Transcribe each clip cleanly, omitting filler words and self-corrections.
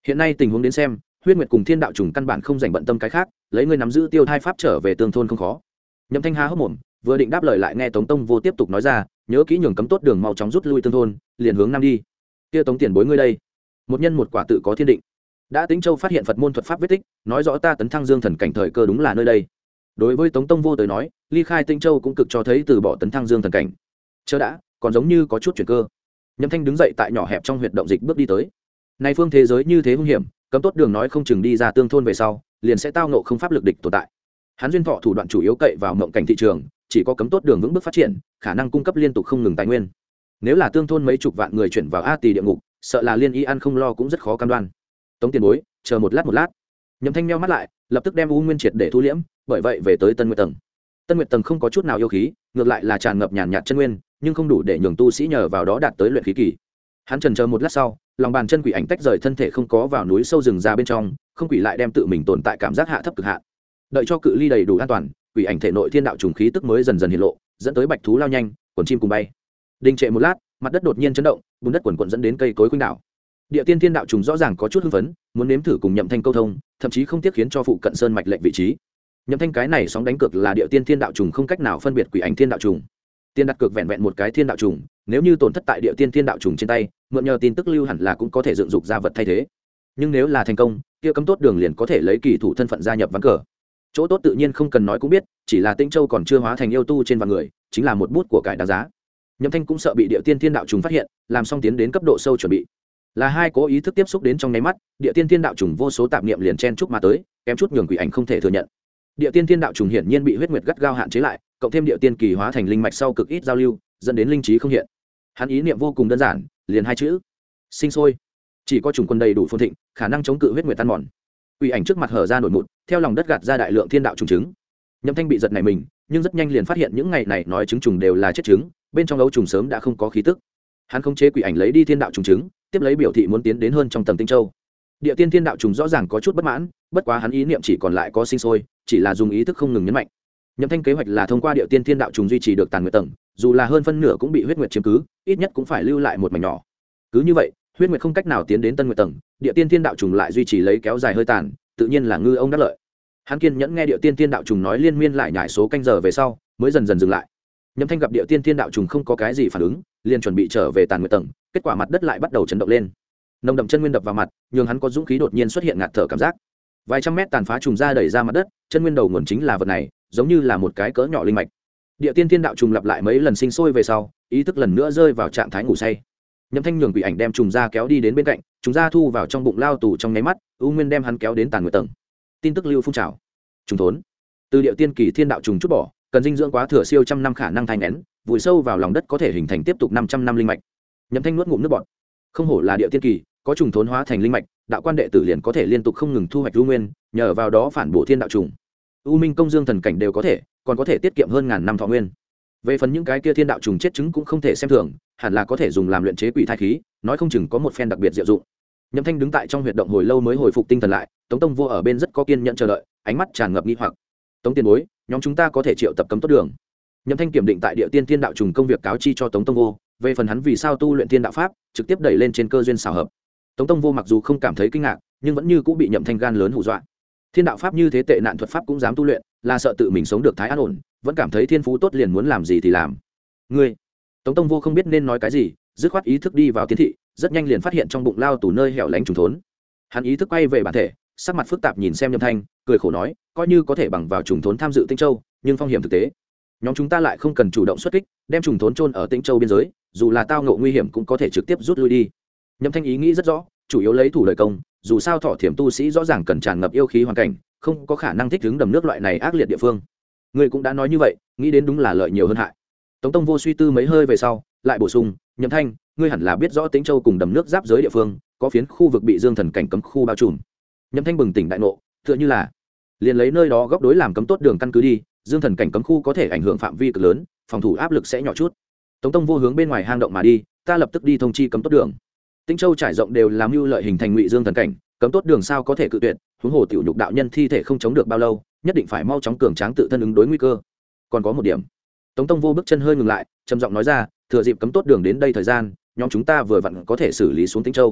Hiện nay tình huống đến xem, huyết nguyệt cùng thiên đạo trùng căn bản không dành bận tâm cái khác, lấy ngươi nắm giữ tiêu thai pháp trở về tương thôn không khó. Nhậm Thanh há hốc mồm, vừa định đáp lời lại nghe Tống Tông Vô tiếp tục nói ra, nhớ kỹ nhường cấm tốt đường mau chóng rút lui tương thôn, liền hướng nam đi. Kia Tống tiền bối ngươi đây, một nhân một quả tự có thiên định. Đã Tĩnh Châu phát hiện Phật môn thuật pháp vết tích, nói rõ ta tấn thăng dương thần cảnh thời cơ đúng là nơi đây. Đối với Tống Tông Vô tới nói, ly khai Tĩnh Châu cũng cực cho thấy từ bỏ tấn thăng dương thần cảnh. Chớ đã, còn giống như có chút chuyển cơ. Nhậm Thanh đứng dậy tại nhỏ hẹp trong huyệt động dịch bước đi tới. Này phương thế giới như thế hung hiểm, cấm tốt đường nói không chừng đi ra tương thôn về sau, liền sẽ tao ngộ không pháp lực địch tồn tại. Hắn duyên thọ thủ đoạn chủ yếu cậy vào mộng cảnh thị trường, chỉ có cấm tốt đường vững bước phát triển, khả năng cung cấp liên tục không ngừng tài nguyên. Nếu là tương thôn mấy chục vạn người chuyển vào A Tỳ địa ngục, sợ là liên y ăn không lo cũng rất khó cam đoan. Tống tiền bối, chờ một lát. Nhậm Thanh nheo mắt lại, lập tức đem U Nguyên triệt để thu liễm, bởi vậy về tới Tân Nguyệt tầng. Tân Nguyệt tầng không có chút nào yêu khí, ngược lại là tràn ngập nhàn nhạt chân nguyên, nhưng không đủ để nhường tu sĩ nhờ vào đó đạt tới luyện khí kỳ. Hắn chần chờ một lát sau, lòng bàn chân quỷ ảnh tách rời thân thể không có vào núi sâu rừng ra bên trong, không quỷ lại đem tự mình tồn tại cảm giác hạ thấp cực hạn. Đợi cho cự ly đầy đủ an toàn, quỷ ảnh thể nội thiên đạo trùng khí tức mới dần dần hiện lộ, dẫn tới bạch thú lao nhanh, quần chim cùng bay. Đình trệ một lát, mặt đất đột nhiên chấn động, bùn đất quần quần dẫn đến cây cối khuynh đảo. Địa tiên thiên đạo trùng rõ ràng có chút hưng phấn, muốn nếm thử cùng Nhậm Thanh câu thông, thậm chí không tiếc khiến cho phụ cận sơn mạch lệnh vị trí. Nhậm Thanh cái này sóng đánh cược là địa tiên thiên đạo trùng không cách nào phân biệt quỷ ảnh thiên đạo trùng. Tiên đặt cược vẹn vẹn một cái thiên đạo trùng, nếu như tổn thất tại địa tiên thiên đạo trùng trên tay, mượn nhờ tin tức lưu hẳn là cũng có thể dựng dục ra vật thay thế. Nhưng nếu là thành công, kia cấm tốt đường liền có thể lấy kỳ thủ thân phận gia nhập ván cờ. Chỗ tốt tự nhiên không cần nói cũng biết, chỉ là Tĩnh Châu còn chưa hóa thành yêu tu trên vạn người, chính là một bút của cải đáng giá. Nhậm Thanh cũng sợ bị địa tiên thiên đạo trùng phát hiện, làm xong tiến đến cấp độ sâu chuẩn bị. Là hai cố ý thức tiếp xúc đến trong nháy mắt, địa tiên thiên đạo trùng vô số tạp niệm liền chen chúc mà tới, kém chút nhường quỷ ảnh không thể thừa nhận. Địa tiên thiên đạo trùng hiển nhiên bị huyết nguyệt gắt gao hạn chế lại, cộng thêm địa tiên kỳ hóa thành linh mạch sau cực ít giao lưu, dẫn đến linh trí không hiện. Hắn ý niệm vô cùng đơn giản, liền hai chữ: sinh sôi. Chỉ có trùng quân đầy đủ phồn thịnh, khả năng chống cự huyết nguyệt tan mòn. Quỷ ảnh trước mặt hở ra nổi mụn, theo lòng đất gạt ra đại lượng thiên đạo trùng trứng. Nhậm Thanh bị giật nảy mình, nhưng rất nhanh liền phát hiện những ngày này nói trứng trùng đều là chết trứng, bên trong ấu trùng sớm đã không có khí tức. Hắn khống chế quỷ ảnh lấy đi thiên đạo trùng trứng, tiếp lấy biểu thị muốn tiến đến hơn trong tầng Tinh Châu. Địa tiên thiên đạo trùng rõ ràng có chút bất mãn, bất quá hắn ý niệm chỉ còn lại có sinh sôi, chỉ là dùng ý thức không ngừng nhấn mạnh. Nhậm Thanh kế hoạch là thông qua địa tiên thiên đạo trùng duy trì được tàn nguyệt tầng, dù là hơn phân nửa cũng bị huyết nguyệt chiếm cứ, ít nhất cũng phải lưu lại một mảnh nhỏ. Cứ như vậy, huyết nguyệt không cách nào tiến đến tân nguyệt tầng, địa tiên thiên đạo trùng lại duy trì lấy kéo dài hơi tàn, tự nhiên là ngư ông đắc lợi. Hắn kiên nhẫn nghe địa tiên thiên đạo trùng nói liên miên lại nhải số canh giờ về sau, mới dần dần dừng lại. Nhậm Thanh gặp địa tiên thiên đạo trùng không có cái gì phản ứng, liền chuẩn bị trở về tàn nguyệt tầng, kết quả mặt đất lại bắt đầu chấn động lên. Nồng đậm chân nguyên đập vào mặt, nhường hắn có dũng khí đột nhiên xuất hiện ngạt thở cảm giác. Vài trăm mét tàn phá trùng ra đẩy ra mặt đất, chân nguyên đầu nguồn chính là vật này, giống như là một cái cỡ nhỏ linh mạch. Địa tiên thiên đạo trùng lặp lại mấy lần sinh sôi về sau, ý thức lần nữa rơi vào trạng thái ngủ say. Nhậm Thanh nhường quỷ ảnh đem trùng ra kéo đi đến bên cạnh, trùng ra thu vào trong bụng lao tù trong nháy mắt, u nguyên đem hắn kéo đến tàn nguyệt tầng. Tin tức lưu phun trào. Trùng thốn. Từ địa tiên kỳ thiên đạo trùng chút bỏ, cần dinh dưỡng quá thừa siêu trăm năm khả năng thai nghén, vùi sâu vào lòng đất có thể hình thành tiếp tục 500 năm linh mạch. Nhậm Thanh nuốt ngụm nước bọt. Không hổ là địa tiên kỳ, có trùng thốn hóa thành linh mạch, đạo quan đệ tử liền có thể liên tục không ngừng thu hoạch u nguyên, nhờ vào đó phản bổ thiên đạo trùng. U minh công dương thần cảnh đều có thể, còn có thể tiết kiệm hơn ngàn năm thọ nguyên. Về phần những cái kia thiên đạo trùng chết trứng cũng không thể xem thường, hẳn là có thể dùng làm luyện chế quỷ thai khí, nói không chừng có một phen đặc biệt diệu dụng. Nhậm Thanh đứng tại trong huyệt động hồi lâu mới hồi phục tinh thần lại, Tống Tông Vô ở bên rất có kiên nhẫn chờ đợi, ánh mắt tràn ngập nghi hoặc. Tống tiền bối, nhóm chúng ta có thể triệu tập cấm tốt đường. Nhậm Thanh kiểm định tại địa tiên thiên đạo trùng công việc cáo chi cho Tống Tông Vô, về phần hắn vì sao tu luyện thiên đạo pháp, trực tiếp đẩy lên trên cơ duyên xảo hợp. Tống Tông Vô mặc dù không cảm thấy kinh ngạc, nhưng vẫn như cũng bị Nhậm Thanh gan lớn hù dọa. Thiên đạo pháp như thế tệ nạn thuật pháp cũng dám tu luyện, là sợ tự mình sống được thái an ổn, vẫn cảm thấy thiên phú tốt liền muốn làm gì thì làm. Ngươi, Tống Tông Vô không biết nên nói cái gì, dứt khoát ý thức đi vào tiến thị, rất nhanh liền phát hiện trong bụng lao tù nơi hẻo lánh trùng thốn. Hắn ý thức quay về bản thể, sắc mặt phức tạp nhìn xem Nhậm Thanh, cười khổ nói, coi như có thể bằng vào trùng thốn tham dự Tinh Châu, nhưng phong hiểm thực tế, nhóm chúng ta lại không cần chủ động xuất kích, đem trùng thốn chôn ở Tinh Châu biên giới, dù là tao ngộ nguy hiểm cũng có thể trực tiếp rút lui đi. Nhậm Thanh ý nghĩ rất rõ, chủ yếu lấy thủ lợi công, dù sao thọ thiểm tu sĩ rõ ràng cần tràn ngập yêu khí hoàn cảnh, không có khả năng thích ứng đầm nước loại này ác liệt địa phương. Ngươi cũng đã nói như vậy, nghĩ đến đúng là lợi nhiều hơn hại. Tống Tông Vô suy tư mấy hơi về sau, lại bổ sung, Nhậm Thanh, ngươi hẳn là biết rõ Tĩnh Châu cùng đầm nước giáp giới địa phương, có phiến khu vực bị Dương Thần cảnh cấm khu bao trùm. Nhậm Thanh bừng tỉnh đại ngộ, tựa như là liền lấy nơi đó góc đối làm cấm tốt đường căn cứ đi, Dương Thần cảnh cấm khu có thể ảnh hưởng phạm vi cực lớn, phòng thủ áp lực sẽ nhỏ chút. Tống Tông Vô hướng bên ngoài hang động mà đi, ta lập tức đi thông chi cấm tốt đường. Tĩnh Châu trải rộng đều làm mưu lợi hình thành ngụy Dương Thần cảnh, cấm tốt đường sao có thể cự tuyệt, huống hồ tiểu nhục đạo nhân thi thể không chống được bao lâu, nhất định phải mau chóng cường tráng tự thân ứng đối nguy cơ. Còn có một điểm. Tống Tông Vô bước chân hơi ngừng lại, trầm giọng nói ra, thừa dịp cấm tốt đường đến đây thời gian, nhóm chúng ta vừa vặn có thể xử lý xuống Tĩnh Châu.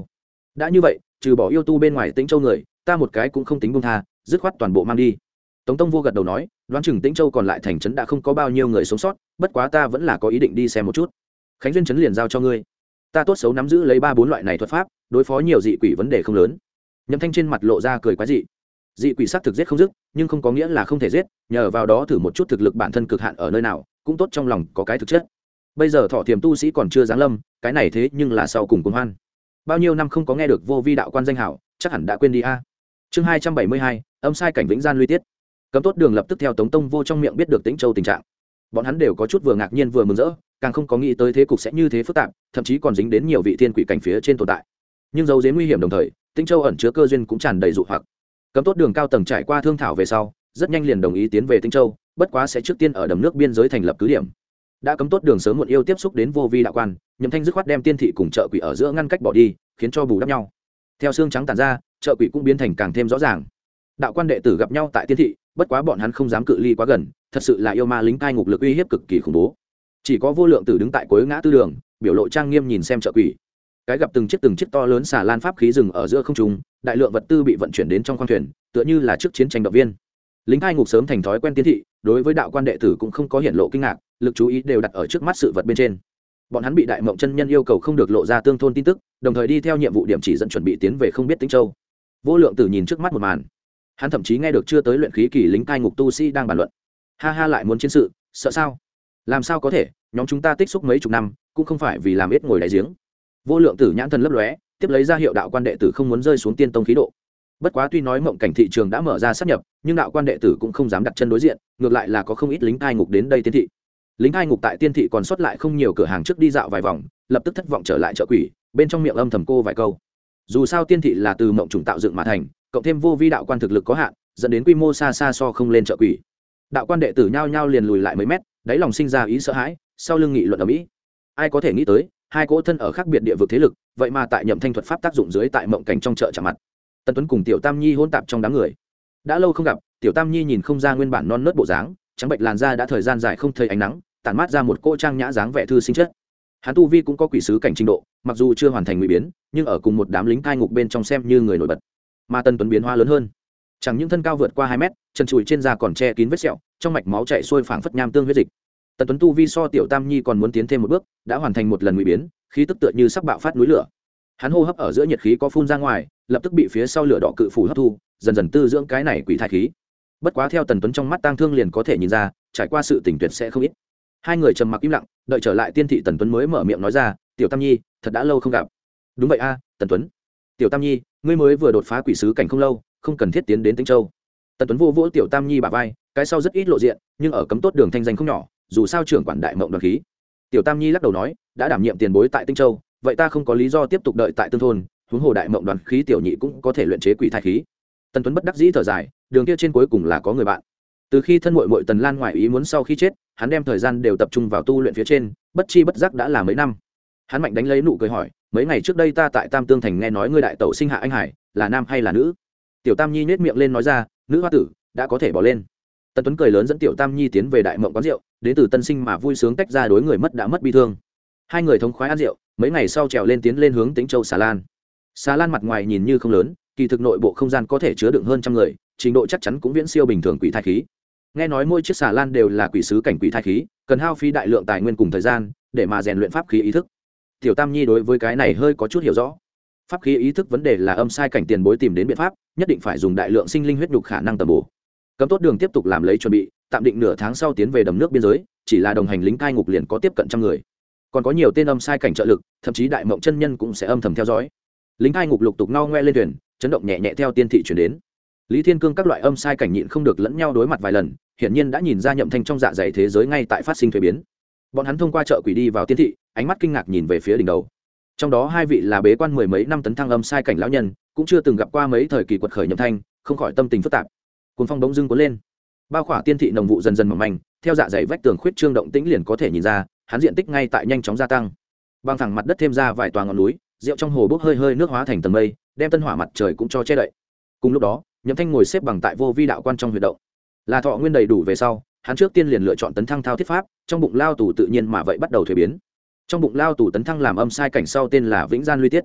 đã như vậy trừ bỏ yêu tu bên ngoài Tĩnh Châu người, ta một cái cũng không tính buông tha, dứt khoát toàn bộ mang đi. Tống Tông Vô gật đầu nói, đoán chừng Tĩnh Châu còn lại thành trấn đã không có bao nhiêu người sống sót, bất quá ta vẫn là có ý định đi xem một chút. Khánh Duyên trấn liền giao cho ngươi, ta tốt xấu nắm giữ lấy 3-4 loại này thuật pháp, đối phó nhiều dị quỷ vấn đề không lớn. Nhậm Thanh trên mặt lộ ra cười quái dị. Dị quỷ sát thực giết không dứt, nhưng không có nghĩa là không thể giết, nhờ vào đó thử một chút thực lực bản thân cực hạn ở nơi nào, cũng tốt trong lòng có cái thực chất. Bây giờ Thọ Tiềm tu sĩ còn chưa giáng lâm, cái này thế nhưng là sau cùng cuồng hoan. Bao nhiêu năm không có nghe được Vô Vi đạo quan danh hảo, chắc hẳn đã quên đi a. Chương 272, âm sai cảnh vĩnh gian luy tiết. Cấm Tốt Đường lập tức theo Tống Tông Vô trong miệng biết được Tĩnh Châu tình trạng. Bọn hắn đều có chút vừa ngạc nhiên vừa mừng rỡ, càng không có nghĩ tới thế cục sẽ như thế phức tạp, thậm chí còn dính đến nhiều vị thiên quỷ cảnh phía trên tồn tại. Nhưng dấu giếm nguy hiểm đồng thời, Tĩnh Châu ẩn chứa cơ duyên cũng tràn đầy dụ hoặc. Cấm Tốt Đường cao tầng trải qua thương thảo về sau, rất nhanh liền đồng ý tiến về Tĩnh Châu, bất quá sẽ trước tiên ở đầm nước biên giới thành lập cứ điểm. Đã Cấm Tốt Đường sớm muộn yêu tiếp xúc đến Vô Vi đạo quan, Nhậm Thanh dứt khoát đem tiên thị cùng chợ quỷ ở giữa ngăn cách bỏ đi, khiến cho bù đắp nhau. Theo xương trắng tản ra, chợ quỷ cũng biến thành càng thêm rõ ràng. Đạo quan đệ tử gặp nhau tại tiên thị, bất quá bọn hắn không dám cự ly quá gần, thật sự là yêu ma lính cai ngục lực uy hiếp cực kỳ khủng bố. Chỉ có Vô Lượng Tử đứng tại cuối ngã tư đường, biểu lộ trang nghiêm nhìn xem chợ quỷ. Cái gặp từng chiếc to lớn xà lan pháp khí rừng ở giữa không trung, đại lượng vật tư bị vận chuyển đến trong khoang thuyền, tựa như là trước chiến tranh động viên. Lính cai ngục sớm thành thói quen tiên thị, đối với đạo quan đệ tử cũng không có hiện lộ kinh ngạc, lực chú ý đều đặt ở trước mắt sự vật bên trên. Bọn hắn bị Đại Mộng chân nhân yêu cầu không được lộ ra tương thôn tin tức, đồng thời đi theo nhiệm vụ điểm chỉ dẫn chuẩn bị tiến về không biết Tĩnh Châu. Vô Lượng Tử nhìn trước mắt một màn, hắn thậm chí nghe được chưa tới luyện khí kỳ lính cai ngục tu sĩ đang bàn luận. Ha ha, lại muốn chiến sự, sợ sao? Làm sao có thể, nhóm chúng ta tích xúc mấy chục năm, cũng không phải vì làm ít ngồi đáy giếng. Vô Lượng Tử nhãn thần lấp lóe, tiếp lấy ra hiệu đạo quan đệ tử không muốn rơi xuống tiên tông khí độ. Bất quá tuy nói mộng cảnh thị trường đã mở ra sát nhập, nhưng đạo quan đệ tử cũng không dám đặt chân đối diện, ngược lại là có không ít lính cai ngục đến đây tiên thị. Lính cai ngục tại tiên thị còn sót lại không nhiều cửa hàng trước đi dạo vài vòng, lập tức thất vọng trở lại chợ quỷ, bên trong miệng âm thầm cô vài câu. Dù sao tiên thị là từ mộng trùng tạo dựng mà thành, cộng thêm Vô Vi đạo quan thực lực có hạn, dẫn đến quy mô xa xa so không lên chợ quỷ. Đạo quan đệ tử nhao nhao liền lùi lại mấy mét, đáy lòng sinh ra ý sợ hãi, sau lưng nghị luận ở mỹ. Ai có thể nghĩ tới, hai cỗ thân ở khác biệt địa vực thế lực, vậy mà tại Nhậm Thanh thuật pháp tác dụng dưới tại mộng cảnh trong chợ chạm mặt. Tân Tuấn cùng Tiểu Tam Nhi hỗn tạp trong đám người. Đã lâu không gặp, Tiểu Tam Nhi nhìn không ra nguyên bản non nớt bộ dáng, trắng bệnh làn da đã thời gian dài không thấy ánh nắng, tản mát ra một cô trang nhã dáng vẻ thư sinh chất. Hắn tu vi cũng có quỷ sứ cảnh trình độ, mặc dù chưa hoàn thành ngụy biến, nhưng ở cùng một đám lính cai ngục bên trong xem như người nổi bật. Mà Tân Tuấn biến hóa lớn hơn, chẳng những thân cao vượt qua 2 mét, chân chùi trên da còn che kín vết sẹo, trong mạch máu chảy xuôi phảng phất nham tương huyết dịch. Tân Tuấn tu vi so Tiểu Tam Nhi còn muốn tiến thêm một bước, đã hoàn thành một lần ngụy biến, khí tức tựa như sắp bạo phát núi lửa. Hắn hô hấp ở giữa nhiệt khí có phun ra ngoài, lập tức bị phía sau lửa đỏ cự phủ hấp thu, dần dần tư dưỡng cái này quỷ thai khí. Bất quá theo Tần Tuấn trong mắt tang thương liền có thể nhìn ra, trải qua sự tình tuyệt sẽ không ít. Hai người trầm mặc im lặng, đợi trở lại tiên thị, Tần Tuấn mới mở miệng nói ra, "Tiểu Tam Nhi, thật đã lâu không gặp." "Đúng vậy a, Tần Tuấn." "Tiểu Tam Nhi, ngươi mới vừa đột phá quỷ sứ cảnh không lâu, không cần thiết tiến đến Tĩnh Châu." Tần Tuấn vô vỗ Tiểu Tam Nhi bả vai, cái sau rất ít lộ diện, nhưng ở Cấm Tốt Đường thanh danh không nhỏ, dù sao trưởng quản Đại Mộng đoàn khí. Tiểu Tam Nhi lắc đầu nói, đã đảm nhiệm tiền bối tại Tĩnh Châu, vậy ta không có lý do tiếp tục đợi tại Tương thôn, huống hồ Đại Mộng đoàn khí tiểu nhị cũng có thể luyện chế quỷ thai khí. Tần Tuấn bất đắc dĩ thở dài, đường kia trên cuối cùng là có người bạn. Từ khi thân muội muội Tần Lan ngoại ý muốn sau khi chết, hắn đem thời gian đều tập trung vào tu luyện phía trên, bất chi bất giác đã là mấy năm. Hắn mạnh đánh lấy nụ cười hỏi, mấy ngày trước đây ta tại Tam Tương thành nghe nói ngươi đại tẩu sinh hạ anh hải, là nam hay là nữ? Tiểu Tam Nhi nhếch miệng lên nói ra, nữ hoa tử, đã có thể bỏ lên. Tần Tuấn cười lớn dẫn Tiểu Tam Nhi tiến về Đại Mộng quán rượu, đến từ tân sinh mà vui sướng tách ra đối người mất đã mất bi thương. Hai người thống khoái ăn rượu, mấy ngày sau trèo lên tiến lên hướng Tĩnh Châu xà lan. Xà lan mặt ngoài nhìn như không lớn, kỳ thực nội bộ không gian có thể chứa đựng hơn trăm người, trình độ chắc chắn cũng viễn siêu bình thường quỷ thai khí. Nghe nói mỗi chiếc xà lan đều là quỷ sứ cảnh quỷ thai khí, cần hao phí đại lượng tài nguyên cùng thời gian để mà rèn luyện pháp khí ý thức. Tiểu Tam Nhi đối với cái này hơi có chút hiểu rõ. Pháp khí ý thức vấn đề là âm sai cảnh tiền bối tìm đến biện pháp, nhất định phải dùng đại lượng sinh linh huyết nhục khả năng tầm bổ. Cấm Tốt Đường tiếp tục làm lấy chuẩn bị, tạm định nửa tháng sau tiến về đầm nước biên giới, chỉ là đồng hành lính cai ngục liền có tiếp cận trăm người. Còn có nhiều tên âm sai cảnh trợ lực, thậm chí Đại Mộng chân nhân cũng sẽ âm thầm theo dõi. Lính cai ngục lục tục ngao ngoe lên thuyền, chấn động nhẹ nhẹ theo tiên thị chuyển đến. Lý Thiên Cương các loại âm sai cảnh nhịn không được lẫn nhau đối mặt vài lần, hiển nhiên đã nhìn ra Nhậm Thanh trong dạ dày thế giới ngay tại phát sinh thay biến. Bọn hắn thông qua chợ quỷ đi vào tiên thị, ánh mắt kinh ngạc nhìn về phía đỉnh đầu. Trong đó hai vị là bế quan mười mấy năm tấn thăng âm sai cảnh lão nhân, cũng chưa từng gặp qua mấy thời kỳ quật khởi Nhậm Thanh, không khỏi tâm tình phức tạp. Cuồng phong bỗng dưng cuốn lên, bao khỏa tiên thị nồng vụ dần dần mỏng manh, theo dạ dày vách tường khuyết trương động tĩnh liền có thể nhìn ra, hắn diện tích ngay tại nhanh chóng gia tăng. Băng thẳng mặt đất thêm ra vài tòa ngọn núi, rượu trong hồ bốc hơi hơi nước hóa thành tầng mây, đem tân hỏa mặt trời cũng cho che đậy. Cùng lúc đó, Nhậm Thanh ngồi xếp bằng tại Vô Vi đạo quan trong huyệt động. Là thọ nguyên đầy đủ về sau, hắn trước tiên liền lựa chọn tấn thăng thao thiết pháp, trong bụng lao tù tự nhiên mà vậy bắt đầu thuế biến. Trong bụng lao tù tấn thăng làm âm sai cảnh sau tên là Vĩnh Gian Luy Tiết.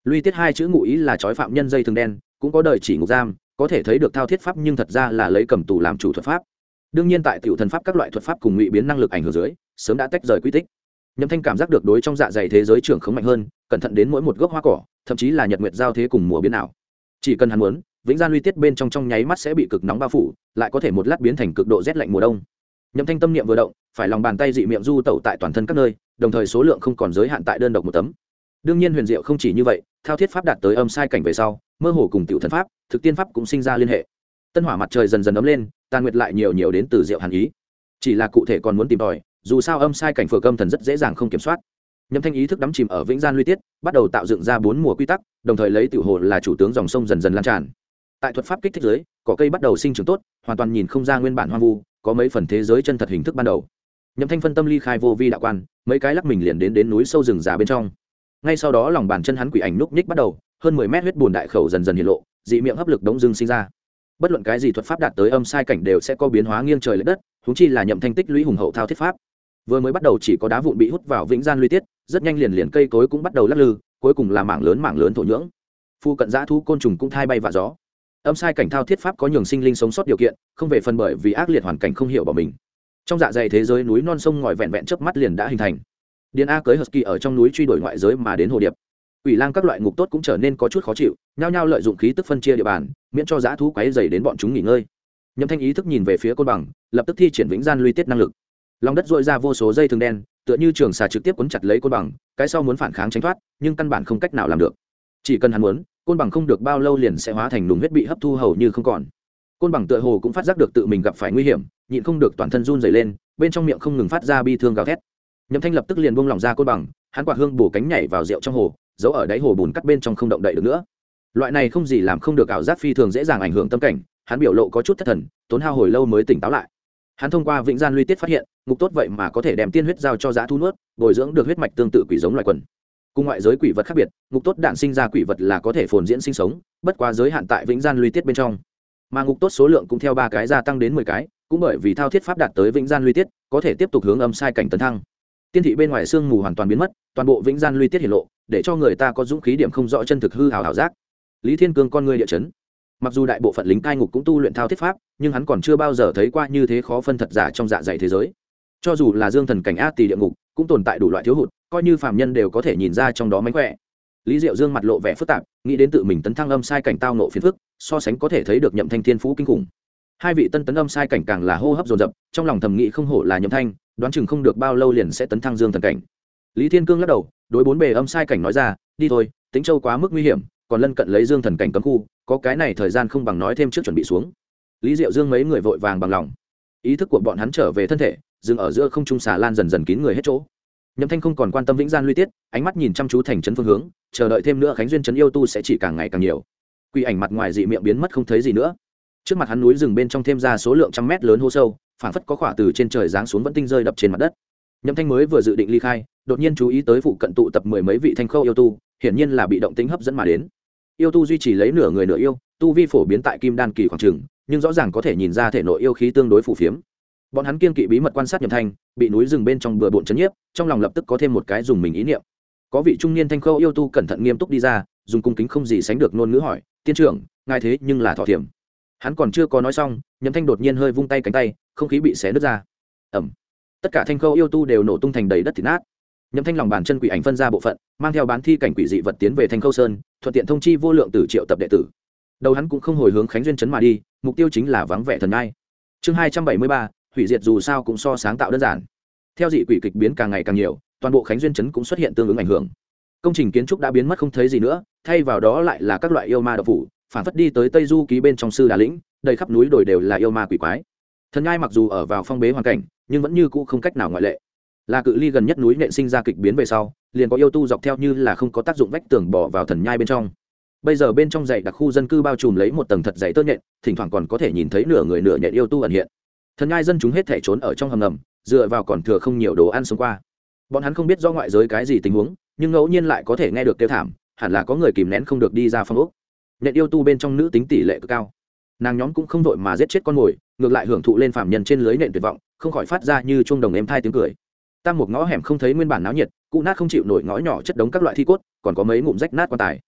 Luy tiết hai chữ ngụ ý là trói phạm nhân dây thừng đen, cũng có đời chỉ ngục giam, có thể thấy được thao thiết pháp nhưng thật ra là lấy cầm tù làm chủ thuật pháp. Đương nhiên tại tiểu thần pháp các loại thuật pháp cùng ngụy biến năng lực ảnh hưởng dưới, sớm đã tách rời quy tích. Nhậm Thanh cảm giác được đối trong dạ dày thế giới trưởng khống mạnh hơn, cẩn thận đến mỗi một gốc hoa cỏ, thậm chí là nhật nguyệt giao thế cùng mùa biến ảo. Chỉ cần hắn muốn, vĩnh gian luy tiết bên trong nháy mắt sẽ bị cực nóng bao phủ, lại có thể một lát biến thành cực độ rét lạnh mùa đông. Nhậm Thanh tâm niệm vừa động, phải lòng bàn tay dị miệng du tẩu tại toàn thân các nơi, đồng thời số lượng không còn giới hạn tại đơn độc một tấm. Đương nhiên huyền diệu không chỉ như vậy, thao thiết pháp đạt tới âm sai cảnh về sau, mơ hồ cùng tiểu thần pháp, thực tiên pháp cũng sinh ra liên hệ. Tân hỏa mặt trời dần dần ấm lên, tàn nguyệt lại nhiều đến từ diệu hàn ý. Chỉ là cụ thể còn muốn tìm tòi, dù sao âm sai cảnh phược âm thần rất dễ dàng không kiểm soát. Nhậm Thanh ý thức đắm chìm ở vĩnh gian luy tiết, bắt đầu tạo dựng ra 4 mùa quy tắc, đồng thời lấy tiểu hồ là chủ tướng dòng sông dần dần lan tràn. Tại thuật pháp kích thích dưới, cỏ cây bắt đầu sinh trưởng tốt, hoàn toàn nhìn không ra nguyên bản hoang vu, có mấy phần thế giới chân thật hình thức ban đầu. Nhậm Thanh phân tâm ly khai vô vi đạo quan, mấy cái lắc mình liền đến núi sâu rừng già bên trong. Ngay sau đó lòng bàn chân hắn quỷ ảnh núc nhích bắt đầu, hơn 10 mét huyết bùn đại khẩu dần dần hiện lộ, dị miệng hấp lực đống dưng sinh ra. Bất luận cái gì thuật pháp đạt tới âm sai cảnh đều sẽ có biến hóa nghiêng trời lệch đất, huống chi là Nhậm Thanh tích lũy hùng hậu thao thiết pháp. Vừa mới bắt đầu chỉ có đá vụn bị hút vào vĩnh gian luy tiết, rất nhanh liền cây cối cũng bắt đầu lắc lư, cuối cùng là mảng lớn thổ nhưỡng. Phu cận dã thú côn trùng cũng thai bay vạ gió. Âm sai cảnh thao thiết pháp có nhường sinh linh sống sót điều kiện, không về phần bởi vì ác liệt hoàn cảnh không hiểu bỏ mình. Trong dạ dày thế giới núi non sông ngòi vẹn chớp mắt liền đã hình thành. Điền A cưới Husky ở trong núi truy đuổi ngoại giới mà đến hồ điệp. Quỷ lang các loại ngục tốt cũng trở nên có chút khó chịu, nhao nhao lợi dụng khí tức phân chia địa bàn, miễn cho dã thú quấy rầy đến bọn chúng nghỉ ngơi. Nhậm Thanh ý thức nhìn về phía côn bằng, lập tức thi triển vĩnh gian luy tiết năng lực. Lòng đất dội ra vô số dây thừng đen, tựa như trường xà trực tiếp cuốn chặt lấy côn bằng, cái sau muốn phản kháng tránh thoát, nhưng căn bản không cách nào làm được. Chỉ cần hắn muốn, côn bằng không được bao lâu liền sẽ hóa thành nùng huyết bị hấp thu hầu như không còn. Côn bằng tựa hồ cũng phát giác được tự mình gặp phải nguy hiểm, nhịn không được toàn thân run rẩy lên, bên trong miệng không ngừng phát ra bi thương gào thét. Nhậm Thanh lập tức liền buông lỏng ra côn bằng, hắn quạt hương bổ cánh nhảy vào rượu trong hồ, giấu ở đáy hồ bùn cắt bên trong không động đậy được nữa. Loại này không gì làm không được ảo giác phi thường dễ dàng ảnh hưởng tâm cảnh, hắn biểu lộ có chút thất thần, tốn hao hồi lâu mới tỉnh táo lại. Hắn thông qua vĩnh gian luy tiết phát hiện, ngục tốt vậy mà có thể đem tiên huyết giao cho dã thú nuốt, bồi dưỡng được huyết mạch tương tự quỷ giống loài quần. Cùng ngoại giới quỷ vật khác biệt, ngục tốt đạn sinh ra quỷ vật là có thể phồn diễn sinh sống, bất quá giới hạn tại vĩnh gian luy tiết bên trong. Mà ngục tốt số lượng cũng theo 3 cái gia tăng đến 10 cái, cũng bởi vì thao thiết pháp đạt tới vĩnh gian luy tiết, có thể tiếp tục hướng âm sai cảnh tấn thăng. Tiên thị bên ngoài sương mù hoàn toàn biến mất, toàn bộ vĩnh gian luy tiết hiển lộ, để cho người ta có dũng khí điểm không rõ chân thực hư ảo giác. Lý Thiên Cương con người địa chấn. Mặc dù đại bộ phận lính cai ngục cũng tu luyện thao thiết pháp, nhưng hắn còn chưa bao giờ thấy qua như thế khó phân thật giả trong dạ dày thế giới. Cho dù là dương thần cảnh a tỳ địa ngục, cũng tồn tại đủ loại thiếu hụt, coi như phàm nhân đều có thể nhìn ra trong đó mánh khỏe. Lý Diệu Dương mặt lộ vẻ phức tạp, nghĩ đến tự mình tấn thăng âm sai cảnh tao nộ phiền phức, so sánh có thể thấy được Nhậm Thanh thiên phú kinh khủng. Hai vị tân tấn âm sai cảnh càng là hô hấp dồn dập, trong lòng thầm nghĩ không hổ là Nhậm Thanh, đoán chừng không được bao lâu liền sẽ tấn thăng dương thần cảnh. Lý Thiên Cương lắc đầu, đối 4 bề âm sai cảnh nói ra, đi thôi, Tĩnh Châu quá mức nguy hiểm, còn lân cận lấy dương thần cảnh cấm khu, có cái này thời gian không bằng nói thêm trước chuẩn bị xuống. Lý Diệu Dương mấy người vội vàng bằng lòng. Ý thức của bọn hắn trở về thân thể, dừng ở giữa không trung xà lan dần dần kín người hết chỗ. Nhậm Thanh không còn quan tâm vĩnh gian luy tiết, ánh mắt nhìn chăm chú thành trấn phương hướng, chờ đợi thêm nữa Khánh Duyên trấn yêu tu sẽ chỉ càng ngày càng nhiều. Quỷ ảnh mặt ngoài dị miệng biến mất không thấy gì nữa. Trước mặt hắn núi rừng bên trong thêm ra số lượng trăm mét lớn hố sâu, phảng phất có khỏa từ trên trời giáng xuống vẫn tinh rơi đập trên mặt đất. Nhậm Thanh mới vừa dự định ly khai, đột nhiên chú ý tới phụ cận tụ tập 10 mấy vị thanh khâu yêu tu, hiển nhiên là bị động tính hấp dẫn mà đến. Yêu tu duy trì lấy nửa người nửa yêu, tu vi phổ biến tại kim đan kỳ khoảng chừng, nhưng rõ ràng có thể nhìn ra thể nội yêu khí tương đối phù phiếm. Bọn hắn kiên kỵ bí mật quan sát Nhậm Thanh, bị núi rừng bên trong bừa bộn chấn nhiếp, trong lòng lập tức có thêm một cái dùng mình ý niệm. Có vị trung niên thanh khâu yêu tu cẩn thận nghiêm túc đi ra, dùng cung kính không gì sánh được ngôn ngữ hỏi, tiên trưởng, ngài thế nhưng là thọ thiểm. Hắn còn chưa có nói xong, Nhậm Thanh đột nhiên hơi vung tay cánh tay, không khí bị xé nứt ra. Ầm. Tất cả thanh khâu yêu tu đều nổ tung thành đầy đất thịt nát. Nhậm Thanh lòng bàn chân quỷ ảnh phân ra bộ phận, mang theo bán thi cảnh quỷ dị vật tiến về Thanh Khâu Sơn, thuận tiện thông chi vô lượng tử triệu tập đệ tử. Đầu hắn cũng không hồi hướng Khánh Duyên trấn mà đi, mục tiêu chính là vắng vẻ thần ai. Chương 273, hủy diệt dù sao cũng so sáng tạo đơn giản. Theo dị quỷ kịch biến càng ngày càng nhiều, toàn bộ Khánh Duyên trấn cũng xuất hiện tương ứng ảnh hưởng. Công trình kiến trúc đã biến mất không thấy gì nữa, thay vào đó lại là các loại yêu ma độc phủ, phản phất đi tới Tây Du ký bên trong sư Đà lĩnh, đầy khắp núi đồi đều là yêu ma quỷ quái. Thần ai mặc dù ở vào phong bế hoàn cảnh, nhưng vẫn như cũ không cách nào ngoại lệ. Là cự ly gần nhất núi nện sinh ra kịch biến về sau, liền có yêu tu dọc theo như là không có tác dụng vách tường bỏ vào thần nhai bên trong. Bây giờ bên trong dãy đặc khu dân cư bao trùm lấy một tầng thật dày tơ nhện, thỉnh thoảng còn có thể nhìn thấy nửa người nửa nhện yêu tu ẩn hiện. Thần nhai dân chúng hết thể trốn ở trong hầm ngầm, dựa vào còn thừa không nhiều đồ ăn sống qua. Bọn hắn không biết do ngoại giới cái gì tình huống, nhưng ngẫu nhiên lại có thể nghe được kêu thảm, hẳn là có người kìm nén không được đi ra phòng ốc. Nhện yêu tu bên trong nữ tính tỷ lệ cực cao. Nàng nhóm cũng không vội mà giết chết con mồi, ngược lại hưởng thụ lên phàm nhân trên lưới nện tuyệt vọng, không khỏi phát ra như chuông đồng êm thai tiếng cười. Tam một ngõ hẻm không thấy nguyên bản náo nhiệt, cũ nát không chịu nổi ngõ nhỏ chất đống các loại thi cốt, còn có mấy ngụm rách nát quan tài.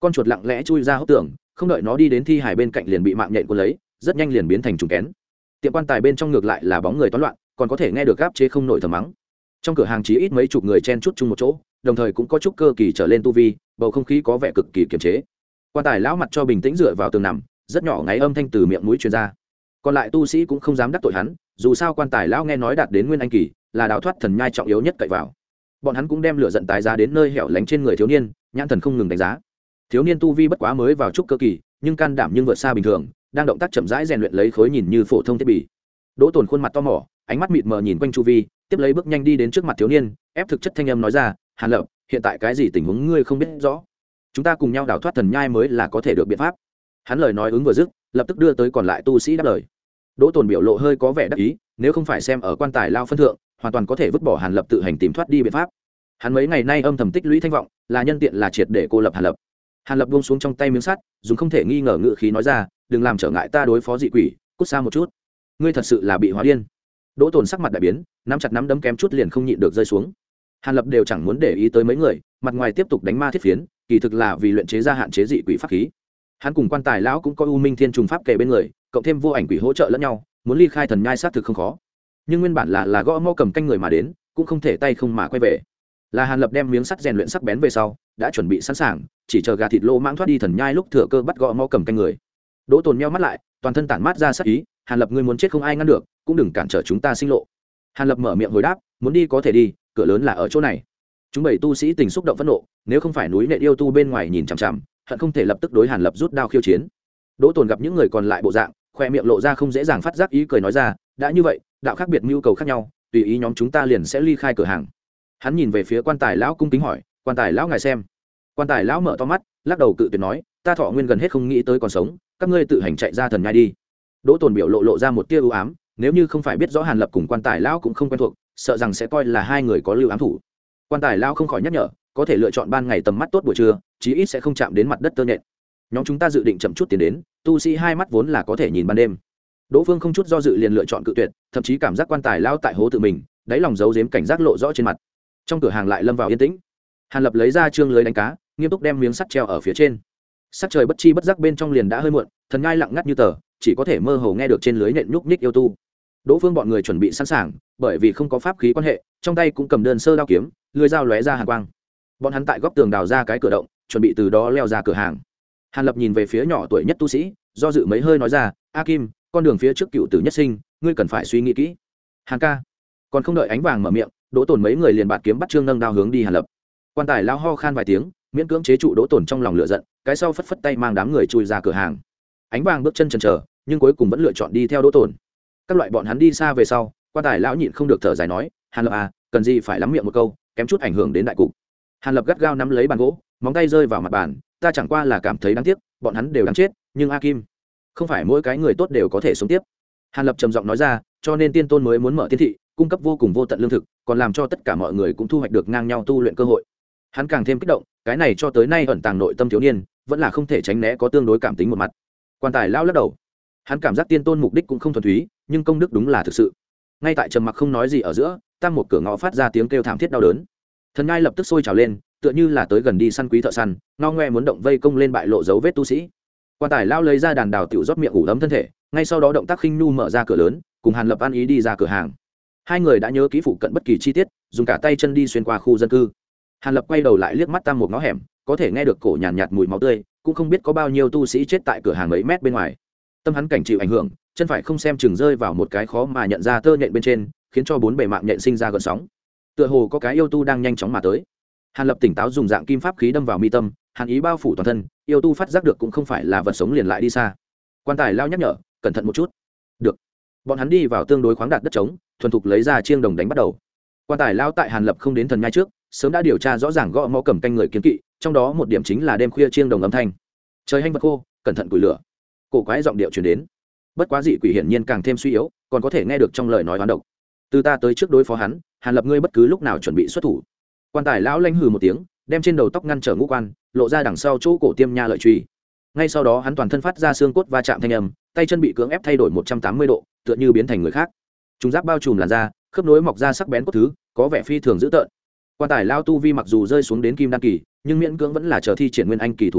con chuột lặng lẽ chui ra hốc tường, không đợi nó đi đến thi hài bên cạnh liền bị mạng nhện cuốn lấy, rất nhanh liền biến thành trùng kén. Tiệm quan tài bên trong ngược lại là bóng người toán loạn, còn có thể nghe được gáp chế không nổi thầm mắng. Trong cửa hàng chỉ ít mấy chục người chen chúc chung một chỗ, đồng thời cũng có chút cơ kỳ trở lên tu vi, bầu không khí có vẻ cực kỳ kiềm chế. Quan tài lão mặt cho bình tĩnh dựa vào tường nằm, rất nhỏ ngáy âm thanh từ miệng mũi truyền ra. Còn lại tu sĩ cũng không dám đắc tội hắn, dù sao quan tài lão nghe nói đạt đến nguyên anh kỳ, là đào thoát thần nhai trọng yếu nhất cậy vào. Bọn hắn cũng đem lửa giận tái giá đến nơi hẻo lánh trên người thiếu niên, nhãn thần không ngừng đánh giá. Thiếu niên tu vi bất quá mới vào trúc cơ kỳ, nhưng can đảm nhưng vượt xa bình thường, đang động tác chậm rãi rèn luyện lấy khối nhìn như phổ thông thiết bị. Đỗ Tồn khuôn mặt to mỏ, ánh mắt mịt mờ nhìn quanh chu vi, tiếp lấy bước nhanh đi đến trước mặt thiếu niên, ép thực chất thanh âm nói ra, "Hàn Lập, hiện tại cái gì tình huống ngươi không biết rõ? Chúng ta cùng nhau đào thoát thần nhai mới là có thể được biện pháp." Hắn lời nói ứng vừa dứt, lập tức đưa tới còn lại tu sĩ đáp lời. Đỗ Tồn biểu lộ hơi có vẻ đắc ý, nếu không phải xem ở quan tài lao phân thượng, hoàn toàn có thể vứt bỏ Hàn Lập tự hành tìm thoát đi biện pháp. Hắn mấy ngày nay âm thầm tích lũy thanh vọng, là nhân tiện là triệt để cô lập Hàn Lập. Hàn Lập buông xuống trong tay miếng sắt, dùng không thể nghi ngờ ngữ khí nói ra, "Đừng làm trở ngại ta đối phó dị quỷ, cút xa một chút. Ngươi thật sự là bị hóa điên." Đỗ Tồn sắc mặt đại biến, nắm chặt nắm đấm kém chút liền không nhịn được rơi xuống. Hàn Lập đều chẳng muốn để ý tới mấy người, mặt ngoài tiếp tục đánh ma thiết phiến, kỳ thực là vì luyện chế ra hạn chế dị quỷ pháp khí. Hắn cùng quan tài lão cũng có U Minh Thiên trùng pháp kề bên người, cộng thêm vô ảnh quỷ hỗ trợ lẫn nhau, muốn ly khai thần nhai sát thực không khó. Nhưng nguyên bản là gõ mõ cầm canh người mà đến, cũng không thể tay không mà quay về. Là Hàn Lập đem miếng sắt rèn luyện sắc bén về sau, đã chuẩn bị sẵn sàng, chỉ chờ gà thịt lô mãng thoát đi thần nhai lúc thừa cơ bắt gõ mõ cầm canh người. Đỗ Tồn nheo mắt lại, toàn thân tản mát ra sát ý, "Hàn Lập, ngươi muốn chết không ai ngăn được, cũng đừng cản trở chúng ta sinh lộ." Hàn Lập mở miệng hồi đáp, "Muốn đi có thể đi, cửa lớn là ở chỗ này." Chúng bảy tu sĩ tình xúc động phẫn nộ, nếu không phải núi nệ yêu tu bên ngoài nhìn chằm chằm, hận không thể lập tức đối Hàn Lập rút đao khiêu chiến. Đỗ Tồn gặp những người còn lại bộ dạng, khoe miệng lộ ra không dễ dàng phát giác ý cười nói ra, "Đã như vậy, đạo khác biệt nhu cầu khác nhau, tùy ý nhóm chúng ta liền sẽ ly khai cửa hàng." Hắn nhìn về phía quan tài lão cung kính hỏi, "Quan tài lão ngài xem." Quan tài lão mở to mắt, lắc đầu cự tuyệt nói, "Ta thọ nguyên gần hết không nghĩ tới còn sống, các ngươi tự hành chạy ra thần nhai đi." Đỗ Tồn biểu lộ ra một tia ưu ám, nếu như không phải biết rõ Hàn Lập cùng quan tài lão cũng không quen thuộc, sợ rằng sẽ coi là hai người có lưu ám thủ. Quan tài lão không khỏi nhắc nhở, có thể lựa chọn ban ngày tầm mắt tốt buổi trưa, chí ít sẽ không chạm đến mặt đất tơ nhện. Nhóm chúng ta dự định chậm chút tiến đến, tu sĩ hai mắt vốn là có thể nhìn ban đêm. Đỗ Phương không chút do dự liền lựa chọn cự tuyệt, thậm chí cảm giác quan tài lão tại hố tự mình, đáy lòng giấu giếm cảnh giác lộ rõ trên mặt. Trong cửa hàng lại lâm vào yên tĩnh. Hàn Lập lấy ra trương lưới đánh cá, nghiêm túc đem miếng sắt treo ở phía trên. Sắc trời bất chi bất giác bên trong liền đã hơi muộn, thần nhai lặng ngắt như tờ, chỉ có thể mơ hồ nghe được trên lưới nện nhúc nhích yêu tu. Đỗ Phương bọn người chuẩn bị sẵn sàng, bởi vì không có pháp khí quan hệ, trong tay cũng cầm đơn sơ đao kiếm, lưỡi dao lóe ra hàn quang. Bọn hắn tại góc tường đào ra cái cửa động, chuẩn bị từ đó leo ra cửa hàng. Hàn Lập nhìn về phía nhỏ tuổi nhất tu sĩ, do dự mấy hơi nói ra, "A Kim, con đường phía trước cựu tử nhất sinh, ngươi cần phải suy nghĩ kỹ." Hàn ca. Còn không đợi ánh vàng mở miệng, Đỗ Tồn mấy người liền bạt kiếm bắt trương nâng đao hướng đi Hàn Lập. Quan tài lao ho khan vài tiếng, miễn cưỡng chế trụ Đỗ Tồn trong lòng lửa giận, cái sau phất phất tay mang đám người chui ra cửa hàng. Ánh vàng bước chân chần chờ, nhưng cuối cùng vẫn lựa chọn đi theo Đỗ Tồn. Các loại bọn hắn đi xa về sau, quan tài lão nhịn không được thở dài nói, "Hàn Lập à, cần gì phải lắm miệng một câu, kém chút ảnh hưởng đến đại cục." Hàn Lập gắt gao nắm lấy bàn gỗ, móng tay rơi vào mặt bàn, "Ta chẳng qua là cảm thấy đáng tiếc, bọn hắn đều đáng chết, nhưng A Kim, không phải mỗi cái người tốt đều có thể sống tiếp." Hàn Lập trầm giọng nói ra, "Cho nên tiên tôn mới muốn mở tiên thị, cung cấp vô cùng vô tận lương thực, còn làm cho tất cả mọi người cũng thu hoạch được ngang nhau tu luyện cơ hội." Hắn càng thêm kích động, cái này cho tới nay ẩn tàng nội tâm thiếu niên, vẫn là không thể tránh né có tương đối cảm tính một mặt. Quan tài lão lắc đầu, hắn cảm giác tiên tôn mục đích cũng không thuần túy, nhưng công đức đúng là thực sự. Ngay tại trầm mặc không nói gì ở giữa, tam một cửa ngõ phát ra tiếng kêu thảm thiết đau đớn. Thần nhai lập tức sôi trào lên, tựa như là tới gần đi săn quý thợ săn, ngao ngoe muốn động vây công lên bại lộ dấu vết tu sĩ. Quan tài lão lấy ra đàn đào tiểu rót miệng ủ ấm thân thể, ngay sau đó động tác khinh nu mở ra cửa lớn, cùng Hàn Lập ăn ý đi ra cửa hàng. Hai người đã nhớ kỹ phụ cận bất kỳ chi tiết, dùng cả tay chân đi xuyên qua khu dân cư. Hàn Lập quay đầu lại liếc mắt tam một ngõ hẻm, có thể nghe được cổ nhàn nhạt mùi máu tươi, cũng không biết có bao nhiêu tu sĩ chết tại cửa hàng mấy mét bên ngoài. Tâm hắn cảnh chịu ảnh hưởng, chân phải không xem chừng rơi vào một cái khó mà nhận ra tơ nhện bên trên, khiến cho bốn bề mạng nhện sinh ra gợn sóng. Tựa hồ có cái yêu tu đang nhanh chóng mà tới. Hàn Lập tỉnh táo dùng dạng kim pháp khí đâm vào mi tâm, hàn ý bao phủ toàn thân, yêu tu phát giác được cũng không phải là vật sống liền lại đi xa. Quan tài lao nhắc nhở, "Cẩn thận một chút." Được. Bọn hắn đi vào tương đối khoáng đạt đất trống, thuần thục lấy ra chiêng đồng đánh bắt đầu. Quan tài lao tại Hàn Lập không đến thần nhai trước, sớm đã điều tra rõ ràng gõ mõ cầm canh người kiến kỵ, trong đó một điểm chính là đêm khuya chiêng đồng âm thanh. Trời hanh vật khô, cẩn thận củi lửa. Cổ quái giọng điệu truyền đến. Bất quá dị quỷ hiển nhiên càng thêm suy yếu, còn có thể nghe được trong lời nói hoán độc. "Từ ta tới trước đối phó hắn, Hàn Lập ngươi bất cứ lúc nào chuẩn bị xuất thủ." Quan tài lão lanh hừ một tiếng, đem trên đầu tóc ngăn trở ngũ quan, lộ ra đằng sau chỗ cổ tiêm nha lợi truy. Ngay sau đó hắn toàn thân phát ra xương cốt va chạm thanh âm, tay chân bị cưỡng ép thay đổi 180 độ, tựa như biến thành người khác. Trung giáp bao trùm làn da, khớp nối mọc ra sắc bén cốt thứ, có vẻ phi thường dữ tợn. Quan tài lao tu vi mặc dù rơi xuống đến kim đan kỳ, nhưng miễn cưỡng vẫn là chờ thi triển nguyên anh kỳ thủ đoạn,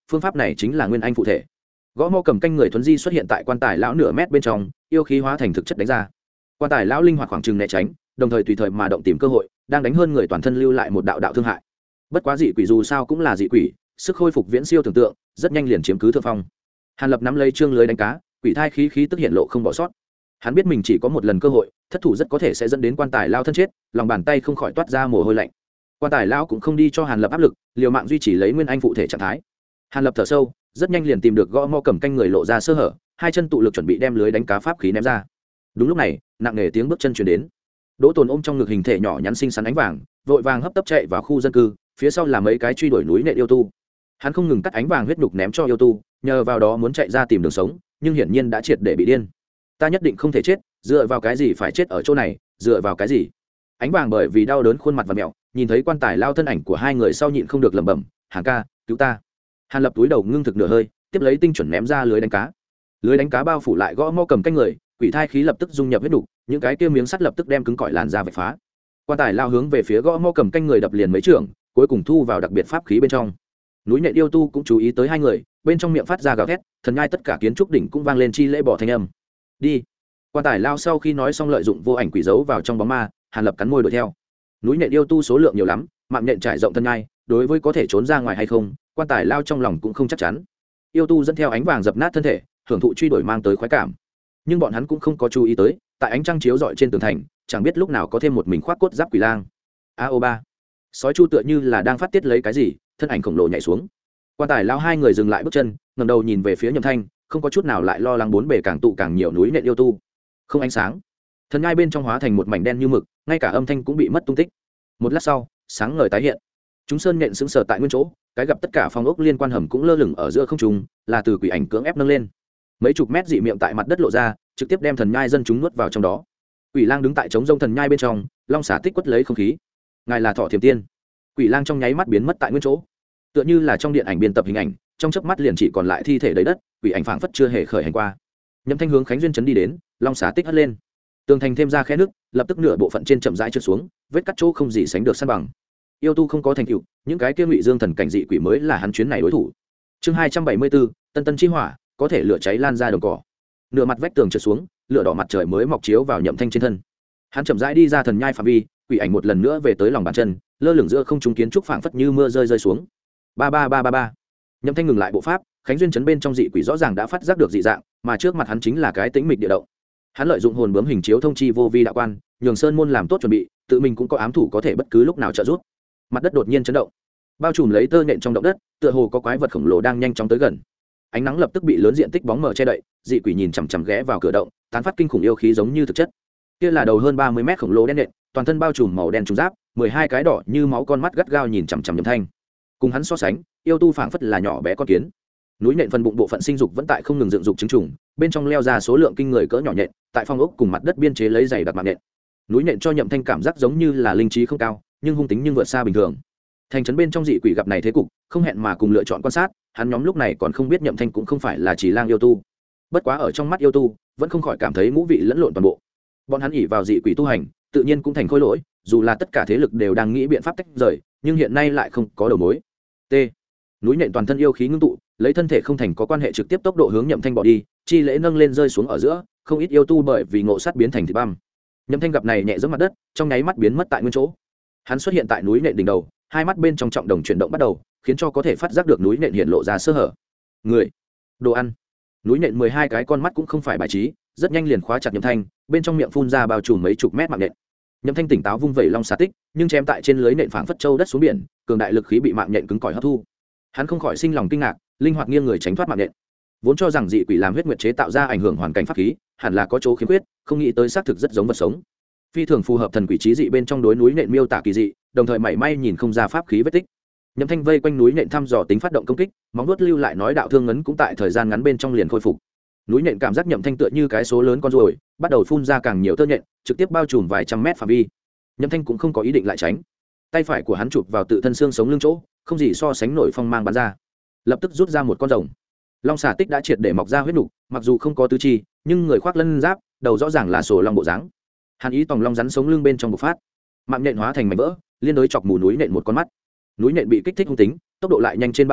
phương pháp này chính là nguyên anh phụ thể. Gõ mõ cầm canh người thuấn di xuất hiện tại quan tài lão nửa mét bên trong, yêu khí hóa thành thực chất đánh ra. Quan tài lão linh hoạt khoảng trừng né tránh, đồng thời tùy thời mà động tìm cơ hội, đang đánh hơn người toàn thân lưu lại một đạo đạo thương hại. Bất quá dị quỷ dù sao cũng là dị quỷ, sức khôi phục viễn siêu tưởng tượng, rất nhanh liền chiếm cứ thượng phong. Hàn Lập nắm lấy trương lưới đánh cá, quỷ thai khí tức hiện lộ không bỏ sót. Hắn biết mình chỉ có một lần cơ hội, thất thủ rất có thể sẽ dẫn đến quan tài lao thân chết, lòng bàn tay không khỏi toát ra mồ hôi lạnh. Quan tài lao cũng không đi cho Hàn Lập áp lực, liều mạng duy trì lấy nguyên anh phụ thể trạng thái. Hàn Lập thở sâu, rất nhanh liền tìm được gõ mõ cầm canh người lộ ra sơ hở, hai chân tụ lực chuẩn bị đem lưới đánh cá pháp khí ném ra. Đúng lúc này, nặng nề tiếng bước chân truyền đến. Đỗ Tồn ôm trong ngực hình thể nhỏ nhắn xinh xắn ánh vàng, vội vàng hấp tấp chạy vào khu dân cư, phía sau là mấy cái truy đuổi núi nện yêu tu. Hắn không ngừng cắt ánh vàng huyết nhục ném cho yêu tu, nhờ vào đó muốn chạy ra tìm đường sống, nhưng hiển nhiên đã triệt để bị điên. Ta nhất định không thể chết, dựa vào cái gì phải chết ở chỗ này, dựa vào cái gì? Ánh vàng bởi vì đau đớn khuôn mặt và mẹo, nhìn thấy quan tài lao thân ảnh của hai người sau nhịn không được lẩm bẩm, Hàn ca, cứu ta. Hàn Lập túi đầu ngưng thực nửa hơi, tiếp lấy tinh chuẩn ném ra lưới đánh cá. Lưới đánh cá bao phủ lại gõ mõ cầm canh người, quỷ thai khí lập tức dung nhập huyết đục, những cái kia miếng sắt lập tức đem cứng cỏi làn ra vạch phá. Quan tài lao hướng về phía gõ mõ cầm canh người đập liền mấy trường, cuối cùng thu vào đặc biệt pháp khí bên trong. Núi nện yêu tu cũng chú ý tới hai người, bên trong miệng phát ra gào thét, thần nhai tất cả kiến trúc đỉnh cũng vang lên chi lễ bỏ thanh âm. Đi. Quan tài lao sau khi nói xong lợi dụng vô ảnh quỷ giấu vào trong bóng ma, Hàn Lập cắn môi đuổi theo. Núi nện yêu tu số lượng nhiều lắm, mạng nhện trải rộng thân nhai, đối với có thể trốn ra ngoài hay không, quan tài lao trong lòng cũng không chắc chắn. Yêu tu dẫn theo ánh vàng dập nát thân thể, hưởng thụ truy đuổi mang tới khoái cảm. Nhưng bọn hắn cũng không có chú ý tới, tại ánh trăng chiếu rọi trên tường thành, chẳng biết lúc nào có thêm một mình khoác cốt giáp quỷ lang. AO3. Sói chu tựa như là đang phát tiết lấy cái gì, thân ảnh khổng lồ nhảy xuống. Quan tài lao hai người dừng lại bước chân, ngẩng đầu nhìn về phía Nhậm Thanh, không có chút nào lại lo lắng bốn bề càng tụ càng nhiều núi nện yêu tu. Không ánh sáng, thần nhai bên trong hóa thành một mảnh đen như mực, ngay cả âm thanh cũng bị mất tung tích. Một lát sau, sáng ngời tái hiện. Chúng sơn nện sững sờ tại nguyên chỗ, cái gặp tất cả phòng ốc liên quan hầm cũng lơ lửng ở giữa không trung, là từ quỷ ảnh cưỡng ép nâng lên. Mấy chục mét dị miệng tại mặt đất lộ ra, trực tiếp đem thần nhai dân chúng nuốt vào trong đó. Quỷ lang đứng tại trống rông thần nhai bên trong, long xả tích quất lấy không khí. Ngài là Thọ Thiểm Tiên. Quỷ lang trong nháy mắt biến mất tại nguyên chỗ, tựa như là trong điện ảnh biên tập hình ảnh, trong chớp mắt liền chỉ còn lại thi thể đầy đất, quỷ ảnh phảng phất chưa hề khởi hành qua. Nhậm Thanh hướng Khánh Duyên trấn đi đến, long xả tích hất lên, tường thành thêm ra khe nước, lập tức nửa bộ phận trên chậm rãi trượt xuống, vết cắt chỗ không gì sánh được san bằng. Yêu tu không có thành tựu, những cái kia ngụy dương thần cảnh dị quỷ mới là hắn chuyến này đối thủ. Chương 274, Tân Tân chi hỏa, có thể lửa cháy lan ra đồng cỏ. Nửa mặt vách tường trượt xuống, lửa đỏ mặt trời mới mọc chiếu vào Nhậm Thanh trên thân. Hắn chậm rãi đi ra thần nhai phạm vi, quỷ ảnh một lần nữa về tới lòng bàn chân, lơ lửng giữa không trung kiến trúc phảng phất như mưa rơi xuống. Ba ba ba ba ba. Nhậm Thanh ngừng lại bộ pháp, Khánh Duyên trấn bên trong dị quỷ rõ ràng đã phát giác được dị dạng, mà trước mặt hắn chính là cái tĩnh mịch địa động. Hắn lợi dụng hồn bướm hình chiếu thông chi vô vi đạo quan, nhường sơn môn làm tốt chuẩn bị, tự mình cũng có ám thủ có thể bất cứ lúc nào trợ giúp. Mặt đất đột nhiên chấn động, bao trùm lấy tơ nhện trong động đất, tựa hồ có quái vật khổng lồ đang nhanh chóng tới gần. Ánh nắng lập tức bị lớn diện tích bóng mờ che đậy, dị quỷ nhìn chằm chằm ghé vào cửa động, tán phát kinh khủng yêu khí giống như thực chất. Kia là đầu hơn 30 mét khổng lồ đen nhện, toàn thân bao trùm màu đen trùng giáp, 12 cái đỏ như máu con mắt gắt gao nhìn chằm chằm Nhậm Thanh. Cùng hắn so sánh, yêu tu phảng phất là nhỏ bé con kiến. Núi nện phần bụng bộ phận sinh dục vẫn tại không ngừng dựng dục trứng trùng, bên trong leo ra số lượng kinh người cỡ nhỏ nhện, tại phong ốc cùng mặt đất biên chế lấy dày đặc mạng nện. Núi nện cho Nhậm Thanh cảm giác giống như là linh trí không cao, nhưng hung tính nhưng vượt xa bình thường. Thành trấn bên trong dị quỷ gặp này thế cục, không hẹn mà cùng lựa chọn quan sát, hắn nhóm lúc này còn không biết Nhậm Thanh cũng không phải là chỉ lang yêu tu. Bất quá ở trong mắt yêu tu, vẫn không khỏi cảm thấy ngũ vị lẫn lộn toàn bộ. Bọn hắn ỷ vào dị quỷ tu hành, tự nhiên cũng thành khối lỗi, dù là tất cả thế lực đều đang nghĩ biện pháp tách rời, nhưng hiện nay lại không có đầu mối. T. Núi nện toàn thân yêu khí ngưng tụ, lấy thân thể không thành có quan hệ trực tiếp tốc độ hướng Nhậm Thanh bỏ đi, chi lễ nâng lên rơi xuống ở giữa, không ít yêu tu bởi vì ngộ sát biến thành thịt băm. Nhậm Thanh gặp này nhẹ giẫm mặt đất, trong nháy mắt biến mất tại nguyên chỗ. Hắn xuất hiện tại núi nện đỉnh đầu, hai mắt bên trong trọng đồng chuyển động bắt đầu, khiến cho có thể phát giác được núi nện hiện lộ ra sơ hở. Người, đồ ăn. Núi nện 12 cái con mắt cũng không phải bài trí, rất nhanh liền khóa chặt Nhậm Thanh, bên trong miệng phun ra bao trùm mấy chục mét mạng nện. Nhậm Thanh tỉnh táo vung vẩy long xà tích, nhưng chém tại trên lưới nện phảng phất châu đất xuống biển, cường đại lực khí bị mạng nện cứng cỏi hấp thu. Hắn không khỏi sinh lòng kinh ngạc, linh hoạt nghiêng người tránh thoát mạng nện. Vốn cho rằng dị quỷ làm huyết nguyệt chế tạo ra ảnh hưởng hoàn cảnh pháp khí, hẳn là có chỗ khiếm khuyết, không nghĩ tới xác thực rất giống vật sống. Phi thường phù hợp thần quỷ trí dị bên trong đối núi nện miêu tả kỳ dị, đồng thời mảy may nhìn không ra pháp khí vết tích. Nhậm Thanh vây quanh núi nện thăm dò tính phát động công kích, móng vuốt lưu lại nói đạo thương ngấn cũng tại thời gian ngắn bên trong liền khôi phục. Núi nện cảm giác Nhậm Thanh tựa như cái số lớn con ruồi, bắt đầu phun ra càng nhiều tơ nhện, trực tiếp bao trùm vài trăm mét phạm vi. Nhậm Thanh cũng không có ý định lại tránh, tay phải của hắn chụp vào tự thân xương sống lưng chỗ, không gì so sánh nổi phong mang bắn ra, lập tức rút ra một con rồng. Long xà tích đã triệt để mọc ra huyết nục, mặc dù không có tứ chi, nhưng người khoác lân giáp, đầu rõ ràng là sổ long bộ dáng. Hàn ý tòng long rắn sống lưng bên trong bộc phát, mạng nhện hóa thành mảnh vỡ, liên đối chọc mù núi nện một con mắt. Núi nện bị kích thích hung tính, tốc độ lại nhanh trên 3 điểm,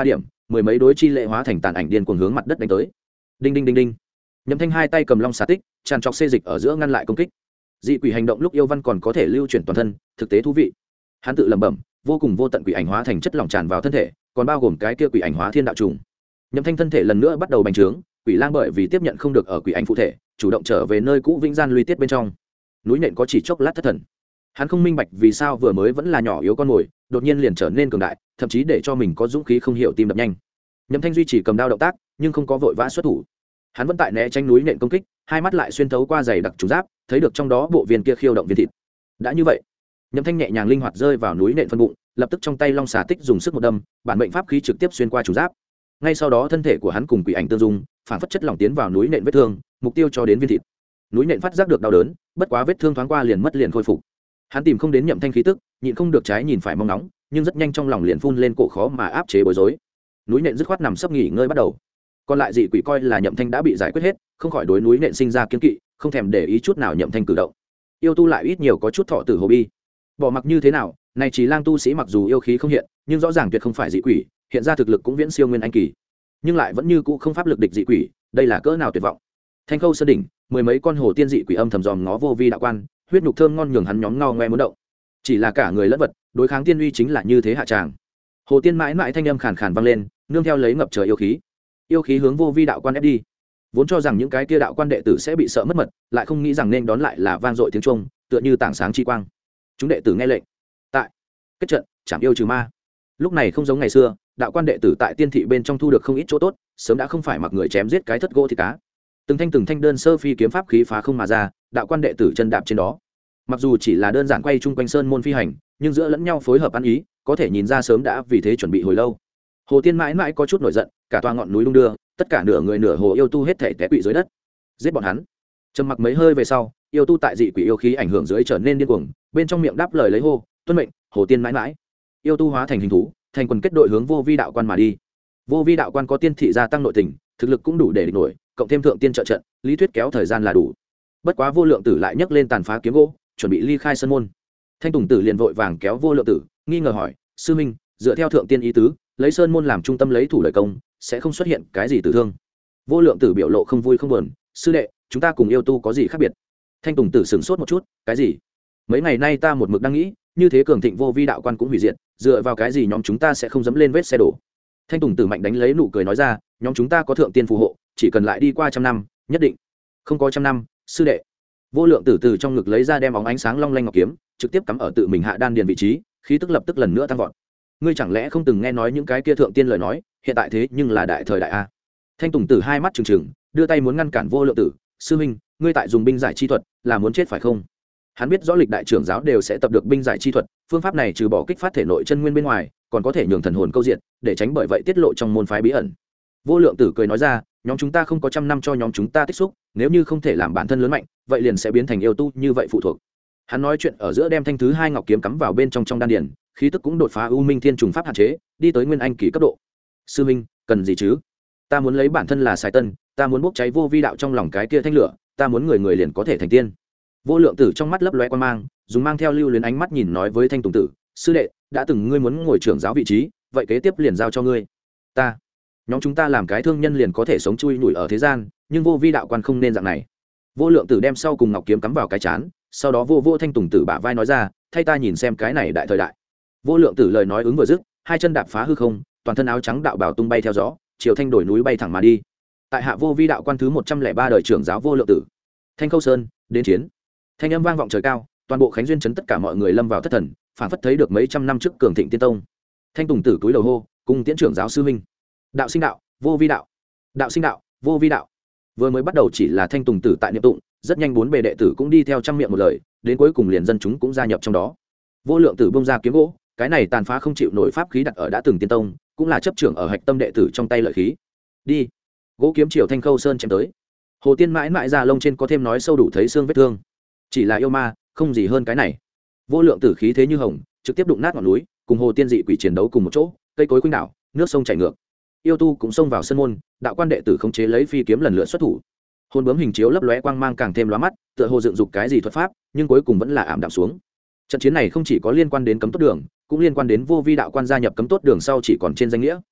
mười mấy đối chi lệ hóa thành tàn ảnh điên cuồng hướng mặt đất đánh tới. Đinh đinh đinh đinh. Nhậm Thanh hai tay cầm long xà tích, tràn trọc xê dịch ở giữa ngăn lại công kích. Dị quỷ hành động lúc yêu văn còn có thể lưu chuyển toàn thân, thực tế thú vị. Hắn tự lẩm bẩm, vô cùng vô tận quỷ ảnh hóa thành chất lỏng tràn vào thân thể, còn bao gồm cái kia quỷ ảnh hóa thiên đạo trùng. Nhậm Thanh thân thể lần nữa bắt đầu bành trướng, quỷ lang bởi vì tiếp nhận không được ở quỷ ảnh phụ thể, chủ động trở về nơi cũ vĩnh gian luy tiết bên trong. Núi nện có chỉ chốc lát thất thần. Hắn không minh bạch vì sao vừa mới vẫn là nhỏ yếu con mồi, đột nhiên liền trở nên cường đại, thậm chí để cho mình có dũng khí không hiểu tim đập nhanh. Nhậm Thanh duy trì cầm đao động tác, nhưng không có vội vã xuất thủ. Hắn vẫn tại né tránh núi nện công kích, hai mắt lại xuyên thấu qua dày đặc trùng giáp, thấy được trong đó bộ viên kia khiêu động viên thịt. Đã như vậy, Nhậm Thanh nhẹ nhàng linh hoạt rơi vào núi nện phân bụng, lập tức trong tay long xà tích dùng sức một đâm, bản mệnh pháp khí trực tiếp xuyên qua trùng giáp. Ngay sau đó thân thể của hắn cùng quỷ ảnh tương dung, phản phất chất lỏng tiến vào núi nện vết thương, mục tiêu cho đến viên thịt. Núi nện phát giác được đau đớn, bất quá vết thương thoáng qua liền mất liền khôi phục. Hắn tìm không đến Nhậm Thanh khí tức, nhịn không được trái nhìn phải mong nóng, nhưng rất nhanh trong lòng liền phun lên cổ khó mà áp chế bối rối. Núi nện dứt khoát nằm sấp nghỉ ngơi bắt đầu. Còn lại dị quỷ coi là Nhậm Thanh đã bị giải quyết hết, không khỏi đối núi nện sinh ra kiêng kỵ, không thèm để ý chút nào Nhậm Thanh cử động. Yêu tu lại ít nhiều có chút thọ tử hồ bi. Bỏ mặc như thế nào, này Chỉ Lang tu sĩ mặc dù yêu khí không hiện, nhưng rõ ràng tuyệt không phải dị quỷ, hiện ra thực lực cũng viễn siêu nguyên anh kỳ, nhưng lại vẫn như cũ không pháp lực địch dị quỷ, đây là cỡ nào tuyệt vọng. Thanh Khâu sơn đỉnh, mười mấy con hồ tiên dị quỷ âm thầm dòm ngó vô vi đạo quan, huyết nhục thơm ngon nhường hắn nhóm ngao ngoe muốn động. Chỉ là cả người lẫn vật, đối kháng tiên uy chính là như thế hạ tràng. Hồ tiên mãi mãi thanh âm khàn khàn vang lên, nương theo lấy ngập trời yêu khí. Yêu khí hướng vô vi đạo quan ép đi. Vốn cho rằng những cái kia đạo quan đệ tử sẽ bị sợ mất mật, lại không nghĩ rằng nên đón lại là vang dội tiếng trung, tựa như tảng sáng chi quang. Chúng đệ tử nghe lệnh, tại kết trận chảm yêu trừ ma. Lúc này không giống ngày xưa, đạo quan đệ tử tại tiên thị bên trong thu được không ít chỗ tốt, sớm đã không phải mặc người chém giết cái thất gỗ thì cá. Từng thanh đơn sơ phi kiếm pháp khí phá không mà ra, đạo quan đệ tử chân đạp trên đó. Mặc dù chỉ là đơn giản quay chung quanh sơn môn phi hành, nhưng giữa lẫn nhau phối hợp ăn ý, có thể nhìn ra sớm đã vì thế chuẩn bị hồi lâu. Hồ tiên mãi mãi có chút nổi giận, cả toa ngọn núi đung đưa, tất cả nửa người nửa hồ yêu tu hết thể té quỵ dưới đất. Giết bọn hắn. Trầm mặc mấy hơi về sau, yêu tu tại dị quỷ yêu khí ảnh hưởng dưới trở nên điên cuồng, bên trong miệng đáp lời lấy hô, tuân mệnh, hồ tiên mãi mãi. Yêu tu hóa thành hình thú, thành quần kết đội hướng vô vi đạo quan mà đi. Vô vi đạo quan có tiên thị gia tăng nội tình, thực lực cũng đủ để địch nổi, cộng thêm thượng tiên trợ trận, lý thuyết kéo thời gian là đủ. Bất quá vô lượng tử lại nhấc lên tàn phá kiếm gỗ, chuẩn bị ly khai sân môn. Thanh Tùng Tử liền vội vàng kéo vô lượng tử, nghi ngờ hỏi, sư minh, dựa theo thượng tiên ý tứ, lấy sơn môn làm trung tâm lấy thủ lợi công, sẽ không xuất hiện cái gì tử thương. Vô lượng tử biểu lộ không vui không buồn, sư đệ, chúng ta cùng yêu tu có gì khác biệt? Thanh Tùng Tử sửng sốt một chút, cái gì? Mấy ngày nay ta một mực đang nghĩ, như thế cường thịnh vô vi đạo quan cũng hủy diệt, dựa vào cái gì nhóm chúng ta sẽ không dẫm lên vết xe đổ? Thanh Tùng Tử mạnh đánh lấy nụ cười nói ra, nhóm chúng ta có thượng tiên phù hộ, chỉ cần lại đi qua 100 năm, nhất định. Không có 100 năm, sư đệ. Vô lượng tử từ trong ngực lấy ra đem óng ánh sáng long lanh ngọc kiếm, trực tiếp cắm ở tự mình hạ đan điền vị trí, khí tức lập tức lần nữa tăng vọt. Ngươi chẳng lẽ không từng nghe nói những cái kia thượng tiên lời nói, hiện tại thế nhưng là đại thời đại a. Thanh Tùng Tử hai mắt trừng trừng, đưa tay muốn ngăn cản vô lượng tử, sư huynh, ngươi tại dùng binh giải chi thuật, là muốn chết phải không? Hắn biết rõ lịch đại trưởng giáo đều sẽ tập được binh giải chi thuật, phương pháp này trừ bỏ kích phát thể nội chân nguyên bên ngoài, còn có thể nhường thần hồn câu diện, để tránh bởi vậy tiết lộ trong môn phái bí ẩn. Vô lượng tử cười nói ra, nhóm chúng ta không có 100 năm cho nhóm chúng ta tích xúc, nếu như không thể làm bản thân lớn mạnh, vậy liền sẽ biến thành yêu tu như vậy phụ thuộc. Hắn nói chuyện ở giữa đem thanh thứ hai ngọc kiếm cắm vào bên trong đan điền, khí tức cũng đột phá u minh thiên trùng pháp hạn chế, đi tới nguyên anh kỳ cấp độ. Sư minh, cần gì chứ? Ta muốn lấy bản thân là sài tân, ta muốn bốc cháy vô vi đạo trong lòng cái kia thanh lửa, ta muốn người người liền có thể thành tiên. Vô lượng tử trong mắt lấp lóe quan mang, dùng mang theo lưu luyến ánh mắt nhìn nói với Thanh Tùng Tử, sư đệ, đã từng ngươi muốn ngồi trưởng giáo vị trí, vậy kế tiếp liền giao cho ngươi. Ta, nhóm chúng ta làm cái thương nhân liền có thể sống chui nhủi ở thế gian, nhưng vô vi đạo quan không nên dạng này. Vô lượng tử đem sau cùng ngọc kiếm cắm vào cái chán, sau đó vô Thanh Tùng Tử bả vai nói ra, thay ta nhìn xem cái này đại thời đại. Vô lượng tử lời nói ứng vừa dứt, hai chân đạp phá hư không, toàn thân áo trắng đạo bào tung bay theo gió, chiều thanh đổi núi bay thẳng mà đi. Tại hạ vô vi đạo quan thứ 103 đời trưởng giáo vô lượng tử. Thanh Khâu Sơn, đến chiến. Thanh âm vang vọng trời cao, toàn bộ Khánh Duyên trấn tất cả mọi người lâm vào thất thần, phảng phất thấy được mấy trăm năm trước cường thịnh tiên tông. Thanh Tùng Tử cúi đầu hô, cùng tiễn trưởng giáo sư huynh. Đạo sinh đạo, vô vi đạo. Đạo sinh đạo, vô vi đạo. Vừa mới bắt đầu chỉ là Thanh Tùng Tử tại niệm tụng, rất nhanh bốn bề đệ tử cũng đi theo trăm miệng một lời, đến cuối cùng liền dân chúng cũng gia nhập trong đó. Vô lượng tử bông ra kiếm gỗ, cái này tàn phá không chịu nổi pháp khí đặt ở đã từng tiên tông, cũng là chấp trưởng ở hạch tâm đệ tử trong tay lợi khí. Đi. Gỗ kiếm chiều Thanh Khâu Sơn chém tới. Hồ Tiên mãi mãi ra lông trên có thêm nói sâu đủ thấy xương vết thương. Chỉ là yêu ma, không gì hơn cái này. Vô lượng tử khí thế như hồng, trực tiếp đụng nát ngọn núi, cùng hồ tiên dị quỷ chiến đấu cùng một chỗ, cây cối khuynh đảo, nước sông chảy ngược. Yêu tu cũng xông vào sân môn, đạo quan đệ tử khống chế lấy phi kiếm lần lượt xuất thủ. Hồn bướm hình chiếu lấp lóe quang mang càng thêm lóa mắt, tựa hồ dựng dục cái gì thuật pháp, nhưng cuối cùng vẫn là ảm đạm xuống. Trận chiến này không chỉ có liên quan đến cấm tốt đường, cũng liên quan đến vô vi đạo quan gia nhập cấm tốt đường sau chỉ còn trên danh nghĩa.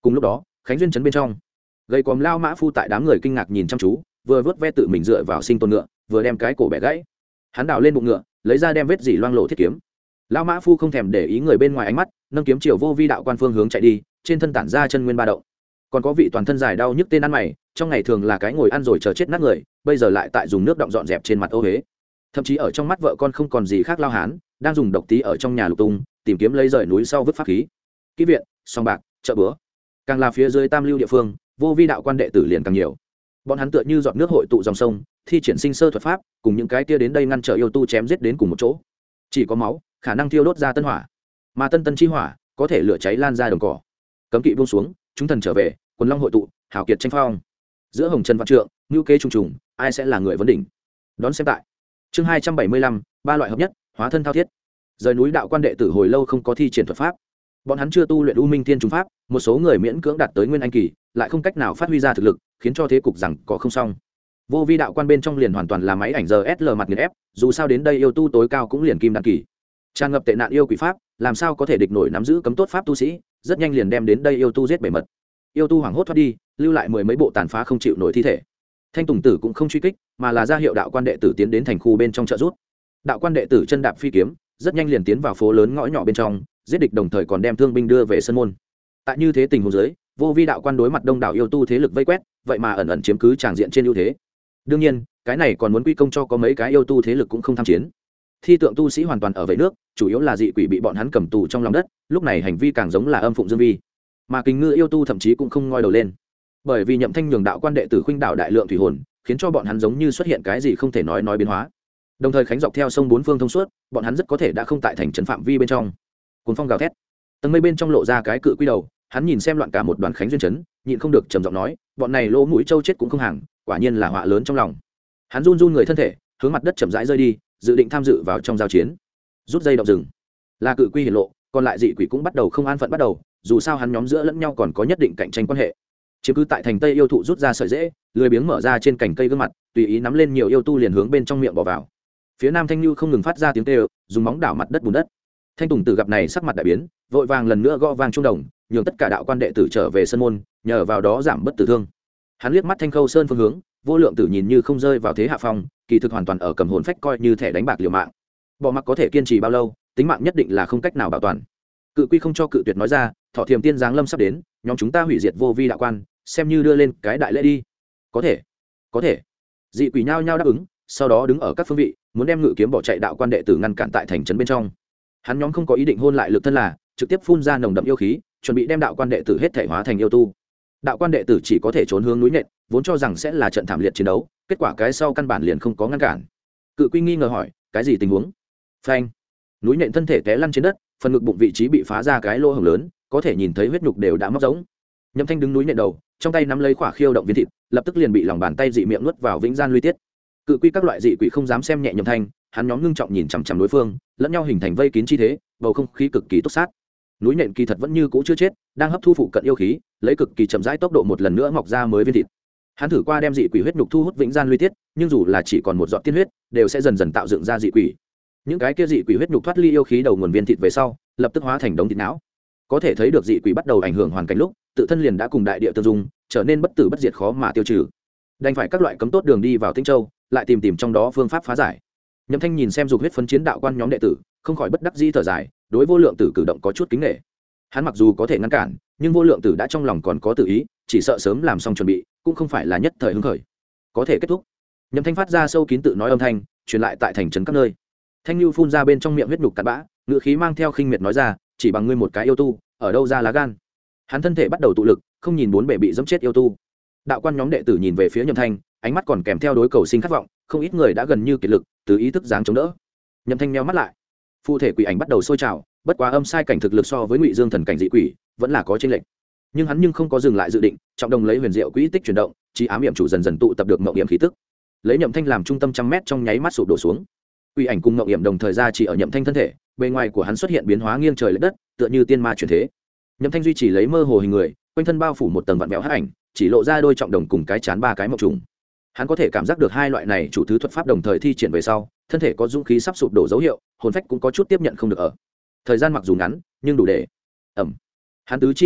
Cùng lúc đó khánh duyên trấn bên trong, gầy còm lao mã phu tại đám người kinh ngạc nhìn chăm chú, vừa vớt ve tự mình dựa vào sinh tồn ngựa, vừa đem cái cổ bẻ gãy. Hắn đào lên bụng ngựa, lấy ra đem vết dỉ loang lộ thiết kiếm. Lao mã phu không thèm để ý người bên ngoài ánh mắt, nâng kiếm chiều vô vi đạo quan phương hướng chạy đi, trên thân tản ra chân nguyên ba động. Còn có vị toàn thân dài đau nhức tên ăn mày, trong ngày thường là cái ngồi ăn rồi chờ chết nát người, bây giờ lại tại dùng nước động dọn dẹp trên mặt ô huế. Thậm chí ở trong mắt vợ con không còn gì khác lao hán, đang dùng độc tí ở trong nhà lục tung, tìm kiếm lấy rời núi sau vứt pháp khí. Kỹ viện, song bạc, chợ búa, càng là phía dưới tam lưu địa phương, vô vi đạo quan đệ tử liền càng nhiều. Bọn hắn tựa như giọt nước hội tụ dòng sông, thi triển sinh sơ thuật pháp, cùng những cái kia đến đây ngăn trở yêu tu chém giết đến cùng một chỗ. Chỉ có máu khả năng thiêu đốt ra tân hỏa, mà tân chi hỏa có thể lửa cháy lan ra đồng cỏ. Cấm kỵ buông xuống, chúng thần trở về, quần long hội tụ, hào kiệt tranh phong. Giữa hồng trần vạn trượng, ngưu kế trùng trùng, ai sẽ là người vấn đỉnh? Đón xem tại chương 275, ba loại hợp nhất, hóa thân thao thiết. Rời núi đạo quan đệ tử hồi lâu không có thi triển thuật pháp. Bọn hắn chưa tu luyện U Minh Thiên Trùng pháp, một số người miễn cưỡng đạt tới nguyên anh kỳ, lại không cách nào phát huy ra thực lực, khiến cho thế cục rằng có không xong. Vô vi đạo quan bên trong liền hoàn toàn là máy ảnh giờ SL mặt nghiền ép, dù sao đến đây yêu tu tối cao cũng liền kim đan kỳ. Tràn ngập tệ nạn yêu quỷ pháp, làm sao có thể địch nổi nắm giữ cấm tốt pháp tu sĩ, rất nhanh liền đem đến đây yêu tu giết bể mật. Yêu tu hoảng hốt thoát đi, lưu lại mười mấy bộ tàn phá không chịu nổi thi thể. Thanh Tùng Tử cũng không truy kích, mà là ra hiệu đạo quan đệ tử tiến đến thành khu bên trong trợ rút. Đạo quan đệ tử chân đạp phi kiếm, rất nhanh liền tiến vào phố lớn ngõ nhỏ bên trong, giết địch đồng thời còn đem thương binh đưa về sân môn. Tại như thế tình huống dưới, vô vi đạo quan đối mặt đông đảo yêu tu thế lực vây quét, vậy mà ẩn ẩn chiếm cứ tràng diện trên ưu thế. Đương nhiên, cái này còn muốn quy công cho có mấy cái yêu tu thế lực cũng không tham chiến. Thi tượng tu sĩ hoàn toàn ở vậy nước, chủ yếu là dị quỷ bị bọn hắn cầm tù trong lòng đất, lúc này hành vi càng giống là âm phụng dương vi. Mà kình ngư yêu tu thậm chí cũng không ngoi đầu lên, bởi vì Nhậm Thanh nhường đạo quan đệ tử khuynh đảo đại lượng thủy hồn, khiến cho bọn hắn giống như xuất hiện cái gì không thể nói biến hóa. Đồng thời khánh dọc theo sông bốn phương thông suốt, bọn hắn rất có thể đã không tại thành trấn phạm vi bên trong. Cuốn phong gào thét, tầng mây bên trong lộ ra cái cự quy đầu, hắn nhìn xem loạn cả một đoàn khánh duyên trấn, nhịn không được trầm giọng nói, bọn này lỗ mũi trâu chết cũng không hàng, quả nhiên là họa lớn trong lòng. Hắn run run người thân thể, hướng mặt đất chậm rãi rơi đi, dự định tham dự vào trong giao chiến. Rút dây động rừng, là cự quy hiển lộ, còn lại dị quỷ cũng bắt đầu không an phận bắt đầu, dù sao hắn nhóm giữa lẫn nhau còn có nhất định cạnh tranh quan hệ. Chiếm cứ tại thành Tây yêu thụ rút ra sợi rễ, lười biếng mở ra trên cành cây gương mặt, tùy ý nắm lên nhiều yêu tu liền hướng bên trong miệng bỏ vào. Phía Nam Thanh Nhu không ngừng phát ra tiếng kêu, dùng móng đảo mặt đất bùn đất. Thanh Tùng Tử gặp này sắc mặt đại biến, vội vàng lần nữa gõ vang trung đồng, nhường tất cả đạo quan đệ tử trở về sân môn, nhờ vào đó giảm bất tử thương. Hắn liếc mắt Thanh Khâu Sơn phương hướng, Vô Lượng Tử nhìn như không rơi vào thế hạ phong, kỳ thực hoàn toàn ở cầm hồn phách coi như thẻ đánh bạc liều mạng. Bỏ mặc có thể kiên trì bao lâu, tính mạng nhất định là không cách nào bảo toàn. Cự quy không cho cự tuyệt nói ra, Thọ Thiềm Tiên giáng lâm sắp đến, nhóm chúng ta hủy diệt vô vi đạo quan, xem như đưa lên cái đại lễ đi. Có thể. Dị quỷ nhao nhao đáp ứng, sau đó đứng ở các phương vị, muốn đem ngự kiếm bỏ chạy đạo quan đệ tử ngăn cản tại thành trấn bên trong. Hắn nhóm không có ý định hôn lại lực thân là, trực tiếp phun ra nồng đậm yêu khí, chuẩn bị đem đạo quan đệ tử hết thể hóa thành yêu tu. Đạo quan đệ tử chỉ có thể trốn hướng núi nện, vốn cho rằng sẽ là trận thảm liệt chiến đấu, kết quả cái sau căn bản liền không có ngăn cản. Cự quy nghi ngờ hỏi, cái gì tình huống? Phanh! Núi nện thân thể té lăn trên đất, phần ngực bụng vị trí bị phá ra cái lỗ hổng lớn, có thể nhìn thấy huyết nhục đều đã móc rỗng. Nhậm Thanh đứng núi nện đầu, trong tay nắm lấy khỏa khiêu động viên thịt, lập tức liền bị lòng bàn tay dị miệng nuốt vào vĩnh gian luy tiết. Cự quy các loại dị quỷ không dám xem nhẹ Nhậm Thanh, hắn nhóm ngưng trọng nhìn chằm chằm đối phương, lẫn nhau hình thành vây kín chi thế, bầu không khí cực kỳ túc sát. Núi nện kỳ thật vẫn như cũ chưa chết, đang hấp thu phụ cận yêu khí, lấy cực kỳ chậm rãi tốc độ một lần nữa mọc ra mới viên thịt. Hắn thử qua đem dị quỷ huyết nhục thu hút vĩnh gian luy tiết, nhưng dù là chỉ còn một giọt tiên huyết, đều sẽ dần dần tạo dựng ra dị quỷ. Những cái kia dị quỷ huyết nhục thoát ly yêu khí đầu nguồn viên thịt về sau, lập tức hóa thành đống thịt não. Có thể thấy được dị quỷ bắt đầu ảnh hưởng hoàn cảnh lúc, tự thân liền đã cùng đại địa tương dung, trở nên bất tử bất diệt khó mà tiêu trừ. Đành phải các loại cấm tốt đường đi vào Tinh Châu, lại tìm trong đó phương pháp phá giải. Nhậm Thanh nhìn xem dục huyết phấn chiến đạo quan nhóm đệ tử, không khỏi bất đắc dĩ thở dài, đối Vô Lượng Tử cử động có chút kính nể. Hắn mặc dù có thể ngăn cản, nhưng Vô Lượng Tử đã trong lòng còn có tự ý, chỉ sợ sớm làm xong chuẩn bị, cũng không phải là nhất thời hứng khởi. Có thể kết thúc. Nhậm Thanh phát ra sâu kín tự nói âm thanh, truyền lại tại thành trấn các nơi. Thanh Nhu phun ra bên trong miệng huyết nhục cặn bã, ngữ khí mang theo khinh miệt nói ra, chỉ bằng ngươi một cái yêu tu, ở đâu ra lá gan? Hắn thân thể bắt đầu tụ lực, không nhìn bốn bề bị dẫm chết yêu tu. Đạo quan nhóm đệ tử nhìn về phía Nhậm Thanh, ánh mắt còn kèm theo đối cầu sinh khát vọng, không ít người đã gần như kiệt lực, từ ý thức dáng chống đỡ. Nhậm Thanh nheo mắt lại, phụ thể quỷ ảnh bắt đầu sôi trào, bất quá âm sai cảnh thực lực so với Ngụy Dương thần cảnh dị quỷ vẫn là có chênh lệch. Nhưng hắn không có dừng lại dự định, trọng đồng lấy huyền diệu quỹ tích chuyển động, trí ám hiểm chủ dần dần tụ tập được mộng hiểm khí tức. Lấy Nhậm Thanh làm trung tâm trăm mét trong nháy mắt sụp đổ xuống. Quỷ ảnh cùng mộng hiểm đồng thời ra chỉ ở Nhậm Thanh thân thể, bề ngoài của hắn xuất hiện biến hóa nghiêng trời lệch đất, tựa như tiên ma chuyển thế. Nhậm Thanh duy trì lấy mơ hồ hình người, quanh thân bao phủ một tầng vặn vẹo hắc ảnh, chỉ lộ ra đôi trọng đồng cùng cái chán ba cái mộng trùng. Hắn có thể cảm giác được hai loại này chủ thứ thuật pháp đồng thời thi triển về sau, thân thể có dũng khí sắp sụp đổ dấu hiệu, hồn phách cũng có chút tiếp nhận không được ở. Thời gian mặc dù ngắn, nhưng đủ để. Hắn tứ chi chạm đất,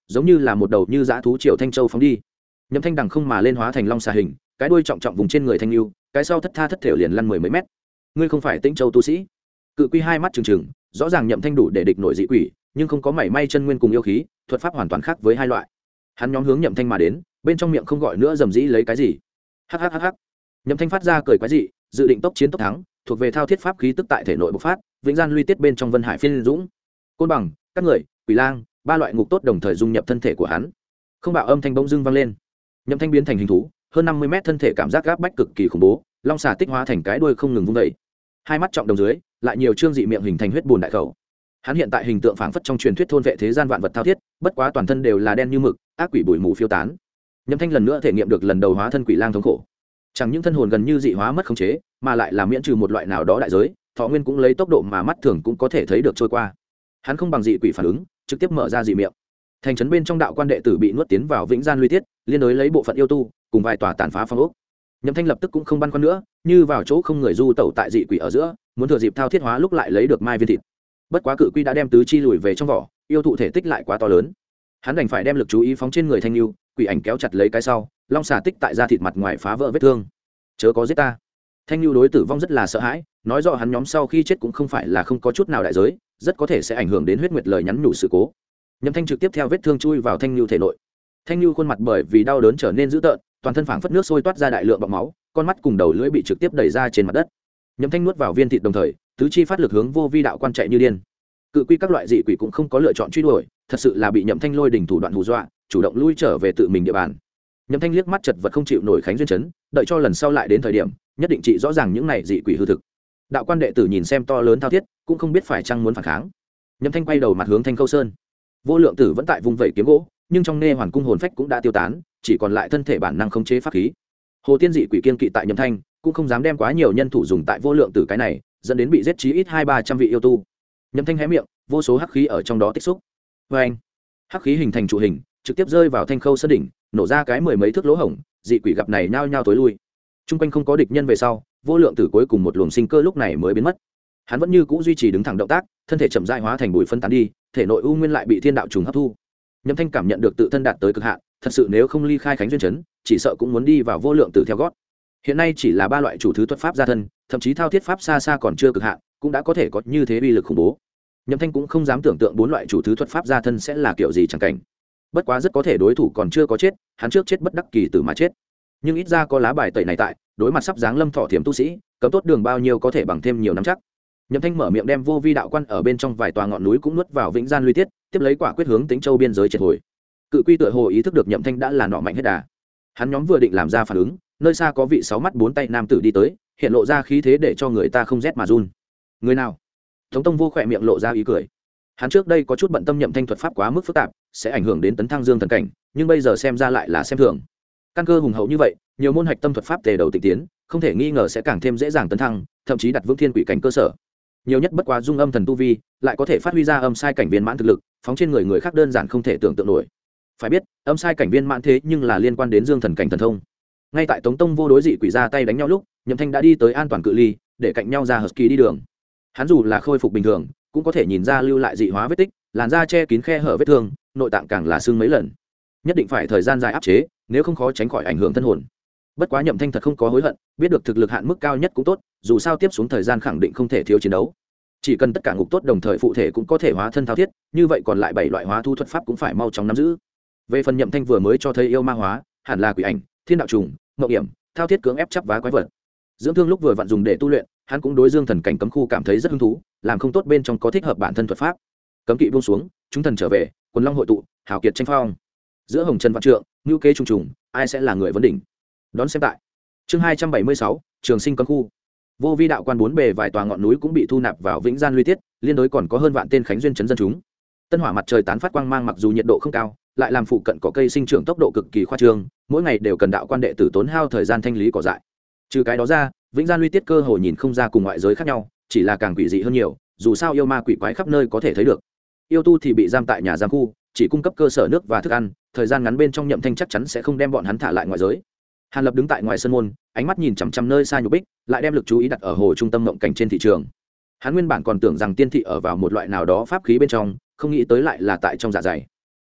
giống như là một đầu như dã thú triều thanh châu phóng đi. Nhậm Thanh đằng không mà lên hóa thành long xà hình, cái đuôi trọng trọng vùng trên người thanh lưu, cái sau thất tha thất thểu liền lăn mười mấy mét. Ngươi không phải Tĩnh Châu tu sĩ? Cự quy hai mắt trừng trừng, rõ ràng Nhậm Thanh đủ để địch nổi dị quỷ, nhưng không có mảy may chân nguyên cùng yêu khí, thuật pháp hoàn toàn khác với hai loại. Hắn nhóm hướng Nhậm Thanh mà đến, bên trong miệng không gọi nữa rầm rĩ lấy cái gì. Hắc hắc hắc hắc. Nhậm Thanh phát ra cười quái dị, dự định tốc chiến tốc thắng, thuộc về thao thiết pháp khí tức tại thể nội bộc phát, vĩnh gian luy tiết bên trong Vân Hải phiên dũng. Côn bằng, các người, quỷ lang, ba loại ngục tốt đồng thời dung nhập thân thể của hắn. Không bạo âm thanh bỗng dưng vang lên. Nhậm Thanh biến thành hình thú, hơn 50 mét thân thể cảm giác gáp bách cực kỳ khủng bố, long xà tích hóa thành cái đuôi không ngừng vung dậy. Hai mắt trọng đồng dưới, lại nhiều trương dị miệng hình thành huyết bùn đại khẩu. Hắn hiện tại hình tượng phảng phất trong truyền thuyết thôn vệ thế gian vạn vật thao thiết, bất quá toàn thân đều là đen như mực, ác quỷ bụi mù phiêu tán. Nhậm Thanh lần nữa thể nghiệm được lần đầu hóa thân quỷ lang thống khổ. Chẳng những thân hồn gần như dị hóa mất khống chế, mà lại là miễn trừ một loại nào đó đại giới, thọ nguyên cũng lấy tốc độ mà mắt thường cũng có thể thấy được trôi qua. Hắn không bằng dị quỷ phản ứng, trực tiếp mở ra dị miệng. Thành trấn bên trong đạo quan đệ tử bị nuốt tiến vào vĩnh gian luy tiết, liên đối lấy bộ phận yêu tu, cùng vài tòa tàn phá phong ốc. Nhậm Thanh lập tức cũng không băn khoăn nữa, như vào chỗ không người du tẩu tại dị quỷ ở giữa, muốn thừa dịp thao thiết hóa lúc lại lấy được mai viên thịt. Bất quá cự quy đã đem tứ chi lùi về trong vỏ, yêu thụ thể tích lại quá to lớn. Hắn đành phải đem lực chú ý phóng trên người Thanh Nưu, quỷ ảnh kéo chặt lấy cái sau, long xà tích tại da thịt mặt ngoài phá vỡ vết thương. Chớ có giết ta. Thanh Nưu đối tử vong rất là sợ hãi, nói rõ hắn nhóm sau khi chết cũng không phải là không có chút nào đại giới, rất có thể sẽ ảnh hưởng đến huyết nguyệt lời nhắn nhủ sự cố. Nhậm Thanh trực tiếp theo vết thương chui vào Thanh Nưu thể nội. Thanh Nưu khuôn mặt bởi vì đau đớn trở nên dữ tợn, toàn thân phảng phất nước sôi toát ra đại lượng bọt máu, con mắt cùng đầu lưỡi bị trực tiếp đẩy ra trên mặt đất. Nhậm Thanh nuốt vào viên thịt đồng thời, tứ chi phát lực hướng vô vi đạo quan chạy như điên. Cự quy các loại dị quỷ cũng không có lựa chọn truy đuổi, thật sự là bị Nhậm Thanh lôi đỉnh thủ đoạn hù dọa, chủ động lui trở về tự mình địa bàn. Nhậm Thanh liếc mắt chật vật không chịu nổi Khánh duyên chấn, đợi cho lần sau lại đến thời điểm, nhất định trị rõ ràng những này dị quỷ hư thực. Đạo quan đệ tử nhìn xem to lớn thao thiết, cũng không biết phải chăng muốn phản kháng. Nhậm Thanh quay đầu mặt hướng Thanh Khâu Sơn. Vô Lượng Tử vẫn tại vùng vẩy kiếm gỗ, nhưng trong nê hoàn cung hồn phách cũng đã tiêu tán, chỉ còn lại thân thể bản năng khống chế pháp khí. Hồ Tiên dị quỷ kiên kỵ tại Nhậm Thanh, cũng không dám đem quá nhiều nhân thủ dùng tại Vô Lượng Tử cái này, dẫn đến bị giết chí ít 200-300 vị yêu tu. Nhậm Thanh hé miệng, vô số hắc khí ở trong đó tích xúc. Oeng! Hắc khí hình thành trụ hình, trực tiếp rơi vào Thanh Khâu Sơn đỉnh, nổ ra cái mười mấy thước lỗ hổng, dị quỷ gặp này nhao nhao tối lui. Trung quanh không có địch nhân về sau, Vô Lượng Tử cuối cùng một luồng sinh cơ lúc này mới biến mất. Hắn vẫn như cũ duy trì đứng thẳng động tác, thân thể chậm rãi hóa thành bụi phân tán đi, thể nội u nguyên lại bị thiên đạo trùng hấp thu. Nhậm Thanh cảm nhận được tự thân đạt tới cực hạn, thật sự nếu không ly khai Khánh duyên chấn, chỉ sợ cũng muốn đi vào Vô Lượng Tử theo gót. Hiện nay chỉ là ba loại chủ thứ thuật pháp gia thân, thậm chí thao thiết pháp xa xa còn chưa cực hạn, cũng đã có thể có như thế uy lực khủng bố. Nhậm Thanh cũng không dám tưởng tượng bốn loại chủ thứ thuật pháp gia thân sẽ là kiểu gì chẳng cảnh. Bất quá rất có thể đối thủ còn chưa có chết, hắn trước chết bất đắc kỳ tử mà chết. Nhưng ít ra có lá bài tẩy này tại, đối mặt sắp giáng lâm thọ thiểm tu sĩ, cấm tốt đường bao nhiêu có thể bằng thêm nhiều nắm chắc. Nhậm Thanh mở miệng đem vô vi đạo quan ở bên trong vài tòa ngọn núi cũng nuốt vào vĩnh gian luy tiết, tiếp lấy quả quyết hướng Tĩnh Châu biên giới triệt hồi. Cự quy tựa hồ ý thức được Nhậm Thanh đã là nọ mạnh hết đà. Hắn nhóm vừa định làm ra phản ứng, nơi xa có vị sáu mắt bốn tay nam tử đi tới, hiện lộ ra khí thế để cho người ta không rét mà run. Người nào? Tống Tông Vô khỏe miệng lộ ra ý cười. Hắn trước đây có chút bận tâm Nhậm Thanh thuật pháp quá mức phức tạp, sẽ ảnh hưởng đến tấn thăng dương thần cảnh, nhưng bây giờ xem ra lại là xem thường. Căn cơ hùng hậu như vậy, nhiều môn hạch tâm thuật pháp tề đầu tịnh tiến, không thể nghi ngờ sẽ càng thêm dễ dàng tấn thăng, thậm chí đặt vững thiên quỷ cảnh cơ sở. Nhiều nhất bất quá dung âm thần tu vi, lại có thể phát huy ra âm sai cảnh viên mãn thực lực, phóng trên người người khác đơn giản không thể tưởng tượng nổi. Phải biết, âm sai cảnh viên mãn thế nhưng là liên quan đến dương thần cảnh thần thông. Ngay tại Tống Tông Vô đối dị quỷ ra tay đánh nhau lúc, Nhậm Thanh đã đi tới an toàn cự ly, để cạnh nhau ra Husky đi đường. Hắn dù là khôi phục bình thường, cũng có thể nhìn ra lưu lại dị hóa vết tích, làn da che kín khe hở vết thương, nội tạng càng là sưng mấy lần. Nhất định phải thời gian dài áp chế, nếu không khó tránh khỏi ảnh hưởng thân hồn. Bất quá Nhậm Thanh thật không có hối hận, biết được thực lực hạn mức cao nhất cũng tốt, dù sao tiếp xuống thời gian khẳng định không thể thiếu chiến đấu. Chỉ cần tất cả ngục tốt đồng thời phụ thể cũng có thể hóa thân thao thiết, như vậy còn lại 7 loại hóa thu thuật pháp cũng phải mau chóng nắm giữ. Về phần Nhậm Thanh vừa mới cho thấy yêu ma hóa, hẳn là quỷ ảnh, thiên đạo trùng, ngộ hiểm, thao thiết cưỡng ép chắp vá quái vật. Dưỡng thương lúc vừa vặn dùng để tu luyện, hắn cũng đối dương thần cảnh cấm khu cảm thấy rất hứng thú, làm không tốt bên trong có thích hợp bản thân thuật pháp. Cấm kỵ buông xuống, chúng thần trở về, quần long hội tụ, hào kiệt tranh phong. Giữa hồng trần vạn trượng, ngưu kế trùng trùng, ai sẽ là người vấn đỉnh. Đón xem tại chương 276, trường sinh cấm khu. Vô vi đạo quan bốn bề vài tòa ngọn núi cũng bị thu nạp vào vĩnh gian luy tiết, liên đối còn có hơn vạn tên Khánh duyên chấn dân chúng. Tân hỏa mặt trời tán phát quang mang, mặc dù nhiệt độ không cao, lại làm phụ cận có cây sinh trưởng tốc độ cực kỳ khoa trương, mỗi ngày đều cần đạo quan đệ tử tốn hao thời gian thanh lý cỏ dại. Trừ cái đó ra, vĩnh gian luy tiết cơ hồ nhìn không ra cùng ngoại giới khác nhau, chỉ là càng quỷ dị hơn nhiều, dù sao yêu ma quỷ quái khắp nơi có thể thấy được. Yêu tu thì bị giam tại nhà giam khu, chỉ cung cấp cơ sở nước và thức ăn, thời gian ngắn bên trong Nhậm Thanh chắc chắn sẽ không đem bọn hắn thả lại ngoại giới. Hàn Lập đứng tại ngoài sân môn, ánh mắt nhìn chằm chằm nơi xa nhục bích, lại đem lực chú ý đặt ở hồ trung tâm mộng cảnh trên thị trường. Hắn nguyên bản còn tưởng rằng tiên thị ở vào một loại nào đó pháp khí bên trong, không nghĩ tới lại là tại trong dạ dày.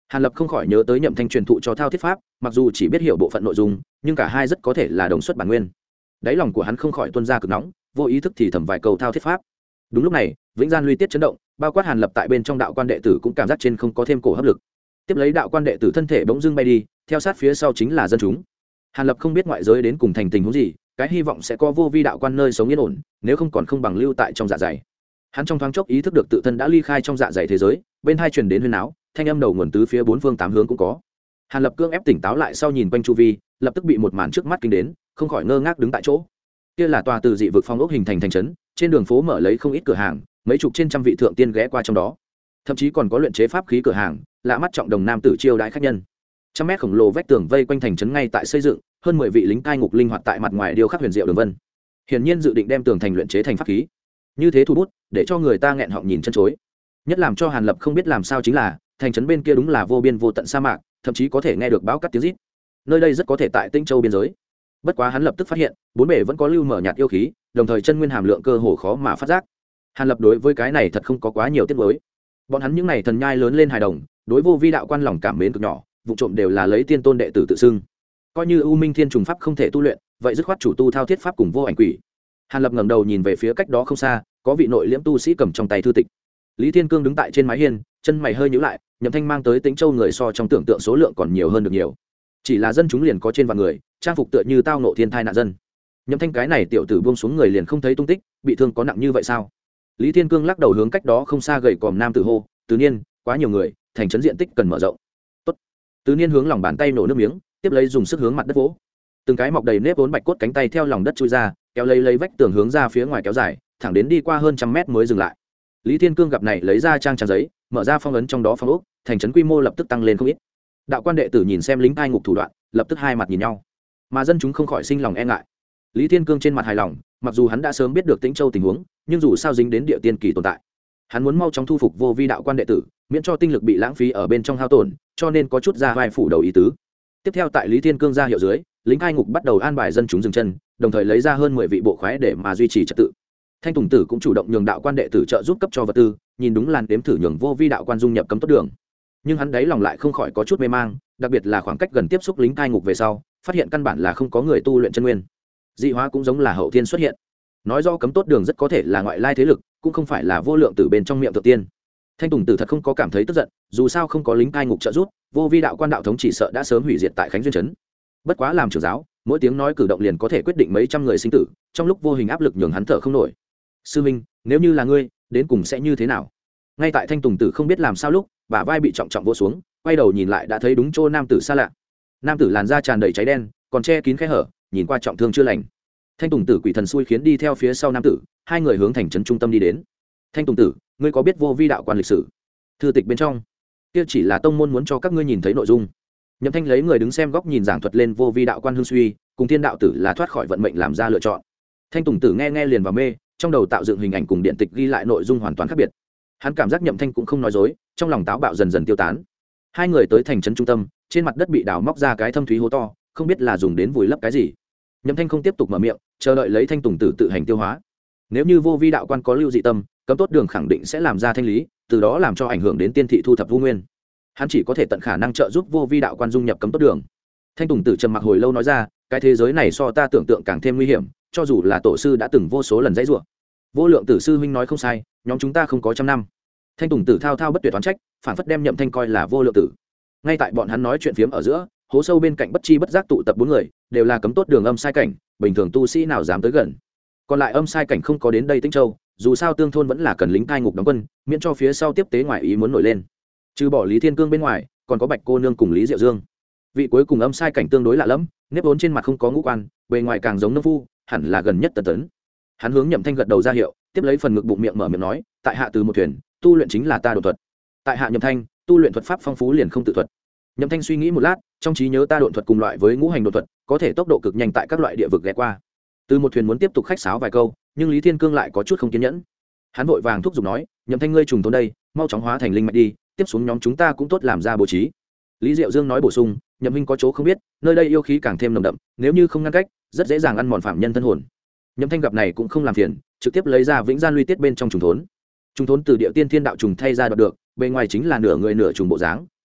Hàn Lập không khỏi nhớ tới Nhậm Thanh truyền thụ cho thao thiết pháp, mặc dù chỉ biết hiểu bộ phận nội dung, nhưng cả hai rất có thể là đồng xuất bản nguyên. Đáy lòng của hắn không khỏi tuôn ra cực nóng, vô ý thức thì thầm vài câu thao thiết pháp. Đúng lúc này, Vĩnh Gian Luy Tiết chấn động, bao quát Hàn Lập tại bên trong đạo quan đệ tử cũng cảm giác trên không có thêm cổ hấp lực. Tiếp lấy đạo quan đệ tử thân thể bỗng dưng bay đi, theo sát phía sau chính là dân chúng. Hàn Lập không biết ngoại giới đến cùng thành tình huống gì, cái hy vọng sẽ có vô vi đạo quan nơi sống yên ổn, nếu không còn không bằng lưu tại trong dạ dày. Hắn trong thoáng chốc ý thức được tự thân đã ly khai trong dạ dày thế giới, bên hai truyền đến huyên náo, thanh âm đầu nguồn tứ phía bốn phương tám hướng cũng có. Hàn Lập cương ép tỉnh táo lại sau nhìn quanh chu vi, lập tức bị một màn trước mắt kinh đến, không khỏi ngơ ngác đứng tại chỗ. Kia là tòa từ dị vực phong ốc hình thành thành trấn, trên đường phố mở lấy không ít cửa hàng, mấy chục trên trăm vị thượng tiên ghé qua trong đó, thậm chí còn có luyện chế pháp khí cửa hàng, lạ mắt trọng đồng nam tử chiêu đãi khách nhân. Trăm mét khổng lồ vách tường vây quanh thành trấn ngay tại xây dựng, hơn 10 vị lính cai ngục linh hoạt tại mặt ngoài điêu khắc huyền diệu đường vân. Hiển nhiên dự định đem tường thành luyện chế thành pháp khí. Như thế thu bút, để cho người ta nghẹn họng nhìn chân chối. Nhất làm cho Hàn Lập không biết làm sao chính là, thành trấn bên kia đúng là vô biên vô tận sa mạc, thậm chí có thể nghe được báo cắt tiếng rít. Nơi đây rất có thể tại Tinh Châu biên giới. Bất quá hắn lập tức phát hiện, bốn bề vẫn có lưu mở nhạt yêu khí, đồng thời chân nguyên hàm lượng cơ hồ khó mà phát giác. Hàn Lập đối với cái này thật không có quá nhiều tiếc nuối. Bọn hắn những này thần nhai lớn lên hài đồng, đối vô vi đạo quan lòng cảm mến cực nhỏ, vụ trộm đều là lấy tiên tôn đệ tử tự xưng. Coi như U Minh Thiên trùng pháp không thể tu luyện, vậy dứt khoát chủ tu thao thiết pháp cùng vô ảnh quỷ. Hàn Lập ngẩng đầu nhìn về phía cách đó không xa, có vị nội liễm tu sĩ cầm trong tay thư tịch. Lý Thiên Cương đứng tại trên mái hiên, chân mày hơi nhíu lại, Nhậm Thanh mang tới Tĩnh Châu người so trong tưởng tượng số lượng còn nhiều hơn được nhiều. Chỉ là dân chúng liền có trên vạn người, trang phục tựa như tao ngộ thiên thai nạn dân. Nhậm Thanh cái này tiểu tử buông xuống người liền không thấy tung tích, bị thương có nặng như vậy sao? Lý Thiên Cương lắc đầu hướng cách đó không xa gầy còm nam tử hô, "Tứ Niên, quá nhiều người, thành trấn diện tích cần mở rộng." Tốt. Tứ Niên hướng lòng bàn tay nổ nước miếng, tiếp lấy dùng sức hướng mặt đất vỗ. Từng cái mọc đầy nếp vốn bạch cốt cánh tay theo lòng đất chui ra, kéo lấy vách tường hướng ra phía ngoài kéo dài, thẳng đến đi qua hơn trăm mét mới dừng lại. Lý Thiên Cương gặp này lấy ra trang giấy, mở ra phong ấn trong đó phong ốc, thành trấn quy mô lập tức tăng lên không ít. Đạo quan đệ tử nhìn xem lính cai ngục thủ đoạn, lập tức hai mặt nhìn nhau, mà dân chúng không khỏi sinh lòng e ngại. Lý Thiên Cương trên mặt hài lòng, mặc dù hắn đã sớm biết được Tĩnh Châu tình huống, nhưng dù sao dính đến địa tiên kỳ tồn tại, hắn muốn mau chóng thu phục vô vi đạo quan đệ tử, miễn cho tinh lực bị lãng phí ở bên trong hao tổn, cho nên có chút ra vai phủ đầu ý tứ. Tiếp theo tại Lý Thiên Cương ra hiệu dưới, lính cai ngục bắt đầu an bài dân chúng dừng chân, đồng thời lấy ra hơn 10 vị bộ khoái để mà duy trì trật tự. Thanh Tùng Tử cũng chủ động nhường đạo quan đệ tử trợ giúp cấp cho vật tư, nhìn đúng làn đếm thử nhường vô vi đạo quan dung nhập cấm tốt đường. Nhưng hắn đấy lòng lại không khỏi có chút mê mang, đặc biệt là khoảng cách gần tiếp xúc lính cai ngục về sau, phát hiện căn bản là không có người tu luyện chân nguyên. Dị hóa cũng giống là hậu thiên xuất hiện. Nói do cấm tốt đường rất có thể là ngoại lai thế lực, cũng không phải là vô lượng tử bên trong miệng thượng tiên. Thanh Tùng Tử thật không có cảm thấy tức giận, dù sao không có lính cai ngục trợ giúp, vô vi đạo quan đạo thống chỉ sợ đã sớm hủy diệt tại Khánh Duyên trấn. Bất quá làm trưởng giáo, mỗi tiếng nói cử động liền có thể quyết định mấy trăm người sinh tử, trong lúc vô hình áp lực nhường hắn thở không nổi. Sư minh, nếu như là ngươi, đến cùng sẽ như thế nào? Ngay tại Thanh Tùng Tử không biết làm sao lúc, bả vai bị trọng trọng vỗ xuống, quay đầu nhìn lại đã thấy đúng chỗ nam tử xa lạ. Nam tử làn da tràn đầy cháy đen, còn che kín khe hở, nhìn qua trọng thương chưa lành. Thanh Tùng Tử quỷ thần xui khiến đi theo phía sau nam tử, hai người hướng thành trấn trung tâm đi đến. Thanh Tùng Tử, ngươi có biết vô vi đạo quan lịch sử? Thư tịch bên trong, kia chỉ là tông môn muốn cho các ngươi nhìn thấy nội dung. Nhậm Thanh lấy người đứng xem góc nhìn giảng thuật lên vô vi đạo quan hương suy, cùng thiên đạo tử là thoát khỏi vận mệnh làm ra lựa chọn. Thanh Tùng Tử nghe liền vào mê, trong đầu tạo dựng hình ảnh cùng điện tịch ghi lại nội dung hoàn toàn khác biệt. Hắn cảm giác Nhậm Thanh cũng không nói dối, trong lòng táo bạo dần dần tiêu tán. Hai người tới thành trấn trung tâm, trên mặt đất bị đào móc ra cái thâm thúy hố to, không biết là dùng đến vùi lấp cái gì. Nhậm Thanh không tiếp tục mở miệng, chờ đợi lấy Thanh Tùng Tử tự hành tiêu hóa. Nếu như vô vi đạo quan có lưu dị tâm, cấm tốt đường khẳng định sẽ làm ra thanh lý, từ đó làm cho ảnh hưởng đến tiên thị thu thập vu nguyên. Hắn chỉ có thể tận khả năng trợ giúp vô vi đạo quan dung nhập cấm tốt đường. Thanh Tùng Tử trầm mặc hồi lâu nói ra, cái thế giới này so ta tưởng tượng càng thêm nguy hiểm, cho dù là tổ sư đã từng vô số lần dãy rủa. Vô lượng tử sư huynh nói không sai, nhóm chúng ta không có trăm năm. Thanh Tùng Tử thao thao bất tuyệt toán trách, phản phất đem Nhậm Thanh coi là vô lượng tử. Ngay tại bọn hắn nói chuyện phiếm ở giữa, hố sâu bên cạnh bất chi bất giác tụ tập 4 người, đều là cấm tốt đường âm sai cảnh, bình thường tu sĩ nào dám tới gần. Còn lại âm sai cảnh không có đến đây Tĩnh Châu, dù sao tương thôn vẫn là cần lính cai ngục đóng quân, miễn cho phía sau tiếp tế ngoại ý muốn nổi lên. Trừ bỏ Lý Thiên Cương bên ngoài, còn có Bạch cô nương cùng Lý Diệu Dương. Vị cuối cùng âm sai cảnh tương đối lạ lẫm, nếp vốn trên mặt không có ngũ quan, bề ngoài càng giống nông phu, hẳn là gần nhất Tần Tấn. Hắn hướng Nhậm Thanh gật đầu ra hiệu, tiếp lấy phần ngực bụng miệng mở miệng nói, tại hạ từ một thuyền, tu luyện chính là ta độn thuật. Tại hạ Nhậm Thanh, tu luyện thuật pháp phong phú liền không tự thuật. Nhậm Thanh suy nghĩ một lát, trong trí nhớ ta độn thuật cùng loại với ngũ hành độn thuật, có thể tốc độ cực nhanh tại các loại địa vực ghé qua. Từ một thuyền muốn tiếp tục khách sáo vài câu, nhưng Lý Thiên Cương lại có chút không kiên nhẫn. Hắn vội vàng thúc giục nói, Nhậm Thanh ngươi trùng tốn đây, mau chóng hóa thành linh mạch đi, tiếp xuống nhóm chúng ta cũng tốt làm ra bố trí. Lý Diệu Dương nói bổ sung, Nhậm huynh có chỗ không biết, nơi đây yêu khí càng thêm nồng đậm, nếu như không ngăn cách, rất dễ dàng ăn mòn phạm nhân thân hồn. Nhậm Thanh gặp này cũng không làm phiền, trực tiếp lấy ra Vĩnh Gian Luy Tiết bên trong trùng thốn. Trùng thốn từ địa tiên thiên đạo trùng thay ra đoạt được, bên ngoài chính là nửa người nửa trùng bộ dáng,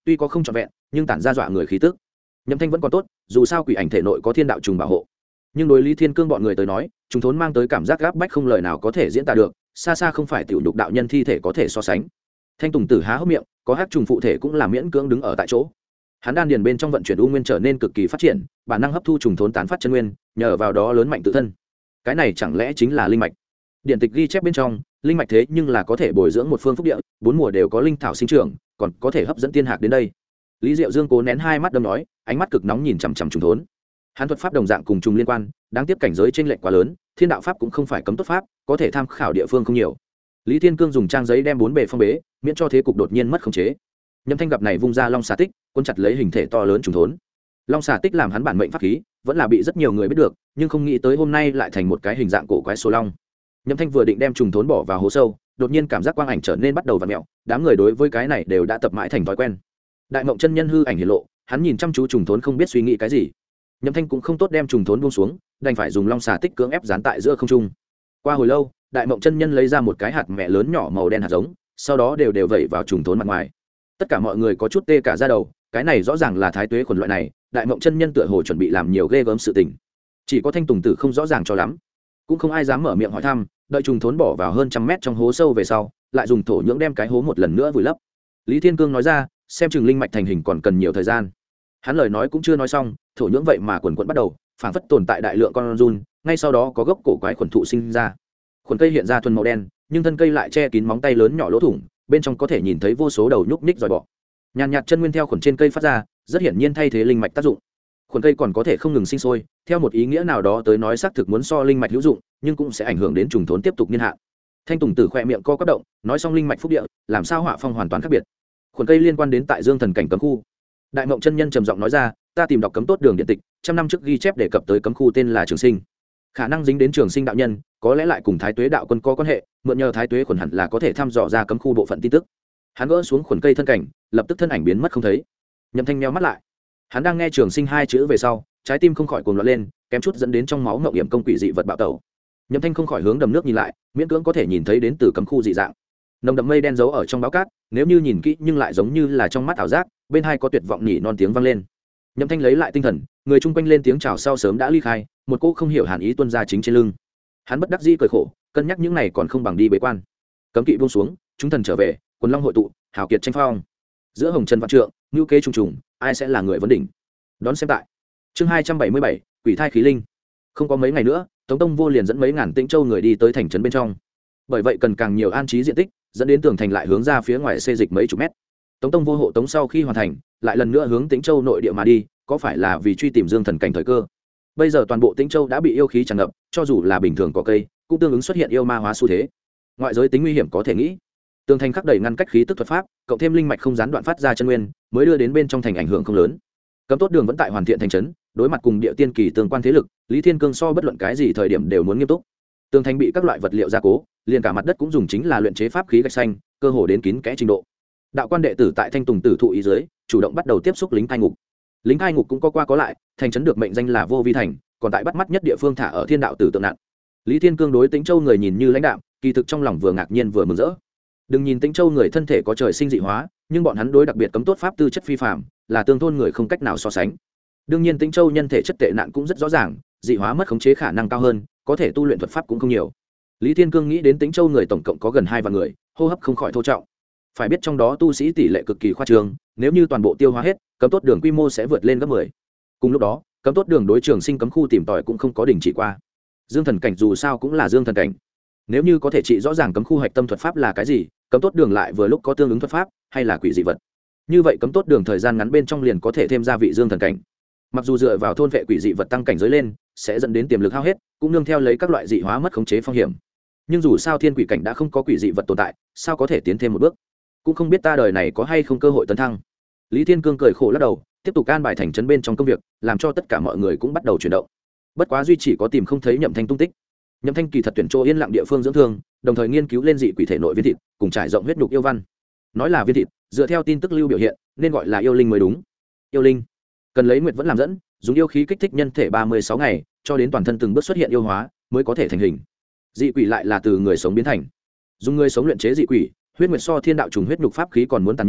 tuy có không trọn vẹn nhưng tản ra dọa người khí tức. Nhậm Thanh vẫn còn tốt, dù sao quỷ ảnh thể nội có thiên đạo trùng bảo hộ, nhưng đối Lý Thiên Cương bọn người tới nói, trùng thốn mang tới cảm giác gáp bách không lời nào có thể diễn tả được, xa xa không phải tiểu nhục đạo nhân thi thể có thể so sánh. Thanh Tùng Tử há hốc miệng, có hắc trùng phụ thể cũng là miễn cưỡng đứng ở tại chỗ. Hắn đan điền bên trong vận chuyển u nguyên trở nên cực kỳ phát triển, bản năng hấp thu trùng thốn tán phát chân nguyên, nhờ vào đó lớn mạnh tự thân. Cái này chẳng lẽ chính là linh mạch? Điện tịch ghi chép bên trong, linh mạch thế nhưng là có thể bồi dưỡng một phương phúc địa, bốn mùa đều có linh thảo sinh trưởng, còn có thể hấp dẫn tiên hạc đến đây. Lý Diệu Dương cố nén hai mắt đâm nói, ánh mắt cực nóng nhìn chằm chằm trùng thốn. Hắn thuật pháp đồng dạng cùng trùng liên quan, đáng tiếc cảnh giới chênh lệch quá lớn, thiên đạo pháp cũng không phải cấm tốt pháp, có thể tham khảo địa phương không nhiều. Lý Thiên Cương dùng trang giấy đem bốn bề phong bế, miễn cho thế cục đột nhiên mất khống chế. Nhâm Thanh gặp này vung ra long xà tích, cuốn chặt lấy hình thể to lớn trùng thốn. Long xà tích làm hắn bản mệnh pháp khí, vẫn là bị rất nhiều người biết được, nhưng không nghĩ tới hôm nay lại thành một cái hình dạng cổ quái số long. Nhâm Thanh vừa định đem trùng thốn bỏ vào hố sâu, đột nhiên cảm giác quang ảnh trở nên bắt đầu vặn mèo, đám người đối với cái này đều đã tập mãi thành thói quen. Đại Mộng chân nhân hư ảnh hiện lộ, hắn nhìn chăm chú trùng thốn không biết suy nghĩ cái gì. Nhâm Thanh cũng không tốt đem trùng thốn buông xuống, đành phải dùng long xà tích cưỡng ép dán tại giữa không trung. Qua hồi lâu, Đại Mộng chân nhân lấy ra một cái hạt mẹ lớn nhỏ màu đen hạt giống, sau đó đều vẩy vào trùng thốn mặt ngoài. Tất cả mọi người có chút tê cả da đầu, cái này rõ ràng là thái tuế khuẩn loại này, Đại Mộng chân nhân tựa hồ chuẩn bị làm nhiều ghê gớm sự tình. Chỉ có Thanh Tùng Tử không rõ ràng cho lắm, cũng không ai dám mở miệng hỏi thăm, đợi trùng thốn bỏ vào hơn trăm mét trong hố sâu về sau, lại dùng thổ nhưỡng đem cái hố một lần nữa vùi lấp. Lý Thiên Cương nói ra, xem chừng linh mạch thành hình còn cần nhiều thời gian. Hắn lời nói cũng chưa nói xong, thổ nhưỡng vậy mà quần quẫn bắt đầu, phảng phất tồn tại đại lượng con giun, ngay sau đó có gốc cổ quái khuẩn thụ sinh ra. Khuẩn cây hiện ra thuần màu đen, nhưng thân cây lại che kín móng tay lớn nhỏ lỗ thủng, bên trong có thể nhìn thấy vô số đầu nhúc nhích giòi bọ. Nhàn nhạt chân nguyên theo khuẩn trên cây phát ra, rất hiển nhiên thay thế linh mạch tác dụng. Khuẩn cây còn có thể không ngừng sinh sôi, theo một ý nghĩa nào đó tới nói xác thực muốn so linh mạch hữu dụng, nhưng cũng sẽ ảnh hưởng đến trùng thốn tiếp tục niên hạn. Thanh Tùng Tử khẽ miệng co quắp động, nói xong linh mạch phúc địa, làm sao họa phong hoàn toàn khác biệt. Khuẩn cây liên quan đến tại Dương Thần cảnh cấm khu. Đại Mộng chân nhân trầm giọng nói ra, ta tìm đọc cấm tốt đường điện tịch, trăm năm trước ghi chép đề cập tới cấm khu tên là Trường Sinh. Khả năng dính đến Trường Sinh đạo nhân, có lẽ lại cùng Thái Tuế đạo quân có quan hệ, mượn nhờ Thái Tuế khuẩn hẳn là có thể thăm dò ra cấm khu bộ phận tin tức. Hắn gỡ xuống khuẩn cây thân cảnh, lập tức thân ảnh biến mất không thấy. Nhậm Thanh nheo mắt lại. Hắn đang nghe Trường Sinh hai chữ về sau, trái tim không khỏi cuồng loạn lên, kém chút dẫn đến trong máu ngậm hiểm công quỷ dị vật bạo tẩu. Nhậm Thanh không khỏi hướng đầm nước nhìn lại, miễn cưỡng có thể nhìn thấy đến từ cấm khu dị dạng. Nồng đậm mây đen giấu ở trong báo cát, nếu như nhìn kỹ nhưng lại giống như là trong mắt ảo giác, bên hai có tuyệt vọng nhỉ non tiếng vang lên. Nhậm Thanh lấy lại tinh thần, người chung quanh lên tiếng chào sau sớm đã ly khai, một cô không hiểu hàn ý tuôn ra chính trên lưng. Hắn bất đắc dĩ cười khổ, cân nhắc những này còn không bằng đi bế quan. Cấm kỵ buông xuống, chúng thần trở về, quần long hội tụ, hào kiệt tranh phong. Giữa hồng trần vạn trượng, ngưu kế trùng trùng, ai sẽ là người vấn đỉnh? Đón xem tại chương 277, quỷ thai khí linh. Không có mấy ngày nữa, Tống Tông Vô liền dẫn mấy ngàn Tĩnh Châu người đi tới thành trấn bên trong. Bởi vậy cần càng nhiều an trí diện tích, dẫn đến tường thành lại hướng ra phía ngoài xê dịch mấy chục mét. Tống Tông Vô hộ tống sau khi hoàn thành, lại lần nữa hướng Tĩnh Châu nội địa mà đi, có phải là vì truy tìm Dương Thần cảnh thời cơ? Bây giờ toàn bộ Tĩnh Châu đã bị yêu khí tràn ngập, cho dù là bình thường có cây, cũng tương ứng xuất hiện yêu ma hóa xu thế. Ngoại giới tính nguy hiểm có thể nghĩ. Tường thành khắc đầy ngăn cách khí tức thuật pháp, cộng thêm linh mạch không gián đoạn phát ra chân nguyên, mới đưa đến bên trong thành ảnh hưởng không lớn. Cấm tốt đường vẫn tại hoàn thiện thành trấn, đối mặt cùng địa tiên kỳ tương quan thế lực, Lý Thiên Cương so bất luận cái gì thời điểm đều muốn nghiêm túc. Tường thành bị các loại vật liệu gia cố, liền cả mặt đất cũng dùng chính là luyện chế pháp khí gạch xanh, cơ hồ đến kín kẽ trình độ. Đạo quan đệ tử tại Thanh Tùng Tử thụ ý dưới, chủ động bắt đầu tiếp xúc lính cai ngục. Lính cai ngục cũng có qua có lại, thành trấn được mệnh danh là Vô Vi thành, còn tại bắt mắt nhất địa phương thả ở Thiên Đạo Tử tượng nạn. Lý Thiên Cương đối Tĩnh Châu người nhìn như lãnh đạm, kỳ thực trong lòng vừa ngạc nhiên vừa mừng rỡ. Đừng nhìn Tĩnh Châu người thân thể có trời sinh dị hóa, nhưng bọn hắn đối đặc biệt cấm tốt pháp tư chất phi phàm, là tương thôn người không cách nào so sánh. Đương nhiên Tĩnh Châu nhân thể chất tệ nạn cũng rất rõ ràng, dị hóa mất khống chế khả năng cao hơn, có thể tu luyện thuật pháp cũng không nhiều. Lý Thiên Cương nghĩ đến Tĩnh Châu người tổng cộng có gần 2 vạn người, hô hấp không khỏi thô trọng. Phải biết trong đó tu sĩ tỷ lệ cực kỳ khoa trương, nếu như toàn bộ tiêu hóa hết, cấm tốt đường quy mô sẽ vượt lên gấp 10. Cùng lúc đó, cấm tốt đường đối Trường Sinh cấm khu tìm tòi cũng không có đình chỉ qua. Dương Thần cảnh dù sao cũng là Dương Thần cảnh. Nếu như có thể trị rõ ràng cấm khu hạch tâm thuật pháp là cái gì, cấm tốt đường lại vừa lúc có tương ứng thuật pháp hay là quỷ dị vật, như vậy cấm tốt đường thời gian ngắn bên trong liền có thể thêm ra vị Dương Thần cảnh. Mặc dù dựa vào thôn vệ quỷ dị vật tăng cảnh giới lên sẽ dẫn đến tiềm lực hao hết, cũng nương theo lấy các loại dị hóa mất khống chế phong hiểm, nhưng dù sao thiên quỷ cảnh đã không có quỷ dị vật tồn tại, sao có thể tiến thêm một bước? Cũng không biết ta đời này có hay không cơ hội tấn thăng. Lý Thiên Cương cười khổ lắc đầu, tiếp tục can bài thành trấn bên trong công việc, làm cho tất cả mọi người cũng bắt đầu chuyển động. Bất quá duy chỉ có tìm không thấy Nhậm Thanh tung tích. Nhậm Thanh kỳ thật tuyển chỗ yên lặng địa phương dưỡng thương, đồng thời nghiên cứu lên dị quỷ thể nội viên thịt, cùng trải rộng huyết nhục yêu văn. Nói là viên thịt, dựa theo tin tức lưu biểu hiện, nên gọi là yêu linh mới đúng. Yêu linh cần lấy nguyệt vẫn làm dẫn, dùng yêu khí kích thích nhân thể 36 ngày, cho đến toàn thân từng bước xuất hiện yêu hóa, mới có thể thành hình. Dị quỷ lại là từ người sống biến thành. Dùng người sống luyện chế dị quỷ, huyết nguyệt so thiên đạo trùng huyết nhục pháp khí còn muốn tàn nhẫn,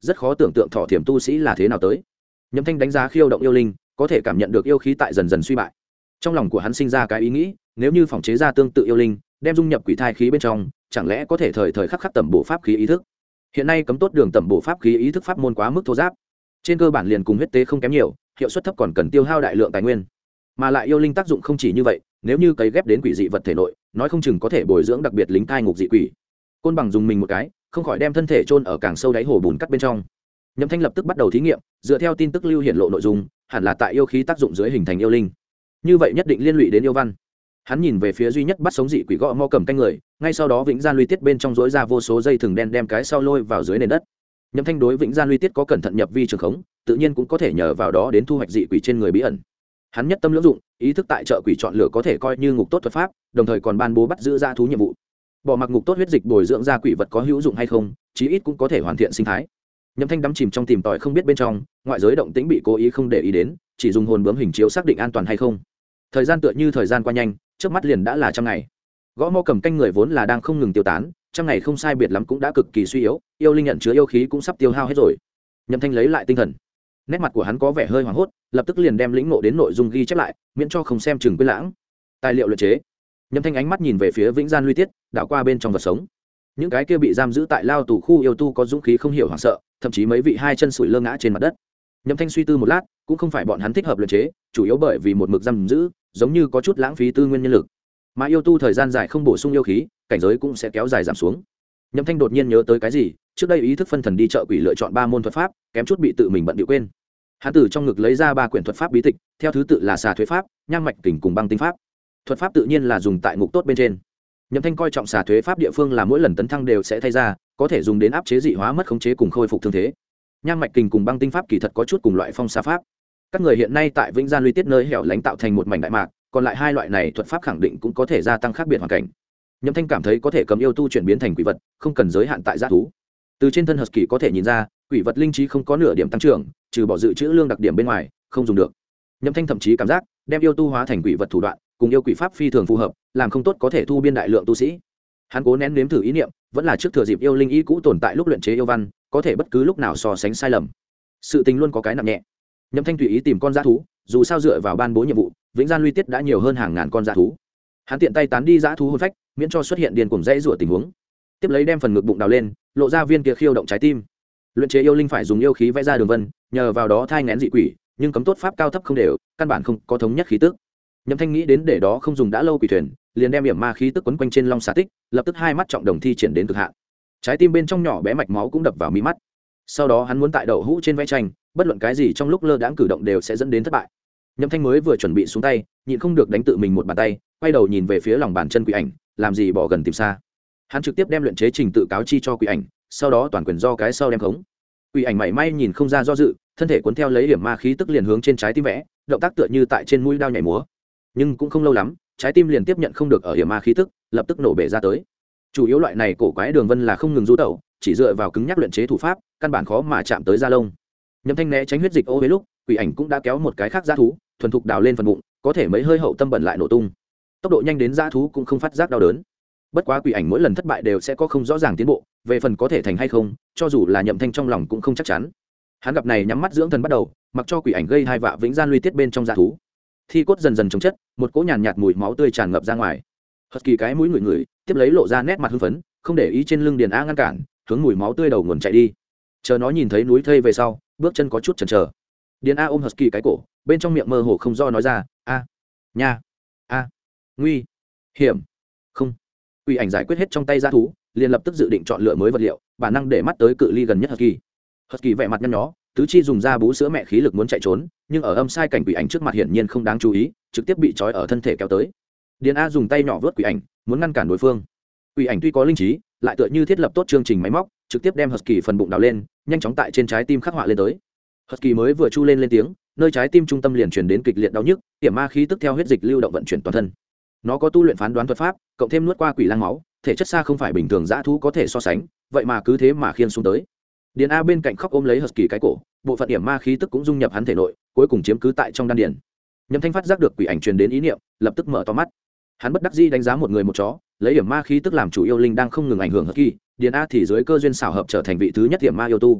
rất khó tưởng tượng thọ thiểm tu sĩ là thế nào tới. Nhậm Thanh đánh giá khiêu động yêu linh, có thể cảm nhận được yêu khí tại dần dần suy bại. Trong lòng của hắn sinh ra cái ý nghĩ, nếu như phỏng chế ra tương tự yêu linh, đem dung nhập quỷ thai khí bên trong, chẳng lẽ có thể thời thời khắc khắc tẩm bổ pháp khí ý thức. Hiện nay cấm tốt đường tẩm bổ pháp khí ý thức pháp môn quá mức thô giáp, trên cơ bản liền cùng huyết tế không kém nhiều, hiệu suất thấp còn cần tiêu hao đại lượng tài nguyên. Mà lại yêu linh tác dụng không chỉ như vậy, nếu như cấy ghép đến quỷ dị vật thể nội, nói không chừng có thể bồi dưỡng đặc biệt lính cai ngục dị quỷ. Côn Bằng dùng mình một cái, không khỏi đem thân thể chôn ở càng sâu đáy hồ bùn cắt bên trong. Nhậm Thanh lập tức bắt đầu thí nghiệm, dựa theo tin tức lưu hiển lộ nội dung, hẳn là tại yêu khí tác dụng dưới hình thành yêu linh. Như vậy nhất định liên lụy đến yêu văn. Hắn nhìn về phía duy nhất bắt sống dị quỷ gõ mo cầm canh người, ngay sau đó Vĩnh Gian Luy Tiết bên trong rối ra vô số dây thừng đen đem cái sau lôi vào dưới nền đất. Nhậm Thanh đối Vĩnh Gian Luy Tiết có cẩn thận nhập vi trường khống, tự nhiên cũng có thể nhờ vào đó đến thu hoạch dị quỷ trên người bí ẩn. Hắn nhất tâm lưỡng dụng, ý thức tại chợ quỷ chọn lựa có thể coi như ngục tốt thuật pháp, đồng thời còn ban bố bắt giữ ra thú nhiệm vụ. Bỏ mặc ngục tốt huyết dịch bồi dưỡng ra quỷ vật có hữu dụng hay không, chí ít cũng có thể hoàn thiện sinh thái. Nhậm Thanh đắm chìm trong tìm tòi không biết bên trong, ngoại giới động tĩnh bị cố ý không để ý đến, chỉ dùng hồn bướm hình chiếu xác định an toàn hay không. Thời gian tựa như thời gian qua nhanh, trước mắt liền đã là trăm ngày. Gõ mo cầm canh người vốn là đang không ngừng tiêu tán, trăm ngày không sai biệt lắm cũng đã cực kỳ suy yếu, yêu linh nhận chứa yêu khí cũng sắp tiêu hao hết rồi. Nhậm Thanh lấy lại tinh thần, nét mặt của hắn có vẻ hơi hoảng hốt, lập tức liền đem lĩnh ngộ đến nội dung ghi chép lại, miễn cho không xem chừng quên lãng. Tài liệu luyện chế. Nhậm Thanh ánh mắt nhìn về phía Vĩnh Gian Luy Tiết, đảo qua bên trong vật sống. Những cái kia bị giam giữ tại lao tù khu yêu tu có dũng khí không hiểu hoảng sợ, thậm chí mấy vị hai chân sủi lơ ngã trên mặt đất. Nhậm Thanh suy tư một lát, cũng không phải bọn hắn thích hợp luyện chế, chủ yếu bởi vì một mực giam giữ, giống như có chút lãng phí tư nguyên nhân lực. Mà yêu tu thời gian dài không bổ sung yêu khí, cảnh giới cũng sẽ kéo dài giảm xuống. Nhậm Thanh đột nhiên nhớ tới cái gì, trước đây ý thức phân thần đi chợ quỷ lựa chọn 3 môn thuật pháp, kém chút bị tự mình bận điệu quên. Hắn từ trong ngực lấy ra 3 quyển thuật pháp bí tịch, theo thứ tự là xà thuế pháp, nham mạch kình cùng băng tinh pháp. Thuật pháp tự nhiên là dùng tại ngục tốt bên trên. Nhậm Thanh coi trọng xà thuế pháp địa phương là mỗi lần tấn thăng đều sẽ thay ra, có thể dùng đến áp chế dị hóa mất khống chế cùng khôi phục thương thế. Nham mạch kình cùng băng tinh pháp kỳ thật có chút cùng loại phong xà pháp. Các người hiện nay tại Vĩnh Gian Luy Tiết nơi hẻo lánh tạo thành một mảnh đại mạc, còn lại hai loại này thuật pháp khẳng định cũng có thể gia tăng khác biệt hoàn cảnh. Nhậm Thanh cảm thấy có thể cấm yêu tu chuyển biến thành quỷ vật, không cần giới hạn tại dã thú. Từ trên thân Husky có thể nhìn ra, quỷ vật linh trí không có nửa điểm tăng trưởng, trừ bỏ dự trữ lương đặc điểm bên ngoài, không dùng được. Nhậm Thanh thậm chí cảm giác, đem yêu tu hóa thành quỷ vật thủ đoạn, cùng yêu quỷ pháp phi thường phù hợp, làm không tốt có thể thu biên đại lượng tu sĩ. Hắn cố nén nếm thử ý niệm, vẫn là trước thừa dịp yêu linh ý cũ tồn tại lúc luyện chế yêu văn, có thể bất cứ lúc nào so sánh sai lầm. Sự tình luôn có cái nặng nhẹ. Nhậm Thanh tùy ý tìm con dã thú, dù sao dựa vào ban bố nhiệm vụ, Vĩnh Gian Luy Tiết đã nhiều hơn hàng ngàn con dã thú. Hắn tiện tay tán đi dã thú hồn phách, miễn cho xuất hiện điên cuồng dãy rủa tình huống. Tiếp lấy đem phần ngực bụng đào lên, lộ ra viên kia khiêu động trái tim. Luyện chế yêu linh phải dùng yêu khí vẽ ra đường vân, nhờ vào đó thai nghén dị quỷ, nhưng cấm tốt pháp cao thấp không đều, căn bản không có thống nhất khí tức. Nhậm Thanh nghĩ đến để đó không dùng đã lâu quỷ thuyền, liền đem yểm ma khí tức quấn quanh trên long xà tích, lập tức hai mắt trọng đồng thi triển đến cực hạn. Trái tim bên trong nhỏ bé mạch máu cũng đập vào mí mắt. Sau đó hắn muốn tại đậu hũ trên vẽ tranh, bất luận cái gì trong lúc lơ đãng cử động đều sẽ dẫn đến thất bại. Nhậm Thanh mới vừa chuẩn bị xuống tay, nhịn không được đánh tự mình một bàn tay, quay đầu nhìn về phía lòng bàn chân quỷ ảnh, làm gì bỏ gần tìm xa. Hắn trực tiếp đem luyện chế trình tự cáo chi cho quỷ ảnh, sau đó toàn quyền do cái sau đem khống. Quỷ ảnh mảy may nhìn không ra do dự, thân thể cuốn theo lấy điểm ma khí tức liền hướng trên trái tim vẽ, động tác tựa như tại trên mũi dao nhảy múa. Nhưng cũng không lâu lắm, trái tim liền tiếp nhận không được ở điểm ma khí tức, lập tức nổ bể ra tới. Chủ yếu loại này cổ quái đường vân là không ngừng du tẩu, chỉ dựa vào cứng nhắc luyện chế thủ pháp, căn bản khó mà chạm tới da lông. Nhậm Thanh né tránh huyết dịch ô với lúc, quỷ ảnh cũng đã kéo một cái khác dã thú, thuần thục đào lên phần bụng, có thể mấy hơi hậu tâm bẩn lại nổ tung. Tốc độ nhanh đến dã thú cũng không phát giác đau đớn. Bất quá quỷ ảnh mỗi lần thất bại đều sẽ có không rõ ràng tiến bộ, về phần có thể thành hay không, cho dù là Nhậm Thanh trong lòng cũng không chắc chắn. Hắn gặp này nhắm mắt dưỡng thần bắt đầu, mặc cho quỷ ảnh gây hai vạ Vĩnh Gian Luy Tiết bên trong dã thú. Thi cốt dần dần chống chất, một cỗ nhàn nhạt mùi máu tươi tràn ngập ra ngoài. Husky cái mũi người người, tiếp lấy lộ ra nét mặt hưng phấn, không để ý trên lưng Điền A ngăn cản, hướng mùi máu tươi đầu nguồn chạy đi. Chờ nó nhìn thấy núi thây về sau, bước chân có chút chần chờ. Điền A ôm Husky cái cổ, bên trong miệng mơ hồ không do nói ra, a, nha, a, nguy, hiểm, không. Quỷ ảnh giải quyết hết trong tay dã thú, liền lập tức dự định chọn lựa mới vật liệu, bản năng để mắt tới cự ly gần nhất Husky. Husky vẻ mặt nhăn nhó, tứ chi dùng ra bú sữa mẹ khí lực muốn chạy trốn, nhưng ở âm sai cảnh quỷ ảnh trước mặt hiển nhiên không đáng chú ý, trực tiếp bị trói ở thân thể kéo tới. Điền A dùng tay nhỏ vớt quỷ ảnh, muốn ngăn cản đối phương. Quỷ ảnh tuy có linh trí, lại tựa như thiết lập tốt chương trình máy móc, trực tiếp đem Husky phần bụng đào lên, nhanh chóng tại trên trái tim khắc họa lên tới. Husky mới vừa chu lên tiếng, nơi trái tim trung tâm liền truyền đến kịch liệt đau nhức, tiềm ma khí tức theo huyết dịch lưu động vận chuyển toàn thân. Nó có tu luyện phán đoán thuật pháp, cộng thêm nuốt qua quỷ lang máu, thể chất xa không phải bình thường dã thú có thể so sánh, vậy mà cứ thế mà khiên xuống tới. Điền A bên cạnh khóc ôm lấy Husky cái cổ, bộ phận điểm ma khí tức cũng dung nhập hắn thể nội, cuối cùng chiếm cứ tại trong đan điền. Nhậm Thanh phát giác được quỷ ảnh truyền đến ý niệm, lập tức mở to mắt. Hắn bất đắc dĩ đánh giá một người một chó, lấy điểm ma khí tức làm chủ yêu linh đang không ngừng ảnh hưởng Husky, Điền A thì dưới cơ duyên xảo hợp trở thành vị thứ nhất điểm ma yêu tu.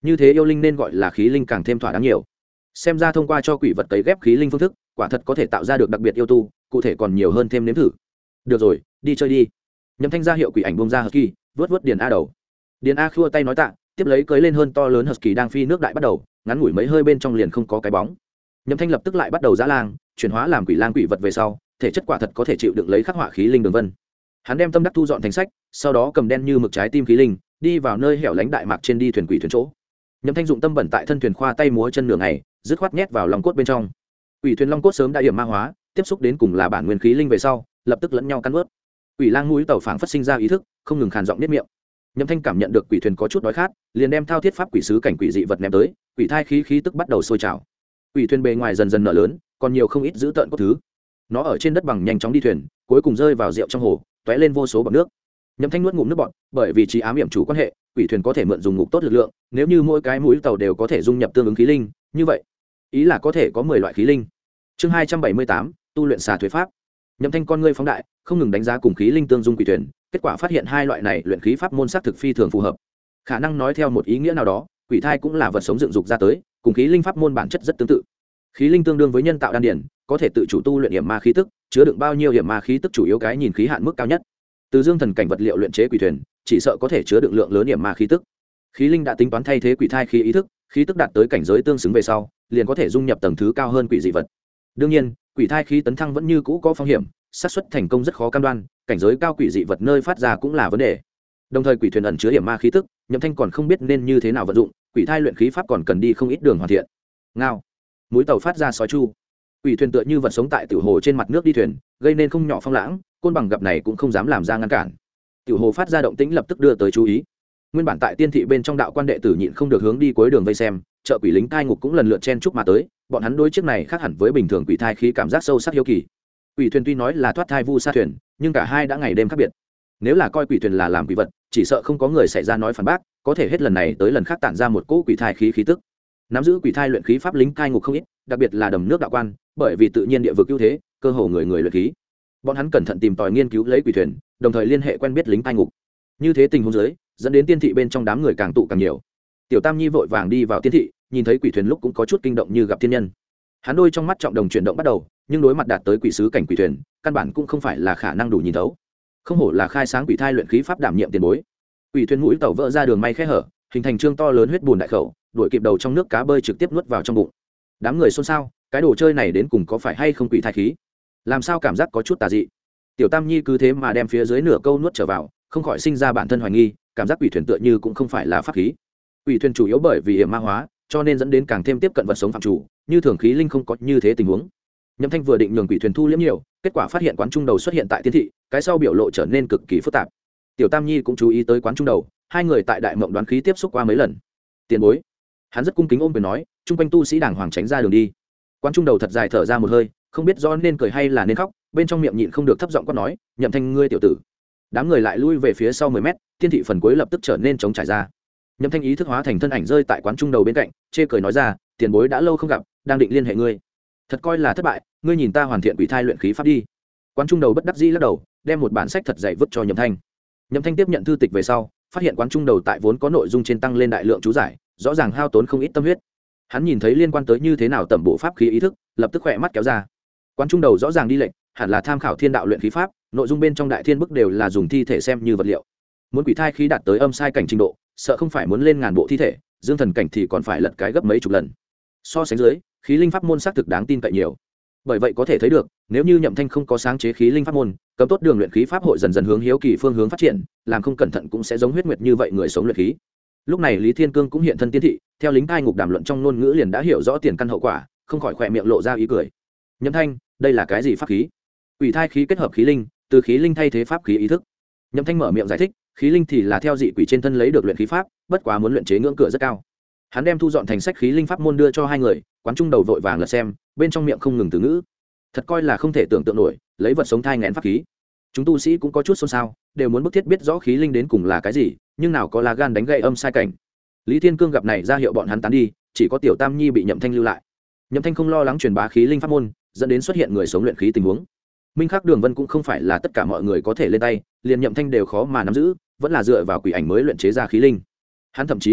như thế yêu linh nên gọi là khí linh càng thêm thỏa đáng nhiều. Xem ra thông qua cho quỷ vật cấy ghép khí linh phương thức, quả thật có thể tạo ra được đặc biệt yêu tu, cụ thể còn nhiều hơn thêm nếm thử. Được rồi, đi chơi đi. Nhậm Thanh ra hiệu quỷ ảnh bông ra Husky, vớt vớt Điền A đầu. Điền A khua tay nói tạ, tiếp lấy cưới lên hơn to lớn Husky đang phi nước đại bắt đầu, ngắn ngủi mấy hơi bên trong liền không có cái bóng. Nhậm Thanh lập tức lại bắt đầu dã lang, chuyển hóa làm quỷ lang quỷ vật về sau, thể chất quả thật có thể chịu đựng lấy khắc họa khí linh đường vân. Hắn đem tâm đắc thu dọn thành sách, sau đó cầm đen như mực trái tim khí linh, đi vào nơi hẻo lánh đại mạc trên đi thuyền quỷ thuyền chỗ. Nhậm Thanh dụng tâm bẩn tại thân thuyền khoa tay múa chân nửa ngày, dứt khoát nhét vào lòng cốt bên trong. Quỷ thuyền long cốt sớm đã hiểm ma hóa, tiếp xúc đến cùng là bản nguyên khí linh về sau, lập tức lẫn nhau cắn nuốt. Quỷ lang mũi tàu phảng phất sinh ra ý thức, không ngừng khàn giọng niết miệng. Nhậm Thanh cảm nhận được quỷ thuyền có chút đói khát, liền đem thao thiết pháp quỷ sứ cảnh quỷ dị vật ném tới, quỷ thai khí tức bắt đầu sôi trào. Quỷ thuyền bề ngoài dần dần nở lớn, còn nhiều không ít giữ tợn cốt thứ. Nó ở trên đất bằng nhanh chóng đi thuyền, cuối cùng rơi vào rượu trong hồ, tóe lên vô số bọt nước. Nhậm Thanh nuốt ngụm nước bọt, bởi vì trí ám hiểm chủ quan hệ, quỷ thuyền có thể mượn dùng ngục tốt lực lượng, nếu như mỗi cái mũi tàu đều có thể dung nhập tương ứng khí linh, như vậy, ý là có thể có 10 loại khí linh. Chương 278, tu luyện xà thuế pháp. Nhậm Thanh con ngươi phóng đại, không ngừng đánh giá cùng khí linh tương dung quỷ thuyền, kết quả phát hiện hai loại này luyện khí pháp môn sắc thực phi thường phù hợp. Khả năng nói theo một ý nghĩa nào đó, quỷ thai cũng là vật sống dựng dục ra tới, cùng khí linh pháp môn bản chất rất tương tự. Khí linh tương đương với nhân tạo đan điển, có thể tự chủ tu luyện hiểm ma khí tức, chứa đựng bao nhiêu hiểm ma khí tức chủ yếu cái nhìn khí hạn mức cao nhất. Từ dương thần cảnh vật liệu luyện chế quỷ thuyền, chỉ sợ có thể chứa đựng lượng lớn hiểm ma khí tức. Khí linh đã tính toán thay thế quỷ thai khí ý thức, khí tức đạt tới cảnh giới tương xứng về sau, liền có thể dung nhập tầng thứ cao hơn quỷ dị vật. Đương nhiên, quỷ thai khí tấn thăng vẫn như cũ có phong hiểm, xác suất thành công rất khó cam đoan, cảnh giới cao quỷ dị vật nơi phát ra cũng là vấn đề. Đồng thời quỷ thuyền ẩn chứa hiểm ma khí tức, Nhậm Thanh còn không biết nên như thế nào vận dụng, quỷ thai luyện khí pháp còn cần đi không ít đường hoàn thiện. Ngao, mũi tàu phát ra sói chu. Quỷ thuyền tựa như vật sống tại tiểu hồ trên mặt nước đi thuyền, gây nên không nhỏ phong lãng, côn bằng gặp này cũng không dám làm ra ngăn cản. Tiểu hồ phát ra động tĩnh lập tức đưa tới chú ý. Nguyên bản tại tiên thị bên trong đạo quan đệ tử nhịn không được hướng đi cuối đường vây xem, chợ quỷ lính cai ngục cũng lần lượt chen chúc mà tới, bọn hắn đối chiếc này khác hẳn với bình thường quỷ thai khí cảm giác sâu sắc hiếu kỳ. Quỷ thuyền tuy nói là thoát thai vu sa thuyền, nhưng cả hai đã ngày đêm khác biệt. Nếu là coi quỷ thuyền là làm quỷ vật, chỉ sợ không có người xảy ra nói phản bác, có thể hết lần này tới lần khác tản ra một cỗ quỷ thai khí khí tức. Nắm giữ quỷ thai luyện khí pháp lính cai ngục không ít, đặc biệt là đầm nước đạo quan, bởi vì tự nhiên địa vực ưu thế, cơ hồ người người luyện khí. Bọn hắn cẩn thận tìm tòi nghiên cứu lấy quỷ thuyền, đồng thời liên hệ quen biết lính cai ngục. Như thế tình huống dưới, dẫn đến tiên thị bên trong đám người càng tụ càng nhiều. Tiểu Tam Nhi vội vàng đi vào tiên thị, nhìn thấy quỷ thuyền lúc cũng có chút kinh động như gặp thiên nhân. Hắn đôi trong mắt trọng đồng chuyển động bắt đầu, nhưng đối mặt đạt tới quỷ sứ cảnh quỷ thuyền, căn bản cũng không phải là khả năng đủ nhìn thấu. Không hổ là khai sáng quỷ thai luyện khí pháp đảm nhiệm tiền bối. Quỷ thuyền mũi tàu vỡ ra đường may khe hở, hình thành trương to lớn huyết bùn đại khẩu, đuổi kịp đầu trong nước cá bơi trực tiếp nuốt vào trong bụng. Đám người xôn xao, cái đồ chơi này đến cùng có phải hay không quỷ thai khí? Làm sao cảm giác có chút tà dị? Tiểu Tam Nhi cứ thế mà đem phía dưới nửa câu nuốt trở vào, không khỏi sinh ra bản thân hoài nghi, cảm giác quỷ thuyền tựa như cũng không phải là pháp khí. Quỷ thuyền chủ yếu bởi vì hiểm ma hóa, cho nên dẫn đến càng thêm tiếp cận vật sống phạm chủ, như thường khí linh không có như thế tình huống. Nhậm Thanh vừa định nhường quỷ thuyền thu liễm nhiều, kết quả phát hiện quán trung đầu xuất hiện tại tiên thị, cái sau biểu lộ trở nên cực kỳ phức tạp. Tiểu Tam Nhi cũng chú ý tới quán trung đầu, hai người tại đại mộng đoán khí tiếp xúc qua mấy lần. Tiền bối, hắn rất cung kính ôm quyền nói, trung quanh tu sĩ đàng hoàng tránh ra đường đi. Quán trung đầu thật dài thở ra một hơi, không biết do nên cười hay là nên khóc, bên trong miệng nhịn không được thấp giọng quát nói, Nhậm Thanh ngươi tiểu tử. Đám người lại lui về phía sau 10 mét, tiên thị phần cuối lập tức trở nên trống trải ra. Nhậm Thanh ý thức hóa thành thân ảnh rơi tại quán trung đầu bên cạnh, chê cười nói ra, tiền bối đã lâu không gặp, đang định liên hệ ngươi. Thật coi là thất bại, ngươi nhìn ta hoàn thiện quỷ thai luyện khí pháp đi. Quán trung đầu bất đắc dĩ lắc đầu, đem một bản sách thật dày vứt cho Nhậm Thanh. Nhậm Thanh tiếp nhận thư tịch về sau, phát hiện quán trung đầu tại vốn có nội dung trên tăng lên đại lượng chú giải, rõ ràng hao tốn không ít tâm huyết. Hắn nhìn thấy liên quan tới như thế nào tẩm bộ pháp khí ý thức, lập tức khỏe mắt kéo ra. Quán trung đầu rõ ràng đi lệnh, hẳn là tham khảo thiên đạo luyện khí pháp, nội dung bên trong đại thiên bức đều là dùng thi thể xem như vật liệu. Muốn quỷ thai khí đạt tới âm sai cảnh trình độ, sợ không phải muốn lên ngàn bộ thi thể, dương thần cảnh thì còn phải lật cái gấp mấy chục lần. So sánh dưới, khí linh pháp môn xác thực đáng tin cậy nhiều. Bởi vậy có thể thấy được, nếu như Nhậm Thanh không có sáng chế khí linh pháp môn, cấm tốt đường luyện khí pháp hội dần dần hướng hiếu kỳ phương hướng phát triển, làm không cẩn thận cũng sẽ giống huyết nguyệt như vậy người sống luyện khí. Lúc này Lý Thiên Cương cũng hiện thân tiên thị, theo lính cai ngục đàm luận trong ngôn ngữ liền đã hiểu rõ tiền căn hậu quả, không khỏi khỏe miệng lộ ra ý cười. Nhậm Thanh, đây là cái gì pháp khí? Quỷ thai khí kết hợp khí linh, từ khí linh thay thế pháp khí ý thức. Nhậm Thanh mở miệng giải thích, khí linh thì là theo dị quỷ trên thân lấy được luyện khí pháp, bất quá muốn luyện chế ngưỡng cửa rất cao. Hắn đem thu dọn thành sách khí linh pháp môn đưa cho hai người, quán trung đầu vội vàng lật xem, bên trong miệng không ngừng từ ngữ. Thật coi là không thể tưởng tượng nổi, lấy vật sống thai nghén pháp khí. Chúng tu sĩ cũng có chút xôn xao, đều muốn bức thiết biết rõ khí linh đến cùng là cái gì, nhưng nào có lá gan đánh gậy âm sai cảnh. Lý Thiên Cương gặp này ra hiệu bọn hắn tán đi, chỉ có Tiểu Tam Nhi bị Nhậm Thanh lưu lại. Nhậm Thanh không lo lắng truyền bá khí linh pháp môn, dẫn đến xuất hiện người sống luyện khí tình huống. Minh Khắc Đường Vân cũng không phải là tất cả mọi người có thể lên tay, liền Nhậm Thanh đều khó mà nắm giữ, vẫn là dựa vào quỷ ảnh mới luyện chế ra khí linh. Hắn thậm chí cảm giác,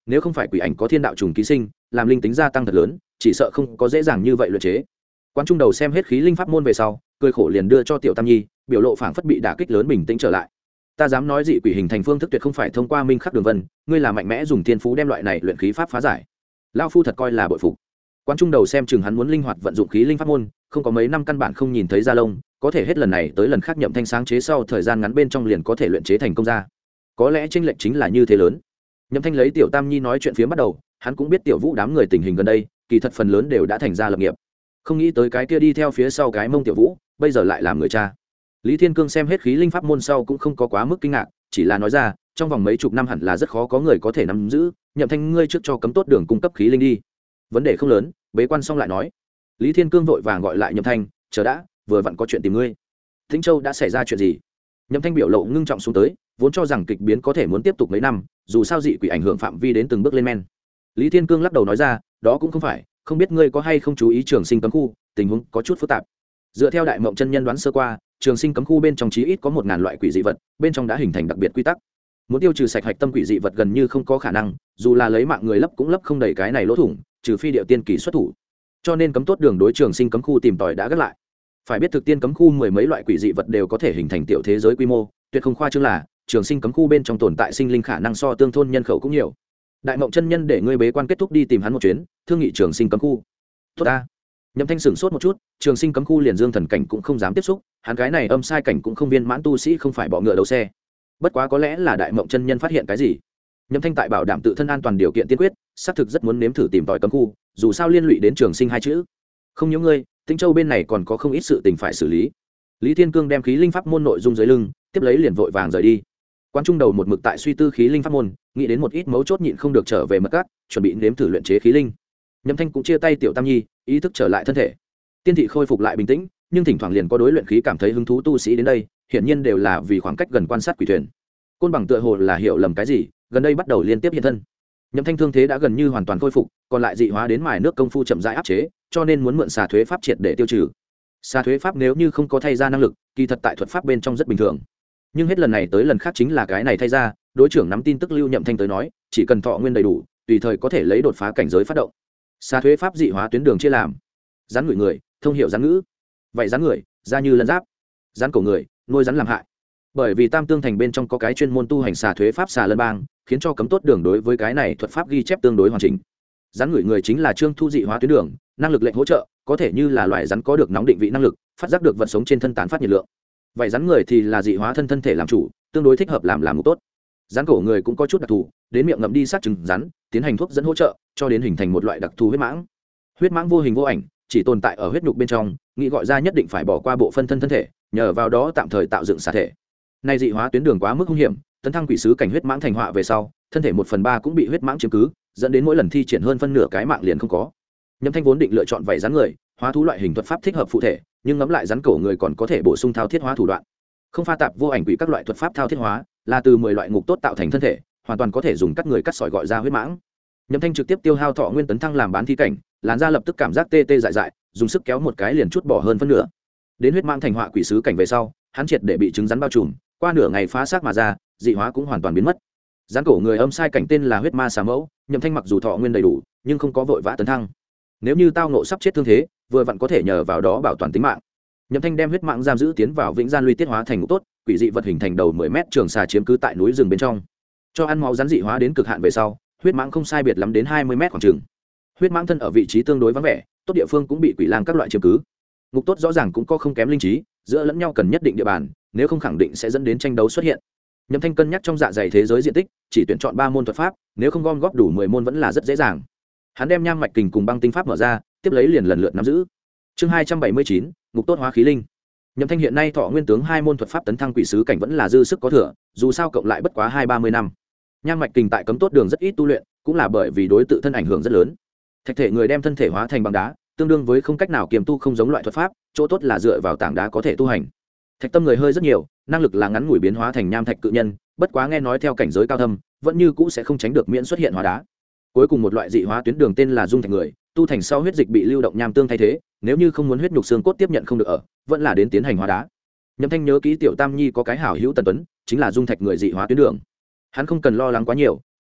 nếu không phải quỷ ảnh có thiên đạo trùng ký sinh làm linh tính gia tăng thật lớn, chỉ sợ không có dễ dàng như vậy luyện chế. Quan trung đầu xem hết khí linh pháp môn về sau, cười khổ liền đưa cho tiểu tam nhi, biểu lộ phảng phất bị đả kích lớn bình tĩnh trở lại. Ta dám nói dị quỷ hình thành phương thức tuyệt không phải thông qua minh khắc đường vân, ngươi là mạnh mẽ dùng thiên phú đem loại này luyện khí pháp phá giải. Lão phu thật coi là bội phục. Quan trung đầu xem chừng hắn muốn linh hoạt vận dụng khí linh pháp môn, không có mấy năm căn bản không nhìn thấy ra lông, có thể hết lần này tới lần khác Nhậm Thanh sáng chế sau thời gian ngắn bên trong liền có thể luyện chế thành công ra. Có lẽ chênh lệch chính là như thế lớn. Nhậm Thanh lấy tiểu tam nhi nói chuyện phía bắt đầu, hắn cũng biết tiểu vũ đám người tình hình gần đây, kỳ thật phần lớn đều đã thành ra lập nghiệp. Không nghĩ tới cái kia đi theo phía sau cái mông tiểu vũ, bây giờ lại làm người cha. Lý Thiên Cương xem hết khí linh pháp môn sau cũng không có quá mức kinh ngạc, chỉ là nói ra, trong vòng mấy chục năm hẳn là rất khó có người có thể nắm giữ, Nhậm Thanh ngươi trước cho cấm tốt đường cung cấp khí linh đi. Vấn đề không lớn, bế quan xong lại nói. Lý Thiên Cương vội vàng gọi lại Nhậm Thanh, chờ đã, vừa vặn có chuyện tìm ngươi. Tĩnh Châu đã xảy ra chuyện gì? Nhậm Thanh biểu lộ ngưng trọng xuống tới, vốn cho rằng kịch biến có thể muốn tiếp tục mấy năm, dù sao dị quỷ ảnh hưởng phạm vi đến từng bước lên men. Lý Thiên Cương lắc đầu nói ra, đó cũng không phải, không biết ngươi có hay không chú ý trường sinh cấm khu, tình huống có chút phức tạp. Dựa theo đại mộng chân nhân đoán sơ qua, trường sinh cấm khu bên trong chí ít có 1000 loại quỷ dị vật, bên trong đã hình thành đặc biệt quy tắc. Muốn tiêu trừ sạch hạch tâm quỷ dị vật gần như không có khả năng, dù là lấy mạng người lấp cũng lấp không đầy cái này lỗ thủng, trừ phi điệu tiên kỳ xuất thủ. Cho nên cấm tốt đường đối trường sinh cấm khu tìm tòi đã gác lại. Phải biết thực tiên cấm khu mười mấy loại quỷ dị vật đều có thể hình thành tiểu thế giới quy mô, tuyệt không khoa trương là trường sinh cấm khu bên trong tồn tại sinh linh khả năng so tương thôn nhân khẩu cũng nhiều. Đại mộng chân nhân để ngươi bế quan kết thúc đi tìm hắn một chuyến, thương nghị trường sinh cấm khu. Tốt ta. Nhậm Thanh sửng sốt một chút, trường sinh cấm khu liền dương thần cảnh cũng không dám tiếp xúc, hắn cái này âm sai cảnh cũng không viên mãn tu sĩ không phải bọ ngựa đầu xe. Bất quá có lẽ là đại mộng chân nhân phát hiện cái gì. Nhậm Thanh tại bảo đảm tự thân an toàn điều kiện tiên quyết, xác thực rất muốn nếm thử tìm tòi cấm khu, dù sao liên lụy đến trường sinh hai chữ. Không những ngươi, Tĩnh Châu bên này còn có không ít sự tình phải xử lý. Lý Thiên Cương đem khí linh pháp môn nội dung dưới lưng, tiếp lấy liền vội vàng rời đi. Quan trung đầu một mực tại suy tư khí linh pháp môn, nghĩ đến một ít mấu chốt nhịn không được trở về mật cát, chuẩn bị nếm thử luyện chế khí linh. Nhậm Thanh cũng chia tay tiểu tam nhi, ý thức trở lại thân thể. Tiên thị khôi phục lại bình tĩnh, nhưng thỉnh thoảng liền có đối luyện khí cảm thấy hứng thú tu sĩ đến đây, hiển nhiên đều là vì khoảng cách gần quan sát quỷ thuyền. Côn bằng tựa hồ là hiểu lầm cái gì, gần đây bắt đầu liên tiếp hiện thân. Nhậm Thanh thương thế đã gần như hoàn toàn khôi phục, còn lại dị hóa đến mài nước công phu chậm rãi áp chế, cho nên muốn mượn xà thuế pháp triệt để tiêu trừ. Xà thuế pháp nếu như không có thay ra năng lực, kỳ thật tại thuật pháp bên trong rất bình thường. Nhưng hết lần này tới lần khác chính là cái này thay ra, đối trưởng nắm tin tức Lưu Nhậm Thanh tới nói, chỉ cần thọ nguyên đầy đủ, tùy thời có thể lấy đột phá cảnh giới phát động. Xà thuế pháp dị hóa tuyến đường chia làm: rắn ngửi người, thông hiểu rắn ngữ; vậy rắn người, da như lân giáp; rắn cổ người, nuôi rắn làm hại. Bởi vì Tam Tương Thành bên trong có cái chuyên môn tu hành xà thuế pháp xà lân bang, khiến cho cấm tốt đường đối với cái này thuật pháp ghi chép tương đối hoàn chỉnh. Rắn ngửi người chính là trương thu dị hóa tuyến đường, năng lực lệnh hỗ trợ, có thể như là loại rắn có được nóng định vị năng lực, phát giác được vật sống trên thân tán phát nhiệt lượng. Vậy rắn người thì là dị hóa thân thể làm chủ, tương đối thích hợp làm ngục tốt. Rắn cổ người cũng có chút đặc thù, đến miệng ngậm đi sát trứng rắn, tiến hành thuốc dẫn hỗ trợ, cho đến hình thành một loại đặc thù huyết mãng. Huyết mãng vô hình vô ảnh, chỉ tồn tại ở huyết nhục bên trong, nghĩ gọi ra nhất định phải bỏ qua bộ phân thân thể, nhờ vào đó tạm thời tạo dựng xà thể. Nay dị hóa tuyến đường quá mức hung hiểm, tấn thăng quỷ sứ cảnh huyết mãng thành họa về sau, thân thể 1/3 cũng bị huyết mãng chiếm cứ, dẫn đến mỗi lần thi triển hơn phân nửa cái mạng liền không có. Nhậm Thanh vốn định lựa chọn vảy rắn người, hóa thú loại hình thuật pháp thích hợp phụ thể, nhưng ngẫm lại rắn cổ người còn có thể bổ sung thao thiết hóa thủ đoạn. Không pha tạp vô ảnh quỷ các loại thuật pháp thao thiết hóa, là từ 10 loại ngục tốt tạo thành thân thể, hoàn toàn có thể dùng cắt người cắt sỏi gọi ra huyết mãng. Nhậm Thanh trực tiếp tiêu hao thọ nguyên tấn thăng làm bán thi cảnh, làn da lập tức cảm giác tê tê dại dại, dùng sức kéo một cái liền chút bỏ hơn phân nửa. Đến huyết mãng thành họa quỷ sứ cảnh về sau, hắn triệt để bị trứng rắn bao trùm, qua nửa ngày phá xác mà ra, dị hóa cũng hoàn toàn biến mất. Rắn cổ người âm sai cảnh tên là huyết ma xà mẫu, Nhậm Thanh mặc dù thọ nguyên đầy đủ, nhưng không có vội vã tấn thăng. Nếu như tao ngộ sắp chết thương thế, vừa vặn có thể nhờ vào đó bảo toàn tính mạng. Nhậm Thanh đem huyết mạng giam giữ tiến vào vĩnh gian luy tiết hóa thành ngũ tốt, quỷ dị vật hình thành đầu 10 mét trường xà chiếm cứ tại núi rừng bên trong. Cho ăn máu rắn dị hóa đến cực hạn về sau, huyết mãng không sai biệt lắm đến 20 mét khoảng chừng. Huyết mãng thân ở vị trí tương đối vắng vẻ, tốt địa phương cũng bị quỷ lang các loại chiếm cứ. Ngục tốt rõ ràng cũng có không kém linh trí, giữa lẫn nhau cần nhất định địa bàn, nếu không khẳng định sẽ dẫn đến tranh đấu xuất hiện. Nhậm Thanh cân nhắc trong dạ dày thế giới diện tích, chỉ tuyển chọn 3 môn thuật pháp, nếu không gom góp đủ 10 môn vẫn là rất dễ dàng. Hắn đem nham mạch kình cùng băng tinh pháp mở ra, tiếp lấy liền lần lượt nắm giữ. Chương 279, ngục tốt hóa khí linh. Nhậm Thanh hiện nay thọ nguyên tướng 2 môn thuật pháp tấn thăng quỷ sứ cảnh vẫn là dư sức có thừa, dù sao cộng lại bất quá 20-30 năm. Nham mạch kình tại cấm tốt đường rất ít tu luyện, cũng là bởi vì đối tự thân ảnh hưởng rất lớn. Thạch thể người đem thân thể hóa thành bằng đá, tương đương với không cách nào kiềm tu không giống loại thuật pháp, chỗ tốt là dựa vào tảng đá có thể tu hành. Thạch tâm người hơi rất nhiều, năng lực là ngắn ngủi biến hóa thành nham thạch cự nhân, bất quá nghe nói theo cảnh giới cao thâm, vẫn như cũ sẽ không tránh được miễn xuất hiện hóa đá. Cuối cùng một loại dị hóa tuyến đường tên là dung thạch người, tu thành sau huyết dịch bị lưu động nham tương thay thế, nếu như không muốn huyết nhục xương cốt tiếp nhận không được ở, vẫn là đến tiến hành hóa đá. Nhậm Thanh nhớ kỹ tiểu Tam Nhi có cái hảo hữu Tần Tuấn, chính là dung thạch người dị hóa tuyến đường. Hắn không cần lo lắng quá nhiều,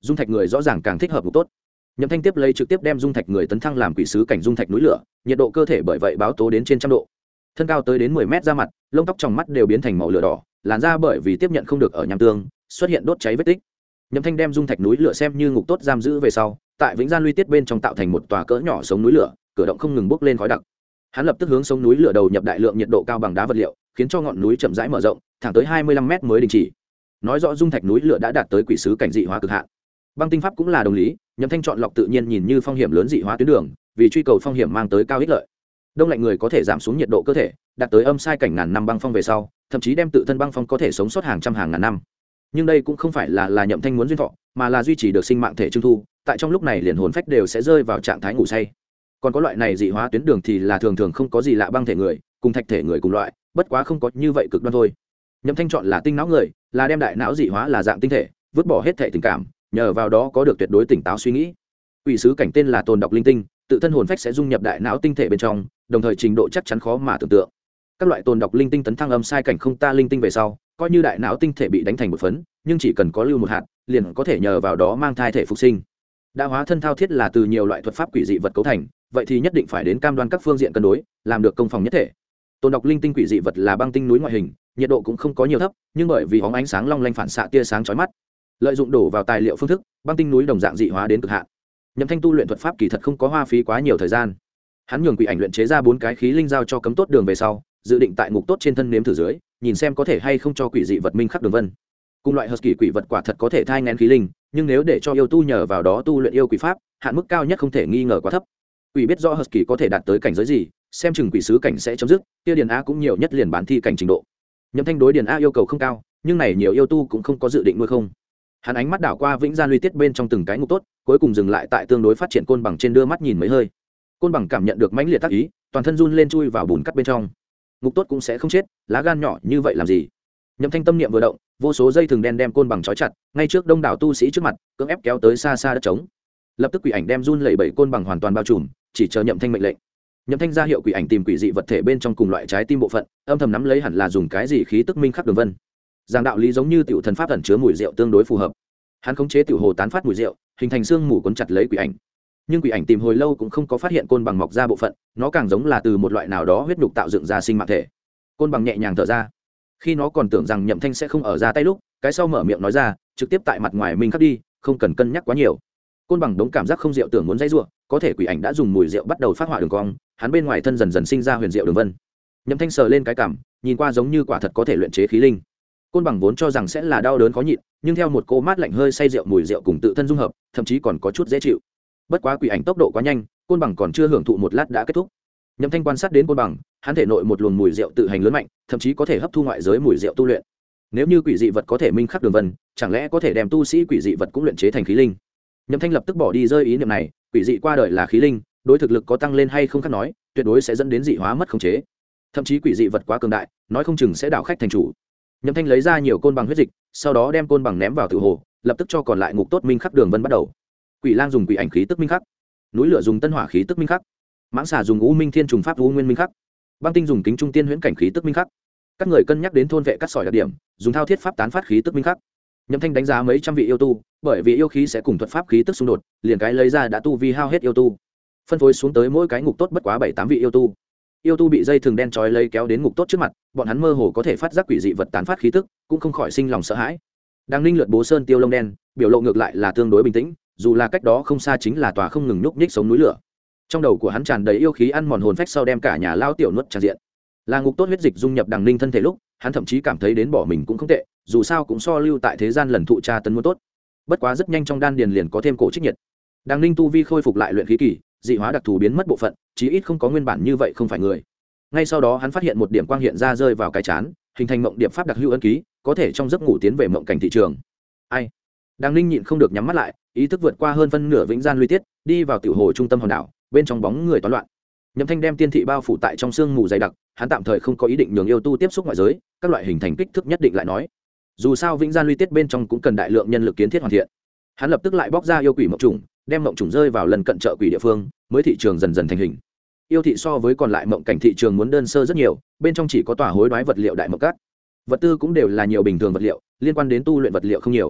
dung thạch người rõ ràng càng thích hợp ngục tốt. Nhậm Thanh tiếp lấy trực tiếp đem dung thạch người tấn thăng làm quỷ sứ cảnh dung thạch núi lửa, nhiệt độ cơ thể bởi vậy báo tố đến trên 100 độ, thân cao tới đến 10 mét, da mặt lông tóc trong mắt đều biến thành màu lửa đỏ, làn da bởi vì tiếp nhận không được ở nham tương xuất hiện đốt cháy vết tích. Nhậm Thanh đem dung thạch núi lửa xem như ngục tốt giam giữ về sau, tại Vĩnh Gian Luy Tiết bên trong tạo thành một tòa cỡ nhỏ sống núi lửa, cửa động không ngừng bốc lên khói đặc. Hắn lập tức hướng sống núi lửa đầu nhập đại lượng nhiệt độ cao bằng đá vật liệu, khiến cho ngọn núi chậm rãi mở rộng, thẳng tới 25 mét mới đình chỉ. Nói rõ dung thạch núi lửa đã đạt tới quỷ sứ cảnh dị hóa cực hạn. Băng tinh pháp cũng là đồng lý, Nhậm Thanh chọn lọc tự nhiên nhìn như phong hiểm lớn dị hóa tuyến đường, vì truy cầu phong hiểm mang tới cao ích lợi. Đông lạnh người có thể giảm xuống nhiệt độ cơ thể, đạt tới âm sai cảnh ngàn năm băng phong về sau, thậm chí đem tự thân băng phong có thể sống sót hàng trăm hàng ngàn năm. Nhưng đây cũng không phải là Nhậm Thanh muốn duyên thọ, mà là duy trì được sinh mạng thể trưng thu, tại trong lúc này liền hồn phách đều sẽ rơi vào trạng thái ngủ say. Còn có loại này dị hóa tuyến đường thì là thường thường không có gì lạ, băng thể người cùng thạch thể người cùng loại, bất quá không có như vậy cực đoan thôi. Nhậm Thanh chọn là tinh não người, là đem đại não dị hóa là dạng tinh thể, vứt bỏ hết thể tình cảm, nhờ vào đó có được tuyệt đối tỉnh táo suy nghĩ. Quỷ sứ cảnh tên là tồn đọc linh tinh, tự thân hồn phách sẽ dung nhập đại não tinh thể bên trong, đồng thời trình độ chắc chắn khó mà tưởng tượng. Các loại tồn đọc linh tinh tấn thăng âm sai cảnh không ta linh tinh về sau, coi như đại não tinh thể bị đánh thành một phấn, nhưng chỉ cần có lưu một hạt, liền có thể nhờ vào đó mang thai thể phục sinh. Đã hóa thân thao thiết là từ nhiều loại thuật pháp quỷ dị vật cấu thành, vậy thì nhất định phải đến cam đoan các phương diện cân đối, làm được công phòng nhất thể. Tồn đọc linh tinh quỷ dị vật là băng tinh núi ngoại hình, nhiệt độ cũng không có nhiều thấp, nhưng bởi vì bóng ánh sáng long lanh phản xạ tia sáng chói mắt, lợi dụng đổ vào tài liệu phương thức, băng tinh núi đồng dạng dị hóa đến cực hạn. Nhậm Thanh tu luyện thuật pháp kỳ thật không có hoa phí quá nhiều thời gian. Hắn nhường quỷ ảnh luyện chế ra 4 cái khí linh giao cho cấm tốt đường về sau, dự định tại ngục tốt trên thân nếm thử dưới, nhìn xem có thể hay không cho quỷ dị vật minh khắc đường vân. Cùng loại husky quỷ vật quả thật có thể thai nghén khí linh, nhưng nếu để cho yêu tu nhờ vào đó tu luyện yêu quỷ pháp, hạn mức cao nhất không thể nghi ngờ quá thấp. Quỷ biết rõ husky có thể đạt tới cảnh giới gì, xem chừng quỷ sứ cảnh sẽ chấm dứt, kia điền a cũng nhiều nhất liền bán thi cảnh trình độ. Nhậm Thanh đối điền a yêu cầu không cao, nhưng này nhiều yêu tu cũng không có dự định nuôi không. Hắn ánh mắt đảo qua Vĩnh Gian Luy Tiết bên trong từng cái ngục tốt, cuối cùng dừng lại tại tương đối phát triển côn bằng trên, đưa mắt nhìn mấy hơi. Côn bằng cảm nhận được mãnh liệt tác ý, toàn thân run lên chui vào bùn cắt bên trong. Ngục tốt cũng sẽ không chết, lá gan nhỏ như vậy làm gì? Nhậm Thanh tâm niệm vừa động, vô số dây thừng đen đem côn bằng trói chặt, ngay trước đông đảo tu sĩ trước mặt, cưỡng ép kéo tới xa xa đất trống. Lập tức quỷ ảnh đem run lẩy bẩy côn bằng hoàn toàn bao trùm, chỉ chờ Nhậm Thanh mệnh lệnh. Nhậm Thanh ra hiệu quỷ ảnh tìm quỷ dị vật thể bên trong cùng loại trái tim bộ phận, âm thầm nắm lấy hẳn là dùng cái gì khí tức minh khắc đường vân. Giang đạo lý giống như tiểu thần pháp ẩn chứa mùi rượu tương đối phù hợp. Hắn khống chế tiểu hồ tán phát mùi rượu, hình thành xương mù cuốn chặt lấy quỷ ảnh. Nhưng quỷ ảnh tìm hồi lâu cũng không có phát hiện côn bằng mọc ra bộ phận, nó càng giống là từ một loại nào đó huyết nhục tạo dựng ra sinh mạng thể. Côn bằng nhẹ nhàng thở ra. Khi nó còn tưởng rằng Nhậm Thanh sẽ không ở ra tay lúc, cái sau mở miệng nói ra, trực tiếp tại mặt ngoài mình khắc đi, không cần cân nhắc quá nhiều. Côn bằng đống cảm giác không rượu tưởng muốn dây rủa, có thể quỷ ảnh đã dùng mùi rượu bắt đầu phát họa đường cong, hắn bên ngoài thân dần dần sinh ra huyền diệu đường vân. Nhậm Thanh sờ lên cái cằm, nhìn qua giống như quả thật có thể luyện chế khí linh. Côn bằng vốn cho rằng sẽ là đau đớn khó nhịn, nhưng theo một cô mát lạnh hơi say rượu mùi rượu cùng tự thân dung hợp, thậm chí còn có chút dễ chịu. Bất quá quỷ ảnh tốc độ quá nhanh, côn bằng còn chưa hưởng thụ một lát đã kết thúc. Nhậm Thanh quan sát đến côn bằng, hắn thể nội một luồng mùi rượu tự hành lớn mạnh, thậm chí có thể hấp thu ngoại giới mùi rượu tu luyện. Nếu như quỷ dị vật có thể minh khắc đường vân, chẳng lẽ có thể đem tu sĩ quỷ dị vật cũng luyện chế thành khí linh? Nhậm Thanh lập tức bỏ đi rơi ý niệm này, quỷ dị qua đời là khí linh, đối thực lực có tăng lên hay không khác nói, tuyệt đối sẽ dẫn đến dị hóa mất khống chế. Thậm chí quỷ dị vật quá cường đại, nói không chừng sẽ đảo khách thành chủ. Nhậm Thanh lấy ra nhiều côn bằng huyết dịch, sau đó đem côn bằng ném vào tử hồ, lập tức cho còn lại ngục tốt minh khắc đường vân bắt đầu. Quỷ lang dùng quỷ ảnh khí tức minh khắc, núi lửa dùng tân hỏa khí tức minh khắc, mãng xà dùng u minh thiên trùng pháp u nguyên minh khắc, băng tinh dùng kính trung tiên huyễn cảnh khí tức minh khắc. Các người cân nhắc đến thôn vệ cắt sỏi đặc điểm, dùng thao thiết pháp tán phát khí tức minh khắc. Nhậm Thanh đánh giá mấy trăm vị yêu tu, bởi vì yêu khí sẽ cùng thuật pháp khí tức xung đột, liền cái lấy ra đã tu vi hao hết yêu tu, phân phối xuống tới mỗi cái ngục tốt bất quá 7-8 vị yêu tu. Yêu tu bị dây thừng đen trói lấy kéo đến ngục tốt trước mặt, bọn hắn mơ hồ có thể phát giác quỷ dị vật tán phát khí tức, cũng không khỏi sinh lòng sợ hãi. Đang Ninh lượt bố sơn tiêu lông đen, biểu lộ ngược lại là tương đối bình tĩnh, dù là cách đó không xa chính là tòa không ngừng nhúc nhích sống núi lửa. Trong đầu của hắn tràn đầy yêu khí ăn mòn hồn phách sau đem cả nhà lao tiểu nuốt tràn diện. Là ngục tốt huyết dịch dung nhập Đằng Ninh thân thể lúc, hắn thậm chí cảm thấy đến bỏ mình cũng không tệ, dù sao cũng so lưu tại thế gian lần thụ tra tấn muốn tốt. Bất quá rất nhanh trong đan điền liền có thêm cổ trích nhiệt. Đằng Ninh tu vi khôi phục lại luyện khí kỳ, dị hóa đặc thù biến mất bộ phận, chí ít không có nguyên bản như vậy không phải người. Ngay sau đó hắn phát hiện một điểm quang hiện ra rơi vào cái chán, hình thành mộng điệp pháp đặc hữu ấn ký, có thể trong giấc ngủ tiến về mộng cảnh thị trường. Ai? Đằng Ninh nhịn không được nhắm mắt lại, ý thức vượt qua hơn phân nửa Vĩnh Gian Luy Tiết, đi vào tiểu hồ trung tâm hòn đảo, bên trong bóng người toán loạn. Nhậm Thanh đem tiên thị bao phủ tại trong sương mù dày đặc, hắn tạm thời không có ý định nhường yêu tu tiếp xúc ngoại giới, các loại hình thành kích thước nhất định lại nói. Dù sao Vĩnh Gian Luy Tiết bên trong cũng cần đại lượng nhân lực kiến thiết hoàn thiện. Hắn lập tức lại bóc ra yêu quỷ mộng trùng, đem mộng trùng rơi vào lần cận chợ quỷ địa phương, mới thị trường dần dần thành hình. Yêu thị so với còn lại mộng cảnh thị trường muốn đơn sơ rất nhiều, bên trong chỉ có tòa hối đoái vật liệu đại mộng cát. Vật tư cũng đều là nhiều bình thường vật liệu, liên quan đến tu luyện vật liệu không nhiều.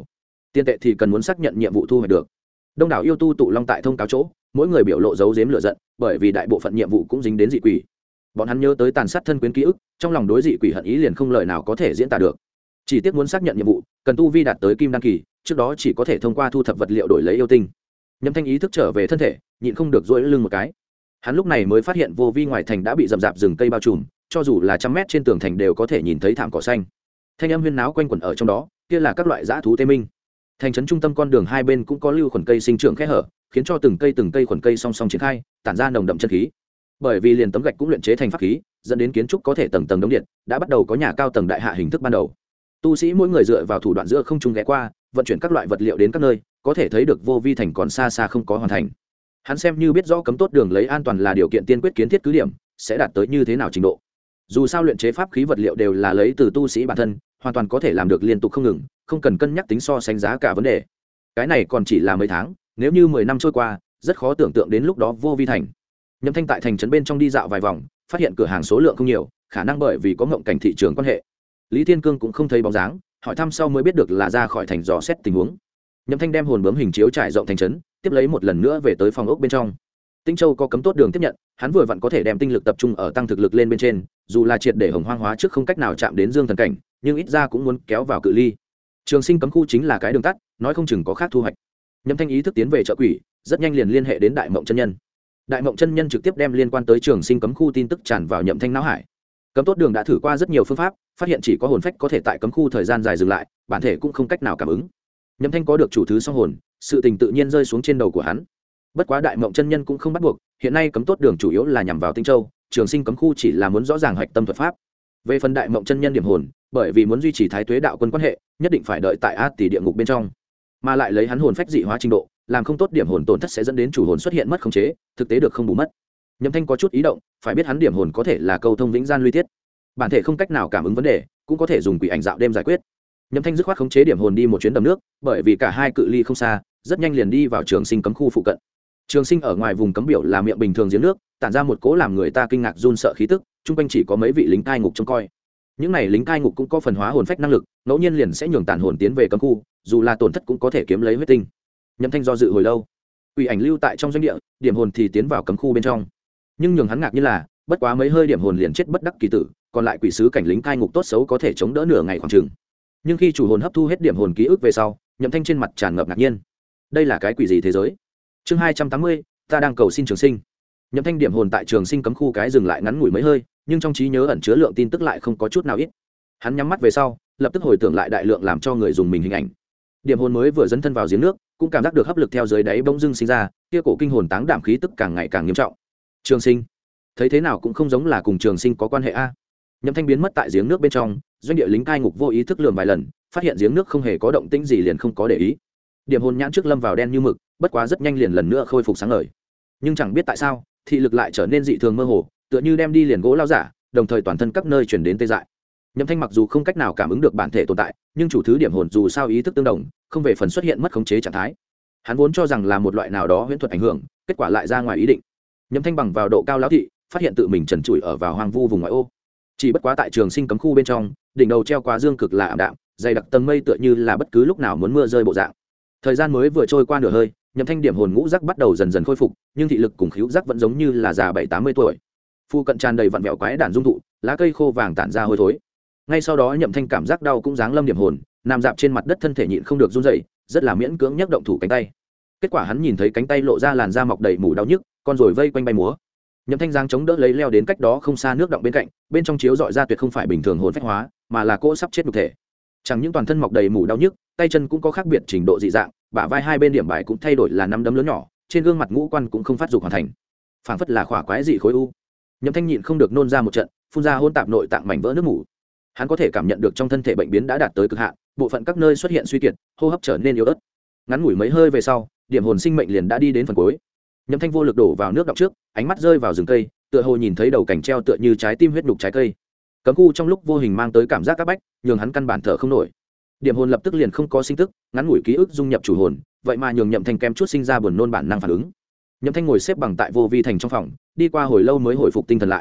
tiền tệ thì cần muốn xác nhận nhiệm vụ thu hoạch được. Đông đảo yêu tu tụ long tại thông cáo chỗ, mỗi người biểu lộ giấu giếm lửa giận, bởi vì đại bộ phận nhiệm vụ cũng dính đến dị quỷ. Bọn hắn nhớ tới tàn sát thân quyến ký ức, trong lòng đối dị quỷ hận ý liền không lời nào có thể diễn tả được. Chỉ tiếc muốn xác nhận nhiệm vụ, cần tu vi đạt tới kim đăng kỳ, trước đó chỉ có thể thông qua thu thập vật liệu đổi lấy yêu tinh. Nhâm Thanh ý thức trở về thân thể, nhịn không được duỗi lưng một cái. Hắn lúc này mới phát hiện vô vi ngoài thành đã bị rậm rạp rừng cây bao trùm, cho dù là trăm mét trên tường thành đều có thể nhìn thấy thảm cỏ xanh. Thanh âm huyên náo quanh quẩn ở trong đó, kia là các loại dã thú tê minh. Thành trấn trung tâm con đường hai bên cũng có lưu khuẩn cây sinh trưởng khe hở, khiến cho từng cây khuẩn cây song song triển khai, tản ra nồng đậm chân khí. Bởi vì liền tấm gạch cũng luyện chế thành pháp khí, dẫn đến kiến trúc có thể tầng tầng đống điện, đã bắt đầu có nhà cao tầng đại hạ hình thức ban đầu. Tu sĩ mỗi người dựa vào thủ đoạn giữa không trung ghé qua, vận chuyển các loại vật liệu đến các nơi, có thể thấy được vô vi thành còn xa xa không có hoàn thành. Hắn xem như biết rõ cấm tốt đường lấy an toàn là điều kiện tiên quyết kiến thiết cứ điểm sẽ đạt tới như thế nào trình độ. Dù sao luyện chế pháp khí vật liệu đều là lấy từ tu sĩ bản thân, hoàn toàn có thể làm được liên tục không ngừng, không cần cân nhắc tính so sánh giá cả vấn đề. Cái này còn chỉ là mấy tháng, nếu như 10 năm trôi qua, rất khó tưởng tượng đến lúc đó vô vi thành. Nhâm Thanh tại thành trấn bên trong đi dạo vài vòng, phát hiện cửa hàng số lượng không nhiều, khả năng bởi vì có ngộng cảnh thị trường quan hệ. Lý Thiên Cương cũng không thấy bóng dáng, hỏi thăm sau mới biết được là ra khỏi thành dò xét tình huống. Nhâm Thanh đem hồn bướm hình chiếu trải rộng thành trấn, tiếp lấy một lần nữa về tới phòng ốc bên trong. Tinh Châu có cấm tốt đường tiếp nhận, hắn vừa vặn có thể đem tinh lực tập trung ở tăng thực lực lên bên trên, dù là triệt để hồng hoang hóa trước không cách nào chạm đến dương thần cảnh, nhưng ít ra cũng muốn kéo vào cự ly. Trường Sinh cấm khu chính là cái đường tắt, nói không chừng có khác thu hoạch. Nhâm Thanh ý thức tiến về chợ quỷ, rất nhanh liền liên hệ đến Đại Mộng chân nhân. Đại Mộng chân nhân trực tiếp đem liên quan tới Trường Sinh cấm khu tin tức tràn vào Nhậm Thanh não hải. Cấm tốt đường đã thử qua rất nhiều phương pháp, phát hiện chỉ có hồn phách có thể tại cấm khu thời gian dài dừng lại, bản thể cũng không cách nào cảm ứng. Nhậm Thanh có được chủ thứ song hồn, sự tình tự nhiên rơi xuống trên đầu của hắn. Bất quá Đại Mộng chân nhân cũng không bắt buộc, hiện nay cấm tốt đường chủ yếu là nhằm vào Tinh Châu, Trường Sinh cấm khu chỉ là muốn rõ ràng hoạch tâm thuật pháp. Về phần Đại Mộng chân nhân điểm hồn, bởi vì muốn duy trì Thái Tuế đạo quân quan hệ, nhất định phải đợi tại A Tỷ địa ngục bên trong, mà lại lấy hắn hồn phách dị hóa trình độ, làm không tốt điểm hồn tổn thất sẽ dẫn đến chủ hồn xuất hiện mất khống chế, thực tế được không bù mất. Nhậm Thanh có chút ý động, phải biết hắn điểm hồn có thể là câu thông vĩnh gian luy tiết, bản thể không cách nào cảm ứng vấn đề, cũng có thể dùng quỷ ảnh dạo đêm giải quyết. Nhậm Thanh dứt khoát khống chế điểm hồn đi một chuyến đầm nước, bởi vì cả hai cự ly không xa, rất nhanh liền đi vào Trường Sinh cấm khu phụ cận. Trường Sinh ở ngoài vùng cấm biểu là miệng bình thường giếng nước, tản ra một cỗ làm người ta kinh ngạc run sợ khí tức, chung quanh chỉ có mấy vị lính cai ngục trông coi. Những này lính cai ngục cũng có phần hóa hồn phách năng lực, ngẫu nhiên liền sẽ nhường tàn hồn tiến về cấm khu, dù là tổn thất cũng có thể kiếm lấy huyết tinh. Nhậm Thanh do dự hồi lâu, quỷ ảnh lưu tại trong doanh địa, điểm hồn thì tiến vào cấm khu bên trong. Nhưng nhường hắn ngạc như là, bất quá mấy hơi điểm hồn liền chết bất đắc kỳ tử, còn lại quỷ sứ cảnh lính cai ngục tốt xấu có thể chống đỡ nửa ngày khoảng chừng. Nhưng khi chủ hồn hấp thu hết điểm hồn ký ức về sau, Nhậm Thanh trên mặt tràn ngập ngạc nhiên. Đây là cái quỷ gì thế giới? Chương 280, ta đang cầu xin Trường Sinh. Nhậm Thanh điểm hồn tại Trường Sinh cấm khu cái dừng lại ngắn ngủi mấy hơi, nhưng trong trí nhớ ẩn chứa lượng tin tức lại không có chút nào ít. Hắn nhắm mắt về sau, lập tức hồi tưởng lại đại lượng làm cho người dùng mình hình ảnh. Điểm hồn mới vừa dấn thân vào giếng nước, cũng cảm giác được hấp lực theo dưới đáy bỗng dưng sinh ra, kia cổ kinh hồn táng đảm khí tức càng ngày càng nghiêm trọng. Trường Sinh, thấy thế nào cũng không giống là cùng Trường Sinh có quan hệ a. Nhậm Thanh biến mất tại giếng nước bên trong, doanh địa lính cai ngục vô ý thức lườm vài lần, phát hiện giếng nước không hề có động tĩnh gì liền không có để ý. Điểm hồn nhãn trước lâm vào đen như mực, bất quá rất nhanh liền lần nữa khôi phục sáng ngời. Nhưng chẳng biết tại sao, thị lực lại trở nên dị thường mơ hồ, tựa như đem đi liền gỗ lao giả, đồng thời toàn thân các nơi truyền đến tê dại. Nhậm Thanh mặc dù không cách nào cảm ứng được bản thể tồn tại, nhưng chủ thứ điểm hồn dù sao ý thức tương đồng, không về phần xuất hiện mất khống chế trạng thái. Hắn vốn cho rằng là một loại nào đó huyễn thuật ảnh hưởng, kết quả lại ra ngoài ý định. Nhậm Thanh bằng vào độ cao lão thị, phát hiện tự mình trần trụi ở vào hoang vu vùng ngoại ô. Chỉ bất quá tại Trường Sinh cấm khu bên trong, đỉnh đầu treo quá dương cực là ảm đạm, dày đặc tầng mây tựa như là bất cứ lúc nào muốn mưa rơi bộ dạng. Thời gian mới vừa trôi qua nửa hơi, Nhậm Thanh điểm hồn ngũ giác bắt đầu dần dần khôi phục, nhưng thị lực cùng khứu giác vẫn giống như là già 70-80 tuổi. Phu cận tràn đầy vặn vẹo quái đản dung thụ, lá cây khô vàng tản ra hôi thối. Ngay sau đó Nhậm Thanh cảm giác đau cũng giáng lâm điểm hồn, nằm dạp trên mặt đất thân thể nhịn không được run rẩy, rất là miễn cưỡng nhấc động thủ cánh tay. Kết quả hắn nhìn thấy cánh tay lộ ra làn da mọc đầy mủ đau nhức, con rồi vây quanh bay múa. Nhậm Thanh giang chống đỡ lấy leo đến cách đó không xa nước động bên cạnh, bên trong chiếu dọi ra tuyệt không phải bình thường hồn phách hóa, mà là cỗ sắp chết nhục thể. Chẳng những toàn thân mọc đầy mủ đau nhức, tay chân cũng có khác biệt trình độ dị dạng, bả vai hai bên điểm bài cũng thay đổi là nắm đấm lớn nhỏ, trên gương mặt ngũ quan cũng không phát dục hoàn thành, phảng phất là khỏa quái dị khối u. Nhậm Thanh nhịn không được nôn ra một trận, phun ra hôn tạp nội tạng mảnh vỡ nước mủ. Hắn có thể cảm nhận được trong thân thể bệnh biến đã đạt tới cực hạn, bộ phận các nơi xuất hiện suy kiệt, hô hấp trở nên yếu ớt. Ngắn ngủi mấy hơi về sau, điểm hồn sinh mệnh liền đã đi đến phần cuối. Nhậm Thanh vô lực đổ vào nước đọng trước, ánh mắt rơi vào rừng cây, tựa hồ nhìn thấy đầu cảnh treo tựa như trái tim huyết nhục trái cây. Cấm khu trong lúc vô hình mang tới cảm giác các bách, nhường hắn căn bản thở không nổi. Điểm hồn lập tức liền không có sinh tức, ngắn ngủi ký ức dung nhập chủ hồn, vậy mà nhường Nhậm Thanh kém chút sinh ra buồn nôn bản năng phản ứng. Nhậm Thanh ngồi xếp bằng tại vô vi thành trong phòng, đi qua hồi lâu mới hồi phục tinh thần lại.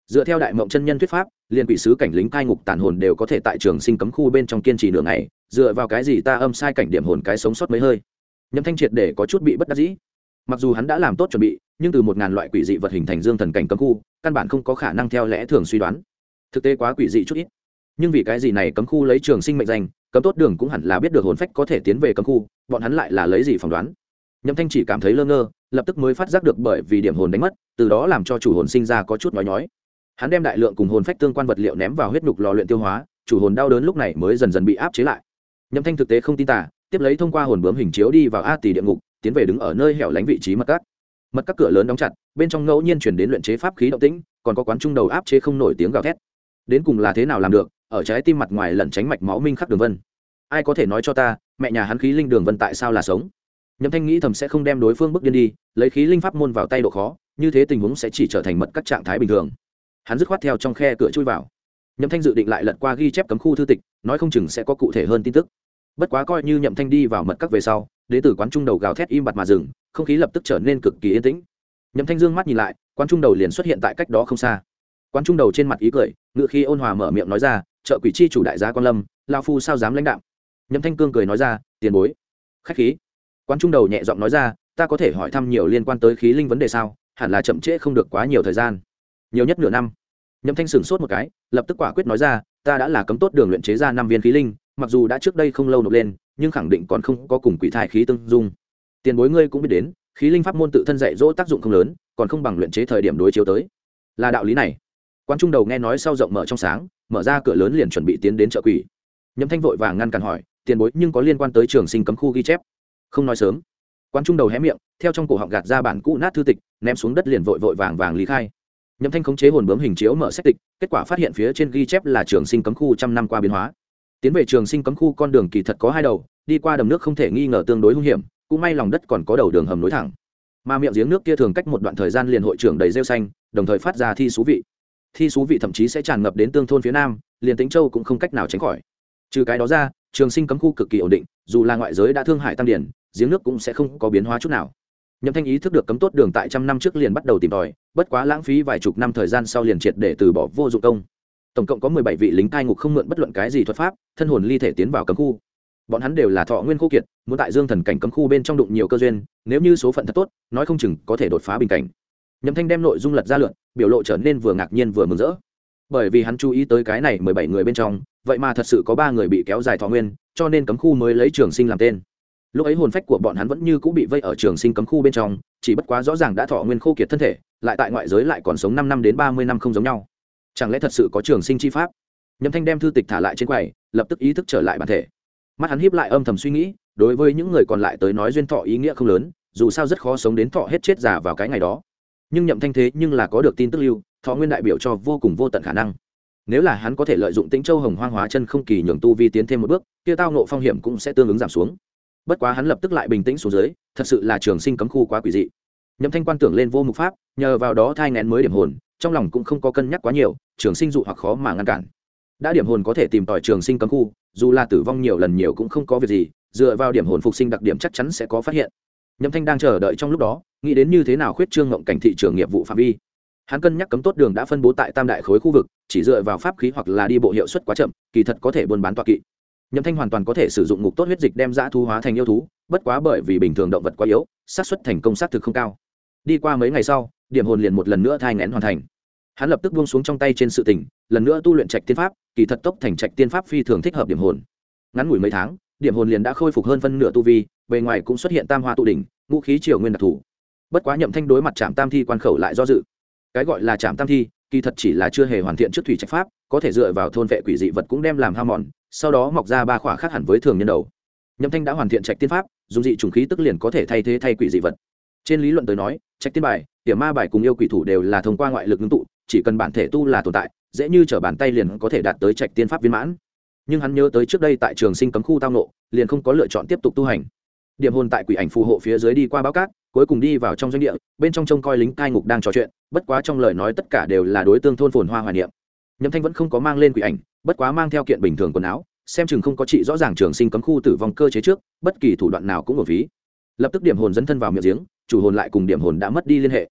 dựa theo đại mộng chân nhân thuyết pháp, liền quỷ sứ cảnh lính cai ngục tàn hồn đều có thể tại trường sinh cấm khu bên trong kiên trì nửa ngày, dựa vào cái gì ta âm sai cảnh điểm hồn cái sống sót mấy hơi. Nhậm Thanh triệt để có chút bị bất đắc dĩ. Mặc dù hắn đã làm tốt chuẩn bị, nhưng từ 1000 loại quỷ dị vật hình thành dương thần cảnh cấm khu, căn bản không có khả năng theo lẽ thường suy đoán. Thực tế quá quỷ dị chút ít. Nhưng vì cái gì này cấm khu lấy trường sinh mệnh danh, cấm tốt đường cũng hẳn là biết được hồn phách có thể tiến về cấm khu, bọn hắn lại là lấy gì phỏng đoán. Nhậm Thanh chỉ cảm thấy lơ ngơ, lập tức mới phát giác được bởi vì điểm hồn đánh mất, từ đó làm cho chủ hồn sinh ra có chút nhói. Hắn đem đại lượng cùng hồn phách tương quan vật liệu ném vào huyết nhục lò luyện tiêu hóa, chủ hồn đau đớn lúc này mới dần dần bị áp chế lại. Nhậm Thanh thực tế không tin tà, tiếp lấy thông qua hồn bướm hình chiếu đi vào A Tỷ địa ngục, tiến về đứng ở nơi hẻo lánh vị trí mật các. Mật các cửa lớn đóng chặt, bên trong ngẫu nhiên truyền đến luyện chế pháp khí động tĩnh, còn có quán trung đầu áp chế không nổi tiếng gào thét. Đến cùng là thế nào làm được, ở trái tim mặt ngoài lẩn tránh mạch máu minh khắc đường vân. Ai có thể nói cho ta, mẹ nhà hắn khí linh đường vân tại sao là sống? Nhậm Thanh nghĩ thầm sẽ không đem đối phương bước điên đi, lấy khí linh pháp môn vào tay độ khó, như thế tình huống sẽ chỉ trở thành mật các trạng thái bình thường. Hắn dứt khoát theo trong khe cửa chui vào. Nhậm Thanh dự định lại lật qua ghi chép cấm khu thư tịch, nói không chừng sẽ có cụ thể hơn tin tức. Bất quá coi như Nhậm Thanh đi vào mật các về sau, đệ tử quán trung đầu gào thét im bặt mà dừng, không khí lập tức trở nên cực kỳ yên tĩnh. Nhậm Thanh dương mắt nhìn lại, quán trung đầu liền xuất hiện tại cách đó không xa. Quán trung đầu trên mặt ý cười, ngựa khi ôn hòa mở miệng nói ra, "Trợ quỷ chi chủ đại gia Quan Lâm, lão phu sao dám lãnh đạm." Nhậm Thanh cương cười nói ra, "Tiền bối, khách khí." Quán trung đầu nhẹ giọng nói ra, "Ta có thể hỏi thăm nhiều liên quan tới khí linh vấn đề sao? Hẳn là chậm trễ không được quá nhiều thời gian, nhiều nhất nửa năm." Nhậm Thanh sửng sốt một cái, lập tức quả quyết nói ra, "Ta đã là cấm tốt đường luyện chế ra 5 viên khí linh, mặc dù đã trước đây không lâu nộp lên, nhưng khẳng định còn không có cùng quỷ thai khí tương dung. Tiền bối ngươi cũng biết đến, khí linh pháp môn tự thân dạy dỗ tác dụng không lớn, còn không bằng luyện chế thời điểm đối chiếu tới. Là đạo lý này." Quan trung đầu nghe nói sau rộng mở trong sáng, mở ra cửa lớn liền chuẩn bị tiến đến chợ quỷ. Nhậm Thanh vội vàng ngăn cản hỏi, "Tiền bối nhưng có liên quan tới trường sinh cấm khu ghi chép?" "Không nói sớm." Quan trung đầu hé miệng, theo trong cổ họng gạt ra bản cũ nát thư tịch, ném xuống đất liền vội vàng lý khai. Nhậm Thanh khống chế hồn bướm hình chiếu mở sách tịch, kết quả phát hiện phía trên ghi chép là trường sinh cấm khu trăm năm qua biến hóa. Tiến về trường sinh cấm khu con đường kỳ thật có 2 đầu, đi qua đầm nước không thể nghi ngờ tương đối hung hiểm, cũng may lòng đất còn có đầu đường hầm nối thẳng. Mà miệng giếng nước kia thường cách một đoạn thời gian liền hội trưởng đầy rêu xanh, đồng thời phát ra thi xú vị. Thi xú vị thậm chí sẽ tràn ngập đến tương thôn phía nam, liền Tĩnh Châu cũng không cách nào tránh khỏi. Trừ cái đó ra, trường sinh cấm khu cực kỳ ổn định, dù là ngoại giới đã thương hại tăng điển, giếng nước cũng sẽ không có biến hóa chút nào. Nhậm Thanh ý thức được cấm tốt đường tại trăm năm trước liền bắt đầu tìm tòi, bất quá lãng phí vài chục năm thời gian sau liền triệt để từ bỏ vô dụng công. Tổng cộng có 17 vị lính cai ngục không mượn bất luận cái gì thuật pháp, thân hồn ly thể tiến vào cấm khu. Bọn hắn đều là thọ nguyên khô kiệt, muốn tại dương thần cảnh cấm khu bên trong đụng nhiều cơ duyên, nếu như số phận thật tốt, nói không chừng có thể đột phá bình cảnh. Nhậm Thanh đem nội dung lật ra lượn, biểu lộ trở nên vừa ngạc nhiên vừa mừng rỡ. Bởi vì hắn chú ý tới cái này 17 người bên trong, vậy mà thật sự có 3 người bị kéo dài thọ nguyên, cho nên cấm khu mới lấy trường sinh làm tên. Lúc ấy hồn phách của bọn hắn vẫn như cũ bị vây ở trường sinh cấm khu bên trong, chỉ bất quá rõ ràng đã thọ nguyên khô kiệt thân thể, lại tại ngoại giới lại còn sống 5 năm đến 30 năm không giống nhau. Chẳng lẽ thật sự có trường sinh chi pháp? Nhậm Thanh đem thư tịch thả lại trên quầy, lập tức ý thức trở lại bản thể. Mắt hắn híp lại âm thầm suy nghĩ, đối với những người còn lại tới nói duyên thọ ý nghĩa không lớn, dù sao rất khó sống đến thọ hết chết già vào cái ngày đó. Nhưng Nhậm Thanh thế nhưng là có được tin tức lưu, thọ nguyên đại biểu cho vô cùng vô tận khả năng. Nếu là hắn có thể lợi dụng Tĩnh Châu Hồng Hoang hóa chân không kỳ nhường tu vi tiến thêm một bước, kia tao ngộ phong hiểm cũng sẽ tương ứng giảm xuống. Bất quá hắn lập tức lại bình tĩnh xuống dưới, thật sự là trường sinh cấm khu quá quỷ dị. Nhậm Thanh quan tưởng lên vô mục pháp, nhờ vào đó thai nghén mới điểm hồn, trong lòng cũng không có cân nhắc quá nhiều, trường sinh dụ hoặc khó mà ngăn cản. Đã điểm hồn có thể tìm tòi trường sinh cấm khu, dù là tử vong nhiều lần nhiều cũng không có việc gì, dựa vào điểm hồn phục sinh đặc điểm chắc chắn sẽ có phát hiện. Nhậm Thanh đang chờ đợi trong lúc đó, nghĩ đến như thế nào khuyết trương ngộng cảnh thị trường nghiệp vụ phạm vi. Hắn cân nhắc cấm tốt đường đã phân bố tại tam đại khối khu vực, chỉ dựa vào pháp khí hoặc là đi bộ hiệu suất quá chậm, kỳ thật có thể buôn bán tọa kỵ. Nhậm Thanh hoàn toàn có thể sử dụng ngục tốt huyết dịch đem dã thú hóa thành yêu thú, bất quá bởi vì bình thường động vật quá yếu, xác suất thành công xác thực không cao. Đi qua mấy ngày sau, điểm hồn liền một lần nữa thai nghén hoàn thành. Hắn lập tức buông xuống trong tay trên sự tình, lần nữa tu luyện trạch tiên pháp, kỳ thật tốc thành trạch tiên pháp phi thường thích hợp điểm hồn. Ngắn ngủi mấy tháng, điểm hồn liền đã khôi phục hơn phân nửa tu vi, bề ngoài cũng xuất hiện tam hoa tụ đỉnh, ngũ khí triều nguyên đặc thủ. Bất quá Nhậm Thanh đối mặt Trảm Tam Thi quan khẩu lại do dự. Cái gọi là Trảm Tam Thi, kỳ thật chỉ là chưa hề hoàn thiện trước thủy trạch pháp, có thể dựa vào thôn vệ quỷ dị vật cũng đem làm hao mòn, sau đó mọc ra 3 khỏa khác hẳn với thường nhân đầu. Nhậm Thanh đã hoàn thiện trạch tiên pháp, dùng dị trùng khí tức liền có thể thay thế quỷ dị vật. Trên lý luận tới nói, trạch tiên bài, tiềm ma bài cùng yêu quỷ thủ đều là thông qua ngoại lực ngưng tụ, chỉ cần bản thể tu là tồn tại, dễ như trở bàn tay liền có thể đạt tới trạch tiên pháp viên mãn. Nhưng hắn nhớ tới trước đây tại trường sinh cấm khu tao nộ, liền không có lựa chọn tiếp tục tu hành. Điểm hồn tại quỷ ảnh phù hộ phía dưới đi qua báo cát, cuối cùng đi vào trong doanh địa, bên trong trông coi lính cai ngục đang trò chuyện, bất quá trong lời nói tất cả đều là đối tương thôn phồn hoa hoài niệm. Nhậm Thanh vẫn không có mang lên quỷ ảnh, bất quá mang theo kiện bình thường quần áo, xem chừng không có trị rõ ràng trường sinh cấm khu tử vong cơ chế trước, bất kỳ thủ đoạn nào cũng uổng phí. Lập tức điểm hồn dẫn thân vào miệng giếng, chủ hồn lại cùng điểm hồn đã mất đi liên hệ.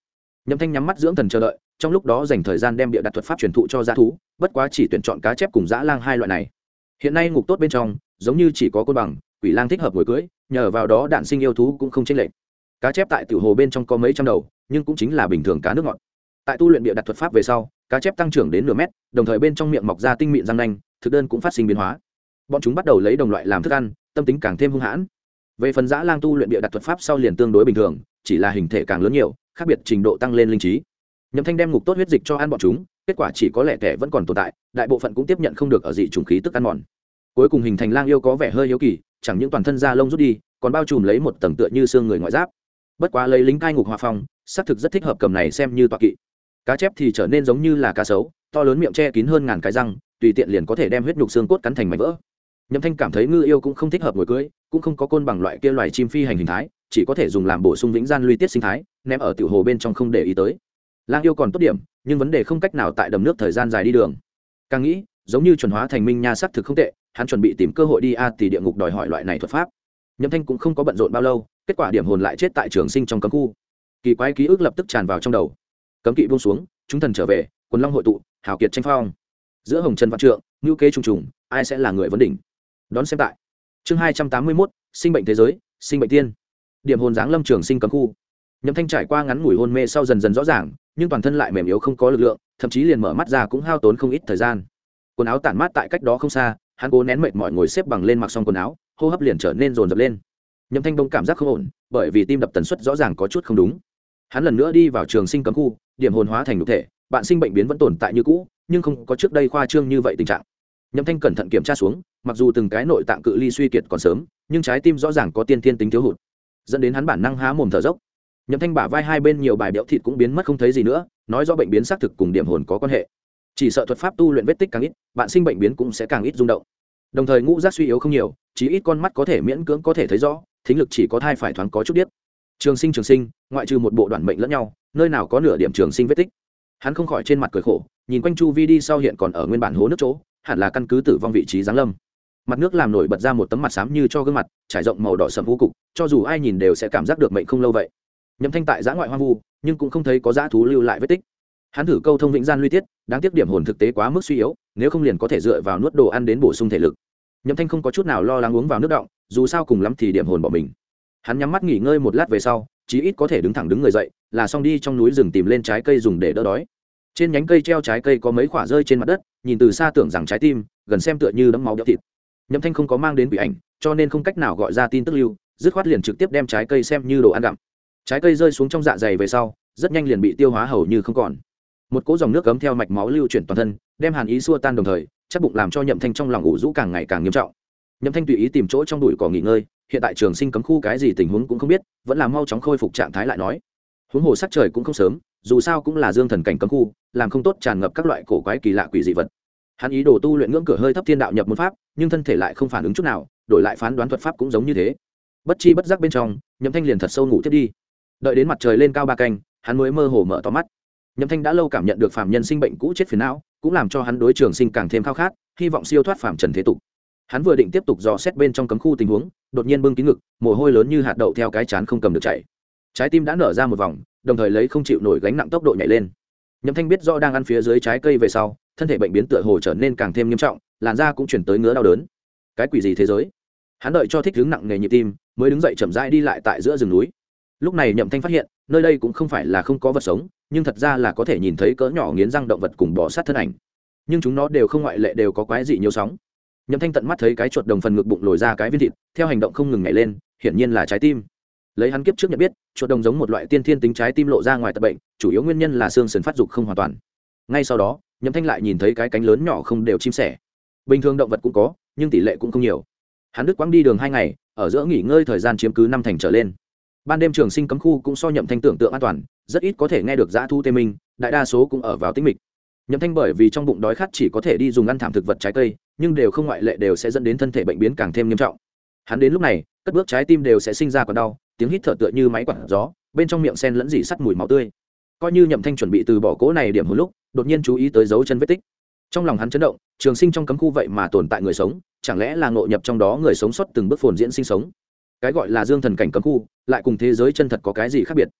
Nhậm Thanh nhắm mắt dưỡng thần chờ đợi, trong lúc đó dành thời gian đem bịa đặt thuật pháp truyền thụ cho dã thú, bất quá chỉ tuyển chọn cá chép cùng dã lang hai loại này. Hiện nay ngục tốt bên trong, giống như chỉ có côn bằng, quỷ lang thích hợp ngồi cưỡi, nhờ vào đó đạn sinh yêu thú cũng không chênh lệch. Cá chép tại tiểu hồ bên trong có mấy trăm đầu, nhưng cũng chính là bình thường cá nước ngọt. Tại tu luyện bịa đặt thuật pháp về sau, cá chép tăng trưởng đến nửa mét, đồng thời bên trong miệng mọc ra tinh mịn răng nanh, thực đơn cũng phát sinh biến hóa. Bọn chúng bắt đầu lấy đồng loại làm thức ăn, tâm tính càng thêm hung hãn. Về phần dã lang tu luyện bịa đặt thuật pháp sau liền tương đối bình thường, chỉ là hình thể càng lớn nhiều, khác biệt trình độ tăng lên linh trí. Nhậm Thanh đem ngục tốt huyết dịch cho ăn bọn chúng, kết quả chỉ có lẻ tẻ vẫn còn tồn tại, đại bộ phận cũng tiếp nhận không được ở dị chủng khí tức ăn mòn. Cuối cùng hình thành lang yêu có vẻ hơi yếu kỳ, chẳng những toàn thân da lông rút đi, còn bao trùm lấy một tầng tựa như xương người ngoại giáp. Bất quá lấy lính cai ngục hòa phong, xác thực rất thích hợp cầm này xem như tọa kỵ. Cá chép thì trở nên giống như là cá sấu, to lớn miệng che kín hơn ngàn cái răng, tùy tiện liền có thể đem huyết nhục xương cốt cắn thành mảnh vỡ. Nhậm Thanh cảm thấy ngư yêu cũng không thích hợp ngồi cưỡi, cũng không có côn bằng loại kia loài chim phi hành hình thái, chỉ có thể dùng làm bổ sung vĩnh gian luy tiết sinh thái, ném ở tiểu hồ bên trong không để ý tới. Lang yêu còn tốt điểm, nhưng vấn đề không cách nào tại đầm nước thời gian dài đi đường. Càng nghĩ, giống như chuẩn hóa thành minh nha sắc thực không tệ, hắn chuẩn bị tìm cơ hội đi tỷ địa ngục đòi hỏi loại này thuật pháp. Nhậm Thanh cũng không có bận rộn bao lâu, kết quả điểm hồn lại chết tại trường sinh trong cấm khu. Kỳ quái ký ức lập tức tràn vào trong đầu. Cấm kỵ buông xuống, chúng thần trở về, quần long hội tụ, hào kiệt tranh phong. Giữa hồng trần vạn trượng, ngưu kế trùng trùng, ai sẽ là người vấn đỉnh? Đón xem tại chương 281, sinh bệnh thế giới, sinh bệnh tiên. Điểm hồn giáng lâm trường sinh cấm khu. Nhậm Thanh trải qua ngắn ngủi hôn mê sau dần dần rõ ràng, nhưng toàn thân lại mềm yếu không có lực lượng, thậm chí liền mở mắt ra cũng hao tốn không ít thời gian. Quần áo tản mát tại cách đó không xa, hắn cố nén mệt mỏi ngồi xếp bằng lên mặc xong quần áo, hô hấp liền trở nên dồn dập lên. Nhậm Thanh bỗng cảm giác không ổn, bởi vì tim đập tần suất rõ ràng có chút không đúng. Hắn lần nữa đi vào trường sinh cấm khu, điểm hồn hóa thành nhục thể, bạn sinh bệnh biến vẫn tồn tại như cũ, nhưng không có trước đây khoa trương như vậy tình trạng. Nhậm Thanh cẩn thận kiểm tra xuống, mặc dù từng cái nội tạng cự ly suy kiệt còn sớm, nhưng trái tim rõ ràng có tiên thiên tính thiếu hụt, dẫn đến hắn bản năng há mồm thở dốc. Nhậm Thanh bả vai hai bên nhiều bài béo thịt cũng biến mất không thấy gì nữa, nói rõ bệnh biến xác thực cùng điểm hồn có quan hệ. Chỉ sợ thuật pháp tu luyện vết tích càng ít, bạn sinh bệnh biến cũng sẽ càng ít rung động. Đồng thời ngũ giác suy yếu không nhiều, chỉ ít con mắt có thể miễn cưỡng có thể thấy rõ, thính lực chỉ có thai phải thoáng có chút điếc. Trường sinh, ngoại trừ một bộ đoạn mệnh lẫn nhau, nơi nào có nửa điểm trường sinh vết tích. Hắn không khỏi trên mặt cười khổ, nhìn quanh chu vi đi sau hiện còn ở nguyên bản hố nước chỗ, hẳn là căn cứ tử vong vị trí giáng lâm. Mặt nước làm nổi bật ra một tấm mặt xám như cho gương mặt, trải rộng màu đỏ sẫm u cục, cho dù ai nhìn đều sẽ cảm giác được mệnh không lâu vậy. Nhậm Thanh tại giã ngoại hoang vu, nhưng cũng không thấy có dã thú lưu lại vết tích. Hắn thử câu thông vĩnh gian luy tiết, đáng tiếc điểm hồn thực tế quá mức suy yếu, nếu không liền có thể dựa vào nuốt đồ ăn đến bổ sung thể lực. Nhậm Thanh không có chút nào lo lắng uống vào nước động, dù sao cùng lắm thì điểm hồn bỏ mình. Hắn nhắm mắt nghỉ ngơi một lát về sau, chí ít có thể đứng thẳng đứng người dậy, là xong đi trong núi rừng tìm lên trái cây dùng để đỡ đói. Trên nhánh cây treo trái cây có mấy quả rơi trên mặt đất, nhìn từ xa tưởng rằng trái tim, gần xem tựa như đẫm máu béo thịt. Nhậm Thanh không có mang đến quỷ ảnh, cho nên không cách nào gọi ra tin tức lưu, dứt khoát liền trực tiếp đem trái cây xem như đồ ăn gặm. Trái cây rơi xuống trong dạ dày về sau, rất nhanh liền bị tiêu hóa hầu như không còn. Một cỗ dòng nước cấm theo mạch máu lưu chuyển toàn thân, đem hàn ý xua tan đồng thời, chắc bụng làm cho Nhậm Thanh trong lòng ủ rũ càng ngày càng nghiêm trọng. Nhậm Thanh tùy ý tìm chỗ trong bụi cỏ nghỉ ngơi, hiện tại trường sinh cấm khu cái gì tình huống cũng không biết, vẫn là mau chóng khôi phục trạng thái lại nói. Huống hồ sắc trời cũng không sớm, dù sao cũng là dương thần cảnh cấm khu, làm không tốt tràn ngập các loại cổ quái kỳ lạ quỷ dị vật. Hắn ý đồ tu luyện ngưỡng cửa hơi thấp thiên đạo nhập môn pháp, nhưng thân thể lại không phản ứng chút nào, đổi lại phán đoán thuật pháp cũng giống như thế. Bất chi bất giác bên trong, Nhậm Thanh liền thật sâu ngủ tiếp đi. Đợi đến mặt trời lên cao 3 canh, hắn mới mơ hồ mở to mắt. Nhậm Thanh đã lâu cảm nhận được phàm nhân sinh bệnh cũ chết phiền não, cũng làm cho hắn đối trường sinh càng thêm khao khát, hy vọng siêu thoát phàm trần thế tục. Hắn vừa định tiếp tục dò xét bên trong cấm khu tình huống, đột nhiên bưng kín ngực, mồ hôi lớn như hạt đậu theo cái trán không cầm được chảy. Trái tim đã nở ra một vòng, đồng thời lấy không chịu nổi gánh nặng tốc độ nhảy lên. Nhậm Thanh biết rõ đang ăn phía dưới trái cây về sau, thân thể bệnh biến tựa hồ trở nên càng thêm nghiêm trọng, làn da cũng chuyển tới ngứa đau đớn. Cái quỷ gì thế giới? Hắn đợi cho thích ứng nặng nghề nhịp tim, mới đứng dậy chậm rãi đi lại tại giữa rừng núi. Lúc này Nhậm Thanh phát hiện, nơi đây cũng không phải là không có vật sống, nhưng thật ra là có thể nhìn thấy cỡ nhỏ nghiến răng động vật cùng bò sát thân ảnh. Nhưng chúng nó đều không ngoại lệ đều có quái dị nhiều sóng. Nhậm Thanh tận mắt thấy cái chuột đồng phần ngực bụng lồi ra cái viên thịt, theo hành động không ngừng nhảy lên, hiển nhiên là trái tim. Lấy hắn kiếp trước nhận biết, chuột đồng giống một loại tiên thiên tính trái tim lộ ra ngoài tật bệnh, chủ yếu nguyên nhân là xương sườn phát dục không hoàn toàn. Ngay sau đó, Nhậm Thanh lại nhìn thấy cái cánh lớn nhỏ không đều chim sẻ. Bình thường động vật cũng có, nhưng tỷ lệ cũng không nhiều. Hắn đứt quãng đi đường 2 ngày, ở giữa nghỉ ngơi thời gian chiếm cứ 5 thành trở lên. Ban đêm trường sinh cấm khu cũng so Nhậm Thanh tưởng tượng an toàn, rất ít có thể nghe được dã thu tê minh, đại đa số cũng ở vào tĩnh mịch. Nhậm Thanh bởi vì trong bụng đói khát chỉ có thể đi dùng ăn thảm thực vật trái cây, nhưng đều không ngoại lệ đều sẽ dẫn đến thân thể bệnh biến càng thêm nghiêm trọng. Hắn đến lúc này, cất bước trái tim đều sẽ sinh ra cơn đau, tiếng hít thở tựa như máy quạt gió, bên trong miệng sen lẫn dỉ sắt mùi máu tươi. Coi như Nhậm Thanh chuẩn bị từ bỏ cỗ này điểm hồi lúc, đột nhiên chú ý tới dấu chân vết tích. Trong lòng hắn chấn động, trường sinh trong cấm khu vậy mà tồn tại người sống, chẳng lẽ là ngộ nhập trong đó người sống sót từng bước phồn diễn sinh sống. Cái gọi là dương thần cảnh cấm khu, lại cùng thế giới chân thật có cái gì khác biệt?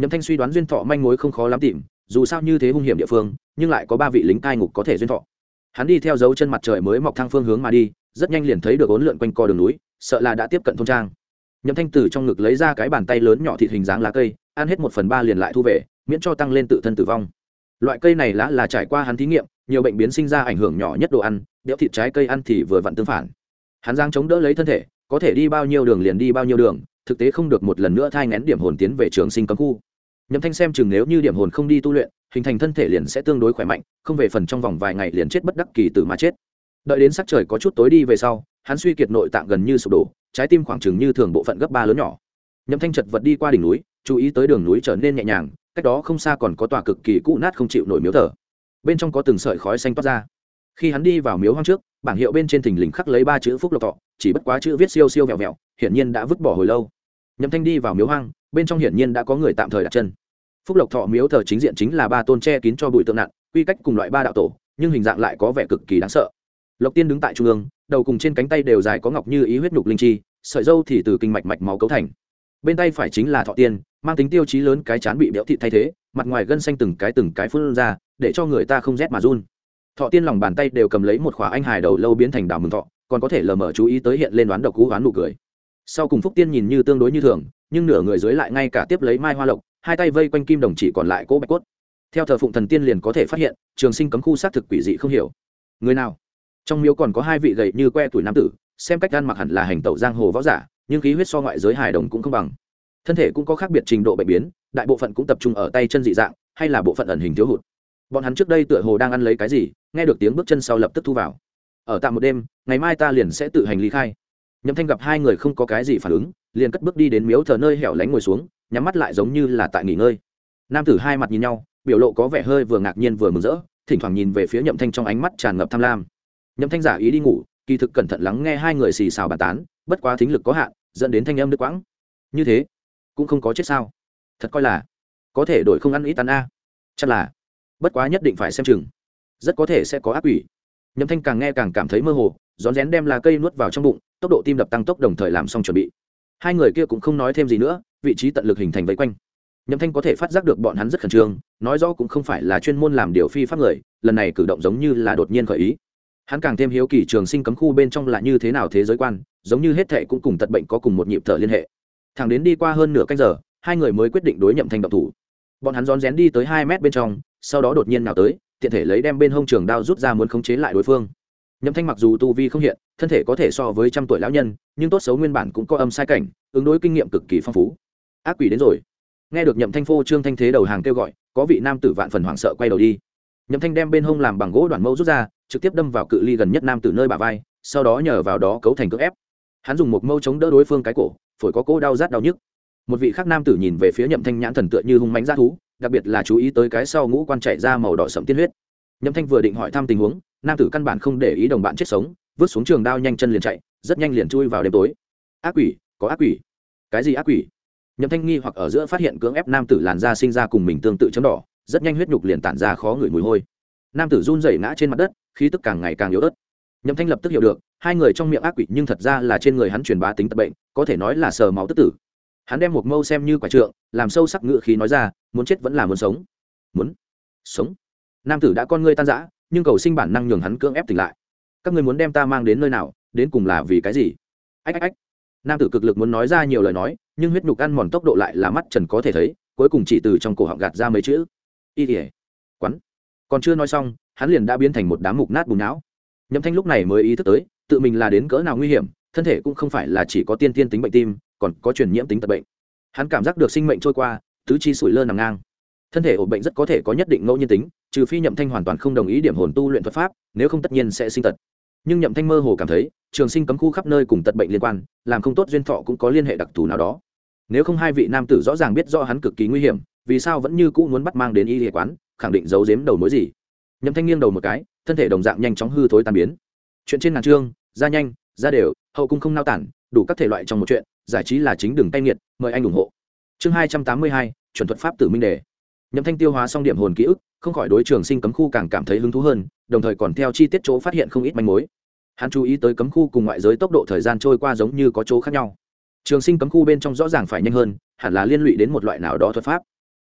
Nhậm Thanh suy đoán duyên thọ manh mối không khó lắm tìm, dù sao như thế hung hiểm địa phương, nhưng lại có 3 vị lính cai ngục có thể duyên thọ. Hắn đi theo dấu chân mặt trời mới mọc thang phương hướng mà đi, rất nhanh liền thấy được uốn lượn quanh co đường núi, sợ là đã tiếp cận thôn trang. Nhậm Thanh từ trong ngực lấy ra cái bàn tay lớn nhỏ thịt hình dáng lá cây, ăn hết 1/3 liền lại thu về, miễn cho tăng lên tự thân tử vong. Loại cây này lá là trải qua hắn thí nghiệm, nhiều bệnh biến sinh ra ảnh hưởng nhỏ nhất đồ ăn, đẽo thịt trái cây ăn thì vừa vặn tương phản. Hắn giang chống đỡ lấy thân thể, có thể đi bao nhiêu đường liền đi bao nhiêu đường, thực tế không được một lần nữa thai nghén điểm hồn tiến về trường sinh cấm khu. Nhậm Thanh xem chừng nếu như điểm hồn không đi tu luyện, hình thành thân thể liền sẽ tương đối khỏe mạnh, không về phần trong vòng vài ngày liền chết bất đắc kỳ tử mà chết. Đợi đến sắc trời có chút tối đi về sau, hắn suy kiệt nội tạng gần như sụp đổ, trái tim khoảng chừng như thường bộ phận gấp 3 lớn nhỏ. Nhậm Thanh chật vật đi qua đỉnh núi, chú ý tới đường núi trở nên nhẹ nhàng, cách đó không xa còn có tòa cực kỳ cũ nát không chịu nổi miếu thờ, bên trong có từng sợi khói xanh toát ra. Khi hắn đi vào miếu hoang trước, bảng hiệu bên trên thình lình khắc lấy 3 chữ Phúc Lộc Thọ, chỉ bất quá chữ viết siêu siêu vẹo vẹo, hiển nhiên đã vứt bỏ hồi lâu. Nhậm Thanh đi vào miếu hoang, bên trong hiển nhiên đã có người tạm thời đặt chân. Phúc Lộc Thọ miếu thờ chính diện chính là 3 tôn che kín cho bụi tượng nặng, quy cách cùng loại 3 đạo tổ, nhưng hình dạng lại có vẻ cực kỳ đáng sợ. Lộc Tiên đứng tại trung ương, đầu cùng trên cánh tay đều dài có ngọc như ý huyết nhục linh chi, sợi râu thì từ kinh mạch mạch máu cấu thành. Bên tay phải chính là Thọ Tiên, mang tính tiêu chí lớn, cái trán bị béo thịt thay thế, mặt ngoài gân xanh từng cái phun ra, để cho người ta không rét mà run. Thọ Tiên lòng bàn tay đều cầm lấy một khỏa anh hài đầu lâu biến thành đào mừng thọ, còn có thể lờ mờ chú ý tới hiện lên đoán độc cú đoán nụ cười. Sau cùng Phúc Tiên nhìn như tương đối như thường, nhưng nửa người dưới lại ngay cả tiếp lấy mai hoa lộc, hai tay vây quanh kim đồng chỉ còn lại cỗ bạch cốt. Theo thờ phụng thần tiên liền có thể phát hiện, trường sinh cấm khu xác thực quỷ dị không hiểu. Người nào? Trong miếu còn có 2 vị gầy như que tuổi nam tử, xem cách ăn mặc hẳn là hành tẩu giang hồ võ giả, nhưng khí huyết so ngoại giới hài đồng cũng không bằng. Thân thể cũng có khác biệt trình độ bệnh biến, đại bộ phận cũng tập trung ở tay chân dị dạng, hay là bộ phận ẩn hình thiếu hụt. Bọn hắn trước đây tựa hồ đang ăn lấy cái gì, nghe được tiếng bước chân sau lập tức thu vào. Ở tạm một đêm, ngày mai ta liền sẽ tự hành ly khai. Nhậm Thanh gặp 2 người không có cái gì phản ứng, liền cất bước đi đến miếu thờ nơi hẻo lánh ngồi xuống, nhắm mắt lại giống như là tại nghỉ ngơi. Nam tử 2 mặt nhìn nhau, biểu lộ có vẻ hơi vừa ngạc nhiên vừa mừng rỡ, thỉnh thoảng nhìn về phía Nhậm Thanh trong ánh mắt tràn ngập tham lam. Nhậm Thanh giả ý đi ngủ, kỳ thực cẩn thận lắng nghe 2 người xì xào bàn tán, bất quá thính lực có hạn, dẫn đến thanh âm đứt quãng. Như thế, cũng không có chết sao? Thật coi là có thể đổi không ăn ít ăn a. Chắc là, bất quá nhất định phải xem chừng, rất có thể sẽ có ác quỷ. Nhậm Thanh càng nghe càng cảm thấy mơ hồ, rón rén đem lá cây nuốt vào trong bụng, tốc độ tim đập tăng tốc đồng thời làm xong chuẩn bị. 2 người kia cũng không nói thêm gì nữa, vị trí tận lực hình thành vây quanh. Nhậm Thanh có thể phát giác được bọn hắn rất khẩn trương, nói rõ cũng không phải là chuyên môn làm điều phi pháp người, lần này cử động giống như là đột nhiên khởi ý. Hắn càng thêm hiếu kỳ trường sinh cấm khu bên trong là như thế nào thế giới quan, giống như hết thảy cũng cùng tật bệnh có cùng một nhịp thở liên hệ. Thẳng đến đi qua hơn nửa canh giờ, 2 người mới quyết định đối Nhậm Thanh động thủ. Bọn hắn rón rén đi tới 2 mét bên trong, sau đó đột nhiên nào tới, tiện thể lấy đem bên hông trường đao rút ra muốn khống chế lại đối phương. Nhậm Thanh mặc dù tu vi không hiện, thân thể có thể so với 100 tuổi lão nhân, nhưng tốt xấu nguyên bản cũng có âm sai cảnh, ứng đối kinh nghiệm cực kỳ phong phú. Ác quỷ đến rồi. Nghe được Nhậm Thanh phô trương thanh thế đầu hàng kêu gọi, có vị nam tử vạn phần hoảng sợ quay đầu đi. Nhậm Thanh đem bên hông làm bằng gỗ đoạn mâu rút ra, trực tiếp đâm vào cự ly gần nhất nam tử nơi bả vai, sau đó nhờ vào đó cấu thành cưỡng ép. Hắn dùng một mâu chống đỡ đối phương cái cổ, phổi có cỗ đau rát đau nhức. Một vị khác nam tử nhìn về phía Nhậm Thanh nhãn thần tựa như hung mãnh dã thú, đặc biệt là chú ý tới cái sau ngũ quan chảy ra màu đỏ sẫm tiên huyết. Nhậm Thanh vừa định hỏi thăm tình huống, nam tử căn bản không để ý đồng bạn chết sống, vứt xuống trường đao nhanh chân liền chạy, rất nhanh liền chui vào đêm tối. Ác quỷ, có ác quỷ. Cái gì ác quỷ? Nhậm Thanh nghi hoặc ở giữa phát hiện cưỡng ép nam tử làn da sinh ra cùng mình tương tự chấm đỏ, rất nhanh huyết nhục liền tản ra khó ngửi mùi hôi. Nam tử run rẩy ngã trên mặt đất, khí tức càng ngày càng yếu ớt. Nhậm Thanh lập tức hiểu được, 2 người trong miệng ác quỷ nhưng thật ra là trên người hắn truyền bá tính tật bệnh, có thể nói là sờ máu tức tử. Hắn đem một mâu xem như quả trượng, làm sâu sắc ngữ khí nói ra, muốn chết vẫn là muốn sống. Muốn sống. Nam tử đã con ngươi tan rã, nhưng cầu sinh bản năng nhường hắn cưỡng ép tỉnh lại. Các ngươi muốn đem ta mang đến nơi nào, đến cùng là vì cái gì? Ách ách ách. Nam tử cực lực muốn nói ra nhiều lời nói, nhưng huyết nhục ăn mòn tốc độ lại là mắt trần có thể thấy, cuối cùng chỉ từ trong cổ họng gạt ra mấy chữ: y thể quắn. Còn chưa nói xong, hắn liền đã biến thành một đám mục nát bùn não. Nhậm Thanh lúc này mới ý thức tới, tự mình là đến cỡ nào nguy hiểm, thân thể cũng không phải là chỉ có tiên tiên tính bệnh tim, còn có truyền nhiễm tính tật bệnh. Hắn cảm giác được sinh mệnh trôi qua, tứ chi sủi lơ nằm ngang. Thân thể ổn bệnh rất có thể có nhất định ngẫu nhiên tính, trừ phi Nhậm Thanh hoàn toàn không đồng ý điểm hồn tu luyện thuật pháp, nếu không tất nhiên sẽ sinh tật. Nhưng Nhậm Thanh mơ hồ cảm thấy, trường sinh cấm khu khắp nơi cùng tật bệnh liên quan, làm không tốt duyên thọ cũng có liên hệ đặc thù nào đó. Nếu không 2 vị nam tử rõ ràng biết rõ hắn cực kỳ nguy hiểm, vì sao vẫn như cũ muốn bắt mang đến y y quán, khẳng định giấu giếm đầu mối gì. Nhậm Thanh nghiêng đầu một cái, thân thể đồng dạng nhanh chóng hư thối tan biến. Chuyện trên ngàn chương, ra nhanh, ra đều, hậu cung không nao tản, đủ các thể loại trong một chuyện, giải trí là chính đường tay nghiệt, mời anh ủng hộ. Chương 282, chuẩn thuật pháp tử minh đề. Nhậm Thanh tiêu hóa xong điểm hồn ký ức, không khỏi đối trường sinh cấm khu càng cảm thấy hứng thú hơn, đồng thời còn theo chi tiết chỗ phát hiện không ít manh mối. Hắn chú ý tới cấm khu cùng ngoại giới tốc độ thời gian trôi qua giống như có chỗ khác nhau. Trường sinh cấm khu bên trong rõ ràng phải nhanh hơn, hẳn là liên lụy đến một loại nào đó thuật pháp.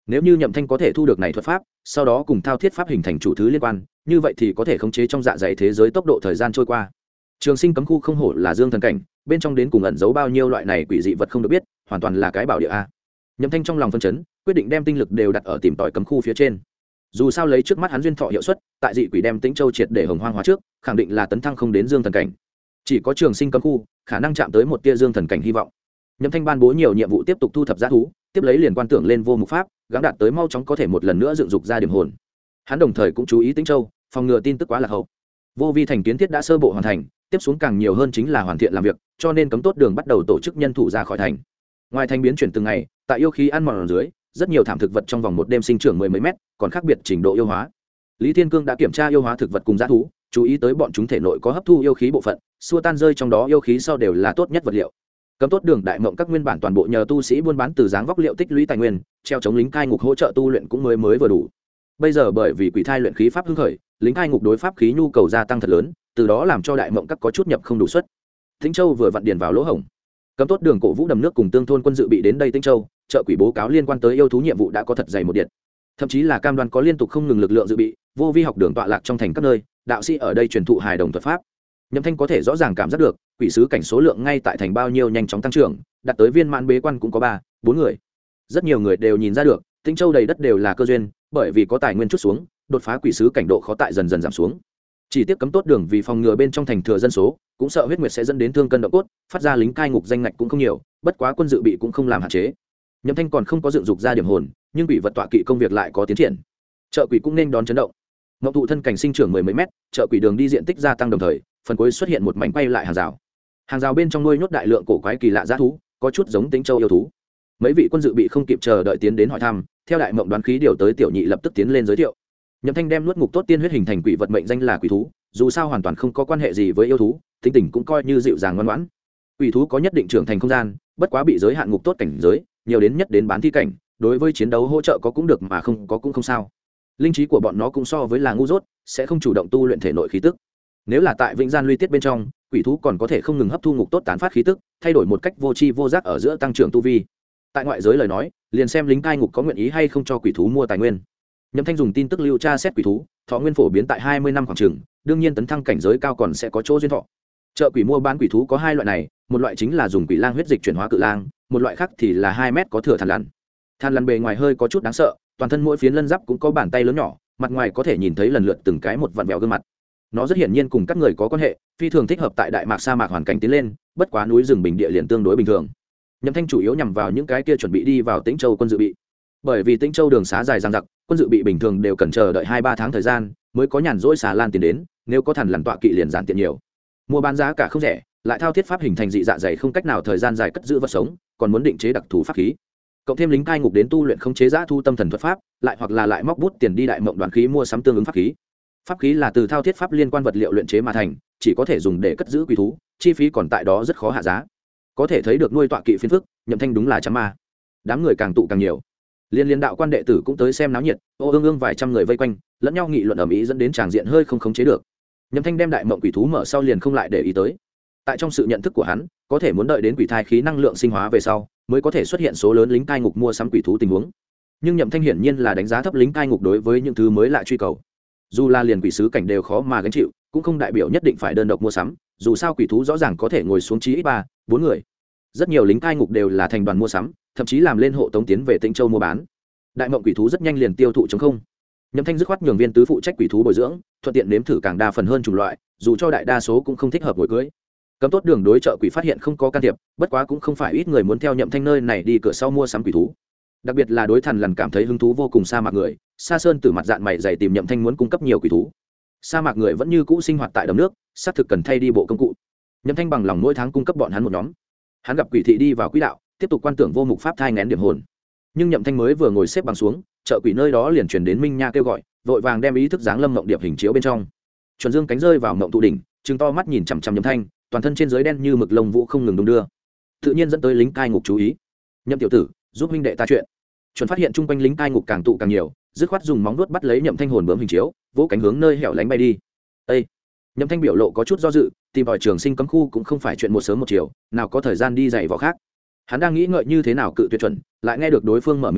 Nếu như Nhậm Thanh có thể thu được này thuật pháp, sau đó cùng thao thiết pháp hình thành chủ thứ liên quan, như vậy thì có thể khống chế trong dạ dày thế giới tốc độ thời gian trôi qua. Trường Sinh cấm khu không hổ là dương thần cảnh, bên trong đến cùng ẩn giấu bao nhiêu loại này quỷ dị vật không được biết, hoàn toàn là cái bảo địa a. Nhậm Thanh trong lòng phân chấn, quyết định đem tinh lực đều đặt ở tìm tòi cấm khu phía trên. Dù sao lấy trước mắt hắn duyên thọ hiệu suất, tại dị quỷ đem Tĩnh Châu triệt để hồng hoang hóa trước, khẳng định là tấn thăng không đến dương thần cảnh. Chỉ có Trường Sinh cấm khu khả năng chạm tới một tia dương thần cảnh hy vọng. Nhậm Thanh ban bố nhiều nhiệm vụ tiếp tục thu thập dã thú, tiếp lấy liền quan tưởng lên vô mục pháp, gắng đạt tới mau chóng có thể một lần nữa dựng dục ra điểm hồn. Hắn đồng thời cũng chú ý Tĩnh Châu, phòng ngừa tin tức quá lạc hậu. Vô vi thành kiến thiết đã sơ bộ hoàn thành, tiếp xuống càng nhiều hơn chính là hoàn thiện làm việc, cho nên cấm tốt đường bắt đầu tổ chức nhân thủ ra khỏi thành. Ngoài thành biến chuyển từng ngày, tại yêu khí ăn mòn ở dưới, rất nhiều thảm thực vật trong vòng một đêm sinh trưởng mười mấy mét, còn khác biệt trình độ yêu hóa. Lý Thiên Cương đã kiểm tra yêu hóa thực vật cùng dã thú, chú ý tới bọn chúng thể nội có hấp thu yêu khí bộ phận, xua tan rơi trong đó yêu khí sau đều là tốt nhất vật liệu. Cấm tốt đường đại mộng các nguyên bản toàn bộ nhờ tu sĩ buôn bán từ dáng vóc liệu tích lũy tài nguyên, treo chống lính cai ngục hỗ trợ tu luyện cũng mới vừa đủ. Bây giờ bởi vì quỷ thai luyện khí pháp hưng khởi, lính cai ngục đối pháp khí nhu cầu gia tăng thật lớn, từ đó làm cho đại mộng các có chút nhập không đủ suất. Tĩnh Châu vừa vặn điền vào lỗ hổng. Cấm tốt đường cổ vũ đầm nước cùng tương thôn quân dự bị đến đây Tĩnh Châu, trợ quỷ bố cáo liên quan tới yêu thú nhiệm vụ đã có thật dày một điện. Thậm chí là cam đoan có liên tục không ngừng lực lượng dự bị, vô vi học đường tọa lạc trong thành các nơi, đạo sĩ ở đây truyền thụ hài đồng thuật pháp. Nhậm Thanh có thể rõ ràng cảm giác được, quỷ sứ cảnh số lượng ngay tại thành bao nhiêu nhanh chóng tăng trưởng, đạt tới viên mãn bế quan cũng có 3-4 người. Rất nhiều người đều nhìn ra được, Tĩnh Châu đầy đất đều là cơ duyên, bởi vì có tài nguyên chút xuống, đột phá quỷ sứ cảnh độ khó tại dần dần giảm xuống. Chỉ tiếc cấm tốt đường vì phòng ngừa bên trong thành thừa dân số, cũng sợ huyết nguyệt sẽ dẫn đến thương cân động cốt, phát ra lính cai ngục danh ngạch cũng không nhiều, bất quá quân dự bị cũng không làm hạn chế. Nhậm Thanh còn không có dựng dục ra điểm hồn, nhưng quỷ vật tọa kỵ công việc lại có tiến triển. Trợ quỷ cũng nên đón chấn động. Ngọc thụ thân cảnh sinh trưởng mười mấy mét, trợ quỷ đường đi diện tích gia tăng đồng thời, phần cuối xuất hiện một mảnh quay lại hàng rào. Hàng rào bên trong nuôi nhốt đại lượng cổ quái kỳ lạ dã thú, có chút giống Tĩnh Châu yêu thú. Mấy vị quân dự bị không kịp chờ đợi tiến đến hỏi thăm, theo đại mộng đoán khí điều tới tiểu nhị lập tức tiến lên giới thiệu. Nhậm Thanh đem nuốt ngục tốt tiên huyết hình thành quỷ vật mệnh danh là quỷ thú, dù sao hoàn toàn không có quan hệ gì với yêu thú, tính tình cũng coi như dịu dàng ngoan ngoãn. Quỷ thú có nhất định trưởng thành không gian, bất quá bị giới hạn ngục tốt cảnh giới, nhiều đến nhất đến bán thi cảnh, đối với chiến đấu hỗ trợ có cũng được mà không có cũng không sao. Linh trí của bọn nó cũng so với là ngu dốt, sẽ không chủ động tu luyện thể nội khí tức. Nếu là tại Vĩnh Gian Luy Tiết bên trong, quỷ thú còn có thể không ngừng hấp thu ngục tốt tán phát khí tức, thay đổi một cách vô tri vô giác ở giữa tăng trưởng tu vi. Tại ngoại giới lời nói, liền xem lính cai ngục có nguyện ý hay không cho quỷ thú mua tài nguyên. Nhậm Thanh dùng tin tức lưu tra xét quỷ thú, thọ nguyên phổ biến tại 20 năm khoảng chừng, đương nhiên tấn thăng cảnh giới cao còn sẽ có chỗ duyên thọ. Chợ quỷ mua bán quỷ thú có hai loại này, một loại chính là dùng quỷ lang huyết dịch chuyển hóa cự lang, một loại khác thì là 2 mét có thừa than lằn. Than lằn bề ngoài hơi có chút đáng sợ, toàn thân mỗi phiến lân giáp cũng có bàn tay lớn nhỏ, mặt ngoài có thể nhìn thấy lần lượt từng cái một vặn vẹo gương mặt. Nó rất hiển nhiên cùng các người có quan hệ, phi thường thích hợp tại đại mạc sa mạc hoàn cảnh tiến lên, bất quá núi rừng bình địa liền tương đối bình thường. Nhậm Thanh chủ yếu nhằm vào những cái kia chuẩn bị đi vào Tĩnh Châu quân dự bị. Bởi vì Tĩnh Châu đường xá dài dằng dặc, quân dự bị bình thường đều cần chờ đợi 2-3 tháng thời gian mới có nhàn rỗi xà lan tiền đến, nếu có thằn lằn tọa kỵ liền giản tiện nhiều. Mua bán giá cả không rẻ, lại thao thiết pháp hình thành dị dạ dày không cách nào thời gian dài cất giữ vật sống, còn muốn định chế đặc thù pháp khí. Cộng thêm lính cai ngục đến tu luyện không chế giã thu tâm thần thuật pháp, lại hoặc là lại móc bút tiền đi đại mộng đoàn khí mua sắm tương ứng pháp khí. Pháp khí là từ thao thiết pháp liên quan vật liệu luyện chế mà thành, chỉ có thể dùng để cất giữ quỷ thú, chi phí còn tại đó rất khó hạ giá. Có thể thấy được nuôi tọa kỵ phiền phức, Nhậm Thanh đúng là chắm ma. Đám người càng tụ càng nhiều. Liên đạo quan đệ tử cũng tới xem náo nhiệt, ương vài trăm người vây quanh, lẫn nhau nghị luận ầm ĩ dẫn đến tràng diện hơi không khống chế được. Nhậm Thanh đem đại mộng quỷ thú mở sau liền không lại để ý tới. Tại trong sự nhận thức của hắn, có thể muốn đợi đến quỷ thai khí năng lượng sinh hóa về sau, mới có thể xuất hiện số lớn lính cai ngục mua sắm quỷ thú tình huống. Nhưng Nhậm Thanh hiển nhiên là đánh giá thấp lính cai ngục đối với những thứ mới lạ truy cầu. Dù là liền quỷ sứ cảnh đều khó mà gánh chịu, cũng không đại biểu nhất định phải đơn độc mua sắm, dù sao quỷ thú rõ ràng có thể ngồi xuống chí ít 3-4 người. Rất nhiều lính cai ngục đều là thành đoàn mua sắm, thậm chí làm lên hộ tống tiến về Tĩnh Châu mua bán. Đại mộng quỷ thú rất nhanh liền tiêu thụ trống không. Nhậm Thanh dứt khoát nhường viên tứ phụ trách quỷ thú bồi dưỡng, thuận tiện nếm thử càng đa phần hơn chủng loại, dù cho đại đa số cũng không thích hợp ngồi cưới. Cấm tốt đường đối chợ quỷ phát hiện không có can thiệp, bất quá cũng không phải ít người muốn theo Nhậm Thanh nơi này đi cửa sau mua sắm quỷ thú. Đặc biệt là đối thằn lằn cảm thấy hứng thú vô cùng sa mạc người, Sa Sơn từ mặt dạng mày dày tìm Nhậm Thanh muốn cung cấp nhiều quỷ thú. Sa mạc người vẫn như cũ sinh hoạt tại đầm nước, xác thực cần thay đi bộ công cụ. Nhậm Thanh bằng lòng mỗi tháng cung cấp bọn hắn một nhóm. Hắn gặp quỷ thị đi vào quỹ đạo, tiếp tục quan tưởng vô mục pháp thai nghén điểm hồn. Nhưng Nhậm Thanh mới vừa ngồi xếp bằng xuống, chợ quỷ nơi đó liền truyền đến Minh Nha kêu gọi, vội vàng đem ý thức dáng lâm mộng điệp hình chiếu bên trong. Chuẩn Dương cánh rơi vào mộng tụ đỉnh, trừng to mắt nhìn chằm chằm Nhậm Thanh, toàn thân trên dưới đen như mực lông vũ không ngừng đung đưa, tự nhiên dẫn tới lính cai ngục chú ý. Nhậm tiểu tử, giúp huynh đệ ta chuyện. Chuẩn phát hiện chung quanh lính cai ngục càng tụ càng nhiều, dứt khoát dùng móng vuốt bắt lấy Nhậm Thanh hồn bướm hình chiếu, vỗ cánh hướng nơi hẻo lánh bay đi. Ê! Nhậm Thanh biểu lộ có chút do dự, tìm tòi trường sinh cấm khu cũng không phải chuyện một sớm một chiều, nào có thời gian đi dạy võ khác. Hắn đang nghĩ ngợi như thế nào cự tuyệt Chuẩn, lại nghe được đối phương mở miệng hỏi,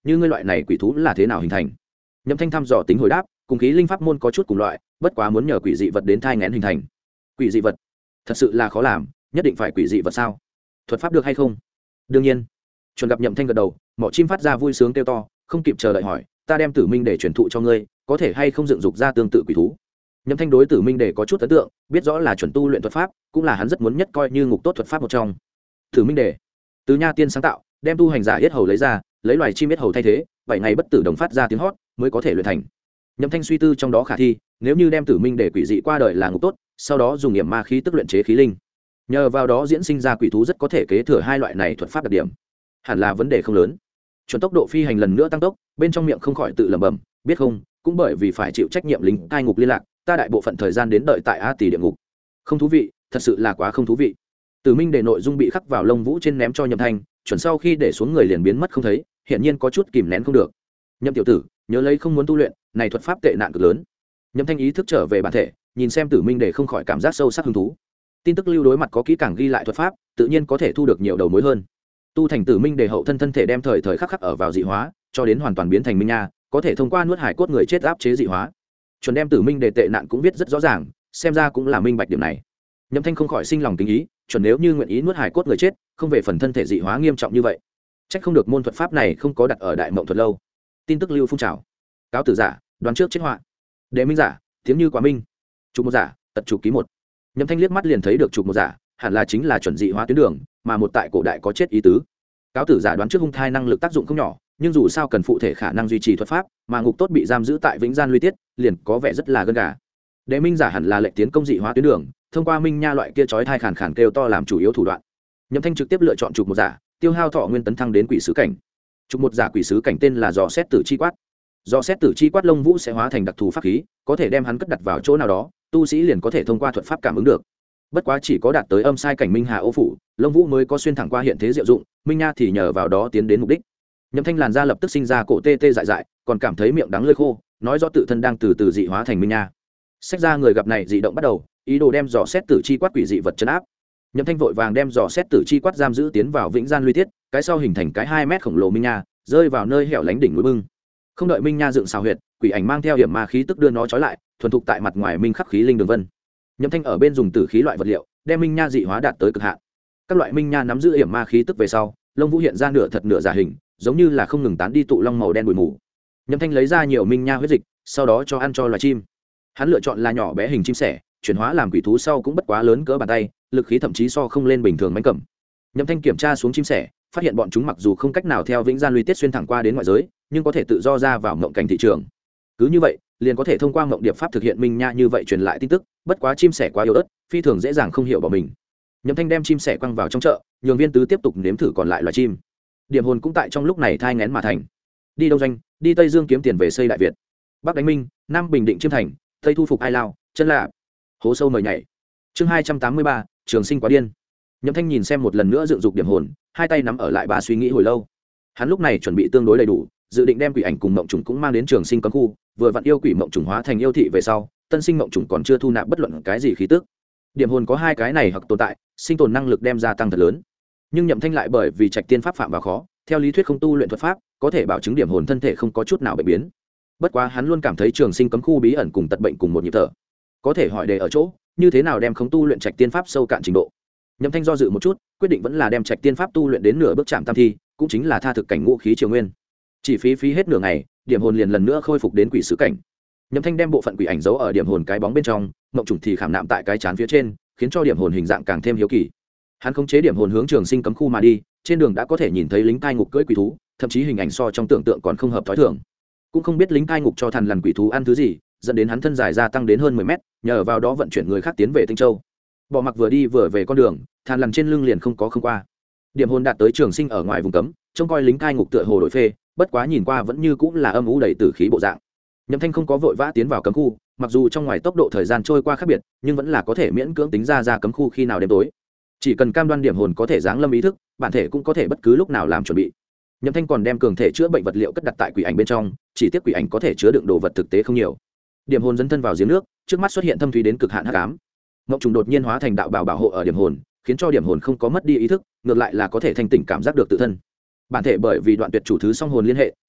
như ngươi loại này quỷ thú là thế nào hình thành? Nhậm Thanh thăm dò tính hồi đáp, cùng khí linh pháp môn có chút cùng loại, bất quá muốn nhờ quỷ dị vật đến thai nghén hình thành. Quỷ dị vật? Thật sự là khó làm, nhất định phải quỷ dị vật sao? Thuật pháp được hay không? Đương nhiên. Chuẩn gặp Nhậm Thanh gật đầu, mỏ chim phát ra vui sướng kêu to, không kịp chờ đợi hỏi, ta đem Tử Minh để truyền thụ cho ngươi, có thể hay không dựng dục ra tương tự quỷ thú? Nhậm Thanh đối Tử Minh để có chút ấn tượng, biết rõ là chuẩn tu luyện thuật pháp, cũng là hắn rất muốn nhất coi như ngục tốt thuật pháp một trong. Tử Minh để, từ Nha Tiên sáng tạo, đem tu hành giả yết hầu lấy ra, lấy loài chim yết hầu thay thế, 7 ngày bất tử đồng phát ra tiếng hót, mới có thể luyện thành. Nhậm Thanh suy tư trong đó khả thi, nếu như đem Tử Minh để quỷ dị qua đời là ngục tốt, sau đó dùng yểm ma khí tức luyện chế khí linh, nhờ vào đó diễn sinh ra quỷ thú rất có thể kế thừa hai loại này thuật pháp đặc điểm, hẳn là vấn đề không lớn. Chuẩn tốc độ phi hành lần nữa tăng tốc, bên trong miệng không khỏi tự lẩm bẩm, biết không, cũng bởi vì phải chịu trách nhiệm lính cai ngục liên lạc, ta đại bộ phận thời gian đến đợi tại A Tỷ địa ngục. Không thú vị, thật sự là quá không thú vị. Tử Minh để nội dung bị khắc vào lông vũ trên ném cho Nhậm Thanh, chuẩn sau khi để xuống người liền biến mất không thấy, hiển nhiên có chút kìm nén không được. Nhậm tiểu tử, nhớ lấy không muốn tu luyện, này thuật pháp tệ nạn cực lớn. Nhậm Thanh ý thức trở về bản thể, nhìn xem Tử Minh để không khỏi cảm giác sâu sắc hứng thú. Tin tức lưu đối mặt có kỹ càng ghi lại thuật pháp, tự nhiên có thể thu được nhiều đầu mối hơn. Tu thành Tử Minh để hậu thân thể đem thời thời khắc khắc ở vào dị hóa, cho đến hoàn toàn biến thành minh nha, có thể thông qua nuốt hải cốt người chết áp chế dị hóa. Chuẩn đem Tử Minh để tệ nạn cũng viết rất rõ ràng, xem ra cũng là minh bạch điểm này. Nhậm Thanh không khỏi sinh lòng kính ý, chuẩn nếu như nguyện ý nuốt hải cốt người chết, không về phần thân thể dị hóa nghiêm trọng như vậy. Trách không được môn thuật pháp này không có đặt ở Đại Mộng thuật lâu. Tin tức lưu phun trào. Cáo tử giả, đoán trước chết họa. Đệ minh giả, tiếng như quá minh. Trục một giả, tật trục ký một. Nhậm Thanh liếc mắt liền thấy được trục một giả, hẳn là chính là chuẩn dị hóa tuyến đường, mà một tại cổ đại có chết ý tứ. Cáo tử giả đoán trước hung thai năng lực tác dụng không nhỏ, nhưng dù sao cần phụ thể khả năng duy trì thuật pháp, mà ngục tốt bị giam giữ tại vĩnh gian luy tiết, liền có vẻ rất là gân gà. Đệ minh giả hẳn là lệnh tiến công dị hóa tuyến đường, thông qua minh nha loại kia chói thai khàn khàn kêu to làm chủ yếu thủ đoạn. Nhậm Thanh trực tiếp lựa chọn trục một giả, tiêu hao thọ nguyên tấn thăng đến quỷ sứ cảnh. Trục một giả quỷ sứ cảnh tên là dò xét tử chi quát. Dò xét tử chi quát lông vũ sẽ hóa thành đặc thù pháp khí, có thể đem hắn cất đặt vào chỗ nào đó, tu sĩ liền có thể thông qua thuật pháp cảm ứng được. Bất quá chỉ có đạt tới âm sai cảnh minh hà ô phủ, lông vũ mới có xuyên thẳng qua hiện thế diệu dụng, minh nha thì nhờ vào đó tiến đến mục đích. Nhậm Thanh làn da lập tức sinh ra cổ tê tê dại dại, còn cảm thấy miệng đắng lưỡi khô, nói rõ tự thân đang từ từ dị hóa thành minh nha. Xét ra người gặp này dị động bắt đầu, ý đồ đem dò xét tử chi quát quỷ dị vật trấn áp. Nhậm Thanh vội vàng đem dò xét tử chi quát giam giữ tiến vào vĩnh gian luy tiết, cái sau hình thành cái 2 mét khổng lồ minh nha, rơi vào nơi hẻo lánh đỉnh núi bưng. Không đợi minh nha dựng xào huyệt, quỷ ảnh mang theo hiểm ma khí tức đưa nó trói lại, thuần thục tại mặt ngoài minh khắc khí linh đường vân. Nhậm Thanh ở bên dùng tử khí loại vật liệu, đem minh nha dị hóa đạt tới cực hạn. Các loại minh nha nắm giữ hiểm ma khí tức về sau, lông vũ hiện ra nửa thật nửa giả hình, giống như là không ngừng tán đi tụ long màu đen bụi mù. Nhậm Thanh lấy ra nhiều minh nha huyết dịch, sau đó cho ăn cho loài chim. Hắn lựa chọn là nhỏ bé hình chim sẻ, chuyển hóa làm quỷ thú sau cũng bất quá lớn cỡ bàn tay, lực khí thậm chí so không lên bình thường mãnh cầm. Nhậm Thanh kiểm tra xuống chim sẻ, phát hiện bọn chúng mặc dù không cách nào theo vĩnh gian luy tiết xuyên thẳng qua đến ngoại giới, nhưng có thể tự do ra vào mộng cảnh thị trường. Cứ như vậy, liền có thể thông qua mộng điệp pháp thực hiện minh nha như vậy truyền lại tin tức, bất quá chim sẻ quá yếu ớt, phi thường dễ dàng không hiểu bỏ mình. Nhậm Thanh đem chim sẻ quăng vào trong chợ, nhường viên tứ tiếp tục nếm thử còn lại loài chim. Điểm hồn cũng tại trong lúc này thai nghén mà thành. Đi đông doanh, đi Tây Dương kiếm tiền về xây Đại Việt. Bắc đánh Minh, Nam bình định Chiêm Thành, Tây thu phục Ai Lao, chân lạ. Hố sâu mời nhảy. Chương 283, Trường sinh quá điên. Nhậm Thanh nhìn xem một lần nữa dựng dục điểm hồn, hai tay nắm ở lại bà suy nghĩ hồi lâu. Hắn lúc này chuẩn bị tương đối đầy đủ, dự định đem quỷ ảnh cùng mộng trùng cũng mang đến Trường sinh cấm khu, vừa vặn yêu quỷ mộng trùng hóa thành yêu thị về sau, tân sinh mộng trùng còn chưa thu nạp bất luận cái gì khí tức. Điểm hồn có hai cái này hoặc tồn tại, sinh tồn năng lực đem gia tăng thật lớn. Nhưng Nhậm Thanh lại bởi vì trạch tiên pháp phạm vào khó, theo lý thuyết không tu luyện thuật pháp, có thể bảo chứng điểm hồn thân thể không có chút nào bệnh biến. Bất quá hắn luôn cảm thấy Trường sinh cấm khu bí ẩn cùng tật bệnh cùng một nhịp thở. Có thể hỏi đề ở chỗ, như thế nào đem không tu luyện trạch tiên pháp sâu cạn trình độ. Nhậm Thanh do dự một chút, quyết định vẫn là đem trạch tiên pháp tu luyện đến nửa bước chạm tam thi, cũng chính là tha thực cảnh ngũ khí triều nguyên. Chỉ phí hết nửa ngày, điểm hồn liền lần nữa khôi phục đến quỷ sứ cảnh. Nhậm Thanh đem bộ phận quỷ ảnh giấu ở điểm hồn cái bóng bên trong, mộng trùng thì khảm nạm tại cái chán phía trên, khiến cho điểm hồn hình dạng càng thêm hiếu kỳ. Hắn khống chế điểm hồn hướng Trường sinh cấm khu mà đi, trên đường đã có thể nhìn thấy lính cai ngục cưỡi quỷ thú, thậm chí hình ảnh so trong tưởng tượng còn không hợp thói thường. Cũng không biết lính cai ngục cho thằn lằn quỷ thú ăn thứ gì, dẫn đến hắn thân dài gia tăng đến hơn 10 mét, nhờ vào đó vận chuyển người khác tiến về Tinh Châu. Bỏ mặc vừa đi vừa về con đường, thằn lằn trên lưng liền không có không qua. Điểm hồn đạt tới Trường sinh ở ngoài vùng cấm, trông coi lính cai ngục tựa hồ đổi phê, bất quá nhìn qua vẫn như cũng là âm u đầy tử khí bộ dạng. Nhậm Thanh không có vội vã tiến vào cấm khu, mặc dù trong ngoài tốc độ thời gian trôi qua khác biệt, nhưng vẫn là có thể miễn cưỡng tính ra cấm khu khi nào đêm tối. Chỉ cần cam đoan điểm hồn có thể giáng lâm ý thức, bản thể cũng có thể bất cứ lúc nào làm chuẩn bị. Nhậm Thanh còn đem cường thể chữa bệnh vật liệu cất đặt tại quỷ ảnh bên trong, chỉ tiếc quỷ ảnh có thể chứa đựng đồ vật thực tế không nhiều. Điểm hồn dấn thân vào giếng nước, trước mắt xuất hiện thâm thúy đến cực hạn hắc ám. Ngọc trùng đột nhiên hóa thành đạo bảo hộ ở điểm hồn, khiến cho điểm hồn không có mất đi ý thức, ngược lại là có thể thanh tỉnh cảm giác được tự thân. Bản thể bởi vì đoạn tuyệt chủ thứ song hồn liên hệ,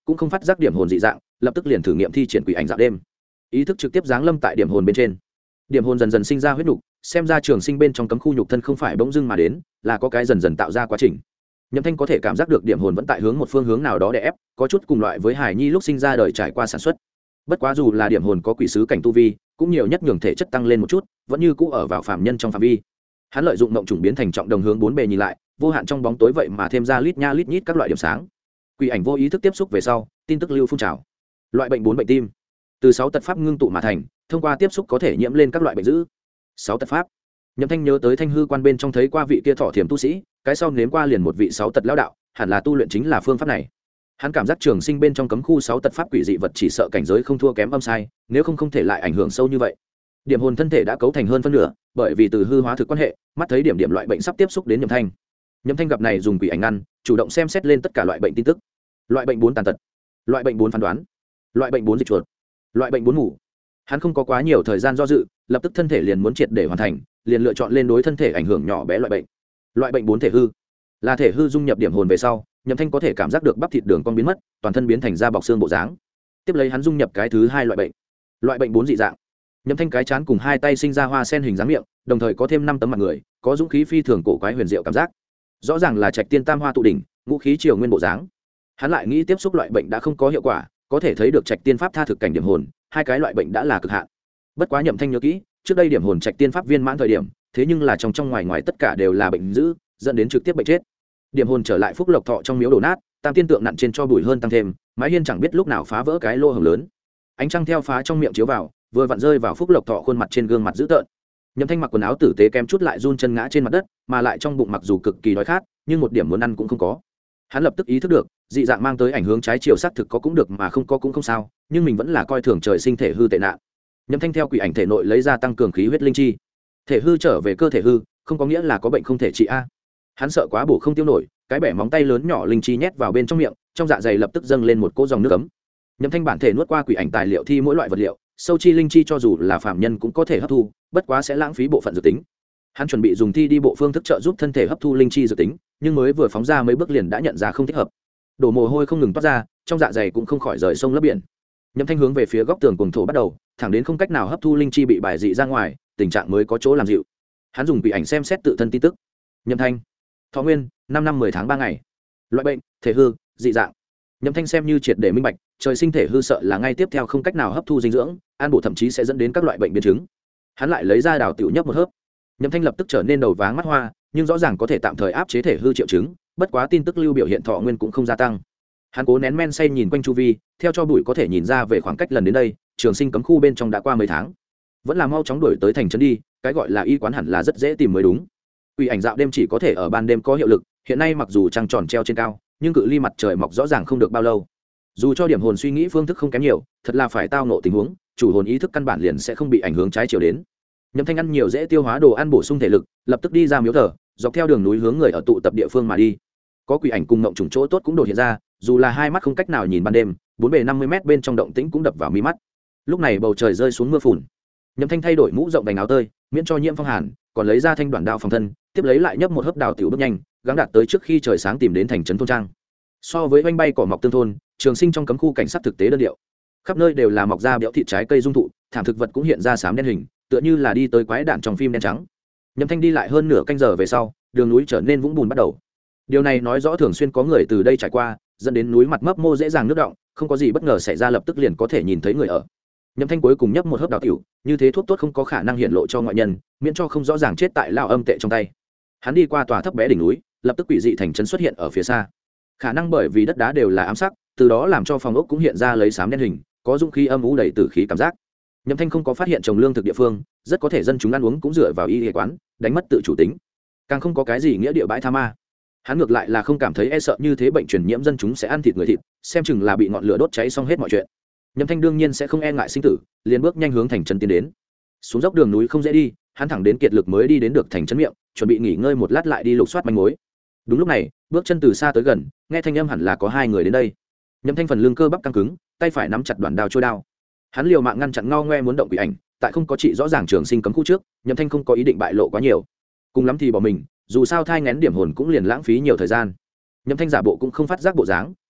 cũng không phát giác điểm hồn dị dạng, lập tức liền thử nghiệm thi triển quỷ ảnh dạo đêm, ý thức trực tiếp giáng lâm tại điểm hồn bên trên. Điểm hồn dần dần sinh ra huyết nhục, xem ra trường sinh bên trong cấm khu nhục thân không phải bỗng dưng mà đến, là có cái dần dần tạo ra quá trình. Nhậm Thanh có thể cảm giác được điểm hồn vẫn tại hướng một phương hướng nào đó đè ép, có chút cùng loại với hài nhi lúc sinh ra đời trải qua sản xuất. Bất quá dù là điểm hồn có quỷ sứ cảnh tu vi, cũng nhiều nhất nhường thể chất tăng lên một chút, vẫn như cũ ở vào phàm nhân trong phạm vi. Hắn lợi dụng mộng trùng biến thành trọng đồng hướng bốn bề nhìn lại, vô hạn trong bóng tối vậy mà thêm ra lít nha lít nhít các loại điểm sáng. Quỷ ảnh vô ý thức tiếp xúc về sau, tin tức lưu phun trào. Loại bệnh 4 bệnh tim, từ 6 tật pháp ngưng tụ mà thành, thông qua tiếp xúc có thể nhiễm lên các loại bệnh dữ. 6 tật pháp. Nhậm Thanh nhớ tới Thanh hư quan bên trong thấy qua vị kia thọ thiểm tu sĩ, cái sau nếm qua liền một vị 6 tật lão đạo, hẳn là tu luyện chính là phương pháp này. Hắn cảm giác trường sinh bên trong cấm khu 6 tật pháp quỷ dị vật chỉ sợ cảnh giới không thua kém âm sai, nếu không thể lại ảnh hưởng sâu như vậy. Điểm hồn thân thể đã cấu thành hơn phân nửa, bởi vì từ hư hóa thực quan hệ, mắt thấy điểm loại bệnh sắp tiếp xúc đến Nhậm Thanh. Nhậm Thanh gặp này dùng quỷ ảnh ngăn, chủ động xem xét lên tất cả loại bệnh tin tức. Loại bệnh 4 tàn tật, loại bệnh 4 phán đoán, loại bệnh 4 dịch chuột, loại bệnh 4 ngủ. Hắn không có quá nhiều thời gian do dự, lập tức thân thể liền muốn triệt để hoàn thành, liền lựa chọn lên đối thân thể ảnh hưởng nhỏ bé loại bệnh. Loại bệnh 4 thể hư, là thể hư dung nhập điểm hồn về sau, Nhậm Thanh có thể cảm giác được bắp thịt đường cong biến mất, toàn thân biến thành da bọc xương bộ dáng. Tiếp lấy hắn dung nhập cái thứ hai loại bệnh 4 dị dạng. Nhậm Thanh cái chán cùng hai tay sinh ra hoa sen hình dáng miệng, đồng thời có thêm 5 tấm mặt người, có dũng khí phi thường cổ quái huyền diệu cảm giác. Rõ ràng là trạch tiên tam hoa tụ đỉnh, ngũ khí triều nguyên bộ dáng. Hắn lại nghĩ tiếp xúc loại bệnh đã không có hiệu quả, có thể thấy được trạch tiên pháp tha thực cảnh điểm hồn, hai cái loại bệnh đã là cực hạn. Bất quá Nhậm Thanh nhớ kỹ, trước đây điểm hồn trạch tiên pháp viên mãn thời điểm, thế nhưng là trong ngoài ngoài tất cả đều là bệnh dữ, dẫn đến trực tiếp bệnh chết. Điểm hồn trở lại phúc lộc thọ trong miếu đổ nát, tam tiên tượng nặn trên cho bụi hơn tăng thêm, mái hiên chẳng biết lúc nào phá vỡ cái lô hổng lớn. Ánh trăng theo phá trong miệng chiếu vào, vừa vặn rơi vào phúc lộc thọ khuôn mặt trên gương mặt dữ tợn. Nhậm Thanh mặc quần áo tử tế kém chút lại run chân ngã trên mặt đất, mà lại trong bụng mặc dù cực kỳ đói khát, nhưng một điểm muốn ăn cũng không có. Hắn lập tức ý thức được, dị dạng mang tới ảnh hưởng trái chiều xác thực có cũng được mà không có cũng không sao, nhưng mình vẫn là coi thường trời sinh thể hư tệ nạn. Nhậm Thanh theo quỷ ảnh thể nội lấy ra tăng cường khí huyết linh chi. Thể hư trở về cơ thể hư, không có nghĩa là có bệnh không thể trị a. Hắn sợ quá bổ không tiêu nổi, cái bẻ móng tay lớn nhỏ linh chi nhét vào bên trong miệng, trong dạ dày lập tức dâng lên một cỗ dòng nước ấm. Nhậm Thanh bản thể nuốt qua quỷ ảnh tài liệu thi mỗi loại vật liệu, sâu chi linh chi cho dù là phàm nhân cũng có thể hấp thu, bất quá sẽ lãng phí bộ phận dự tính. Hắn chuẩn bị dùng thi đi bộ phương thức trợ giúp thân thể hấp thu linh chi dự tính, nhưng mới vừa phóng ra mấy bước liền đã nhận ra không thích hợp. Đổ mồ hôi không ngừng toát ra, trong dạ dày cũng không khỏi rời sông lấp biển. Nhậm Thanh hướng về phía góc tường cuồng thổ bắt đầu, thẳng đến không cách nào hấp thu linh chi bị bài dị ra ngoài, tình trạng mới có chỗ làm dịu. Hắn dùng quỷ ảnh xem xét tự thân tin tức. Nhậm Thanh, thọ nguyên 5 năm 10 tháng 3 ngày, loại bệnh thể hư dị dạng. Nhậm Thanh xem như triệt để minh bạch, trời sinh thể hư sợ là ngay tiếp theo không cách nào hấp thu dinh dưỡng, ăn bổ thậm chí sẽ dẫn đến các loại bệnh biến chứng. Hắn lại lấy ra đào tiểu nhấp một hớp. Nhậm Thanh lập tức trở nên đầu váng mắt hoa, nhưng rõ ràng có thể tạm thời áp chế thể hư triệu chứng, bất quá tin tức lưu biểu hiện thọ nguyên cũng không gia tăng. Hắn cố nén men say nhìn quanh chu vi, theo cho bụi có thể nhìn ra về khoảng cách lần đến đây, trường sinh cấm khu bên trong đã qua mấy tháng, vẫn là mau chóng đuổi tới thành trấn đi, cái gọi là y quán hẳn là rất dễ tìm mới đúng. Quỷ ảnh dạo đêm chỉ có thể ở ban đêm có hiệu lực, hiện nay mặc dù trăng tròn treo trên cao, nhưng cự ly mặt trời mọc rõ ràng không được bao lâu. Dù cho điểm hồn suy nghĩ phương thức không kém nhiều, thật là phải tao ngộ tình huống, chủ hồn ý thức căn bản liền sẽ không bị ảnh hưởng trái chiều đến. Nhậm Thanh ăn nhiều dễ tiêu hóa đồ ăn bổ sung thể lực, lập tức đi ra miếu thờ, dọc theo đường núi hướng người ở tụ tập địa phương mà đi. Có quỷ ảnh cùng ngộng trùng chỗ tốt cũng đột hiện ra, dù là hai mắt không cách nào nhìn ban đêm, bốn bề 50 mét bên trong động tĩnh cũng đập vào mi mắt. Lúc này bầu trời rơi xuống mưa phùn. Nhậm Thanh thay đổi mũ rộng đành áo tơi, miễn cho nhiễm phong hàn, còn lấy ra thanh đoạn đao phòng thân, tiếp lấy lại nhấp một hớp đào tiểu bước nhanh, gắng đạt tới trước khi trời sáng tìm đến thành trấn thôn trang. So với oanh bay cỏ mọc tương thôn, trường sinh trong cấm khu cảnh sát thực tế đơn điệu, khắp nơi đều là mọc ra béo thịt trái cây dung thụ, thảm thực vật cũng hiện ra xám đen hình, tựa như là đi tới quái đạn trong phim đen trắng. Nhậm Thanh đi lại hơn nửa canh giờ về sau, đường núi trở nên vũng bùn bắt đầu. Điều này nói rõ thường xuyên có người từ đây trải qua, dẫn đến núi mặt mấp mô dễ dàng nước động, không có gì bất ngờ xảy ra lập tức liền có thể nhìn thấy người ở. Nhậm Thanh cuối cùng nhấp một hớp đào tiểu, như thế thuốc tốt không có khả năng hiện lộ cho ngoại nhân, miễn cho không rõ ràng chết tại lao âm tệ trong tay. Hắn đi qua tòa thấp bé đỉnh núi, lập tức quỷ dị thành trấn xuất hiện ở phía xa. Khả năng bởi vì đất đá đều là ám sắc, từ đó làm cho phòng ốc cũng hiện ra lấy xám đen hình, có dung khí âm u đầy tử khí cảm giác. Nhậm Thanh không có phát hiện trồng lương thực địa phương, rất có thể dân chúng ăn uống cũng dựa vào y y quán, đánh mất tự chủ tính. Càng không có cái gì nghĩa địa bãi tha ma. Hắn ngược lại là không cảm thấy e sợ như thế bệnh truyền nhiễm dân chúng sẽ ăn thịt người thịt, xem chừng là bị ngọn lửa đốt cháy xong hết mọi chuyện. Nhậm Thanh đương nhiên sẽ không e ngại sinh tử, liền bước nhanh hướng thành trấn tiến đến. Xuống dốc đường núi không dễ đi, hắn thẳng đến kiệt lực mới đi đến được thành trấn miệng, chuẩn bị nghỉ ngơi một lát lại đi lục soát manh mối. Đúng lúc này, bước chân từ xa tới gần, nghe thanh âm hẳn là có hai người đến đây. Nhậm Thanh phần lưng cơ bắp căng cứng, tay phải nắm chặt đoạn đao trôi đao. Hắn liều mạng ngăn chặn ngao ngoe muốn động quỷ ảnh, tại không có trị rõ ràng trường sinh cấm khu trước, Nhậm Thanh không có ý định bại lộ quá nhiều. Cùng lắm thì bỏ mình, dù sao thai nghén điểm hồn cũng liền lãng phí nhiều thời gian. Nhậm Thanh giả bộ cũng không phát giác bộ dáng,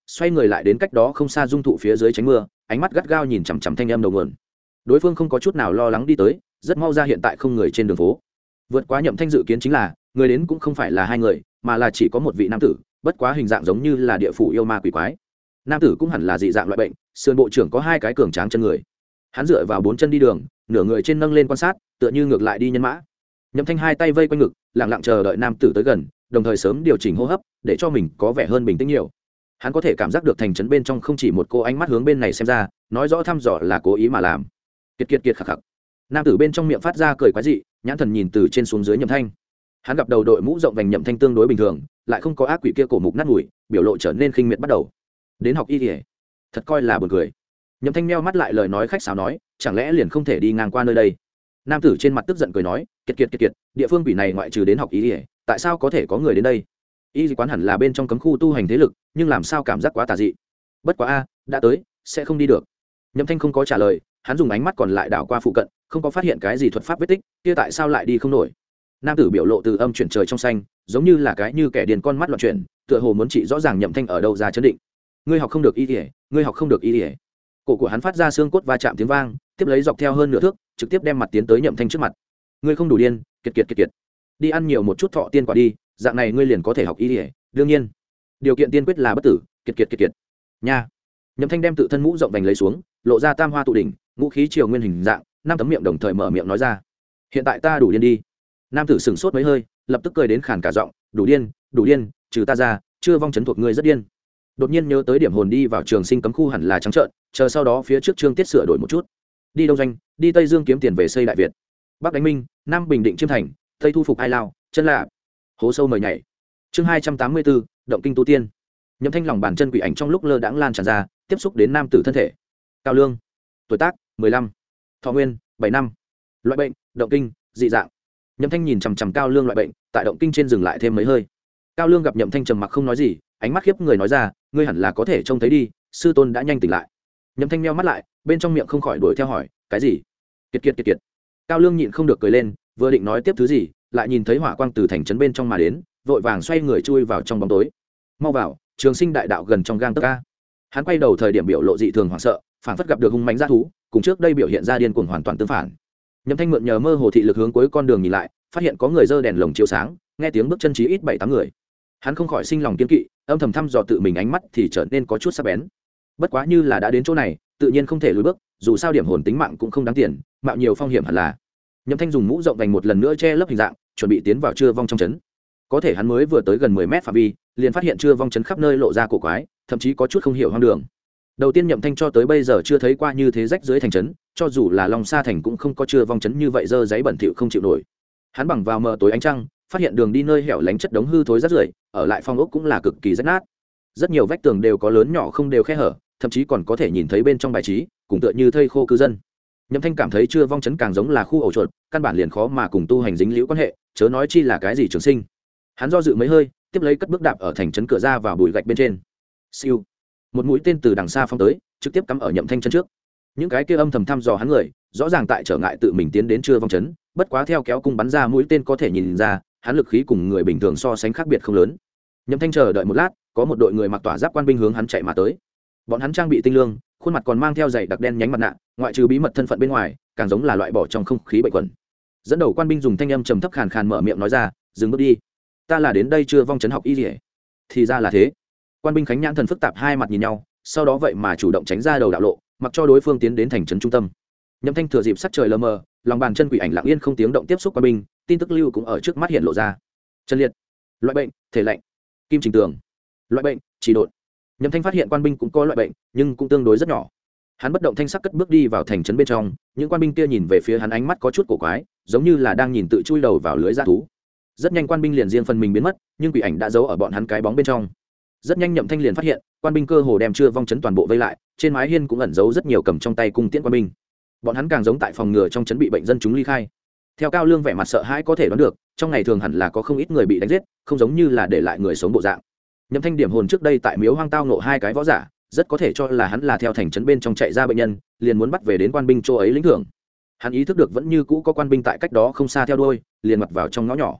xoay người lại đến cách đó không xa dung thụ phía dưới tránh mưa, ánh mắt gắt gao nhìn chằm chằm thanh âm đầu nguồn. Đối phương không có chút nào lo lắng đi tới, rất mau ra hiện tại không người trên đường phố. Vượt quá Nhậm Thanh dự kiến chính là người đến cũng không phải là hai người, mà là chỉ có một vị nam tử, bất quá hình dạng giống như là địa phủ yêu ma quỷ quái. Nam tử cũng hẳn là dị dạng loại bệnh, sườn bộ trưởng có hai cái cường tráng chân người. Hắn dựa vào bốn chân đi đường, nửa người trên nâng lên quan sát, tựa như ngược lại đi nhân mã. Nhậm Thanh hai tay vây quanh ngực, lặng lặng chờ đợi nam tử tới gần, đồng thời sớm điều chỉnh hô hấp để cho mình có vẻ hơn bình tĩnh nhiều. Hắn có thể cảm giác được thành trấn bên trong không chỉ một cô ánh mắt hướng bên này xem ra, nói rõ thăm dò là cố ý mà làm. Kiệt kiệt kiệt khạc khạc. Nam tử bên trong miệng phát ra cười quái dị, nhãn thần nhìn từ trên xuống dưới Nhậm Thanh. Hắn gặp đầu đội mũ rộng vành Nhậm Thanh tương đối bình thường, lại không có ác quỷ kia cổ mục nát mũi, biểu lộ trở nên khinh miệt bắt đầu. Đến học y y, thật coi là buồn cười. Nhậm Thanh meo mắt lại lời nói khách sáo nói, chẳng lẽ liền không thể đi ngang qua nơi đây? Nam tử trên mặt tức giận cười nói, kiệt kiệt kiệt kiệt, địa phương quỷ này ngoại trừ đến học y y, tại sao có thể có người đến đây? Y quán hẳn là bên trong cấm khu tu hành thế lực, nhưng làm sao cảm giác quá tà dị. Bất quá a, đã tới, sẽ không đi được. Nhậm Thanh không có trả lời, hắn dùng ánh mắt còn lại đảo qua phụ cận, không có phát hiện cái gì thuật pháp vết tích, kia tại sao lại đi không nổi? Nam tử biểu lộ từ âm chuyển trời trong xanh, giống như là cái như kẻ điên con mắt loạn chuyển, tựa hồ muốn chỉ rõ ràng Nhậm Thanh ở đâu ra chấn định. Ngươi học không được y y, ngươi học không được y y. Cổ của hắn phát ra xương cốt va chạm tiếng vang, tiếp lấy dọc theo hơn nửa thước, trực tiếp đem mặt tiến tới Nhậm Thanh trước mặt. Ngươi không đủ điên, kiệt kiệt kiệt kiệt. Đi ăn nhiều một chút thọ tiên quả đi, dạng này ngươi liền có thể học y y, đương nhiên, điều kiện tiên quyết là bất tử, kiệt kiệt kiệt kiệt. Nha. Nhậm Thanh đem tự thân mũ rộng vành lấy xuống, lộ ra tam hoa tụ đỉnh, ngũ khí triều nguyên hình dạng, năm tấm miệng đồng thời mở miệng nói ra. Hiện tại ta đủ điên đi. Nam tử sững sốt mấy hơi, lập tức cười đến khàn cả giọng, đủ điên, trừ ta ra, chưa vong chấn thuộc ngươi rất điên. Đột nhiên nhớ tới điểm hồn đi vào trường sinh cấm khu hẳn là trắng trợn, chờ sau đó phía trước chương tiết sửa đổi một chút. Đi đông doanh, đi Tây Dương kiếm tiền về xây Đại Việt. Bắc đánh Minh, Nam bình định Chiêm Thành, Tây thu phục Ai Lao, chân lạ. Hố sâu mời nhảy. Chương 284, động kinh tu tiên. Nhậm Thanh lòng bàn chân quỷ ảnh trong lúc lơ đãng lan tràn ra, tiếp xúc đến nam tử thân thể. Cao lương, tuổi tác 15, thọ nguyên 7 năm, loại bệnh động kinh dị dạng. Nhậm Thanh nhìn chằm chằm Cao lương loại bệnh, tại động kinh trên dừng lại thêm mấy hơi. Cao lương gặp Nhậm Thanh trầm mặc không nói gì, ánh mắt khiếp người nói ra, ngươi hẳn là có thể trông thấy đi, sư tôn đã nhanh tỉnh lại. Nhậm Thanh meo mắt lại, bên trong miệng không khỏi đuổi theo hỏi, cái gì? Kiệt kiệt kiệt kiệt. Cao lương nhịn không được cười lên, vừa định nói tiếp thứ gì, lại nhìn thấy hỏa quang từ thành trấn bên trong mà đến, vội vàng xoay người chui vào trong bóng tối. Mau vào, trường sinh đại đạo gần trong gang tấc a. Hắn quay đầu thời điểm biểu lộ dị thường hoảng sợ, phảng phất gặp được hung mãnh dã thú, cùng trước đây biểu hiện ra điên cuồng hoàn toàn tương phản. Nhậm Thanh mượn nhờ mơ hồ thị lực hướng cuối con đường nhìn lại, phát hiện có người giơ đèn lồng chiếu sáng, nghe tiếng bước chân chí ít 7-8 người. Hắn không khỏi sinh lòng kiên kỵ, âm thầm thăm dò tự mình ánh mắt thì trở nên có chút sắc bén. Bất quá như là đã đến chỗ này, tự nhiên không thể lùi bước, dù sao điểm hồn tính mạng cũng không đáng tiền, mạo nhiều phong hiểm hẳn là. Nhậm Thanh dùng mũ rộng vành một lần nữa che lấp hình dạng, chuẩn bị tiến vào chưa vong trong trấn. Có thể hắn mới vừa tới gần 10 mét phạm vi, liền phát hiện chưa vong trấn khắp nơi lộ ra cổ quái, thậm chí có chút không hiểu hoang đường. Đầu tiên Nhậm Thanh cho tới bây giờ chưa thấy qua như thế rách dưới thành trấn, cho dù là Long Sa thành cũng không có chưa vong trấn như vậy dơ giấy bẩn thỉu không chịu nổi. Hắn bằng vào mờ tối ánh trăng, phát hiện đường đi nơi hẻo lánh chất đống hư thối rác rưởi, ở lại phong ốc cũng là cực kỳ rách nát. Rất nhiều vách tường đều có lớn nhỏ không đều khe hở, thậm chí còn có thể nhìn thấy bên trong bài trí, cùng tựa như thây khô cư dân. Nhậm Thanh cảm thấy chưa vong trấn càng giống là khu ổ chuột, căn bản liền khó mà cùng tu hành dính liễu quan hệ, chớ nói chi là cái gì trường sinh. Hắn do dự mấy hơi, tiếp lấy cất bước đạp ở thành trấn cửa ra vào bụi gạch bên trên. Siêu, một mũi tên từ đằng xa phóng tới, trực tiếp cắm ở Nhậm Thanh chân trước. Những cái kia âm thầm thăm dò hắn người, rõ ràng tại trở ngại tự mình tiến đến chưa vong trấn, bất quá theo kéo cung bắn ra mũi tên có thể nhìn ra, hắn lực khí cùng người bình thường so sánh khác biệt không lớn. Nhậm Thanh chờ đợi một lát, có một đội người mặc tỏa giáp quan binh hướng hắn chạy mà tới. Bọn hắn trang bị tinh lương, khuôn mặt còn mang theo giày đặc đen nhánh mặt nạ, ngoại trừ bí mật thân phận bên ngoài, càng giống là loại bỏ trong không khí bệnh quẩn. Dẫn đầu quan binh dùng thanh âm trầm thấp khàn khàn mở miệng nói ra, dừng bước đi, ta là đến đây chưa vong trấn học y liễu. Thì ra là thế. Quan binh khánh nhãn thần phức tạp hai mặt nhìn nhau, sau đó vậy mà chủ động tránh ra đầu đạo lộ, mặc cho đối phương tiến đến thành trấn trung tâm. Nhậm Thanh thừa dịp sắc trời lờ mờ, lòng bàn chân quỷ ảnh lặng yên không tiếng động tiếp xúc quan binh, tin tức lưu cũng ở trước mắt hiện lộ ra. Chân liệt, loại bệnh, thể lạnh, kim trình tường, loại bệnh, chỉ độn. Nhậm Thanh phát hiện quan binh cũng có loại bệnh, nhưng cũng tương đối rất nhỏ. Hắn bất động thanh sắc cất bước đi vào thành trấn bên trong, những quan binh kia nhìn về phía hắn ánh mắt có chút cổ quái, giống như là đang nhìn tự chui đầu vào lưới dã thú. Rất nhanh quan binh liền riêng phần mình biến mất, nhưng quỷ ảnh đã giấu ở bọn hắn cái bóng bên trong. Rất nhanh Nhậm Thanh liền phát hiện, quan binh cơ hồ đem chưa vong trấn toàn bộ vây lại, trên mái hiên cũng ẩn giấu rất nhiều cầm trong tay cung tiễn quan binh. Bọn hắn càng giống tại phòng ngừa trong trấn bị bệnh dân chúng ly khai. Theo Cao Lương vẻ mặt sợ hãi có thể đoán được, trong ngày thường hẳn là có không ít người bị đánh giết, không giống như là để lại người sống bộ dạng. Nhậm Thanh điểm hồn trước đây tại miếu hoang tao ngộ hai cái võ giả, rất có thể cho là hắn là theo thành trấn bên trong chạy ra bệnh nhân, liền muốn bắt về đến quan binh chỗ ấy lĩnh thưởng. Hắn ý thức được vẫn như cũ có quan binh tại cách đó không xa theo đuôi, liền mặt vào trong ngõ nhỏ.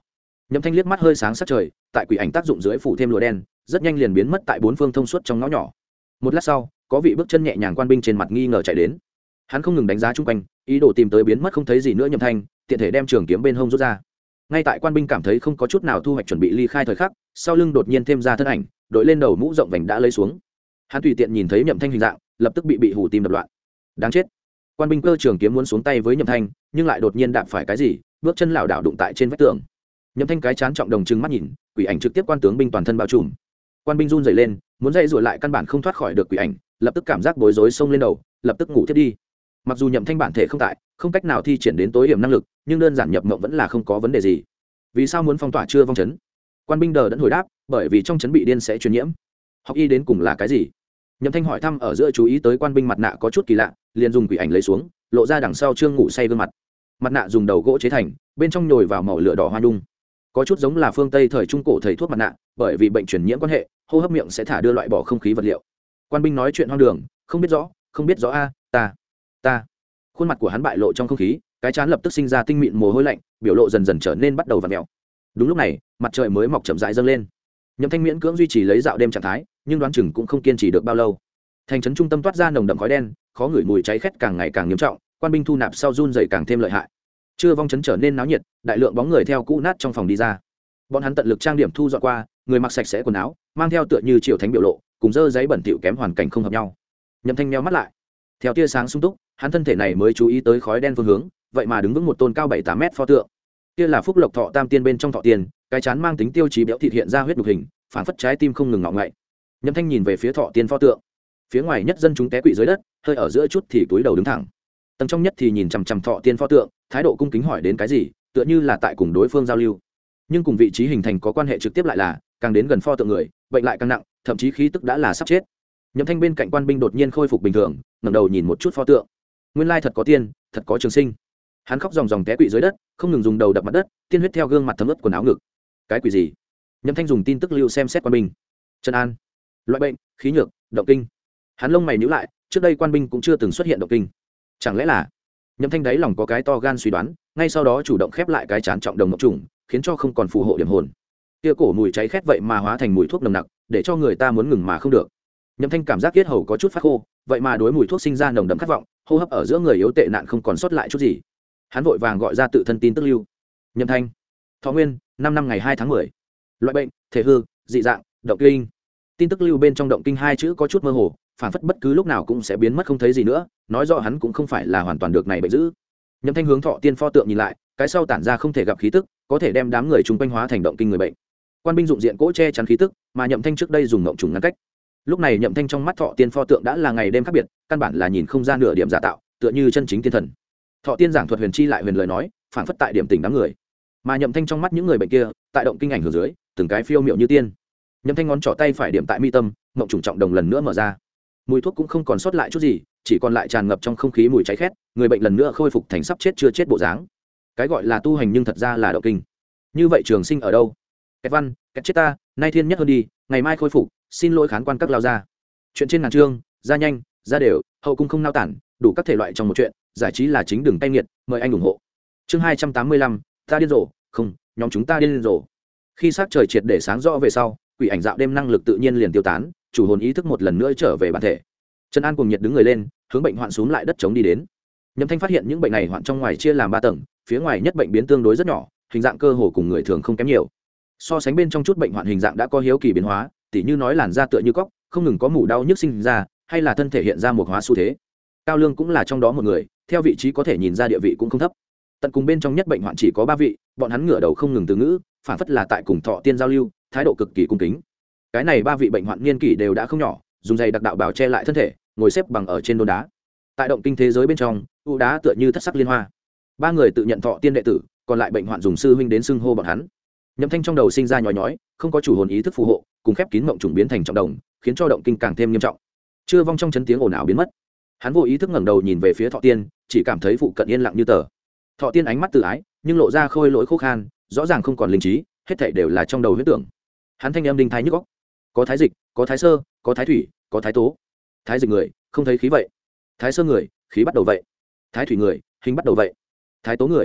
Nhậm Thanh liếc mắt hơi sáng sát trời, tại quỷ ảnh tác dụng dưới phủ thêm lụa đen, rất nhanh liền biến mất tại bốn phương thông suốt trong ngõ nhỏ. Một lát sau, có vị bước chân nhẹ nhàng quan binh trên mặt nghi ngờ chạy đến. Hắn không ngừng đánh giá chung quanh, ý đồ tìm tới biến mất không thấy gì nữa Nhậm Thanh, tiện thể đem trường kiếm bên hông rút ra. Ngay tại quan binh cảm thấy không có chút nào thu hoạch chuẩn bị ly khai thời khắc, sau lưng đột nhiên thêm ra thân ảnh, đội lên đầu mũ rộng vành đã lấy xuống. Hắn tùy tiện nhìn thấy Nhậm Thanh hình dạng, lập tức bị hù tim đập loạn. Đáng chết. Quan binh cơ trường kiếm muốn xuống tay với Nhậm Thanh, nhưng lại đột nhiên đạp phải cái gì, bước chân lảo đảo đụng tại trên vách tường. Nhậm Thanh cái chán trọng đồng trừng mắt nhìn, quỷ ảnh trực tiếp quan tướng binh toàn thân bao trùm. Quan binh run rẩy lên, muốn dây rủa lại căn bản không thoát khỏi được quỷ ảnh, lập tức cảm giác bối rối xông lên đầu, lập tức ngủ thiết đi. Mặc dù Nhậm Thanh bản thể không tại, không cách nào thi triển đến tối điểm năng lực, nhưng đơn giản nhập mộng vẫn là không có vấn đề gì. Vì sao muốn phong tỏa chưa vong chấn? Quan binh đờ đẫn hồi đáp, bởi vì trong chấn bị điên sẽ truyền nhiễm. Học y đến cùng là cái gì? Nhậm Thanh hỏi thăm ở giữa chú ý tới quan binh mặt nạ có chút kỳ lạ, liền dùng quỷ ảnh lấy xuống, lộ ra đằng sau trương ngủ say gương mặt. Mặt nạ dùng đầu gỗ chế thành, bên trong nhồi vào màu lửa đỏ hoa nhung, có chút giống là phương Tây thời trung cổ thầy thuốc mặt nạ, bởi vì bệnh truyền nhiễm quan hệ, hô hấp miệng sẽ thả đưa loại bỏ không khí vật liệu. Quan binh nói chuyện hoang đường, không biết rõ a, ta. Khuôn mặt của hắn bại lộ trong không khí, cái trán lập tức sinh ra tinh mịn mồ hôi lạnh, biểu lộ dần dần trở nên bắt đầu vặn vẹo. Đúng lúc này, mặt trời mới mọc chậm rãi dâng lên. Nhậm Thanh miễn cưỡng duy trì lấy dạo đêm trạng thái, nhưng đoán chừng cũng không kiên trì được bao lâu. Thành trấn trung tâm toát ra nồng đậm khói đen, khó ngửi mùi cháy khét càng ngày càng nghiêm trọng, quan binh thu nạp sau run rẩy càng thêm lợi hại. Chưa vong trấn trở nên náo nhiệt, đại lượng bóng người theo cũ nát trong phòng đi ra. Bọn hắn tận lực trang điểm thu dọn qua, người mặc sạch sẽ quần áo, mang theo tựa như triều thánh biểu lộ, cùng dơ giấy bẩn thỉu kém hoàn cảnh không hợp nhau. Nhậm Thanh nheo mắt lại, theo tia sáng sung túc, hắn thân thể này mới chú ý tới khói đen phương hướng, vậy mà đứng vững một tôn cao 7-8 mét pho tượng. Kia là Phúc Lộc Thọ Tam Tiên bên trong Thọ Tiên, cái chán mang tính tiêu chí béo thịt hiện ra huyết đục hình, phản phất trái tim không ngừng ngọ ngậy. Nhậm Thanh nhìn về phía Thọ Tiên pho tượng, phía ngoài nhất dân chúng té quỵ dưới đất, hơi ở giữa chút thì túi đầu đứng thẳng. Tầng trong nhất thì nhìn chằm chằm Thọ Tiên pho tượng, thái độ cung kính hỏi đến cái gì, tựa như là tại cùng đối phương giao lưu. Nhưng cùng vị trí hình thành có quan hệ trực tiếp lại là, càng đến gần pho tượng người, bệnh lại càng nặng, thậm chí khí tức đã là sắp chết. Nhậm Thanh bên cạnh quan binh đột nhiên khôi phục bình thường, ngẩng đầu nhìn một chút pho tượng. Nguyên lai thật có tiên, thật có trường sinh. Hắn khóc ròng ròng té quỵ dưới đất, không ngừng dùng đầu đập mặt đất, tiên huyết theo gương mặt thấm ướt quần áo ngực. Cái quỷ gì? Nhậm Thanh dùng tin tức lưu xem xét quan binh. Trần an, loại bệnh, khí nhược, động kinh. Hắn lông mày nhíu lại, trước đây quan binh cũng chưa từng xuất hiện động kinh. Chẳng lẽ là? Nhậm Thanh đáy lòng có cái to gan suy đoán, ngay sau đó chủ động khép lại cái chán trọng đồng ngọc trùng, khiến cho không còn phù hộ điểm hồn. Kia cổ mùi cháy khét vậy mà hóa thành mùi thuốc nồng nặc, để cho người ta muốn ngừng mà không được. Nhậm Thanh cảm giác yết hầu có chút phát khô, vậy mà đối mùi thuốc sinh ra nồng đậm khát vọng, hô hấp ở giữa người yếu tệ nạn không còn sót lại chút gì. Hắn vội vàng gọi ra tự thân tin tức lưu. Nhậm Thanh, Thọ Nguyên, 5 năm ngày 2 tháng 10. Loại bệnh, thể hư, dị dạng, động kinh. Tin tức lưu bên trong động kinh hai chữ có chút mơ hồ, phản phất bất cứ lúc nào cũng sẽ biến mất không thấy gì nữa, nói rõ hắn cũng không phải là hoàn toàn được này bệnh dữ. Nhậm Thanh hướng Thọ Tiên pho tượng nhìn lại, cái sau tản ra không thể gặp khí tức, có thể đem đám người chung quanh hóa thành động kinh người bệnh. Quan binh dụng diện cỗ che chắn khí tức, mà Nhậm Thanh trước đây dùng ngộng trùng ngăn cách. Lúc này Nhậm Thanh trong mắt Thọ Tiên pho tượng đã là ngày đêm khác biệt, căn bản là nhìn không ra nửa điểm giả tạo, tựa như chân chính tiên thần. Thọ Tiên giảng thuật huyền chi lại huyền lời nói, phản phất tại điểm tỉnh đám người. Mà Nhậm Thanh trong mắt những người bệnh kia, tại động kinh ảnh hưởng dưới, từng cái phiêu miệu như tiên. Nhậm Thanh ngón trỏ tay phải điểm tại mi tâm, ngộng trùng trọng đồng lần nữa mở ra. Mùi thuốc cũng không còn sót lại chút gì, chỉ còn lại tràn ngập trong không khí mùi cháy khét, người bệnh lần nữa khôi phục thành sắp chết chưa chết bộ dáng. Cái gọi là tu hành nhưng thật ra là động kinh. Như vậy trường sinh ở đâu? Kẹt văn, kẹt chết ta, nay thiên nhất hơn đi, ngày mai khôi phục, xin lỗi khán quan các lao ra. Chuyện trên ngàn chương, ra nhanh, ra đều, hậu cung không nao tản, đủ các thể loại trong một chuyện, giải trí là chính đường tay nghiệt, mời anh ủng hộ. Chương 285, ta điên rồ, không, nhóm chúng ta điên rồ. Khi sắc trời triệt để sáng rõ về sau, quỷ ảnh dạo đêm năng lực tự nhiên liền tiêu tán, chủ hồn ý thức một lần nữa trở về bản thể. Trần An cùng nhiệt đứng người lên, hướng bệnh hoạn xuống lại đất trống đi đến. Nhậm Thanh phát hiện những bệnh này hoạn trong ngoài chia làm 3 tầng, phía ngoài nhất bệnh biến tương đối rất nhỏ, hình dạng cơ hồ cùng người thường không kém nhiều. So sánh bên trong chút bệnh hoạn hình dạng đã có hiếu kỳ biến hóa, tỉ như nói làn da tựa như cóc, không ngừng có mủ đau nhức sinh ra, hay là thân thể hiện ra một hóa xu thế. Cao Lương cũng là trong đó một người, theo vị trí có thể nhìn ra địa vị cũng không thấp. Tận cùng bên trong nhất bệnh hoạn chỉ có 3 vị, bọn hắn ngửa đầu không ngừng từ ngữ, phản phất là tại cùng Thọ Tiên giao lưu, thái độ cực kỳ cung kính. Cái này 3 vị bệnh hoạn niên kỷ đều đã không nhỏ, dùng giày đặc đạo bảo che lại thân thể, ngồi xếp bằng ở trên đôn đá. Tại động kinh thế giới bên trong, u đá tựa như thất sắc liên hoa. 3 người tự nhận Thọ Tiên đệ tử, còn lại bệnh hoạn dùng sư huynh đến xưng hô bọn hắn. Nhậm Thanh trong đầu sinh ra nhói nhói, không có chủ hồn ý thức phù hộ, cùng khép kín mộng trùng biến thành trọng đồng, khiến cho động kinh càng thêm nghiêm trọng. Chưa vong trong chấn tiếng ồn ào biến mất. Hắn vô ý thức ngẩng đầu nhìn về phía Thọ Tiên, chỉ cảm thấy phụ cận yên lặng như tờ. Thọ Tiên ánh mắt từ ái, nhưng lộ ra khôi lỗi khô khan, rõ ràng không còn linh trí, hết thảy đều là trong đầu huyết tưởng. Hắn thanh âm đinh thái nhức óc. Có thái dịch, có thái sơ, có thái thủy, có thái tố. Thái dịch người, không thấy khí vậy. Thái sơ người, khí bắt đầu vậy. Thái thủy người, hình bắt đầu vậy. Thái tố người,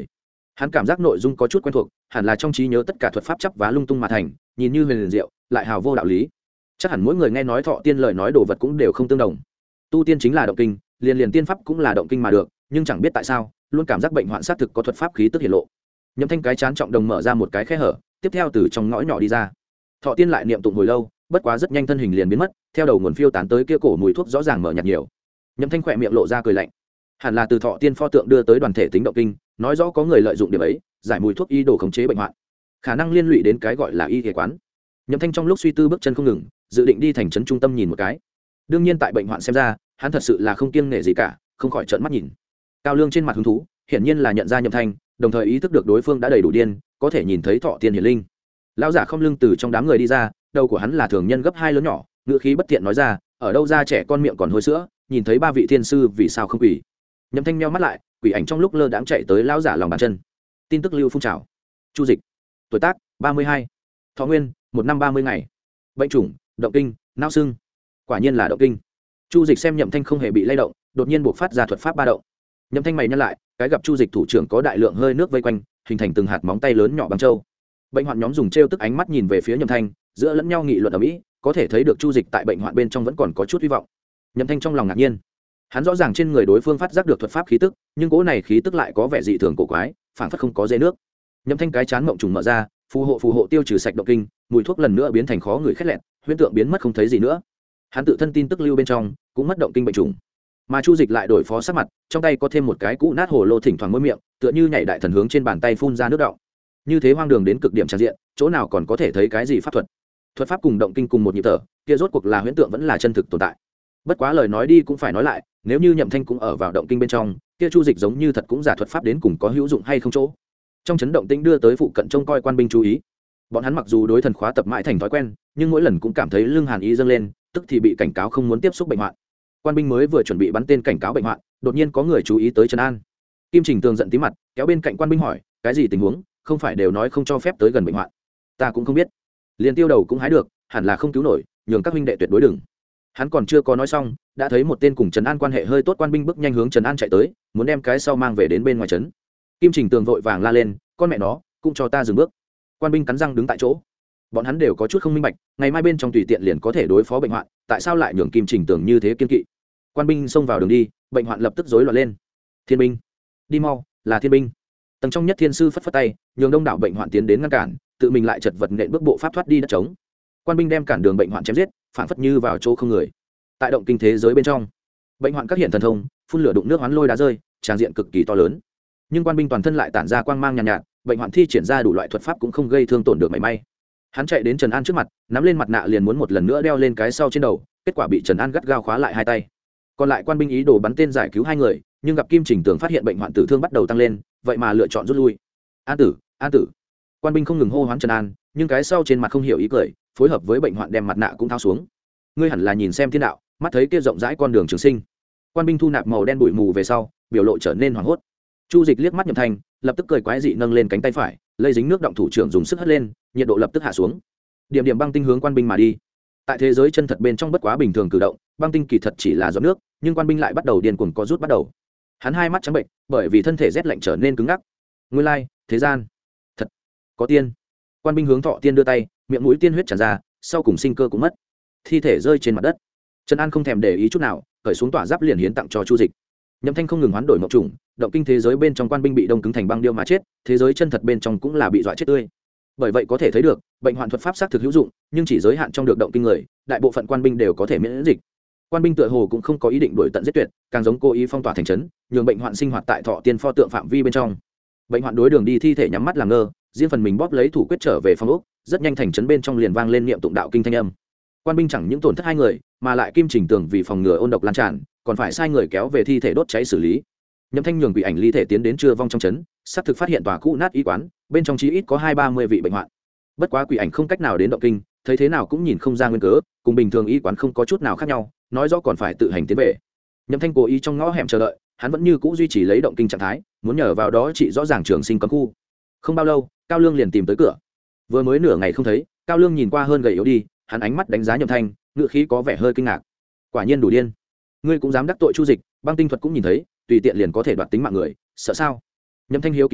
hắn cảm giác nội dung có chút quen thuộc, hẳn là trong trí nhớ tất cả thuật pháp chắp vá lung tung mà thành, nhìn như huyền liền diệu lại hào vô đạo lý. Chắc hẳn mỗi người nghe nói thọ tiên lời nói đồ vật cũng đều không tương đồng. Tu tiên chính là động kinh, liền tiên pháp cũng là động kinh mà được, nhưng chẳng biết tại sao luôn cảm giác bệnh hoạn xác thực có thuật pháp khí tức hiển lộ. Nhậm Thanh cái chán trọng đồng mở ra một cái khe hở, tiếp theo từ trong ngõ nhỏ đi ra. Thọ tiên lại niệm tụng hồi lâu, bất quá rất nhanh thân hình liền biến mất, theo đầu nguồn phiêu tán tới kia cổ mùi thuốc rõ ràng mở nhạt nhiều. Nhậm Thanh khỏe miệng lộ ra cười lạnh, hẳn là từ thọ tiên pho tượng đưa tới đoàn thể tính động kinh, nói rõ có người lợi dụng điểm ấy giải mùi thuốc y đồ khống chế bệnh hoạn, khả năng liên lụy đến cái gọi là y y quán. Nhậm Thanh trong lúc suy tư bước chân không ngừng, dự định đi thành trấn trung tâm nhìn một cái. Đương nhiên tại bệnh hoạn xem ra, hắn thật sự là không kiêng nể gì cả, không khỏi trợn mắt nhìn. Cao Lương trên mặt hứng thú, hiển nhiên là nhận ra Nhậm Thanh, đồng thời ý thức được đối phương đã đầy đủ điên, có thể nhìn thấy thọ tiên hiển linh. Lão giả không lưng từ trong đám người đi ra, đầu của hắn là thường nhân gấp 2 lớn nhỏ, ngữ khí bất tiện nói ra, ở đâu ra trẻ con miệng còn hôi sữa, nhìn thấy 3 vị thiên sư vì sao không quỳ. Nhậm Thanh nheo mắt lại, quỷ ảnh trong lúc lơ đãng chạy tới lão giả lòng bàn chân. Tin tức lưu phun trào. Chu Dịch, tuổi tác 32, thọ nguyên 1 năm 30 ngày, bệnh chủng động kinh, não sưng. Quả nhiên là động kinh. Chu Dịch xem Nhậm Thanh không hề bị lay động, đột nhiên buộc phát ra thuật pháp ba động. Nhậm Thanh mày nhăn lại, cái gặp Chu Dịch thủ trưởng có đại lượng hơi nước vây quanh, hình thành từng hạt móng tay lớn nhỏ bằng châu. Bệnh hoạn nhóm dùng trêu tức ánh mắt nhìn về phía Nhậm Thanh, giữa lẫn nhau nghị luận ở mỹ, có thể thấy được Chu Dịch tại bệnh hoạn bên trong vẫn còn có chút hy vọng. Nhậm Thanh trong lòng ngạc nhiên, hắn rõ ràng trên người đối phương phát giác được thuật pháp khí tức, nhưng cỗ này khí tức lại có vẻ dị thường cổ quái, phản phất không có dây nước. Nhậm Thanh cái chán mộng trùng mở ra, phù hộ tiêu trừ sạch động kinh, mùi thuốc lần nữa biến thành khó người khét lẹt, huyễn tượng biến mất không thấy gì nữa. Hắn tự thân tin tức lưu bên trong cũng mất động kinh bệnh trùng, mà Chu Dịch lại đổi phó sắc mặt, trong tay có thêm một cái cũ nát hồ lô, thỉnh thoảng môi miệng tựa như nhảy đại thần hướng trên bàn tay phun ra nước đọng. Như thế hoang đường đến cực điểm tràn diện, chỗ nào còn có thể thấy cái gì pháp thuật. Thuật pháp cùng động kinh cùng một nhịp thở, kia rốt cuộc là huyễn tượng vẫn là chân thực tồn tại. Bất quá lời nói đi cũng phải nói lại, nếu như Nhậm Thanh cũng ở vào động kinh bên trong, kia Chu Dịch giống như thật cũng giả thuật pháp đến cùng có hữu dụng hay không chỗ. Trong chấn động tĩnh đưa tới phụ cận trông coi quan binh chú ý. Bọn hắn mặc dù đối thần khóa tập mãi thành thói quen, nhưng mỗi lần cũng cảm thấy lưng hàn ý dâng lên, tức thì bị cảnh cáo không muốn tiếp xúc bệnh hoạn. Quan binh mới vừa chuẩn bị bắn tên cảnh cáo bệnh hoạn, đột nhiên có người chú ý tới trấn an. Kim Trình Tường giận tí mặt, kéo bên cạnh quan binh hỏi, cái gì tình huống, không phải đều nói không cho phép tới gần bệnh hoạn? Ta cũng không biết. Liền tiêu đầu cũng hái được, hẳn là không cứu nổi, nhường các huynh đệ tuyệt đối đừng. Hắn còn chưa có nói xong, đã thấy một tên cùng trấn an quan hệ hơi tốt quan binh bước nhanh hướng trấn an chạy tới, muốn đem cái sau mang về đến bên ngoài trấn. Kim Trình Tường vội vàng la lên, con mẹ nó, cũng cho ta dừng bước. Quan binh cắn răng đứng tại chỗ. Bọn hắn đều có chút không minh bạch, ngày mai bên trong tùy tiện liền có thể đối phó bệnh hoạn, tại sao lại nhường Kim Trình Tường như thế kiên kỵ? Quan binh xông vào đường đi, bệnh hoạn lập tức rối loạn lên. Thiên binh, đi mau, là thiên binh. Tầng trong nhất thiên sư phất phất tay, nhường đông đảo bệnh hoạn tiến đến ngăn cản, tự mình lại chật vật nện bước bộ pháp thoát đi đất trống. Quan binh đem cản đường bệnh hoạn chém giết, phản phất như vào chỗ không người. Tại động kinh thế giới bên trong, bệnh hoạn các hiện thần thông, phun lửa đụng nước hoán lôi đá rơi, tràng diện cực kỳ to lớn. Nhưng quan binh toàn thân lại tản ra quang mang nhàn nhạt, bệnh hoạn thi triển ra đủ loại thuật pháp cũng không gây thương tổn được mảy may. Hắn chạy đến Trần An trước mặt, nắm lên mặt nạ liền muốn một lần nữa đeo lên cái sau trên đầu, kết quả bị Trần An gắt gao khóa lại hai tay. Còn lại quan binh ý đồ bắn tên giải cứu hai người, nhưng gặp Kim Trình Tường phát hiện bệnh hoạn tử thương bắt đầu tăng lên, vậy mà lựa chọn rút lui. An tử, an tử. Quan binh không ngừng hô hoán Trần An, nhưng cái sau trên mặt không hiểu ý cười, phối hợp với bệnh hoạn đem mặt nạ cũng tháo xuống. Ngươi hẳn là nhìn xem thiên đạo, mắt thấy kia rộng rãi con đường trường sinh. Quan binh thu nạp màu đen bụi mù về sau, biểu lộ trở nên hoảng hốt. Chu Dịch liếc mắt Nhậm Thanh, lập tức cười quái dị nâng lên cánh tay phải, lây dính nước động thủ trưởng dùng sức hất lên, nhiệt độ lập tức hạ xuống. Điểm điểm băng tinh hướng quan binh mà đi. Tại thế giới chân thật bên trong bất quá bình thường cử động, băng tinh kỳ thật chỉ là giọt nước, nhưng quan binh lại bắt đầu điên cuồng co rút bắt đầu. Hắn hai mắt trắng bệnh, bởi vì thân thể rét lạnh trở nên cứng ngắc. Nguyên lai, thế gian thật có tiên. Quan binh hướng thọ tiên đưa tay, miệng mũi tiên huyết tràn ra, sau cùng sinh cơ cũng mất. Thi thể rơi trên mặt đất. Trần An không thèm để ý chút nào, cởi xuống tỏa giáp liền hiến tặng cho Chu Dịch. Nhậm Thanh không ngừng hoán đổi mộng trùng, động kinh thế giới bên trong quan binh bị đông cứng thành băng điêu mà chết, thế giới chân thật bên trong cũng là bị dọa chết tươi. Bởi vậy có thể thấy được, bệnh hoạn thuật pháp xác thực hữu dụng, nhưng chỉ giới hạn trong được động kinh người, đại bộ phận quan binh đều có thể miễn dịch. Quan binh tựa hồ cũng không có ý định đuổi tận giết tuyệt, càng giống cố ý phong tỏa thành trấn, nhường bệnh hoạn sinh hoạt tại thọ tiên pho tượng phạm vi bên trong. Bệnh hoạn đối đường đi thi thể nhắm mắt làm ngơ, riêng phần mình bóp lấy thủ quyết trở về phòng ốc, rất nhanh thành trấn bên trong liền vang lên niệm tụng đạo kinh thanh âm. Quan binh chẳng những tổn thất hai người, mà lại Kim Trình Tường vì phòng ngừa ôn độc lan tràn, còn phải sai người kéo về thi thể đốt cháy xử lý. Nhậm Thanh nhường quỷ ảnh ly thể tiến đến chưa vong trong trấn, xác thực phát hiện tòa cũ nát y quán, bên trong chí ít có 20-30 vị bệnh hoạn. Bất quá quỷ ảnh không cách nào đến động kinh, thấy thế nào cũng nhìn không ra nguyên cớ, cùng bình thường y quán không có chút nào khác nhau, nói rõ còn phải tự hành tiến về. Nhậm Thanh cố ý trong ngõ hẻm chờ đợi, hắn vẫn như cũ duy trì lấy động kinh trạng thái, muốn nhờ vào đó trị rõ ràng trường sinh cấm khu. Không bao lâu, Cao Lương liền tìm tới cửa. Vừa mới nửa ngày không thấy, Cao Lương nhìn qua hơn gầy yếu đi, hắn ánh mắt đánh giá Nhậm Thanh, ngựa khí có vẻ hơi kinh ngạc. Quả nhiên đủ điên, ngươi cũng dám đắc tội Chu Dịch, băng tinh thuật cũng nhìn thấy, tùy tiện liền có thể đoạt tính mạng người, sợ sao? Nhậm Thanh hiếu kỳ hỏi,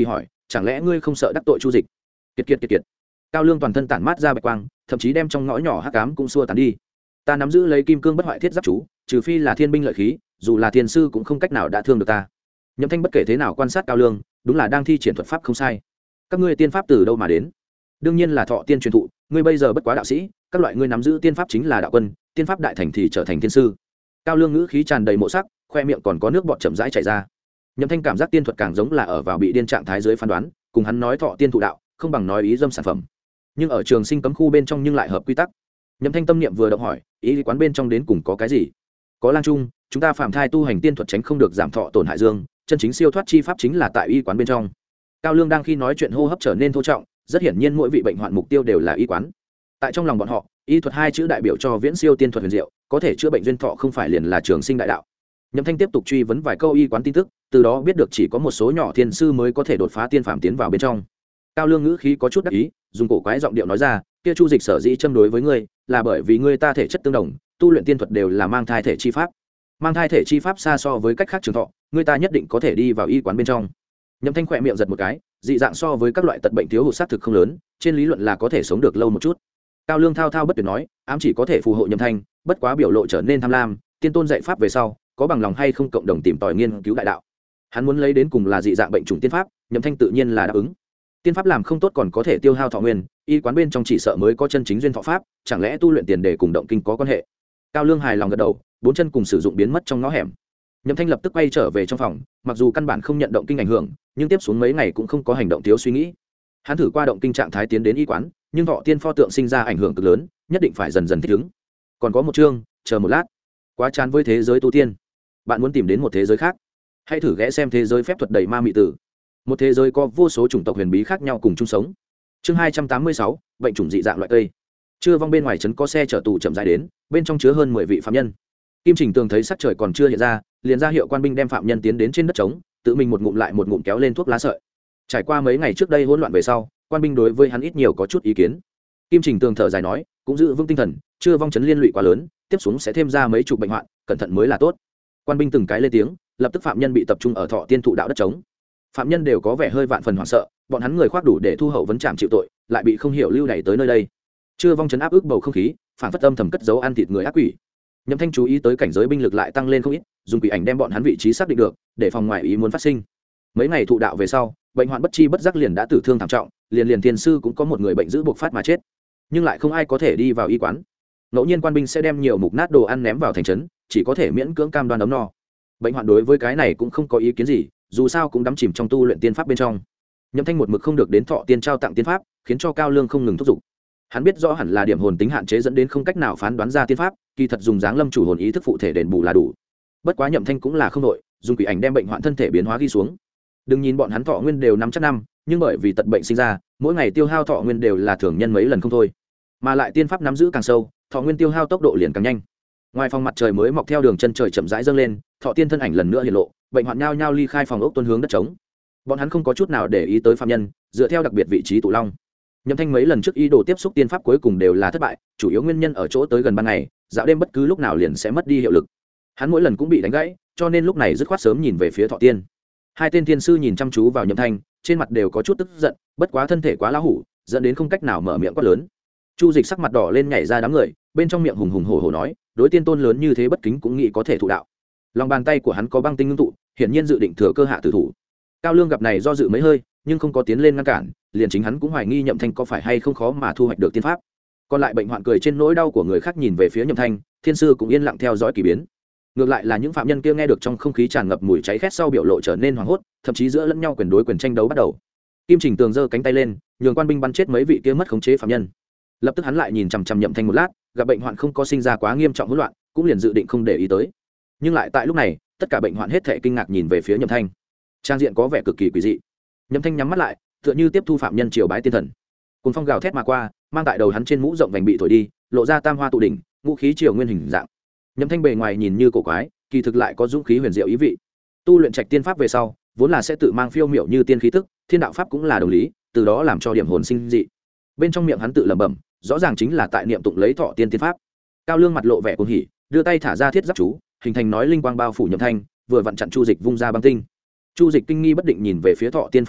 chẳng lẽ ngươi không sợ đắc tội chu dịch? Kiệt. Cao Lương toàn thân tản mát ra bạch quang, thậm chí đem trong ngõ nhỏ hắc ám cũng xua tán đi. Ta nắm giữ lấy kim cương bất hoại thiết giáp chú, trừ phi là thiên binh lợi khí, dù là thiên sư cũng không cách nào đã thương được ta. Nhậm Thanh bất kể thế nào quan sát Cao Lương, đúng là đang thi triển thuật pháp không sai. Các ngươi tiên pháp từ đâu mà đến? Đương nhiên là thọ tiên truyền thụ, ngươi bây giờ bất quá đạo sĩ, các loại ngươi nắm giữ tiên pháp chính là đạo quân, tiên pháp đại thành thì trở thành thiên sư. Cao Lương ngữ khí tràn đầy mộ sắc, khoe miệng còn có nước bọt chậm rãi chảy ra. Nhậm Thanh cảm giác tiên thuật càng giống là ở vào bị điên trạng thái dưới phán đoán, cùng hắn nói thọ tiên thụ đạo, không bằng nói ý dâm sản phẩm. Nhưng ở trường sinh cấm khu bên trong nhưng lại hợp quy tắc. Nhậm Thanh tâm niệm vừa động hỏi, ý quán bên trong đến cùng có cái gì? Có lang trung, chúng ta phạm thai tu hành tiên thuật tránh không được giảm thọ tổn hại dương, chân chính siêu thoát chi pháp chính là tại y quán bên trong. Cao Lương đang khi nói chuyện hô hấp trở nên thô trọng, rất hiển nhiên mỗi vị bệnh hoạn mục tiêu đều là y quán. Tại trong lòng bọn họ, y thuật hai chữ đại biểu cho viễn siêu tiên thuật huyền diệu, có thể chữa bệnh duyên thọ không phải liền là trường sinh đại đạo. Nhậm Thanh tiếp tục truy vấn vài câu y quán tin tức, từ đó biết được chỉ có một số nhỏ thiên sư mới có thể đột phá tiên phàm tiến vào bên trong. Cao Lương ngữ khí có chút đắc ý, dùng cổ quái giọng điệu nói ra, kia chu dịch sở dĩ châm đối với ngươi, là bởi vì ngươi ta thể chất tương đồng, tu luyện tiên thuật đều là mang thai thể chi pháp. Mang thai thể chi pháp xa so với cách khác trường thọ, ngươi ta nhất định có thể đi vào y quán bên trong. Nhậm Thanh khỏe miệng giật một cái, dị dạng so với các loại tật bệnh thiếu hụt sát thực không lớn, trên lý luận là có thể sống được lâu một chút. Cao Lương thao thao bất tuyệt nói, ám chỉ có thể phù hộ Nhậm Thanh, bất quá biểu lộ trở nên tham lam, tiên tôn dạy pháp về sau, có bằng lòng hay không cộng đồng tìm tòi nghiên cứu đại đạo. Hắn muốn lấy đến cùng là dị dạng bệnh trùng tiên pháp, Nhậm Thanh tự nhiên là đáp ứng. Tiên pháp làm không tốt còn có thể tiêu hao thọ nguyên, y quán bên trong chỉ sợ mới có chân chính duyên thọ pháp, chẳng lẽ tu luyện tiền để cùng động kinh có quan hệ? Cao Lương hài lòng gật đầu, bốn chân cùng sử dụng biến mất trong ngõ hẻm. Nhậm Thanh lập tức quay trở về trong phòng, mặc dù căn bản không nhận động kinh ảnh hưởng, nhưng tiếp xuống mấy ngày cũng không có hành động thiếu suy nghĩ. Hắn thử qua động kinh trạng thái tiến đến y quán, nhưng thọ tiên pho tượng sinh ra ảnh hưởng cực lớn, nhất định phải dần dần thích ứng. Còn có một chương, chờ một lát. Quá chán với thế giới tu tiên. Bạn muốn tìm đến một thế giới khác, hãy thử ghé xem thế giới phép thuật đầy ma mị tử. Một thế giới có vô số chủng tộc huyền bí khác nhau cùng chung sống. Chương 286, bệnh chủng dị dạng loại cây. Chưa vong bên ngoài trấn có xe chở tù chậm rãi đến, bên trong chứa hơn 10 vị phạm nhân. Kim Trình Tường thấy sắc trời còn chưa hiện ra, liền ra hiệu quan binh đem phạm nhân tiến đến trên đất trống, tự mình một ngụm lại một ngụm kéo lên thuốc lá sợi. Trải qua mấy ngày trước đây hỗn loạn về sau, quan binh đối với hắn ít nhiều có chút ý kiến. Kim Trình Tường thở dài nói, cũng giữ vững tinh thần, chưa vong trấn liên lụy quá lớn, tiếp xuống sẽ thêm ra mấy chục bệnh hoạn, cẩn thận mới là tốt. Quan binh từng cái lên tiếng, lập tức phạm nhân bị tập trung ở thọ tiên thụ đạo đất trống. Phạm nhân đều có vẻ hơi vạn phần hoảng sợ, bọn hắn người khoác đủ để thu hậu vấn trảm chịu tội, lại bị không hiểu lưu đày tới nơi đây. Chưa vong trấn áp ức bầu không khí, phản phất âm thầm cất giấu ăn thịt người ác quỷ. Nhậm Thanh chú ý tới cảnh giới binh lực lại tăng lên không ít, dùng quỷ ảnh đem bọn hắn vị trí xác định được, để phòng ngoại ý muốn phát sinh. Mấy ngày thụ đạo về sau, bệnh hoạn bất chi bất giác liền đã tử thương thảm trọng, liền thiên sư cũng có một người bệnh giữ buộc phát mà chết, nhưng lại không ai có thể đi vào y quán. Ngẫu nhiên quan binh sẽ đem nhiều mục nát đồ ăn ném vào thành trấn, chỉ có thể miễn cưỡng cam đoan ấm no. Bệnh hoạn đối với cái này cũng không có ý kiến gì, dù sao cũng đắm chìm trong tu luyện tiên pháp bên trong. Nhậm Thanh một mực không được đến thọ tiên trao tặng tiên pháp, khiến cho Cao Lương không ngừng thúc giục. Hắn biết rõ hẳn là điểm hồn tính hạn chế dẫn đến không cách nào phán đoán ra tiên pháp, kỳ thật dùng dáng lâm chủ hồn ý thức phụ thể đền bù là đủ. Bất quá Nhậm Thanh cũng là không đội, dùng quỷ ảnh đem bệnh hoạn thân thể biến hóa ghi xuống. Đừng nhìn bọn hắn thọ nguyên đều 500 năm, nhưng bởi vì tật bệnh sinh ra, mỗi ngày tiêu hao thọ nguyên đều là thường nhân mấy lần không thôi. Mà lại tiên pháp nắm giữ càng sâu, thọ nguyên tiêu hao tốc độ liền càng nhanh. Ngoài phòng mặt trời mới mọc theo đường chân trời chậm rãi dâng lên, thọ tiên thân ảnh lần nữa hiện lộ, bệnh hoạn nhao nhao ly khai phòng ốc tuân hướng đất trống. Bọn hắn không có chút nào để ý tới phạm nhân, dựa theo đặc biệt vị trí tụ long. Nhậm Thanh mấy lần trước ý đồ tiếp xúc tiên pháp cuối cùng đều là thất bại, chủ yếu nguyên nhân ở chỗ tới gần ban ngày, dạo đêm bất cứ lúc nào liền sẽ mất đi hiệu lực. Hắn mỗi lần cũng bị đánh gãy, cho nên lúc này dứt khoát sớm nhìn về phía thọ tiên. Hai tên thiên sư nhìn chăm chú vào Nhậm Thanh, trên mặt đều có chút tức giận, bất quá thân thể quá lão hủ, dẫn đến không cách nào mở miệng quát lớn. Chu Dịch sắc mặt đỏ lên nhảy ra đám người, bên trong miệng hùng hùng hổ hổ nói, đối tiên tôn lớn như thế bất kính cũng nghĩ có thể thụ đạo. Lòng bàn tay của hắn có băng tinh ngưng tụ, hiển nhiên dự định thừa cơ hạ tử thủ. Cao Lương gặp này do dự mấy hơi, nhưng không có tiến lên ngăn cản, liền chính hắn cũng hoài nghi Nhậm Thanh có phải hay không khó mà thu hoạch được tiên pháp. Còn lại bệnh hoạn cười trên nỗi đau của người khác nhìn về phía Nhậm Thanh, thiên sư cũng yên lặng theo dõi kỳ biến. Ngược lại là những phạm nhân kia nghe được trong không khí tràn ngập mùi cháy khét sau biểu lộ trở nên hoảng hốt, thậm chí giữa lẫn nhau quyền đối quyền tranh đấu bắt đầu. Kim Trình Tường giơ cánh tay lên, nhường quan binh bắn chết mấy vị kia mất khống chế phạm nhân. Lập tức hắn lại nhìn chằm chằm Nhậm Thanh một lát, gặp bệnh hoạn không có sinh ra quá nghiêm trọng hỗn loạn, cũng liền dự định không để ý tới. Nhưng lại tại lúc này, tất cả bệnh hoạn hết thảy kinh ngạc nhìn về phía Nhậm Thanh. Trang diện có vẻ cực kỳ quỷ dị. Nhậm Thanh nhắm mắt lại, tựa như tiếp thu phạm nhân triều bái tiên thần. Cùng phong gào thét mà qua, mang tại đầu hắn trên mũ rộng vành bị thổi đi, lộ ra tam hoa tụ đỉnh, ngũ khí triều nguyên hình dạng. Nhậm Thanh bề ngoài nhìn như cổ quái, kỳ thực lại có dũng khí huyền diệu ý vị. Tu luyện trạch tiên pháp về sau, vốn là sẽ tự mang phiêu miểu như tiên khí tức, thiên đạo pháp cũng là đồng lý, từ đó làm cho điểm hồn sinh dị. Bên trong miệng hắn tự lẩm bẩm, rõ ràng chính là tại niệm tụng lấy thọ tiên tiên pháp. Cao Lương mặt lộ vẻ cuồng hỉ, đưa tay thả ra thiết giáp chú, hình thành nói linh quang bao phủ Nhậm Thanh, vừa vặn chặn Chu Dịch vung ra băng tinh. Chu Dịch kinh nghi bất định nhìn về phía thọ tiên pho tượng,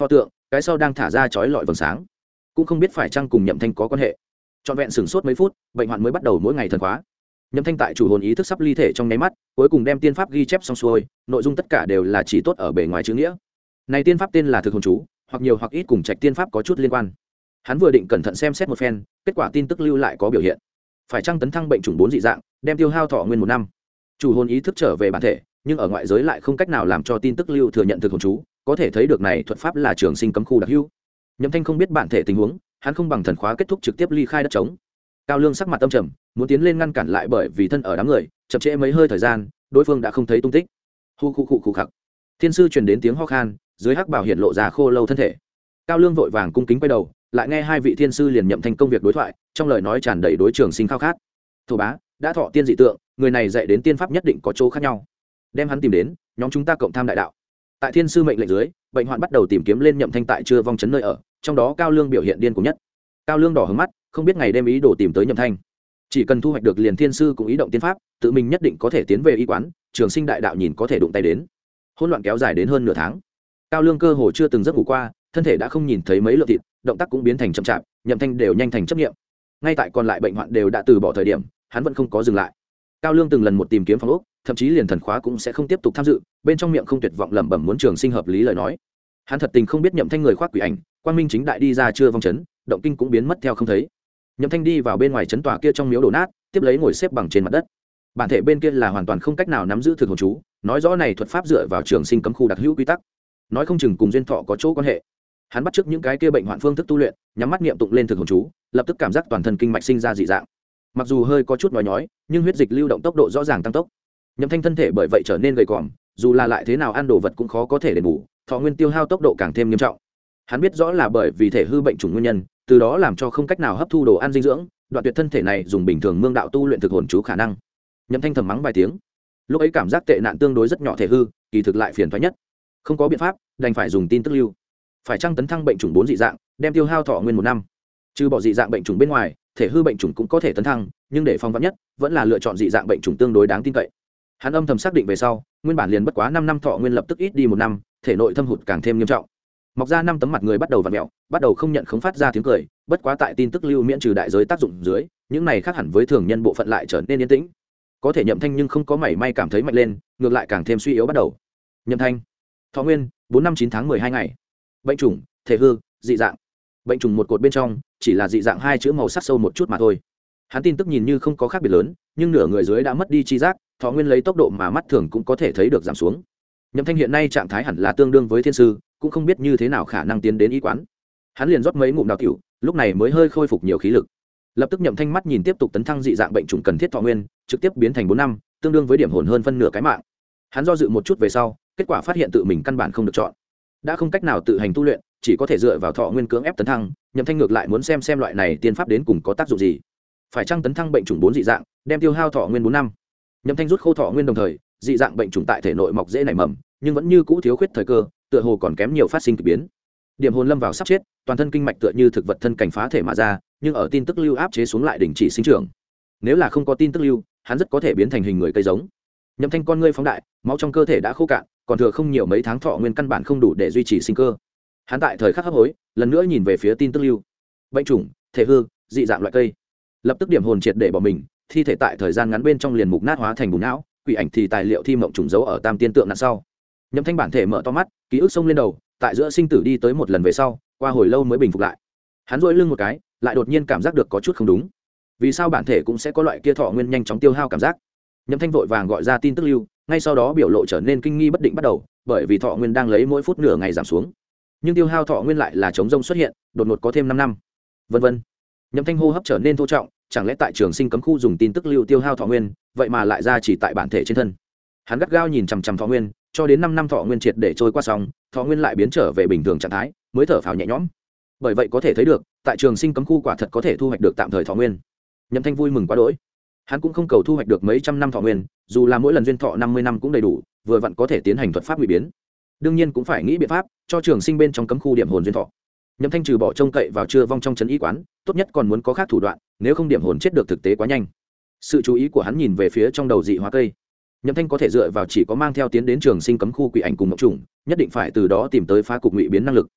cái sau đang thả ra chói lọi vầng sáng, cũng không biết phải chăng cùng Nhậm Thanh có quan hệ. Trọn vẹn sửng sốt mấy phút, bệnh hoạn mới bắt đầu mỗi ngày thần khóa. Nhậm Thanh tại chủ hồn ý thức sắp ly thể trong nháy mắt, cuối cùng đem tiên pháp ghi chép xong xuôi, nội dung tất cả đều là chỉ tốt ở bề ngoài chữ nghĩa. Này tiên pháp tên là thực hồn chú, hoặc nhiều hoặc ít cùng trạch tiên pháp có chút liên quan. Hắn vừa định cẩn thận xem xét một phen, kết quả tin tức lưu lại có biểu hiện. Phải chăng tấn thăng bệnh chủng 4 dị dạng, đem tiêu hao thọ nguyên 1 năm. Chủ hồn ý thức trở về bản thể, nhưng ở ngoại giới lại không cách nào làm cho tin tức lưu thừa nhận thực hồn chú, có thể thấy được này thuật pháp là trường sinh cấm khu đặc hữu. Nhậm Thanh không biết bản thể tình huống, hắn không bằng thần khóa kết thúc trực tiếp ly khai đất trống. Cao Lương sắc mặt âm trầm, muốn tiến lên ngăn cản lại bởi vì thân ở đám người, chậm trễ mấy hơi thời gian, đối phương đã không thấy tung tích. Hu khu khặc. Thiên sư truyền đến tiếng ho khan, dưới hắc bảo hiện lộ ra khô lâu thân thể. Cao Lương vội vàng cung kính quay đầu, lại nghe hai vị thiên sư liền Nhậm Thanh công việc đối thoại, trong lời nói tràn đầy đối trường sinh khao khát. Thổ bá, đã thọ tiên dị tượng, người này dạy đến tiên pháp nhất định có chỗ khác nhau. Đem hắn tìm đến, nhóm chúng ta cộng tham đại đạo. Tại thiên sư mệnh lệnh dưới, bệnh hoạn bắt đầu tìm kiếm lên Nhậm Thanh tại chưa vong chấn nơi ở, trong đó Cao Lương biểu hiện điên cuồng nhất. Cao Lương đỏ hứng mắt, không biết ngày đêm ý đồ tìm tới Nhậm Thanh. Chỉ cần thu hoạch được liền thiên sư cũng ý động tiên pháp, tự mình nhất định có thể tiến về y quán, trường sinh đại đạo nhìn có thể đụng tay đến. Hỗn loạn kéo dài đến hơn nửa tháng. Cao Lương cơ hồ chưa từng giấc ngủ qua, thân thể đã không nhìn thấy mấy lượng thịt, động tác cũng biến thành chậm chạp, Nhậm Thanh đều nhanh thành chấp niệm. Ngay tại còn lại bệnh hoạn đều đã từ bỏ thời điểm, hắn vẫn không có dừng lại. Cao Lương từng lần một tìm kiếm phòng ốc, thậm chí liền thần khóa cũng sẽ không tiếp tục tham dự, bên trong miệng không tuyệt vọng lẩm bẩm muốn trường sinh hợp lý lời nói. Hắn thật tình không biết Nhậm Thanh người khoác quỷ ảnh, quang minh chính đại đi ra chưa vong chấn, động kinh cũng biến mất theo không thấy. Nhậm Thanh đi vào bên ngoài chấn tòa kia trong miếu đổ nát, tiếp lấy ngồi xếp bằng trên mặt đất. Bản thể bên kia là hoàn toàn không cách nào nắm giữ thực hồn chú, nói rõ này thuật pháp dựa vào trường sinh cấm khu đặc hữu quy tắc, nói không chừng cùng duyên thọ có chỗ quan hệ. Hắn bắt chước những cái kia bệnh hoạn phương thức tu luyện, nhắm mắt niệm tụng lên thực hồn chú, lập tức cảm giác toàn thân kinh mạch sinh ra dị dạng. Mặc dù hơi có chút nhói, nhưng huyết dịch lưu động tốc độ rõ ràng tăng tốc. Nhậm Thanh thân thể bởi vậy trở nên gầy còm, dù là lại thế nào ăn đồ vật cũng khó có thể đền bù, thọ nguyên tiêu hao tốc độ càng thêm nghiêm trọng. Hắn biết rõ là bởi vì thể hư bệnh chủng nguyên nhân, từ đó làm cho không cách nào hấp thu đồ ăn dinh dưỡng, đoạn tuyệt thân thể này dùng bình thường mương đạo tu luyện thực hồn chú khả năng. Nhậm Thanh thầm mắng vài tiếng. Lúc ấy cảm giác tệ nạn tương đối rất nhỏ thể hư, kỳ thực lại phiền toái nhất. Không có biện pháp, đành phải dùng tin tức lưu. Phải chăng tấn thăng bệnh chủng 4 dị dạng, đem tiêu hao thọ nguyên 1 năm. Trừ bỏ dị dạng bệnh chủng bên ngoài, thể hư bệnh chủng cũng có thể tấn thăng, nhưng để phòng vắn nhất, vẫn là lựa chọn dị dạng bệnh chủng tương đối đáng tin cậy. Hắn âm thầm xác định về sau, nguyên bản liền bất quá 5 năm thọ nguyên lập tức ít đi 1 năm, thể nội thâm hụt càng thêm nghiêm trọng. Mọc ra 5 tấm mặt người bắt đầu vặn mèo, bắt đầu không nhận không phát ra tiếng cười, bất quá tại tin tức lưu miễn trừ đại giới tác dụng dưới, những này khác hẳn với thường nhân bộ phận lại trở nên yên tĩnh. Có thể Nhậm Thanh nhưng không có mảy may cảm thấy mạnh lên, ngược lại càng thêm suy yếu bắt đầu. Nhậm Thanh, thọ nguyên 4 năm 9 tháng 12 ngày. Bệnh chủng, thể hư, dị dạng. Bệnh chủng một cột bên trong, chỉ là dị dạng 2 chữ màu sắc sâu một chút mà thôi. Hắn tin tức nhìn như không có khác biệt lớn, nhưng nửa người dưới đã mất đi chi giác, thọ nguyên lấy tốc độ mà mắt thường cũng có thể thấy được giảm xuống. Nhậm Thanh hiện nay trạng thái hẳn là tương đương với thiên sư, cũng không biết như thế nào khả năng tiến đến y quán. Hắn liền rót mấy ngụm đào tiểu, lúc này mới hơi khôi phục nhiều khí lực. Lập tức Nhậm Thanh mắt nhìn tiếp tục tấn thăng dị dạng bệnh chủng cần thiết thọ nguyên, trực tiếp biến thành 4 năm, tương đương với điểm hồn hơn phân nửa cái mạng. Hắn do dự một chút về sau, kết quả phát hiện tự mình căn bản không được chọn, đã không cách nào tự hành tu luyện, chỉ có thể dựa vào thọ nguyên cưỡng ép tấn thăng. Nhậm Thanh ngược lại muốn xem loại này tiên pháp đến cùng có tác dụng gì. Phải chăng tấn thăng bệnh chủng 4 dị dạng, đem tiêu hao thọ nguyên 4 năm. Nhậm Thanh rút khô thọ nguyên đồng thời, dị dạng bệnh chủng tại thể nội mọc dễ nảy mầm, nhưng vẫn như cũ thiếu khuyết thời cơ, tựa hồ còn kém nhiều phát sinh kỳ biến. Điểm hồn lâm vào sắp chết, toàn thân kinh mạch tựa như thực vật thân cảnh phá thể mà ra, nhưng ở tin tức lưu áp chế xuống lại đình chỉ sinh trưởng. Nếu là không có tin tức lưu, hắn rất có thể biến thành hình người cây giống. Nhậm Thanh con ngươi phóng đại, máu trong cơ thể đã khô cạn, còn thừa không nhiều mấy tháng thọ nguyên căn bản không đủ để duy trì sinh cơ. Hắn tại thời khắc hấp hối, lần nữa nhìn về phía tin tức lưu. Bệnh chủng, thể hư, dị dạng loại cây. Lập tức điểm hồn triệt để bỏ mình, thi thể tại thời gian ngắn bên trong liền mục nát hóa thành bùn não, quỷ ảnh thì tài liệu thi mộng trùng giấu ở tam tiên tượng nạn sau. Nhậm Thanh bản thể mở to mắt, ký ức xông lên đầu, tại giữa sinh tử đi tới một lần về sau, qua hồi lâu mới bình phục lại. Hắn duỗi lưng một cái, lại đột nhiên cảm giác được có chút không đúng. Vì sao bản thể cũng sẽ có loại kia thọ nguyên nhanh chóng tiêu hao cảm giác? Nhậm Thanh vội vàng gọi ra tin tức lưu, ngay sau đó biểu lộ trở nên kinh nghi bất định bắt đầu, bởi vì thọ nguyên đang lấy mỗi phút nửa ngày giảm xuống, nhưng tiêu hao thọ nguyên lại là chống rông xuất hiện, đột ngột có thêm 5 năm. Vân vân. Nhậm Thanh hô hấp trở nên thô trọng, chẳng lẽ tại trường sinh cấm khu dùng tin tức lưu tiêu hao thọ nguyên, vậy mà lại ra chỉ tại bản thể trên thân. Hắn gắt gao nhìn chằm chằm thọ nguyên, cho đến 5 năm thọ nguyên triệt để trôi qua xong, thọ nguyên lại biến trở về bình thường trạng thái, mới thở phào nhẹ nhõm. Bởi vậy có thể thấy được, tại trường sinh cấm khu quả thật có thể thu hoạch được tạm thời thọ nguyên. Nhậm Thanh vui mừng quá đỗi. Hắn cũng không cầu thu hoạch được mấy trăm năm thọ nguyên, dù là mỗi lần duyên thọ 50 năm cũng đầy đủ, vừa vặn có thể tiến hành thuật pháp nguy biến. Đương nhiên cũng phải nghĩ biện pháp cho trường sinh bên trong cấm khu điểm hồn duyên thọ. Nhậm Thanh trừ bỏ trông cậy vào chưa vong trong trấn y quán, tốt nhất còn muốn có khác thủ đoạn, nếu không điểm hồn chết được thực tế quá nhanh. Sự chú ý của hắn nhìn về phía trong đầu dị hóa cây. Nhậm Thanh có thể dựa vào chỉ có mang theo tiến đến trường sinh cấm khu quỷ ảnh cùng mộng trùng, nhất định phải từ đó tìm tới phá cục ngụy biến năng lực.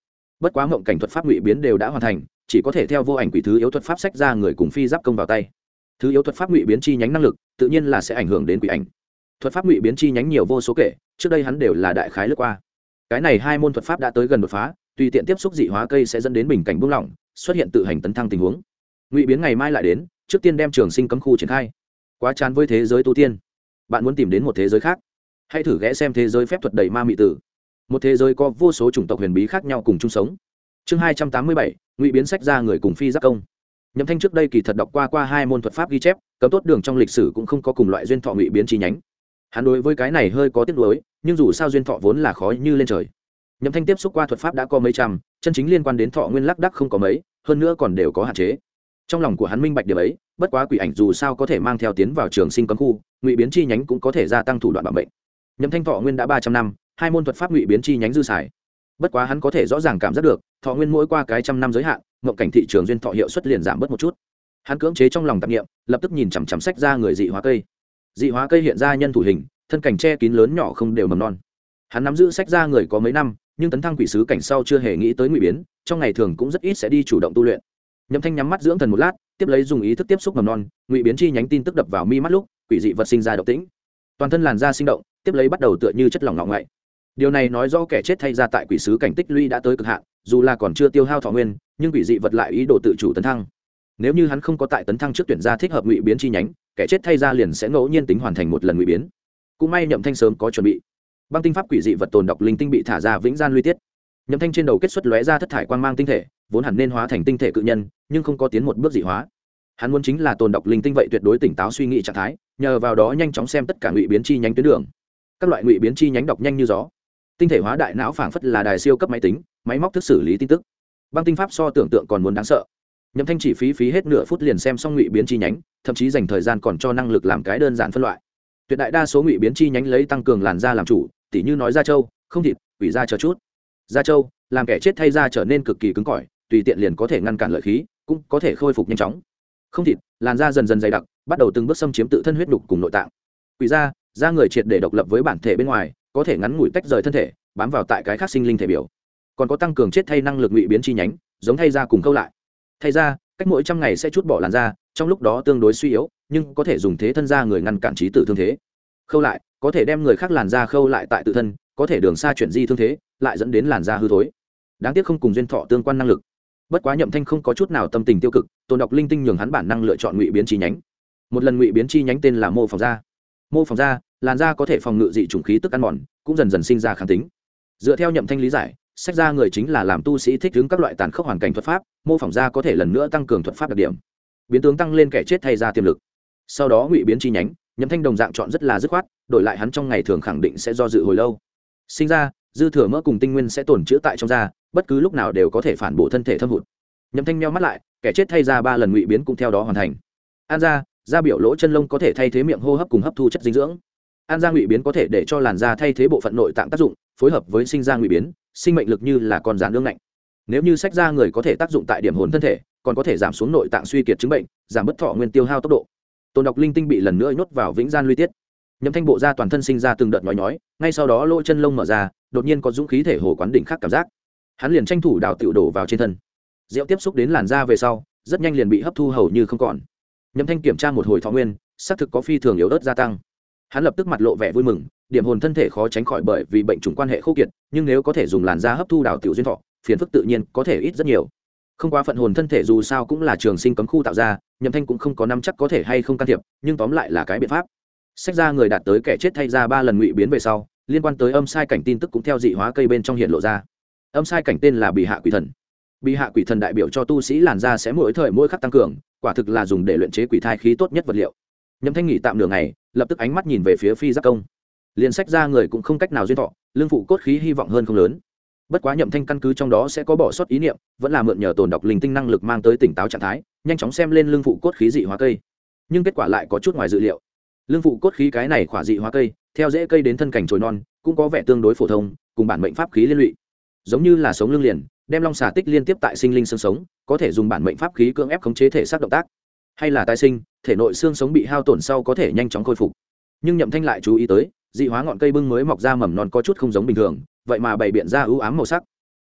bất quá mộng cảnh thuật pháp ngụy biến đều đã hoàn thành, chỉ có thể theo vô ảnh quỷ thứ yếu thuật pháp sách ra người cùng phi giáp công vào tay. Thứ yếu thuật pháp ngụy biến chi nhánh năng lực tự nhiên là sẽ ảnh hưởng đến quỷ ảnh. Thuật pháp ngụy biến chi nhánh nhiều vô số kể, trước đây hắn đều là đại khái lướt qua. Cái này hai môn thuật pháp đã tới gần đột phá, tùy tiện tiếp xúc dị hóa cây sẽ dẫn đến bình cảnh buông lỏng, xuất hiện tự hành tấn thăng tình huống. Ngụy biến ngày mai lại đến, trước tiên đem trường sinh cấm khu triển khai. Quá chán với thế giới tu tiên, bạn muốn tìm đến một thế giới khác, hãy thử ghé xem thế giới phép thuật đầy ma mị tử. Một thế giới có vô số chủng tộc huyền bí khác nhau cùng chung sống. Chương 287, ngụy biến sách ra người cùng phi giáp công. Nhậm Thanh trước đây kỳ thật đọc qua hai môn thuật pháp ghi chép, cấm tốt đường trong lịch sử cũng không có cùng loại duyên thọ ngụy biến chi nhánh. Hắn đối với cái này hơi có tiếc nuối, nhưng dù sao duyên thọ vốn là khó như lên trời. Nhậm Thanh tiếp xúc qua thuật pháp đã có mấy trăm, chân chính liên quan đến thọ nguyên lác đác không có mấy, hơn nữa còn đều có hạn chế. Trong lòng của hắn minh bạch điểm ấy, bất quá quỷ ảnh dù sao có thể mang theo tiến vào trường sinh cấm khu, ngụy biến chi nhánh cũng có thể gia tăng thủ đoạn bảo mệnh. Nhậm Thanh thọ nguyên đã 300 năm, hai môn thuật pháp ngụy biến chi nhánh dư xài. Bất quá hắn có thể rõ ràng cảm giác được, thọ nguyên mỗi qua cái trăm năm giới hạn, ngộng cảnh thị trường duyên thọ hiệu suất liền giảm bớt một chút. Hắn cưỡng chế trong lòng tạp niệm, lập tức nhìn chằm chằm sách ra người dị hóa cây. Dị hóa cây hiện ra nhân thủ hình, thân cảnh che kín lớn nhỏ không đều mầm non. Hắn nắm giữ sách ra người có mấy năm, nhưng tấn thăng quỷ sứ cảnh sau chưa hề nghĩ tới ngụy biến, trong ngày thường cũng rất ít sẽ đi chủ động tu luyện. Nhậm Thanh nhắm mắt dưỡng thần một lát, tiếp lấy dùng ý thức tiếp xúc mầm non, ngụy biến chi nhánh tin tức đập vào mi mắt lúc, quỷ dị vật sinh ra động tĩnh. Toàn thân làn da sinh động, tiếp lấy bắt đầu tựa như chất lỏng ngọ ngậy. Điều này nói rõ kẻ chết thay ra tại quỷ sứ cảnh tích lũy đã tới cực hạn, dù là còn chưa tiêu hao thọ nguyên, nhưng quỷ dị vật lại ý đồ tự chủ tấn thăng. Nếu như hắn không có tại tấn thăng trước tuyển ra thích hợp ngụy biến chi nhánh, kẻ chết thay ra liền sẽ ngẫu nhiên tính hoàn thành một lần ngụy biến. Cũng may Nhậm Thanh sớm có chuẩn bị. Băng tinh pháp quỷ dị vật tồn độc linh tinh bị thả ra vĩnh gian luy tiết. Nhậm Thanh trên đầu kết xuất lóe ra thất thải quang mang tinh thể, vốn hẳn nên hóa thành tinh thể cự nhân, nhưng không có tiến một bước dị hóa. Hắn muốn chính là tồn độc linh tinh vậy tuyệt đối tỉnh táo suy nghĩ trạng thái, nhờ vào đó nhanh chóng xem tất cả ngụy biến chi nhánh tuyến đường. Các loại ngụy biến chi nhánh đọc nhanh như gió. Tinh thể hóa đại não phảng phất là đài siêu cấp máy tính, máy móc thức xử lý tin tức. Băng tinh pháp so tưởng tượng còn muốn đáng sợ. Nhậm Thanh chỉ phí hết nửa phút liền xem xong ngụy biến chi nhánh, thậm chí dành thời gian còn cho năng lực làm cái đơn giản phân loại. Tuyệt đại đa số ngụy biến chi nhánh lấy tăng cường làn da làm chủ, tỉ như nói da trâu, không thịt, quỷ da chờ chút. Da trâu làm kẻ chết thay da trở nên cực kỳ cứng cỏi, tùy tiện liền có thể ngăn cản lợi khí, cũng có thể khôi phục nhanh chóng. Không thịt, làn da dần dần dày đặc, bắt đầu từng bước xâm chiếm tự thân huyết đục cùng nội tạng. Quỷ da, da người triệt để độc lập với bản thể bên ngoài, có thể ngắn ngủi tách rời thân thể, bám vào tại cái khác sinh linh thể biểu. Còn có tăng cường chết thay năng lực ngụy biến chi nhánh, giống thay da cùng câu lại. Thay da, cách mỗi 100 ngày sẽ chút bỏ làn da, trong lúc đó tương đối suy yếu, nhưng có thể dùng thế thân da người ngăn cản trí tử thương thế. Khâu lại, có thể đem người khác làn da khâu lại tại tự thân, có thể đường xa chuyển di thương thế, lại dẫn đến làn da hư thối. Đáng tiếc không cùng duyên thọ tương quan năng lực. Bất quá Nhậm Thanh không có chút nào tâm tình tiêu cực, tồn độc linh tinh nhường hắn bản năng lựa chọn ngụy biến chi nhánh. Một lần ngụy biến chi nhánh tên là mô phỏng da. Mô phỏng da, làn da có thể phòng ngự dị chủng khí tức ăn mòn, cũng dần dần sinh ra kháng tính. Dựa theo Nhậm Thanh lý giải, sách ra người chính là làm tu sĩ thích ứng các loại tàn khốc hoàn cảnh thuật pháp, mô phỏng da có thể lần nữa tăng cường thuật pháp đặc điểm, biến tướng tăng lên kẻ chết thay ra tiềm lực. Sau đó ngụy biến chi nhánh, Nhậm Thanh đồng dạng chọn rất là dứt khoát, đổi lại hắn trong ngày thường khẳng định sẽ do dự hồi lâu. Sinh ra, dư thừa mỡ cùng tinh nguyên sẽ tồn trữ tại trong da, bất cứ lúc nào đều có thể phản bổ thân thể thâm hụt. Nhậm Thanh nheo mắt lại, kẻ chết thay ra 3 lần ngụy biến cũng theo đó hoàn thành. An da, da biểu lỗ chân lông có thể thay thế miệng hô hấp cùng hấp thu chất dinh dưỡng. An da ngụy biến có thể để cho làn da thay thế bộ phận nội tạng tác dụng, phối hợp với sinh ra ngụy biến, sinh mệnh lực như là con rán ương ngạnh. Nếu như sách da người có thể tác dụng tại điểm hồn thân thể, còn có thể giảm xuống nội tạng suy kiệt chứng bệnh, giảm bất thọ nguyên tiêu hao tốc độ. Tồn độc linh tinh bị lần nữa nhốt vào vĩnh gian luy tiết. Nhậm Thanh bộ da toàn thân sinh ra từng đợt nhói nhói, ngay sau đó lỗ chân lông mở ra, đột nhiên có dũng khí thể hồ quán đỉnh khác cảm giác. Hắn liền tranh thủ đào tiểu đổ vào trên thân. Rượu tiếp xúc đến làn da về sau, rất nhanh liền bị hấp thu hầu như không còn. Nhậm Thanh kiểm tra một hồi thọ nguyên, xác thực có phi thường yếu ớt gia tăng. Hắn lập tức mặt lộ vẻ vui mừng, điểm hồn thân thể khó tránh khỏi bởi vì bệnh trùng quan hệ khô kiệt, nhưng nếu có thể dùng làn da hấp thu đào tiểu duyên thọ, phiền phức tự nhiên có thể ít rất nhiều. Không quá phận hồn thân thể dù sao cũng là trường sinh cấm khu tạo ra, Nhậm Thanh cũng không có nắm chắc có thể hay không can thiệp, nhưng tóm lại là cái biện pháp. Sách ra người đạt tới kẻ chết thay ra 3 lần ngụy biến về sau, liên quan tới âm sai cảnh tin tức cũng theo dị hóa cây bên trong hiện lộ ra. Âm sai cảnh tên là Bì Hạ Quỷ Thần. Bì Hạ Quỷ Thần đại biểu cho tu sĩ làn da sẽ mỗi thời mỗi khắc tăng cường, quả thực là dùng để luyện chế quỷ thai khí tốt nhất vật liệu. Nhậm Thanh nghỉ tạm nửa ngày, lập tức ánh mắt nhìn về phía phi giáp công. Liên sách ra người cũng không cách nào duyên thọ, lương phụ cốt khí hy vọng hơn không lớn. Bất quá Nhậm Thanh căn cứ trong đó sẽ có bỏ sót ý niệm, vẫn là mượn nhờ tồn độc linh tinh năng lực mang tới tỉnh táo trạng thái, nhanh chóng xem lên lương phụ cốt khí dị hóa cây. Nhưng kết quả lại có chút ngoài dự liệu. Lương phụ cốt khí cái này khỏa dị hóa cây, theo rễ cây đến thân cảnh chồi non, cũng có vẻ tương đối phổ thông, cùng bản mệnh pháp khí liên lụy. Giống như là sống lưng liền, đem long xà tích liên tiếp tại sinh linh xương sống, có thể dùng bản mệnh pháp khí cưỡng ép khống chế thể xác động tác, hay là tái sinh, thể nội xương sống bị hao tổn sau có thể nhanh chóng khôi phục. Nhưng Nhậm Thanh lại chú ý tới, dị hóa ngọn cây bưng mới mọc ra mầm non có chút không giống bình thường, vậy mà bày biện ra ưu ám màu sắc.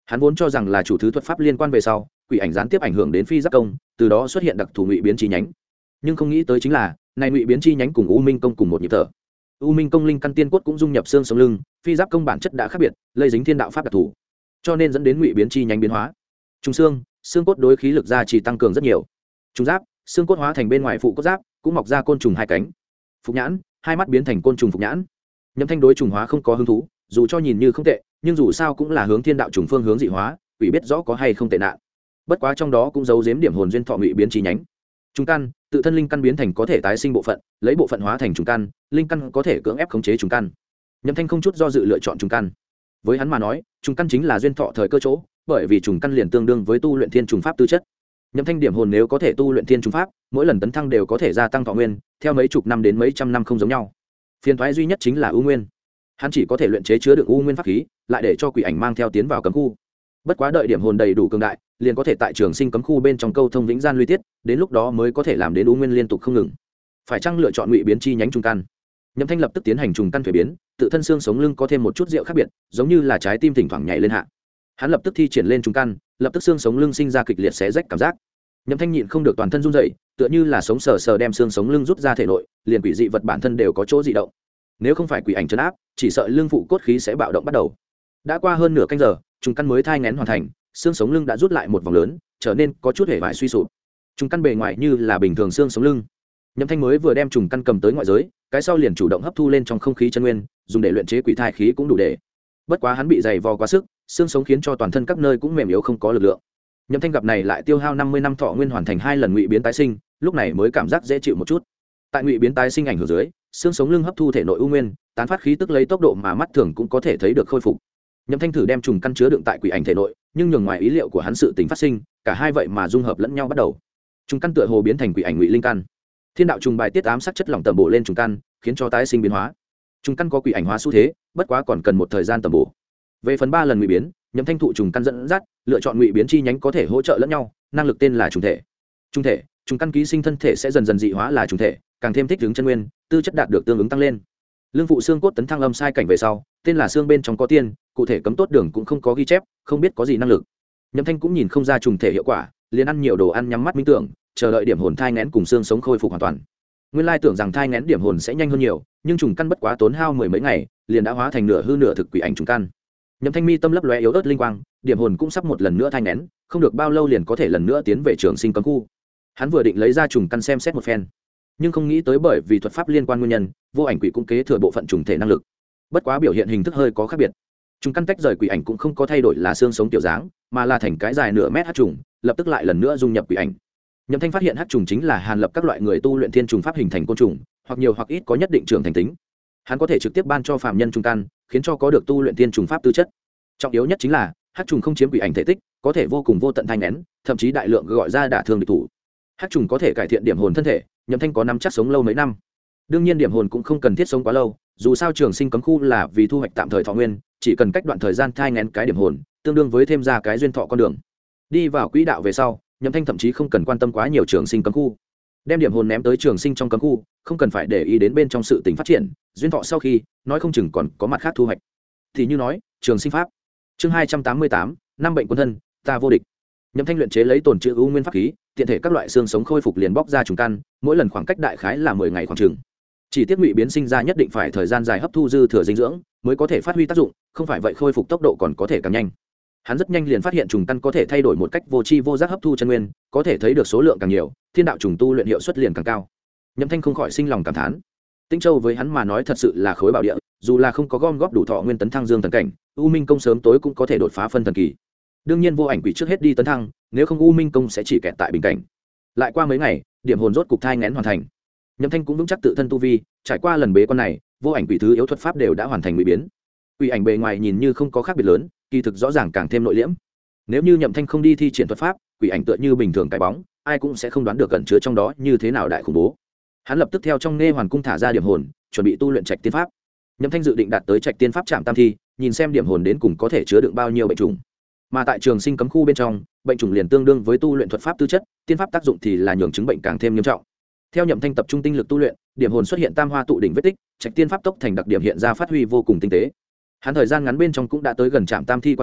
Hắn vốn cho rằng là chủ thứ thuật pháp liên quan về sau quỷ ảnh gián tiếp ảnh hưởng đến phi giáp công, từ đó xuất hiện đặc thù ngụy biến chi nhánh, nhưng không nghĩ tới chính là này ngụy biến chi nhánh cùng u minh công cùng một nhịp thở. U minh công linh căn tiên cốt cũng dung nhập xương sống lưng, phi giáp công bản chất đã khác biệt, lây dính thiên đạo pháp đặc thù, cho nên dẫn đến ngụy biến chi nhánh biến hóa. Trùng xương cốt đối khí lực gia trì tăng cường rất nhiều. Trùng giáp, xương cốt hóa thành bên ngoài phụ cốt giáp, cũng mọc ra côn trùng hai cánh. Phục nhãn, hai mắt biến thành côn trùng phục nhãn. Nhâm Thanh đối trùng hóa không có hứng thú, dù cho nhìn như không tệ, nhưng dù sao cũng là hướng thiên đạo trùng phương hướng dị hóa, quỷ biết rõ có hay không tệ nạn. Bất quá trong đó cũng giấu giếm điểm hồn duyên thọ ngụy biến chi nhánh. Trùng căn, tự thân linh căn biến thành có thể tái sinh bộ phận, lấy bộ phận hóa thành trùng căn, linh căn có thể cưỡng ép khống chế trùng căn. Nhâm Thanh không chút do dự lựa chọn trùng căn. Với hắn mà nói, trùng căn chính là duyên thọ thời cơ chỗ, bởi vì trùng căn liền tương đương với tu luyện thiên trùng pháp tư chất. Nhâm Thanh điểm hồn nếu có thể tu luyện thiên trùng pháp, mỗi lần tấn thăng đều có thể gia tăng thọ nguyên, theo mấy chục năm đến mấy trăm năm không giống nhau. Phiền toái duy nhất chính là u nguyên. Hắn chỉ có thể luyện chế chứa đựng u nguyên pháp khí, lại để cho quỷ ảnh mang theo tiến vào cấm khu. Bất quá đợi điểm hồn đầy đủ cường đại, liền có thể tại trường sinh cấm khu bên trong câu thông vĩnh gian luy tiết, đến lúc đó mới có thể làm đến u nguyên liên tục không ngừng. Phải chăng lựa chọn ngụy biến chi nhánh trùng căn? Nhâm Thanh lập tức tiến hành trùng căn thuế biến, tự thân xương sống lưng có thêm một chút rượu khác biệt, giống như là trái tim thỉnh thoảng nhảy lên hạ. Hắn lập tức thi triển lên trùng căn, lập tức xương sống lưng sinh ra kịch liệt xé rách cảm giác. Nhâm Thanh nhịn không được toàn thân run rẩy, tựa như là sống sờ sờ đem xương sống lưng rút ra thể nội, liền quỷ dị vật bản thân đều có chỗ dị động. Nếu không phải quỷ ảnh trấn áp, chỉ sợ lưng phụ cốt khí sẽ bạo động bắt đầu. Đã qua hơn nửa canh giờ, trùng căn mới thai nghén hoàn thành, xương sống lưng đã rút lại một vòng lớn, trở nên có chút hề vải suy sụp. Trùng căn bề ngoài như là bình thường xương sống lưng. Nhâm Thanh mới vừa đem trùng căn cầm tới ngoại giới, cái sau liền chủ động hấp thu lên trong không khí chân nguyên, dùng để luyện chế quỷ thai khí cũng đủ để. Bất quá hắn bị dày vò quá sức, xương sống khiến cho toàn thân các nơi cũng mềm yếu không có lực lượng. Nhâm Thanh gặp này lại tiêu hao 50 năm thọ nguyên hoàn thành 2 lần ngụy biến tái sinh, lúc này mới cảm giác dễ chịu một chút. Tại ngụy biến tái sinh ảnh hưởng dưới, xương sống lưng hấp thu thể nội u nguyên, tán phát khí tức lấy tốc độ mà mắt thường cũng có thể thấy được khôi phục. Nhâm Thanh thử đem trùng căn chứa đựng tại quỷ ảnh thể nội, nhưng nhường ngoài ý liệu của hắn sự tình phát sinh, cả hai vậy mà dung hợp lẫn nhau bắt đầu. Trùng căn tựa hồ biến thành quỷ ảnh ngụy linh căn. Thiên đạo trùng bài tiết ám sắc chất lỏng tầm bổ lên trùng căn, khiến cho tái sinh biến hóa. Trùng căn có quỷ ảnh hóa xu thế, bất quá còn cần một thời gian tầm bổ. Về phần 3 lần ngụy biến, Nhâm Thanh thụ trùng căn dẫn dắt, lựa chọn ngụy biến chi nhánh có thể hỗ trợ lẫn nhau, năng lực tên là trùng thể. Trùng căn ký sinh thân thể sẽ dần dần dị hóa là trùng thể, càng thêm thích ứng chân nguyên, tư chất đạt được tương ứng tăng lên. Lương phụ xương cốt tấn thăng âm sai cảnh về sau, tên là xương bên trong có tiên, cụ thể cấm tốt đường cũng không có ghi chép, không biết có gì năng lực. Nhâm Thanh cũng nhìn không ra trùng thể hiệu quả, liền ăn nhiều đồ ăn nhắm mắt minh tưởng, chờ đợi điểm hồn thai nghén cùng xương sống khôi phục hoàn toàn. Nguyên lai tưởng rằng thai nghén điểm hồn sẽ nhanh hơn nhiều, nhưng trùng căn bất quá tốn hao 10 mấy ngày, liền đã hóa thành nửa hư nửa thực quỷ ảnh trùng căn. Nhâm Thanh mi tâm lấp lóe yếu ớt linh quang, điểm hồn cũng sắp một lần nữa thai nghén, không được bao lâu liền có thể lần nữa tiến về trường sinh cấm khu. Hắn vừa định lấy ra trùng căn xem xét một phen, nhưng không nghĩ tới bởi vì thuật pháp liên quan nguyên nhân, vô ảnh quỷ cũng kế thừa bộ phận trùng thể năng lực. Bất quá biểu hiện hình thức hơi có khác biệt. Trùng căn tách rời quỷ ảnh cũng không có thay đổi là xương sống tiểu dáng, mà là thành cái dài nửa mét hắc trùng, lập tức lại lần nữa dung nhập quỷ ảnh. Nhâm Thanh phát hiện hắc trùng chính là hàn lập các loại người tu luyện thiên trùng pháp hình thành côn trùng, hoặc nhiều hoặc ít có nhất định trưởng thành tính. Hắn có thể trực tiếp ban cho phàm nhân trùng căn, khiến cho có được tu luyện thiên trùng pháp tư chất. Trọng yếu nhất chính là hắc trùng không chiếm quỷ ảnh thể tích, có thể vô cùng vô tận thanh nén, thậm chí đại lượng gọi ra đả thương địch thủ. Hắc trùng có thể cải thiện điểm hồn thân thể, Nhâm Thanh có năm chắc sống lâu mấy năm. Đương nhiên điểm hồn cũng không cần thiết sống quá lâu, dù sao trường sinh cấm khu là vì thu hoạch tạm thời thọ nguyên, chỉ cần cách đoạn thời gian thai nghén cái điểm hồn, tương đương với thêm ra cái duyên thọ con đường. Đi vào quỹ đạo về sau, Nhâm Thanh thậm chí không cần quan tâm quá nhiều trường sinh cấm khu, đem điểm hồn ném tới trường sinh trong cấm khu, không cần phải để ý đến bên trong sự tình phát triển, duyên thọ sau khi, nói không chừng còn có mặt khác thu hoạch. Thì như nói, trường sinh pháp. Chương 288, năm bệnh quân thân, ta vô địch. Nhâm Thanh luyện chế lấy tồn trữ u nguyên pháp khí, tiện thể các loại xương sống khôi phục liền bóc ra trùng căn, mỗi lần khoảng cách đại khái là 10 ngày khoảng chừng. Chỉ tiếc ngụy biến sinh ra nhất định phải thời gian dài hấp thu dư thừa dinh dưỡng mới có thể phát huy tác dụng, không phải vậy khôi phục tốc độ còn có thể càng nhanh. Hắn rất nhanh liền phát hiện trùng căn có thể thay đổi một cách vô tri vô giác hấp thu chân nguyên, có thể thấy được số lượng càng nhiều, thiên đạo trùng tu luyện hiệu suất liền càng cao. Nhâm Thanh không khỏi sinh lòng cảm thán. Tĩnh Châu với hắn mà nói thật sự là khối bảo địa, dù là không có gom góp đủ thọ nguyên tấn thăng dương thần cảnh, U Minh công sớm tối cũng có thể đột phá phân thần kỳ. Đương nhiên vô ảnh quỷ trước hết đi tấn thăng, nếu không U Minh công sẽ chỉ kẹt tại bình cảnh. Lại qua mấy ngày, điểm hồn rốt cục thai nghén hoàn thành. Nhâm Thanh cũng vững chắc tự thân tu vi, trải qua lần bế quan này, vô ảnh quỷ thứ yếu thuật pháp đều đã hoàn thành ngụy biến. Quỷ ảnh bề ngoài nhìn như không có khác biệt lớn, kỳ thực rõ ràng càng thêm nội liễm. Nếu như Nhậm Thanh không đi thi triển thuật pháp, quỷ ảnh tựa như bình thường cái bóng, ai cũng sẽ không đoán được cẩn chứa trong đó như thế nào đại khủng bố. Hắn lập tức theo trong nghe hoàn cung thả ra điểm hồn, chuẩn bị tu luyện trạch tiên pháp. Nhâm Thanh dự định đạt tới trạch tiên pháp trạm tam thi, nhìn xem điểm hồn đến cùng có thể chứa đựng bao nhiêu bệnh trùng. Mà tại trường sinh cấm khu bên trong, bệnh trùng liền tương đương với tu luyện thuật pháp tư chất, tiên pháp tác dụng thì là nhường chứng bệnh càng thêm nghiêm trọng. Theo Nhậm Thanh tập trung tinh lực tu luyện, điểm hồn xuất hiện tam hoa tụ đỉnh vết tích, trạch tiên pháp tốc thành đặc điểm hiện ra phát huy vô cùng tinh tế. Hắn thời gian ngắn bên trong cũng đã tới gần trạm tam thi quan khẩu,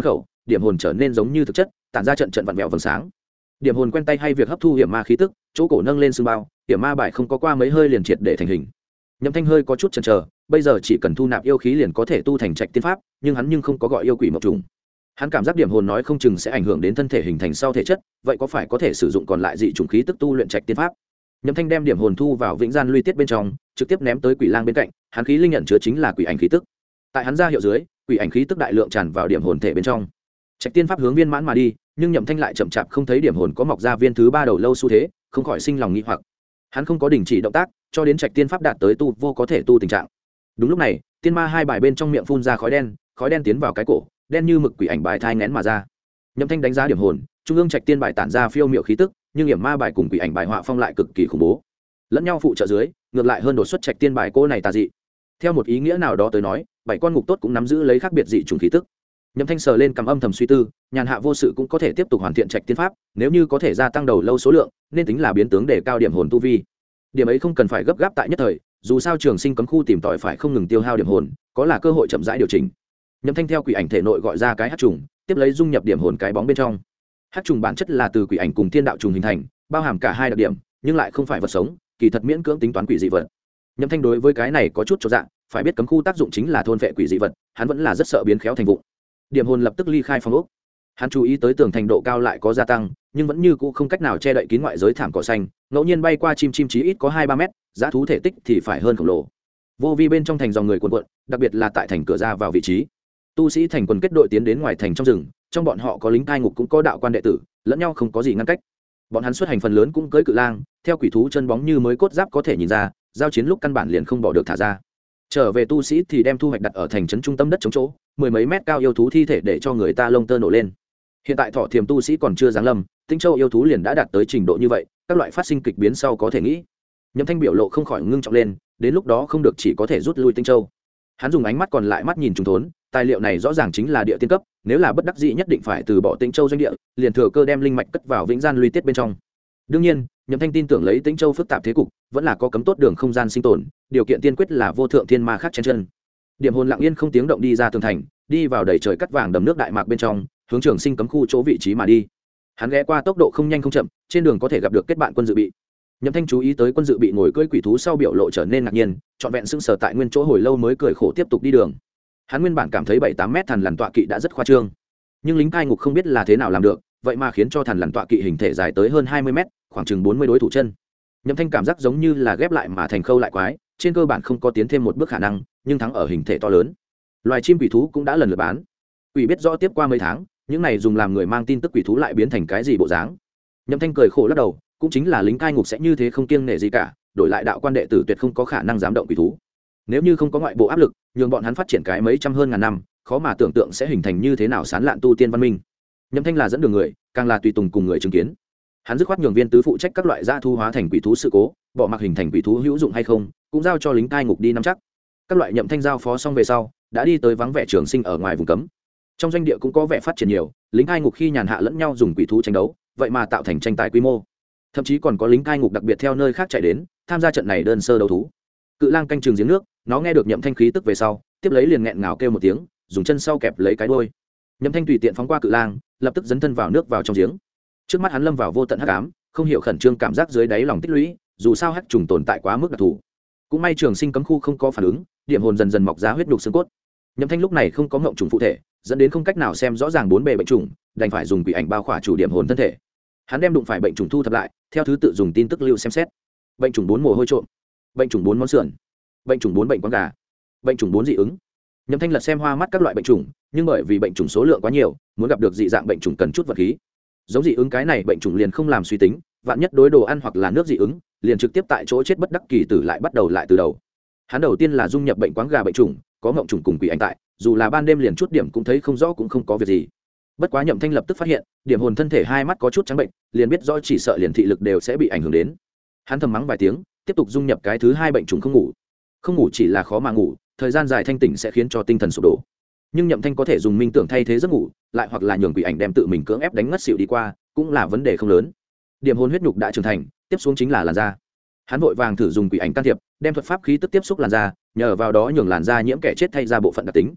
điểm hồn trở nên giống như thực chất, tản ra trận trận vặn vẹo vầng sáng. Điểm hồn quen tay hay việc hấp thu hiểm ma khí tức, chỗ cổ nâng lên xương bao, hiểm ma bài không có qua mấy hơi liền triệt để thành hình. Nhậm Thanh hơi có chút chần chờ, bây giờ chỉ cần thu nạp yêu khí liền có thể tu thành trạch tiên pháp, nhưng hắn không có gọi yêu quỷ mộc trùng. Hắn cảm giác điểm hồn nói không chừng sẽ ảnh hưởng đến thân thể hình thành sau thể chất, vậy có phải có thể sử dụng còn lại dị chủng khí tức tu luyện trạch tiên pháp? Nhậm Thanh đem điểm hồn thu vào vĩnh gian luy tiết bên trong, trực tiếp ném tới quỷ lang bên cạnh, hắn khí linh nhận chứa chính là quỷ ảnh khí tức. Tại hắn ra hiệu dưới, quỷ ảnh khí tức đại lượng tràn vào điểm hồn thể bên trong. Trạch tiên pháp hướng viên mãn mà đi, nhưng Nhậm Thanh lại chậm chạp không thấy điểm hồn có mọc ra viên thứ 3 đầu lâu xu thế, không khỏi sinh lòng nghi hoặc. Hắn không có đình chỉ động tác, cho đến trạch tiên pháp đạt tới tu vô có thể tu tình trạng. Đúng lúc này, tiên ma hai bài bên trong miệng phun ra khói đen tiến vào cái cổ, đen như mực quỷ ảnh bài thai nén mà ra. Nhậm Thanh đánh giá điểm hồn, trung ương trạch tiên bài tản ra phiêu miệu khí tức, nhưng hiểm ma bài cùng quỷ ảnh bài họa phong lại cực kỳ khủng bố. Lẫn nhau phụ trợ dưới, ngược lại hơn đột xuất trạch tiên bài cô này tà dị. Theo một ý nghĩa nào đó tới nói, 7 con ngục tốt cũng nắm giữ lấy khác biệt dị chủng khí tức. Nhậm Thanh sờ lên cầm âm thầm suy tư, nhàn hạ vô sự cũng có thể tiếp tục hoàn thiện trạch tiên pháp, nếu như có thể gia tăng đầu lâu số lượng, nên tính là biến tướng để cao điểm hồn tu vi. Điểm ấy không cần phải gấp gáp tại nhất thời, dù sao trường sinh cấm khu tìm tòi phải không ngừng tiêu hao điểm hồn, có là cơ hội chậm rãi điều chỉnh. Nhậm Thanh theo quỷ ảnh thể nội gọi ra cái hắc trùng, tiếp lấy dung nhập điểm hồn cái bóng bên trong. Hắc trùng bản chất là từ quỷ ảnh cùng thiên đạo trùng hình thành, bao hàm cả hai đặc điểm, nhưng lại không phải vật sống, kỳ thật miễn cưỡng tính toán quỷ dị vật. Nhậm Thanh đối với cái này có chút cho dạng, phải biết cấm khu tác dụng chính là thôn vệ quỷ dị vật, hắn vẫn là rất sợ biến khéo thành vụ. Điểm hồn lập tức ly khai phòng ốc. Hắn chú ý tới tường thành độ cao lại có gia tăng, nhưng vẫn như cũ không cách nào che đậy kín ngoại giới thảm cỏ xanh, ngẫu nhiên bay qua chim chí ít có 2-3 mét, giá thú thể tích thì phải hơn khổng lồ. Vô vi bên trong thành dòng người cuồn cuộn, đặc biệt là tại thành cửa ra vào vị trí. Tu sĩ thành quần kết đội tiến đến ngoài thành trong rừng, trong bọn họ có lính cai ngục cũng có đạo quan đệ tử, lẫn nhau không có gì ngăn cách. Bọn hắn xuất hành phần lớn cũng cưỡi cự lang, theo quỷ thú chân bóng như mới cốt giáp có thể nhìn ra, giao chiến lúc căn bản liền không bỏ được thả ra. Trở về tu sĩ thì đem thu hoạch đặt ở thành trấn trung tâm đất chống chỗ, 10 mấy mét cao yêu thú thi thể để cho người ta lông tơ nổ lên. Hiện tại Thọ Thiềm tu sĩ còn chưa giáng lâm, Tinh Châu yêu thú liền đã đạt tới trình độ như vậy, các loại phát sinh kịch biến sau có thể nghĩ. Nhậm Thanh biểu lộ không khỏi ngưng trọng lên, đến lúc đó không được chỉ có thể rút lui Tinh Châu. Hắn dùng ánh mắt còn lại mắt nhìn trùng thốn, tài liệu này rõ ràng chính là địa tiên cấp, nếu là bất đắc dĩ nhất định phải từ bỏ Tinh Châu doanh địa, liền thừa cơ đem linh mạch cất vào vĩnh gian luy tiết bên trong. Đương nhiên, Nhậm Thanh tin tưởng lấy Tinh Châu phức tạp thế cục, vẫn là có cấm tốt đường không gian sinh tồn, điều kiện tiên quyết là vô thượng thiên ma khác chen chân. Điểm hồn lặng yên không tiếng động đi ra tường thành, đi vào đầy trời cắt vàng đầm nước đại mạc bên trong, hướng trường sinh cấm khu chỗ vị trí mà đi. Hắn ghé qua tốc độ không nhanh không chậm, trên đường có thể gặp được kết bạn quân dự bị. Nhậm Thanh chú ý tới quân dự bị ngồi cưỡi quỷ thú sau biểu lộ trở nên ngạc nhiên, trọn vẹn sững sờ tại nguyên chỗ hồi lâu mới cười khổ tiếp tục đi đường. Hắn nguyên bản cảm thấy 7-8 mét thần lằn tọa kỵ đã rất khoa trương, nhưng lính cai ngục không biết là thế nào làm được, vậy mà khiến cho thần lằn tọa kỵ hình thể dài tới hơn 20 mét, khoảng chừng 40 đối thủ chân. Nhậm Thanh cảm giác giống như là ghép lại mà thành khâu lại quái, trên cơ bản không có tiến thêm một bước khả năng, nhưng thắng ở hình thể to lớn. Loài chim quỷ thú cũng đã lần lượt bán. Quỷ biết rõ tiếp qua mấy tháng, những này dùng làm người mang tin tức quỷ thú lại biến thành cái gì bộ dáng. Nhậm Thanh cười khổ lắc đầu, cũng chính là lính cai ngục sẽ như thế không kiêng nể gì cả, đổi lại đạo quan đệ tử tuyệt không có khả năng dám động quỷ thú. Nếu như không có ngoại bộ áp lực, nhường bọn hắn phát triển cái mấy trăm hơn ngàn năm, khó mà tưởng tượng sẽ hình thành như thế nào sán lạn tu tiên văn minh. Nhậm Thanh là dẫn đường người, càng là tùy tùng cùng người chứng kiến. Hắn dứt khoát nhường viên tứ phụ trách các loại dã thu hóa thành quỷ thú sự cố, bỏ mặc hình thành quỷ thú hữu dụng hay không, cũng giao cho lính cai ngục đi nắm chắc. Các loại Nhậm Thanh giao phó xong về sau, đã đi tới vắng vẻ trường sinh ở ngoài vùng cấm. Trong doanh địa cũng có vẻ phát triển nhiều, lính cai ngục khi nhàn hạ lẫn nhau dùng quỷ thú tranh đấu, vậy mà tạo thành tranh tài quy mô. Thậm chí còn có lính cai ngục đặc biệt theo nơi khác chạy đến, tham gia trận này đơn sơ đấu thú. Cự lang canh trường giếng nước, nó nghe được Nhậm Thanh khí tức về sau, tiếp lấy liền nghẹn ngào kêu một tiếng, dùng chân sau kẹp lấy cái đuôi. Nhậm Thanh tùy tiện phóng qua cự lang, lập tức dấn thân vào nước vào trong giếng. Trước mắt hắn lâm vào vô tận hắc ám, không hiểu khẩn trương cảm giác dưới đáy lòng tích lũy, dù sao hắc trùng tồn tại quá mức đặc thù. Cũng may trường sinh cấm khu không có phản ứng, điểm hồn dần dần mọc ra huyết nhục xương cốt. Nhậm Thanh lúc này không có ngộng trùng phụ thể, dẫn đến không cách nào xem rõ ràng bốn bề bệnh trùng, đành phải dùng quỷ ảnh bao khỏa chủ điểm hồn thân thể. Hắn đem đụng phải bệnh trùng thu thập lại, theo thứ tự dùng tin tức lưu xem xét. Bệnh trùng 4 mồ hôi trộm, bệnh trùng 4 món sườn, bệnh trùng 4 bệnh quáng gà, bệnh trùng 4 dị ứng. Nhậm Thanh lật xem hoa mắt các loại bệnh trùng, nhưng bởi vì bệnh trùng số lượng quá nhiều, muốn gặp được dị dạng bệnh trùng cần chút vật khí. Giống dị ứng cái này bệnh trùng liền không làm suy tính, vạn nhất đối đồ ăn hoặc là nước dị ứng, liền trực tiếp tại chỗ chết bất đắc kỳ tử lại bắt đầu lại từ đầu. Hắn đầu tiên là dung nhập bệnh quáng gà bệnh trùng, có ngộng trùng cùng quỷ ảnh tại, dù là ban đêm liền chút điểm cũng thấy không rõ cũng không có việc gì. Bất quá Nhậm Thanh lập tức phát hiện, điểm hồn thân thể hai mắt có chút trắng bệnh, liền biết rõ chỉ sợ liền thị lực đều sẽ bị ảnh hưởng đến. Hắn thầm mắng vài tiếng, tiếp tục dung nhập cái thứ hai bệnh trùng không ngủ. Không ngủ chỉ là khó mà ngủ, thời gian dài thanh tỉnh sẽ khiến cho tinh thần sụp đổ. Nhưng Nhậm Thanh có thể dùng minh tưởng thay thế giấc ngủ, lại hoặc là nhường quỷ ảnh đem tự mình cưỡng ép đánh ngất xỉu đi qua, cũng là vấn đề không lớn. Điểm hồn huyết nhục đã trưởng thành, tiếp xuống chính là làn da. Hắn vội vàng thử dùng quỷ ảnh can thiệp, đem thuật pháp khí tức tiếp xúc làn da, nhờ vào đó nhường làn da nhiễm kẻ chết thay ra bộ phận đặc tính.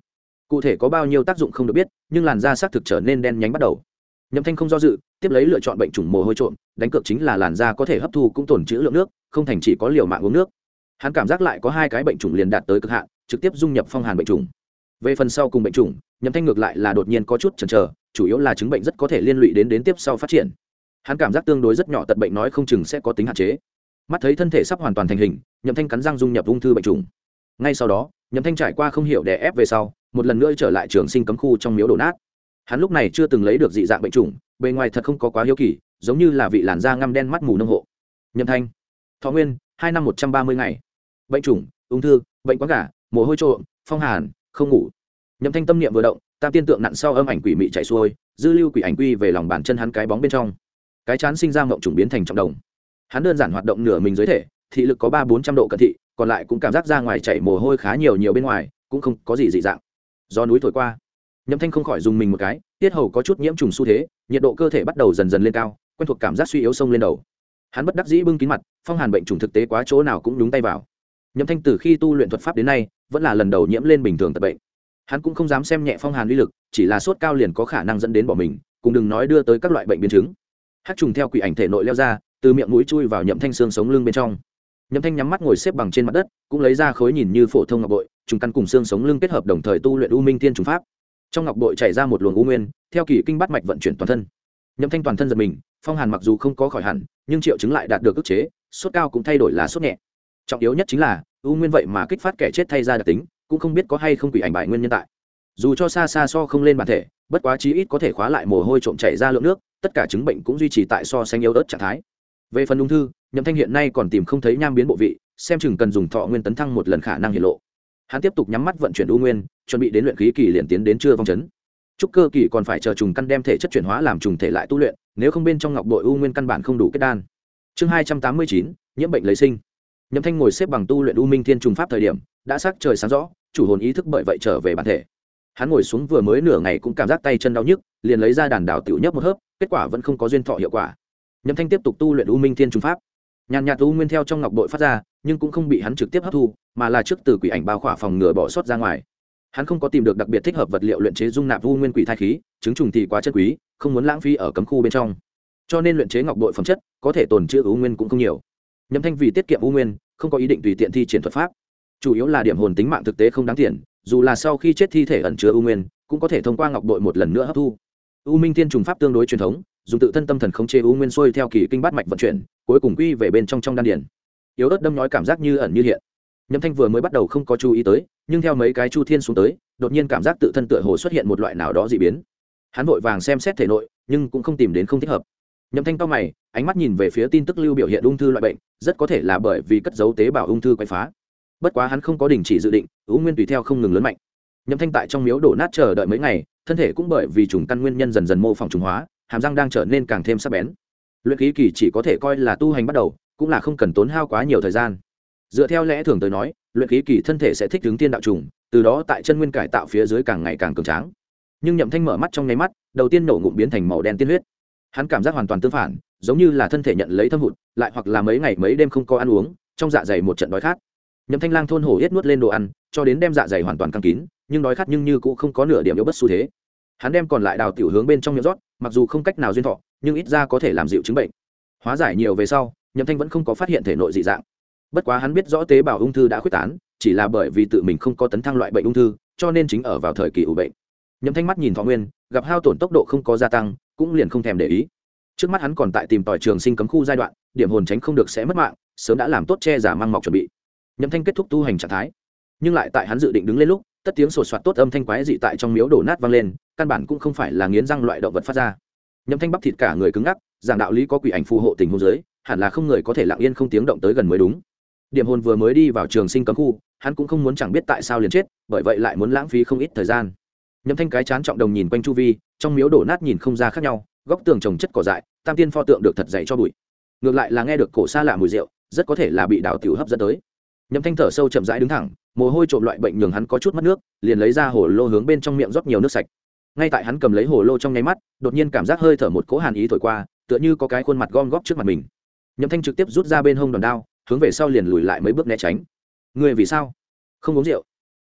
cụ thể có bao nhiêu tác dụng không được biết, nhưng làn da xác thực trở nên đen nhánh bắt đầu. Nhậm Thanh không do dự, tiếp lấy lựa chọn bệnh trùng mồ hôi trộm, đánh cược chính là làn da có thể hấp thu cũng tồn trữ lượng nước, không thành chỉ có liều mạng uống nước. Hắn cảm giác lại có hai cái bệnh trùng liền đạt tới cực hạn, trực tiếp dung nhập phong hàn bệnh trùng. Về phần sau cùng bệnh trùng, Nhậm Thanh ngược lại là đột nhiên có chút chần chờ, chủ yếu là chứng bệnh rất có thể liên lụy đến tiếp sau phát triển. Hắn cảm giác tương đối rất nhỏ tật bệnh nói không chừng sẽ có tính hạn chế. Mắt thấy thân thể sắp hoàn toàn thành hình, Nhậm Thanh cắn răng dung nhập ung thư bệnh trùng. Ngay sau đó, Nhậm Thanh trải qua không hiểu đè ép về sau, một lần nữa trở lại trường sinh cấm khu trong miếu đổ nát. Hắn lúc này chưa từng lấy được dị dạng bệnh trùng, bề ngoài thật không có quá hiếu kỳ, giống như là vị làn da ngăm đen mắt mù nông hộ. Nhậm Thanh, thọ nguyên 2 năm 130 ngày. Bệnh trùng, ung thư, bệnh quáng gà, mồ hôi trộm, phong hàn, không ngủ. Nhậm Thanh tâm niệm vừa động, tam tiên tượng nặn sau âm ảnh quỷ mị chạy xuôi, dư lưu quỷ ảnh quy về lòng bàn chân hắn cái bóng bên trong. Cái chán sinh ra mộng trùng biến thành trọng đồng. Hắn đơn giản hoạt động nửa mình dưới thể, thị lực có 300-400 độ cận thị, còn lại cũng cảm giác ra ngoài chảy mồ hôi khá nhiều bên ngoài, cũng không có gì dị dạng. Do núi thổi qua, Nhậm Thanh không khỏi dùng mình một cái, tiết hầu có chút nhiễm trùng xu thế, nhiệt độ cơ thể bắt đầu dần dần lên cao, quen thuộc cảm giác suy yếu xông lên đầu. Hắn bất đắc dĩ bưng kín mặt, phong hàn bệnh trùng thực tế quá chỗ nào cũng đúng tay vào. Nhậm Thanh từ khi tu luyện thuật pháp đến nay, vẫn là lần đầu nhiễm lên bình thường tật bệnh. Hắn cũng không dám xem nhẹ phong hàn uy lực, chỉ là sốt cao liền có khả năng dẫn đến bỏ mình, cũng đừng nói đưa tới các loại bệnh biến chứng. Hắc trùng theo quỷ ảnh thể nội leo ra, từ miệng mũi chui vào Nhậm Thanh xương sống lưng bên trong. Nhậm Thanh nhắm mắt ngồi xếp bằng trên mặt đất, cũng lấy ra khối nhìn như phổ thông ngọc bội, trùng căn cùng xương sống lưng kết hợp đồng thời tu luyện U Minh Thiên trùng pháp. Trong ngọc bội chảy ra một luồng u nguyên, theo kỳ kinh bát mạch vận chuyển toàn thân. Nhậm Thanh toàn thân giật mình, phong hàn mặc dù không có khỏi hẳn, nhưng triệu chứng lại đạt được ức chế, sốt cao cũng thay đổi là sốt nhẹ. Trọng yếu nhất chính là u nguyên vậy mà kích phát kẻ chết thay ra đặc tính, cũng không biết có hay không quỷ ảnh bại nguyên nhân tại. Dù cho xa xa so không lên bản thể, bất quá chí ít có thể khóa lại mồ hôi trộm chảy ra lượng nước, tất cả chứng bệnh cũng duy trì tại so sánh yếu ớt trạng thái. Về phần ung thư, Nhậm Thanh hiện nay còn tìm không thấy nham biến bộ vị, xem chừng cần dùng thọ nguyên tấn thăng một lần khả năng hiện lộ. Hắn tiếp tục nhắm mắt vận chuyển u nguyên, chuẩn bị đến luyện khí kỳ liền tiến đến chưa vong chấn. Trúc cơ kỳ còn phải chờ trùng căn đem thể chất chuyển hóa làm trùng thể lại tu luyện, nếu không bên trong ngọc bội u nguyên căn bản không đủ kết đan. Chương 289, nhiễm bệnh lấy sinh. Nhậm Thanh ngồi xếp bằng tu luyện U Minh Thiên trùng pháp thời điểm, đã sắc trời sáng rõ, chủ hồn ý thức bởi vậy trở về bản thể. Hắn ngồi xuống vừa mới nửa ngày cũng cảm giác tay chân đau nhức, liền lấy ra đàn đào tiểu nhấp một hớp, kết quả vẫn không có duyên thọ hiệu quả. Nhậm Thanh tiếp tục tu luyện U Minh Thiên trùng pháp. Nhàn nhạt u nguyên theo trong ngọc bội phát ra, nhưng cũng không bị hắn trực tiếp hấp thu, mà là trước từ quỷ ảnh bao khỏa phòng ngừa bỏ sót ra ngoài. Hắn không có tìm được đặc biệt thích hợp vật liệu luyện chế dung nạp u nguyên quỷ thai khí, trứng trùng thì quá chân quý, không muốn lãng phí ở cấm khu bên trong, cho nên luyện chế ngọc bội phẩm chất có thể tồn trữ u nguyên cũng không nhiều. Nhậm Thanh vì tiết kiệm u nguyên, không có ý định tùy tiện thi triển thuật pháp, chủ yếu là điểm hồn tính mạng thực tế không đáng tiền, dù là sau khi chết thi thể ẩn chứa u nguyên, cũng có thể thông qua ngọc bội một lần nữa hấp thu. U Minh Thiên trùng pháp tương đối truyền thống, dùng tự thân tâm thần khống chế u nguyên xuôi theo kỳ kinh bát mạch vận chuyển, cuối cùng quy về bên trong đan điền. Yếu ớt đâm nhói cảm giác như ẩn như hiện. Nhậm Thanh vừa mới bắt đầu không có chú ý tới, nhưng theo mấy cái chu thiên xuống tới, đột nhiên cảm giác tự thân tựa hồ xuất hiện một loại nào đó dị biến. Hắn vội vàng xem xét thể nội, nhưng cũng không tìm đến không thích hợp. Nhậm Thanh cau mày, ánh mắt nhìn về phía tin tức lưu biểu hiện ung thư loại bệnh, rất có thể là bởi vì cất giấu tế bào ung thư quấy phá. Bất quá hắn không có đình chỉ dự định, u nguyên tùy theo không ngừng lớn mạnh. Nhậm Thanh tại trong miếu đổ nát chờ đợi mấy ngày, thân thể cũng bởi vì trùng căn nguyên nhân dần dần mô phỏng trùng hóa, hàm răng đang trở nên càng thêm sắc bén. Luyện khí kỳ chỉ có thể coi là tu hành bắt đầu, cũng là không cần tốn hao quá nhiều thời gian. Dựa theo lẽ thường tới nói, luyện khí kỳ thân thể sẽ thích ứng tiên đạo trùng, từ đó tại chân nguyên cải tạo phía dưới càng ngày càng cường tráng. Nhưng Nhậm Thanh mở mắt trong nháy mắt, đầu tiên nổ ngụm biến thành màu đen tiên huyết. Hắn cảm giác hoàn toàn tương phản, giống như là thân thể nhận lấy thâm hụt, lại hoặc là mấy ngày mấy đêm không có ăn uống, trong dạ dày một trận đói khát. Nhậm Thanh lang thôn hổ yết nuốt lên đồ ăn, cho đến đem dạ dày hoàn toàn căng kín, nhưng đói khát nhưng như cũng không có nửa điểm yếu bất xu thế. Hắn đem còn lại đào tiểu hướng bên trong miệng rót, mặc dù không cách nào duyên thọ, nhưng ít ra có thể làm dịu chứng bệnh. Hóa giải nhiều về sau, Nhậm Thanh vẫn không có phát hiện thể nội dị dạng. Bất quá hắn biết rõ tế bào ung thư đã khuếch tán, chỉ là bởi vì tự mình không có tấn thăng loại bệnh ung thư, cho nên chính ở vào thời kỳ ủ bệnh. Nhậm Thanh mắt nhìn thọ nguyên, gặp hao tổn tốc độ không có gia tăng, cũng liền không thèm để ý. Trước mắt hắn còn tại tìm tòi trường sinh cấm khu giai đoạn, điểm hồn tránh không được sẽ mất mạng, sớm đã làm tốt che giả mang mọc chuẩn bị. Nhậm Thanh kết thúc tu hành trạng thái, nhưng lại tại hắn dự định đứng lên lúc, tất tiếng sột soạt tốt âm thanh quái dị tại trong miếu đổ nát vang lên, căn bản cũng không phải là nghiến răng loại động vật phát ra. Nhậm Thanh bắp thịt cả người cứng ngắc, giảng đạo lý có quỷ ảnh phù hộ tình huống dưới, hẳn là không người có thể lặng yên không tiếng động tới gần mới đúng. Điểm hồn vừa mới đi vào trường sinh cấm khu, hắn cũng không muốn chẳng biết tại sao liền chết, bởi vậy lại muốn lãng phí không ít thời gian. Nhậm Thanh cái chán trọng đồng nhìn quanh chu vi, trong miếu đổ nát nhìn không ra khác nhau, góc tường trồng chất cỏ dại, tam tiên pho tượng được thật dày cho bụi. Ngược lại là nghe được cổ xa lạ mùi rượu, rất có thể là bị đào tiểu hấp dẫn tới. Nhậm Thanh thở sâu chậm rãi đứng thẳng, mồ hôi trộm loại bệnh nhường hắn có chút mất nước, liền lấy ra hồ lô hướng bên trong miệng rót nhiều nước sạch. Ngay tại hắn cầm lấy hồ lô trong nháy mắt, đột nhiên cảm giác hơi thở một cỗ hàn ý thổi qua, tựa như có cái khuôn mặt gom góp trước mặt mình. Nhậm Thanh trực tiếp rút ra bên hông đòn đao, hướng về sau liền lùi lại mấy bước né tránh. Người vì sao không uống rượu?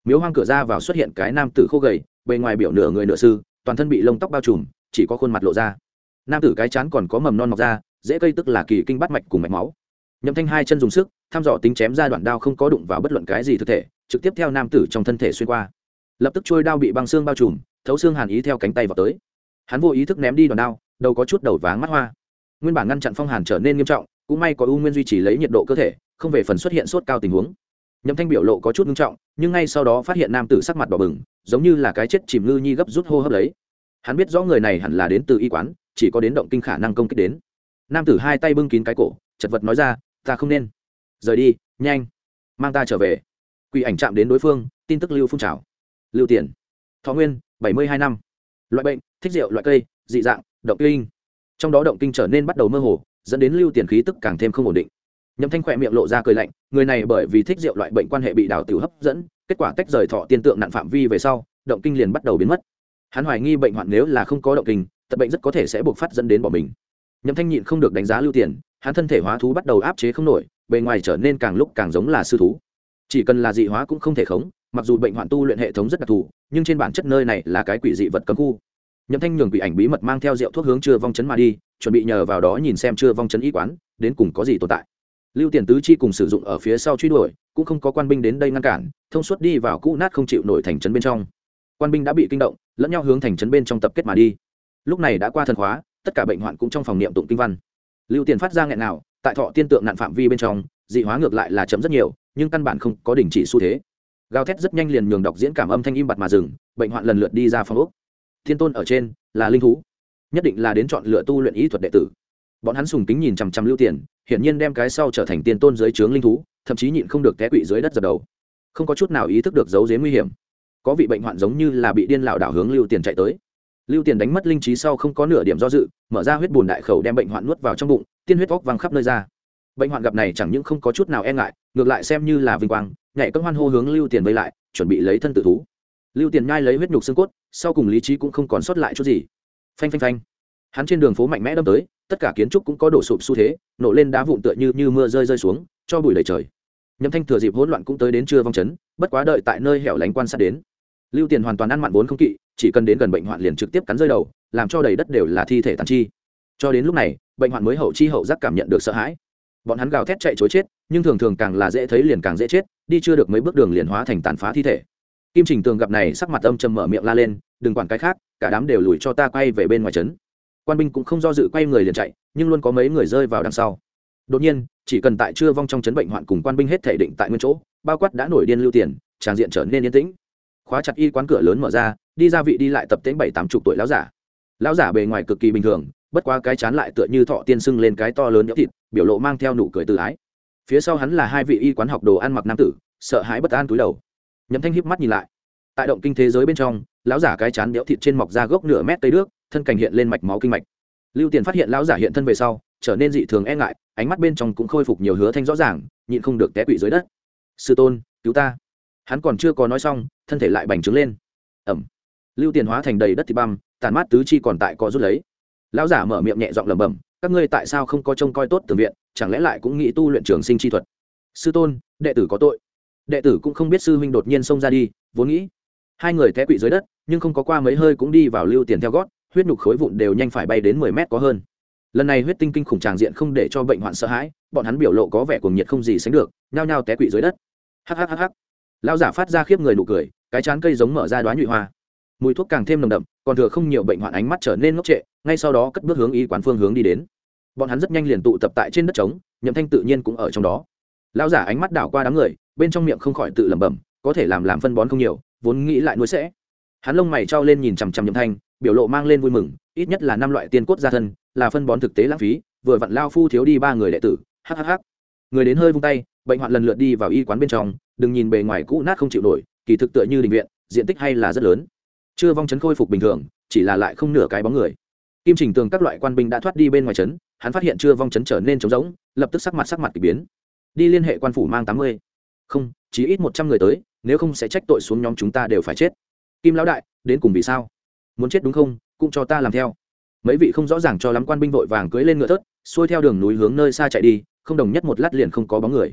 miếu hoang cửa ra vào xuất hiện cái nam tử khô gầy, bề ngoài biểu nửa người nửa sư, toàn thân bị lông tóc bao trùm, chỉ có khuôn mặt lộ ra. Nam tử cái chán còn có mầm non mọc ra, dễ cây tức là kỳ kinh bát mạch cùng mạch máu. Nhậm Thanh hai chân dùng sức thăm dò tính chém ra đoạn đao, không có đụng vào bất luận cái gì thực thể, trực tiếp theo nam tử trong thân thể xuyên qua. Lập tức trôi đao bị băng xương bao trùm, thấu xương hàn ý theo cánh tay vào tới. Hắn vô ý thức ném đi đoạn đao, đầu có chút đầu váng mắt hoa. Nguyên bản ngăn chặn phong hàn trở nên nghiêm trọng, cũng may có u nguyên duy trì lấy nhiệt độ cơ thể, không về phần xuất hiện sốt cao tình huống. Nhậm Thanh biểu lộ có chút nghiêm trọng, nhưng ngay sau đó phát hiện nam tử sắc mặt đỏ bừng, giống như là cái chết chìm ngư nhi gấp rút hô hấp lấy. Hắn biết rõ người này hẳn là đến từ y quán, chỉ có đến động kinh khả năng công kích đến. Nam tử hai tay bưng kín cái cổ, chật vật nói ra, ta không nên rời đi, nhanh mang ta trở về. Quỷ ảnh chạm đến đối phương, tin tức lưu phun trào. Lưu Tiền, thọ nguyên 72 năm, loại bệnh thích rượu loại cây, dị dạng động kinh, trong đó động kinh trở nên bắt đầu mơ hồ, dẫn đến Lưu Tiền khí tức càng thêm không ổn định. Nhậm Thanh khỏe miệng lộ ra cười lạnh, người này bởi vì thích rượu loại bệnh quan hệ bị đào tiểu hấp dẫn, kết quả tách rời thọ tiên tượng nặng phạm vi về sau, động kinh liền bắt đầu biến mất. Hắn hoài nghi bệnh hoạn nếu là không có động kinh, tật bệnh rất có thể sẽ buộc phát dẫn đến bỏ mình. Nhậm Thanh nhịn không được đánh giá Lưu Tiền, hắn thân thể hóa thú bắt đầu áp chế không nổi, bề ngoài trở nên càng lúc càng giống là sư thú. Chỉ cần là dị hóa cũng không thể khống, mặc dù bệnh hoạn tu luyện hệ thống rất đặc thù, nhưng trên bản chất nơi này là cái quỷ dị vật cấm khu. Nhậm Thanh nhường quỷ ảnh bí mật mang theo rượu thuốc hướng Chưa Vong trấn mà đi, chuẩn bị nhờ vào đó nhìn xem Chưa Vong trấn y quán đến cùng có gì tồn tại. Lưu Tiền tứ chi cùng sử dụng ở phía sau truy đuổi, cũng không có quan binh đến đây ngăn cản, thông suốt đi vào cũ nát không chịu nổi thành trấn bên trong. Quan binh đã bị kinh động, lẫn nhau hướng thành trấn bên trong tập kết mà đi. Lúc này đã qua thần khóa, tất cả bệnh hoạn cũng trong phòng niệm tụng kinh văn. Lưu Tiền phát ra nghẹn nào, tại thọ tiên tượng nạn phạm vi bên trong, dị hóa ngược lại là chậm rất nhiều, nhưng căn bản không có đình chỉ xu thế. Gào thét rất nhanh liền nhường đọc diễn cảm âm thanh im bặt mà dừng, bệnh hoạn lần lượt đi ra phòng ốc. Thiên tôn ở trên là linh thú, nhất định là đến chọn lựa tu luyện ý thuật đệ tử. Bọn hắn sùng kính nhìn chằm chằm Lưu Tiền, hiển nhiên đem cái sau trở thành tiên tôn dưới trướng linh thú, thậm chí nhịn không được té quỵ dưới đất dập đầu, không có chút nào ý thức được giấu giếm nguy hiểm. Có vị bệnh hoạn giống như là bị điên lảo đảo hướng Lưu Tiền chạy tới. Lưu Tiền đánh mất linh trí sau không có nửa điểm do dự, mở ra huyết bùn đại khẩu đem bệnh hoạn nuốt vào trong bụng, tiên huyết vóc văng khắp nơi ra. Bệnh hoạn gặp này chẳng những không có chút nào e ngại, ngược lại xem như là vinh quang, nhảy cẫng hoan hô hướng Lưu Tiền vây lại, chuẩn bị lấy thân tự thú. Lưu Tiền nhai lấy huyết nhục xương cốt, sau cùng lý trí cũng không còn sót lại chút gì. Phanh phanh phanh. Hắn trên đường phố mạnh mẽ đâm tới, tất cả kiến trúc cũng có đổ sụp xu thế, nổ lên đá vụn tựa như mưa rơi xuống, cho bụi đầy trời. Nhậm Thanh thừa dịp hỗn loạn cũng tới đến Chưa Vong trấn, bất quá đợi tại nơi hẻo lánh quan sát đến. Lưu Tiền hoàn toàn ăn mặn vốn không kỵ, chỉ cần đến gần bệnh hoạn liền trực tiếp cắn rơi đầu, làm cho đầy đất đều là thi thể tàn chi. Cho đến lúc này, bệnh hoạn mới hậu chi hậu giác cảm nhận được sợ hãi. Bọn hắn gào thét chạy trối chết, nhưng thường thường càng là dễ thấy liền càng dễ chết, đi chưa được mấy bước đường liền hóa thành tàn phá thi thể. Kim Trình Tường gặp này sắc mặt âm trầm mở miệng la lên, đừng quản cái khác, cả đám đều lùi cho ta quay về bên ngoài trấn. Quan binh cũng không do dự quay người liền chạy, nhưng luôn có mấy người rơi vào đằng sau. Đột nhiên, chỉ cần tại Chưa Vong trong trấn bệnh hoạn cùng quan binh hết thể định tại nguyên chỗ, bao quát đã nổi điên Lưu Tiền, tràng diện trở nên yên tĩnh. Khóa chặt y quán cửa lớn mở ra, đi ra vị đi lại tập tễnh 7-80 tuổi lão giả. Lão giả bề ngoài cực kỳ bình thường, bất quá cái chán lại tựa như thọ tiên sưng lên cái to lớn nhỡ thịt, biểu lộ mang theo nụ cười từ ái. Phía sau hắn là hai vị y quán học đồ ăn mặc nam tử, sợ hãi bất an cúi đầu. Nhậm Thanh híp mắt nhìn lại. Tại động kinh thế giới bên trong, lão giả cái chán đẽo thịt trên mọc ra gốc nửa mét tây đước, thân cảnh hiện lên mạch máu kinh mạch. Lưu Tiền phát hiện lão giả hiện thân về sau, trở nên dị thường e ngại, ánh mắt bên trong cũng khôi phục nhiều hứa thanh rõ ràng, nhịn không được té quỵ dưới đất. Sư tôn, cứu ta! Hắn còn chưa có nói xong, thân thể lại bành trướng lên. Ẩm. Lưu Tiền hóa thành đầy đất thịt băm, tàn mát tứ chi còn tại co rút lấy. Lão giả mở miệng nhẹ giọng lẩm bẩm, các ngươi tại sao không có trông coi tốt tường viện, chẳng lẽ lại cũng nghĩ tu luyện trường sinh chi thuật? Sư tôn, đệ tử có tội. Đệ tử cũng không biết sư huynh đột nhiên xông ra đi, vốn nghĩ. Hai người té quỵ dưới đất, nhưng không có qua mấy hơi cũng đi vào Lưu Tiền theo gót, huyết nhục khối vụn đều nhanh phải bay đến 10 mét có hơn. Lần này huyết tinh kinh khủng tràng diện không để cho bệnh hoạn sợ hãi, bọn hắn biểu lộ có vẻ cuồng nhiệt không gì sánh được, nhao nhao té quỵ dưới đất. Hắc hắc hắc hắc. Lão giả phát ra khiếp người nụ cười, cái chán cây giống mở ra đóa nhụy hoa. Mùi thuốc càng thêm nồng đậm, còn thừa không nhiều bệnh hoạn ánh mắt trở nên ngốc trệ, ngay sau đó cất bước hướng y quán phương hướng đi đến. Bọn hắn rất nhanh liền tụ tập tại trên đất trống, Nhậm Thanh tự nhiên cũng ở trong đó. Lão giả ánh mắt đảo qua đám người, bên trong miệng không khỏi tự lẩm bẩm, có thể làm phân bón không nhiều, vốn nghĩ lại nuôi sẽ. Hắn lông mày trao lên nhìn chằm chằm Nhậm Thanh, biểu lộ mang lên vui mừng, ít nhất là 5 loại tiên cốt gia thân, là phân bón thực tế lãng phí, vừa vặn lao phu thiếu đi 3 người đệ tử. Hắc. Người đến hơi vung tay, bệnh hoạn lần lượt đi vào y quán bên trong, đừng nhìn bề ngoài cũ nát không chịu nổi, kỳ thực tựa như đình viện, diện tích hay là rất lớn. Chưa Vong trấn khôi phục bình thường, chỉ là lại không nửa cái bóng người. Kim Trình Tường các loại quan binh đã thoát đi bên ngoài trấn, hắn phát hiện Chưa Vong trấn trở nên trống rỗng, lập tức sắc mặt kỳ biến. Đi liên hệ quan phủ mang 80. Không, chỉ ít 100 người tới, nếu không sẽ trách tội xuống nhóm chúng ta đều phải chết. Kim lão đại, đến cùng vì sao? Muốn chết đúng không? Cũng cho ta làm theo. Mấy vị không rõ ràng cho lắm quan binh vội vàng cưỡi lên ngựa thớt, xuôi theo đường núi hướng nơi xa chạy đi, không đồng nhất một lát liền không có bóng người.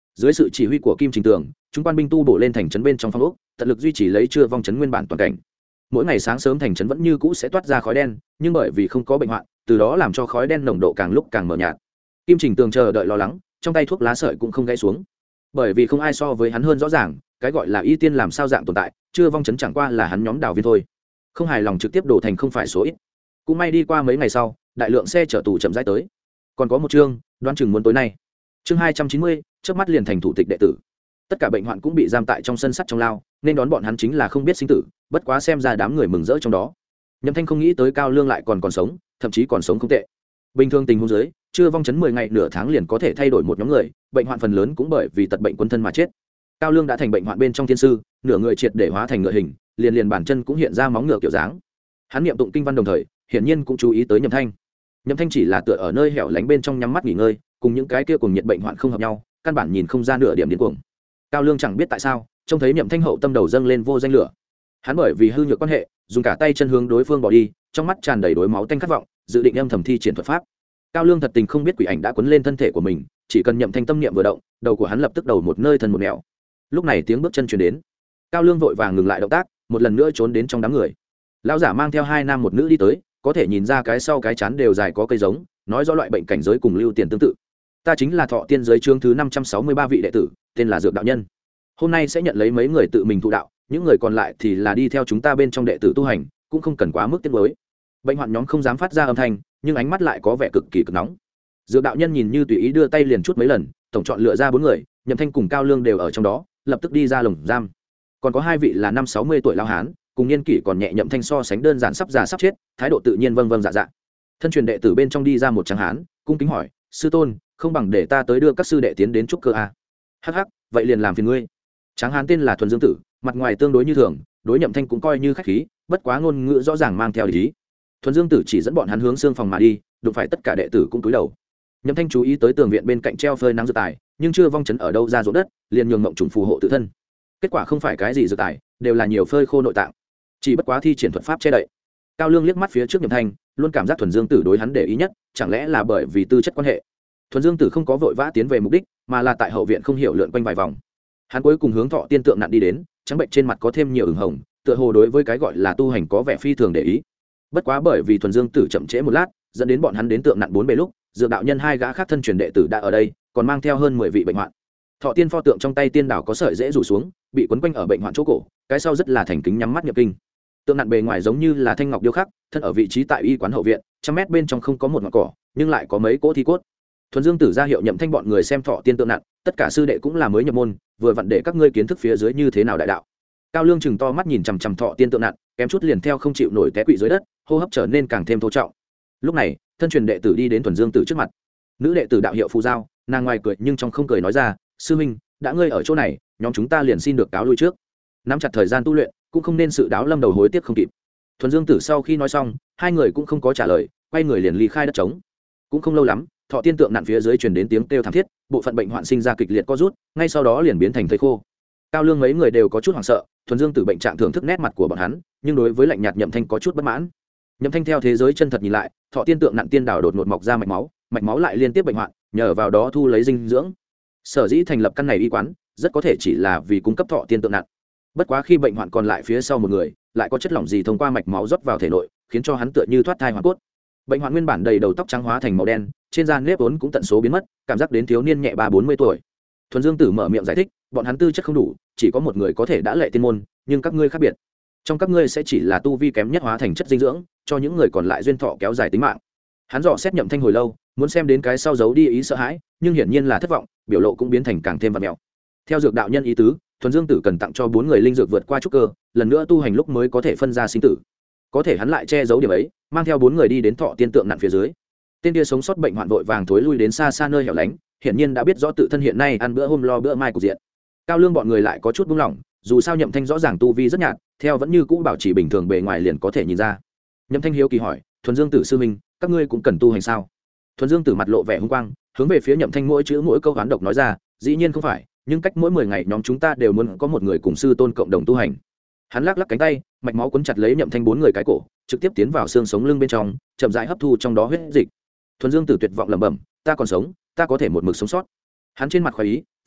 Dưới sự chỉ huy của Kim Trình Tường, chúng quan binh tu bổ lên thành trấn bên trong phong ốc, tận lực duy trì lấy chưa vong trấn nguyên bản toàn cảnh. Mỗi ngày sáng sớm thành trấn vẫn như cũ sẽ toát ra khói đen, nhưng bởi vì không có bệnh hoạn, từ đó làm cho khói đen nồng độ càng lúc càng mờ nhạt. Kim Trình Tường chờ đợi lo lắng, trong tay thuốc lá sợi cũng không gãy xuống, bởi vì không ai so với hắn hơn rõ ràng cái gọi là y tiên làm sao dạng tồn tại, chưa vong trấn chẳng qua là hắn nhóm đào viên thôi. Không hài lòng trực tiếp đổ thành không phải số ít. Cũng may đi qua mấy ngày sau, đại lượng xe chở tù chậm rãi tới. Còn có một chương, đoán chừng muốn tối nay. Chương 290, trước mắt liền thành thủ tịch đệ tử. Tất cả bệnh hoạn cũng bị giam tại trong sân sắt trong lao, nên đón bọn hắn chính là không biết sinh tử, bất quá xem ra đám người mừng rỡ trong đó. Nhậm Thanh không nghĩ tới Cao Lương lại còn sống, thậm chí còn sống không tệ. Bình thường tình huống dưới, chưa vong chấn 10 ngày nửa tháng liền có thể thay đổi một nhóm người, bệnh hoạn phần lớn cũng bởi vì tật bệnh quân thân mà chết. Cao Lương đã thành bệnh hoạn bên trong thiên sư, nửa người triệt để hóa thành ngựa hình, liền bản chân cũng hiện ra móng ngựa kiểu dáng. Hắn niệm tụng kinh văn đồng thời, hiển nhiên cũng chú ý tới Nhậm Thanh. Nhậm Thanh chỉ là tựa ở nơi hẻo lánh bên trong nhắm mắt nghỉ ngơi, cùng những cái kia cùng nhiệt bệnh hoạn không hợp nhau, căn bản nhìn không ra nửa điểm điên cuồng. Cao Lương chẳng biết tại sao, trông thấy Nhậm Thanh hậu tâm đầu dâng lên vô danh lửa. Hắn bởi vì hư nhược quan hệ, dùng cả tay chân hướng đối phương bỏ đi, trong mắt tràn đầy đối máu tanh khát vọng, dự định âm thầm thi triển thuật pháp. Cao Lương thật tình không biết quỷ ảnh đã quấn lên thân thể của mình, chỉ cần Nhậm Thanh tâm niệm vừa động, đầu của hắn lập tức đầu một nơi thân một nẻo. Lúc này tiếng bước chân truyền đến, Cao Lương vội vàng ngừng lại động tác, một lần nữa trốn đến trong đám người. Lão giả mang theo hai nam một nữ đi tới, có thể nhìn ra cái sau cái chán đều dài có cây giống, nói rõ loại bệnh cảnh giới cùng Lưu Tiền tương tự. Ta chính là Thọ Tiên giới chương thứ 563 vị đệ tử, tên là Dược đạo nhân. Hôm nay sẽ nhận lấy mấy người tự mình thụ đạo, những người còn lại thì là đi theo chúng ta bên trong đệ tử tu hành, cũng không cần quá mức tiếc nuối. Bệnh hoạn nhóm không dám phát ra âm thanh, nhưng ánh mắt lại có vẻ cực kỳ cực nóng. Dược đạo nhân nhìn như tùy ý đưa tay liền chút mấy lần, tổng chọn lựa ra 4 người, Nhậm Thanh cùng Cao Lương đều ở trong đó, lập tức đi ra lồng giam. Còn có 2 vị là 50-60 tuổi lão hán, cùng niên kỷ còn nhẹ Nhậm Thanh so sánh đơn giản sắp già sắp chết, thái độ tự nhiên vâng vâng dạ dạ. Thân truyền đệ tử bên trong đi ra một tráng hán, cung kính hỏi: "Sư tôn, không bằng để ta tới đưa các sư đệ tiến đến trúc cơ a?" "Hắc hắc, vậy liền làm phiền ngươi." Tráng hán tên là Thuần Dương Tử, mặt ngoài tương đối như thường, đối Nhậm Thanh cũng coi như khách khí, bất quá ngôn ngữ rõ ràng mang theo ý. Thuần Dương Tử chỉ dẫn bọn hắn hướng xương phòng mà đi, đụng phải tất cả đệ tử cũng cúi đầu. Nhậm Thanh chú ý tới tường viện bên cạnh treo phơi nắng dược tài, nhưng chưa vong chấn ở đâu ra ruộng đất, liền nhường ngộng trùng phù hộ tự thân. Kết quả không phải cái gì dược tài, đều là nhiều phơi khô nội tạng, chỉ bất quá thi triển thuật pháp che đậy. Cao Lương liếc mắt phía trước Nhậm Thanh, luôn cảm giác Thuần Dương Tử đối hắn để ý nhất, chẳng lẽ là bởi vì tư chất quan hệ. Thuần Dương Tử không có vội vã tiến về mục đích, mà là tại hậu viện không hiểu lượn quanh vài vòng. Hắn cuối cùng hướng Thọ Tiên tượng nặn đi đến, trắng bệnh trên mặt có thêm nhiều ửng hồng, tựa hồ đối với cái gọi là tu hành có vẻ phi thường để ý. Bất quá bởi vì Thuần Dương Tử chậm trễ một lát, dẫn đến bọn hắn đến tượng nặn 4 bề lúc, Dược đạo nhân 2 gã khác thân truyền đệ tử đã ở đây, còn mang theo hơn 10 vị bệnh hoạn. Thọ Tiên pho tượng trong tay tiên đảo có sợi dễ rủ xuống, bị quấn quanh ở bệnh hoạn chỗ cổ, cái sau rất là thành kính nhắm mắt nhập kinh. Tượng nặn bề ngoài giống như là thanh ngọc điêu khắc, thân ở vị trí tại y quán hậu viện, trăm mét bên trong không có một ngọn cỏ, nhưng lại có mấy cỗ thi cốt. Thuần Dương Tử ra hiệu Nhậm Thanh bọn người xem Thọ Tiên tượng nặn, tất cả sư đệ cũng là mới nhập môn, vừa vặn để các ngươi kiến thức phía dưới như thế nào đại đạo. Cao Lương chừng to mắt nhìn chằm chằm Thọ Tiên tượng nặn, kém chút liền theo không chịu nổi té quỵ dưới đất, hô hấp trở nên càng thêm thô trọng. Lúc này, thân truyền đệ tử đi đến Thuần Dương Tử trước mặt. Nữ đệ tử đạo hiệu Phù Giao, nàng ngoài cười nhưng trong không cười nói ra: "Sư minh, đã ngươi ở chỗ này, nhóm chúng ta liền xin được cáo lui trước. Nắm chặt thời gian tu luyện, cũng không nên sự đáo lâm đầu hối tiếc không kịp." Thuần Dương Tử sau khi nói xong, hai người cũng không có trả lời, quay người liền ly khai đất trống. Cũng không lâu lắm, Thọ Tiên tượng nặn phía dưới truyền đến tiếng kêu thảm thiết, bộ phận bệnh hoạn sinh ra kịch liệt co rút, ngay sau đó liền biến thành thây khô. Cao Lương mấy người đều có chút hoảng sợ, Thuần Dương Tử bệnh trạng thưởng thức nét mặt của bọn hắn, nhưng đối với lạnh nhạt Nhậm Thanh có chút bất mãn. Nhậm Thanh theo thế giới chân thật nhìn lại, Thọ Tiên tượng nặn tiên đảo đột ngột mọc ra mạch máu lại liên tiếp bệnh hoạn, nhờ vào đó thu lấy dinh dưỡng. Sở dĩ thành lập căn này y quán, rất có thể chỉ là vì cung cấp Thọ Tiên tượng nặn. Bất quá khi bệnh hoạn còn lại phía sau một người, lại có chất lỏng gì thông qua mạch máu rót vào thể nội, khiến cho hắn tựa như thoát thai hoàn cốt. Bệnh hoạn nguyên bản đầy đầu tóc trắng hóa thành màu đen, trên da nếp vốn cũng tận số biến mất, cảm giác đến thiếu niên nhẹ 30-40 tuổi. Thuần Dương Tử mở miệng giải thích, bọn hắn tư chất không đủ, chỉ có một người có thể đã lệ tiên môn, nhưng các ngươi khác biệt. Trong các ngươi sẽ chỉ là tu vi kém nhất hóa thành chất dinh dưỡng, cho những người còn lại duyên thọ kéo dài tính mạng. Hắn dò xét Nhậm Thanh hồi lâu, muốn xem đến cái sau giấu đi ý sợ hãi, nhưng hiển nhiên là thất vọng, biểu lộ cũng biến thành càng thêm vặn mèo. Theo dược đạo nhân ý tứ, Thuần Dương Tử cần tặng cho 4 người linh dược vượt qua trúc cơ, lần nữa tu hành lúc mới có thể phân ra sinh tử. Có thể hắn lại che giấu điểm ấy, mang theo 4 người đi đến Thọ Tiên tượng nặn phía dưới. Tên kia sống sót bệnh hoạn vội vàng thối lui đến xa xa nơi hẻo lánh, hiển nhiên đã biết rõ tự thân hiện nay ăn bữa hôm lo bữa mai cục diện. Cao Lương bọn người lại có chút buông lỏng, dù sao Nhậm Thanh rõ ràng tu vi rất nhạt, theo vẫn như cũ bảo trì bình thường bề ngoài liền có thể nhìn ra. Nhậm Thanh hiếu kỳ hỏi: "Thuần Dương Tử sư huynh, các ngươi cũng cần tu hành sao?" Thuần Dương Tử mặt lộ vẻ hung quang, hướng về phía Nhậm Thanh mỗi chữ mỗi câu oán độc nói ra: "Dĩ nhiên không phải, nhưng cách mỗi 10 ngày nhóm chúng ta đều muốn có một người cùng sư tôn cộng đồng tu hành." Hắn lắc lắc cánh tay, mạch máu cuốn chặt lấy Nhậm Thanh 4 người cái cổ, trực tiếp tiến vào xương sống lưng bên trong, chậm rãi hấp thu trong đó huyết dịch. Thuần Dương Tử tuyệt vọng lẩm bẩm: "Ta còn sống, ta có thể một mực sống sót." Hắn trên mặt khoái ý,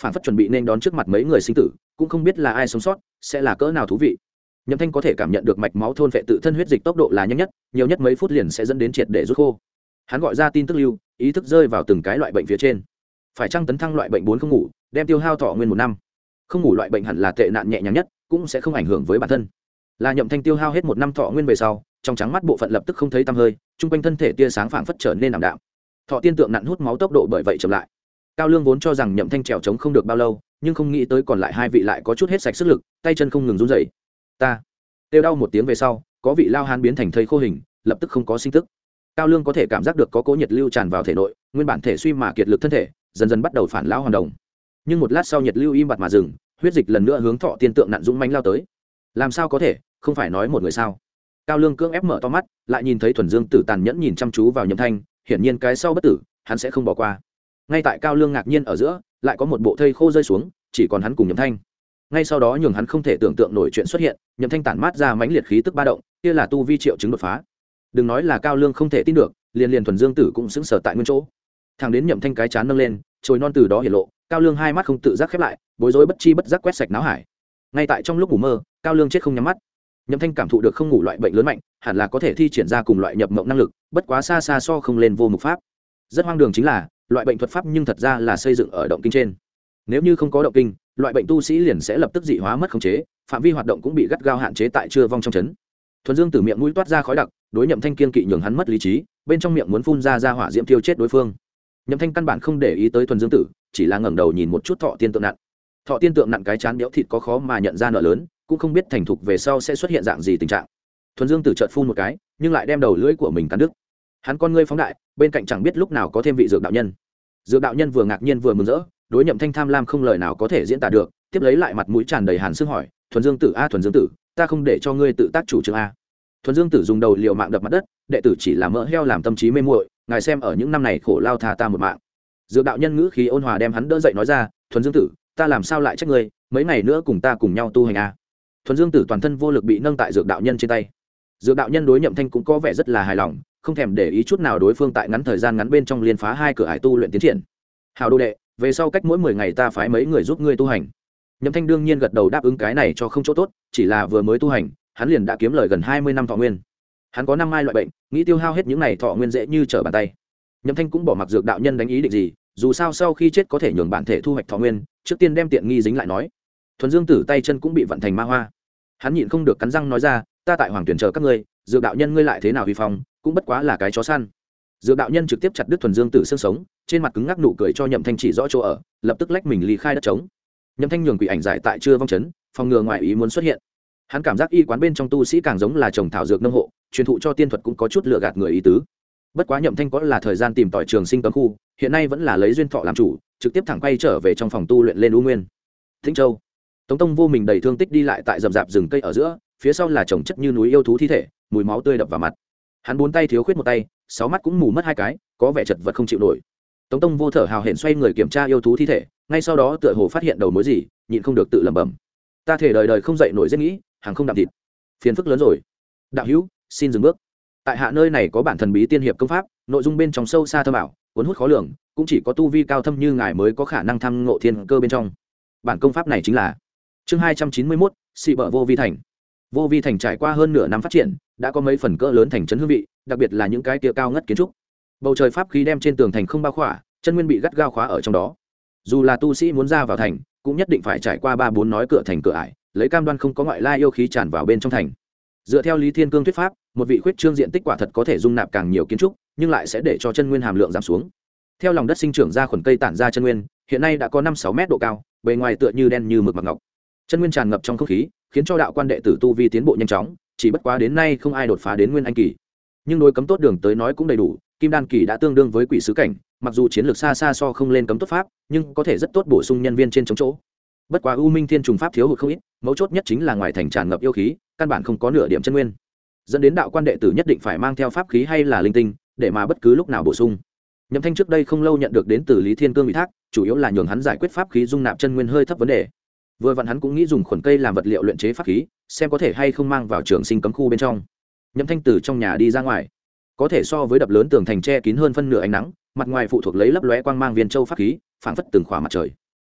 phản phất chuẩn bị nên đón trước mặt mấy người sinh tử, cũng không biết là ai sống sót sẽ là cỡ nào thú vị. Nhậm Thanh có thể cảm nhận được mạch máu thôn vệ tự thân huyết dịch tốc độ là nhanh nhất, nhiều nhất mấy phút liền sẽ dẫn đến triệt để rút khô. Hắn gọi ra tin tức lưu, ý thức rơi vào từng cái loại bệnh phía trên. Phải chăng tấn thăng loại bệnh 4 không ngủ, đem tiêu hao thọ nguyên 1 năm. Không ngủ loại bệnh hẳn là tệ nạn nhẹ nhàng nhất, cũng sẽ không ảnh hưởng với bản thân. Là Nhậm Thanh tiêu hao hết 1 năm thọ nguyên về sau, trong trắng mắt bộ phận lập tức không thấy tăm hơi, trung quanh thân thể tia sáng phảng phất trở nên ảm đạm. Thọ tiên tượng nặn hút máu tốc độ bởi vậy chậm lại. Cao Lương vốn cho rằng Nhậm Thanh trèo chống không được bao lâu, nhưng không nghĩ tới còn lại hai vị lại có chút hết sạch sức lực, tay chân không ngừng run rẩy. Ta kêu đau một tiếng về sau, có vị lao hán biến thành thây khô hình, lập tức không có sinh tức. Cao Lương có thể cảm giác được có cỗ nhiệt lưu tràn vào thể nội, nguyên bản thể suy mà kiệt lực thân thể dần dần bắt đầu phản lão hoàn đồng. Nhưng một lát sau nhiệt lưu im bặt mà dừng, huyết dịch lần nữa hướng thọ tiên tượng nặn dũng mãnh lao tới. Làm sao có thể, không phải nói một người sao? Cao Lương cưỡng ép mở to mắt, lại nhìn thấy Thuần Dương Tử tàn nhẫn nhìn chăm chú vào Nhậm Thanh, hiển nhiên cái sau bất tử, hắn sẽ không bỏ qua. Ngay tại Cao Lương ngạc nhiên ở giữa, lại có một bộ thây khô rơi xuống, chỉ còn hắn cùng Nhậm Thanh. Ngay sau đó nhường hắn không thể tưởng tượng nổi chuyện xuất hiện, Nhậm Thanh tản mát ra mãnh liệt khí tức ba động, kia là tu vi triệu chứng đột phá. Đừng nói là Cao Lương không thể tin được, liền Thuần Dương Tử cũng sững sờ tại nguyên chỗ. Thằng đến Nhậm Thanh cái chán nâng lên, trồi non từ đó hiển lộ, Cao Lương hai mắt không tự giác khép lại, bối rối bất chi bất giác quét sạch náo hải. Ngay tại trong lúc ngủ mơ, Cao Lương chết không nhắm mắt. Nhậm Thanh cảm thụ được không ngủ loại bệnh lớn mạnh, hẳn là có thể thi triển ra cùng loại nhập mộng năng lực, bất quá xa xa so không lên vô mục pháp. Rất hoang đường chính là, loại bệnh thuật pháp nhưng thật ra là xây dựng ở động kinh trên. Nếu như không có động kinh, loại bệnh tu sĩ liền sẽ lập tức dị hóa mất khống chế, phạm vi hoạt động cũng bị gắt gao hạn chế tại chưa vong trong chấn. Thuần Dương Tử miệng mũi toát ra khói đặc, đối Nhậm Thanh kiên kỵ nhường hắn mất lý trí, bên trong miệng muốn phun ra hỏa diễm tiêu chết đối phương. Nhậm Thanh căn bản không để ý tới Thuần Dương Tử, chỉ là ngẩng đầu nhìn một chút thọ tiên tượng nặn. Thọ tiên tượng nặn cái chán béo thịt có khó mà nhận ra nợ lớn, cũng không biết thành thục về sau sẽ xuất hiện dạng gì tình trạng. Thuần Dương Tử chợt phun một cái, nhưng lại đem đầu lưỡi của mình cắn đứt. Hắn con ngươi phóng đại, bên cạnh chẳng biết lúc nào có thêm vị dược đạo nhân. Dược đạo nhân vừa ngạc nhiên vừa mừng rỡ, đối Nhậm Thanh tham lam không lời nào có thể diễn tả được, tiếp lấy lại mặt mũi tràn đầy hàn sương hỏi: "Thuần Dương Tử a, Thuần Dương Tử, ta không để cho ngươi tự tác chủ trương a." Thuần Dương Tử dùng đầu liều mạng đập mặt đất, đệ tử chỉ là mỡ heo làm tâm trí mê muội, ngài xem ở những năm này khổ lao tha ta một mạng. Dược đạo nhân ngữ khí ôn hòa đem hắn đỡ dậy nói ra: "Thuần Dương Tử, ta làm sao lại trách ngươi, mấy ngày nữa cùng ta cùng nhau tu hành a." Thuần Dương Tử toàn thân vô lực bị nâng tại dược đạo nhân trên tay. Dược đạo nhân đối Nhậm Thanh cũng có vẻ rất là hài lòng, không thèm để ý chút nào đối phương tại ngắn thời gian ngắn bên trong liên phá 2 cửa ải tu luyện tiến triển. "Hào đồ đệ, về sau cách mỗi 10 ngày ta phái mấy người giúp ngươi tu hành." Nhậm Thanh đương nhiên gật đầu đáp ứng cái này cho không chỗ tốt, chỉ là vừa mới tu hành, hắn liền đã kiếm lời gần 20 năm thọ nguyên. Hắn có 5 mai loại bệnh, nghĩ tiêu hao hết những này thọ nguyên dễ như trở bàn tay. Nhậm Thanh cũng bỏ mặc dược đạo nhân đánh ý định gì, dù sao sau khi chết có thể nhường bản thể thu hoạch thọ nguyên, trước tiên đem tiện nghi dính lại nói. Thuần Dương Tử tay chân cũng bị vận thành ma hoa. Hắn nhịn không được cắn răng nói ra: "Ta tại Hoàng Tuyển chờ các ngươi, dược đạo nhân ngươi lại thế nào huy phong, cũng bất quá là cái chó săn." Dược đạo nhân trực tiếp chặt đứt Thuần Dương Tử xương sống, trên mặt cứng ngắc nụ cười cho Nhậm Thanh chỉ rõ chỗ ở, lập tức lách mình ly khai đất trống. Nhậm Thanh nhường quỷ ảnh giải tại chưa vong chấn, phòng ngừa ngoại ý muốn xuất hiện. Hắn cảm giác y quán bên trong tu sĩ càng giống là trồng thảo dược nông hộ, truyền thụ cho tiên thuật cũng có chút lừa gạt người ý tứ. Bất quá Nhậm Thanh có là thời gian tìm tòi trường sinh cấm khu, hiện nay vẫn là lấy duyên thọ làm chủ, trực tiếp thẳng quay trở về trong phòng tu luyện lên U Nguyên. Thính Châu, Tống Tông vô mình đầy thương tích đi lại tại rậm rạp rừng cây ở giữa, phía sau là chồng chất như núi yêu thú thi thể, mùi máu tươi đập vào mặt. Hắn 4 tay thiếu khuyết một tay, 6 mắt cũng mù mất 2 cái, có vẻ chật vật không chịu nổi. Tống Tông vô thở hào hển xoay người kiểm tra yêu thú thi thể, ngay sau đó tựa hồ phát hiện đầu mối gì, nhịn không được tự lẩm bẩm: "Ta thể đời đời không dậy nổi giết nghĩ, hàng không đạm thịt, phiền phức lớn rồi." Đạo hữu, xin dừng bước. Tại hạ nơi này có bản thần bí tiên hiệp công pháp, nội dung bên trong sâu xa thâm ảo, cuốn hút khó lường, cũng chỉ có tu vi cao thâm như ngài mới có khả năng tham ngộ thiên cơ bên trong. Bản công pháp này chính là chương 291, Sĩ Bợ Vô Vi Thành. Vô Vi Thành trải qua hơn nửa năm phát triển, đã có mấy phần cỡ lớn thành trấn hương vị, đặc biệt là những cái kia cao ngất kiến trúc. Bầu trời pháp khí đem trên tường thành không bao khỏa, chân nguyên bị gắt gao khóa ở trong đó. Dù là tu sĩ muốn ra vào thành, cũng nhất định phải trải qua 3-4 nói cửa thành cửa ải, lấy cam đoan không có ngoại lai yêu khí tràn vào bên trong thành. Dựa theo Lý Thiên Cương thuyết pháp, một vị khuyết trương diện tích quả thật có thể dung nạp càng nhiều kiến trúc, nhưng lại sẽ để cho chân nguyên hàm lượng giảm xuống. Theo lòng đất sinh trưởng ra khuẩn cây tản ra chân nguyên, hiện nay đã có 5-6 mét độ cao, bề ngoài tựa như đen như mực mặc ngọc. Chân nguyên tràn ngập trong không khí, khiến cho đạo quan đệ tử tu vi tiến bộ nhanh chóng, chỉ bất quá đến nay không ai đột phá đến nguyên anh kỳ. Nhưng đối cấm tốt đường tới nói cũng đầy đủ, kim đan kỳ đã tương đương với quỷ sứ cảnh, mặc dù chiến lược xa xa so không lên cấm tốt pháp, nhưng có thể rất tốt bổ sung nhân viên trên chống chỗ. Bất quá U Minh Thiên trùng pháp thiếu hụt không ít, mấu chốt nhất chính là ngoài thành tràn ngập yêu khí, căn bản không có nửa điểm chân nguyên, dẫn đến đạo quan đệ tử nhất định phải mang theo pháp khí hay là linh tinh, để mà bất cứ lúc nào bổ sung. Nhậm Thanh trước đây không lâu nhận được đến từ Lý Thiên Cương ủy thác, chủ yếu là nhường hắn giải quyết pháp khí dung nạp chân nguyên hơi thấp vấn đề. Vừa vặn hắn cũng nghĩ dùng khuẩn cây làm vật liệu luyện chế pháp khí, xem có thể hay không mang vào trường sinh cấm khu bên trong. Nhậm Thanh từ trong nhà đi ra ngoài, có thể so với đập lớn tường thành che kín hơn phân nửa ánh nắng, mặt ngoài phụ thuộc lấy lấp lóe quang mang viên châu pháp khí, phảng phất từng khỏa mặt trời.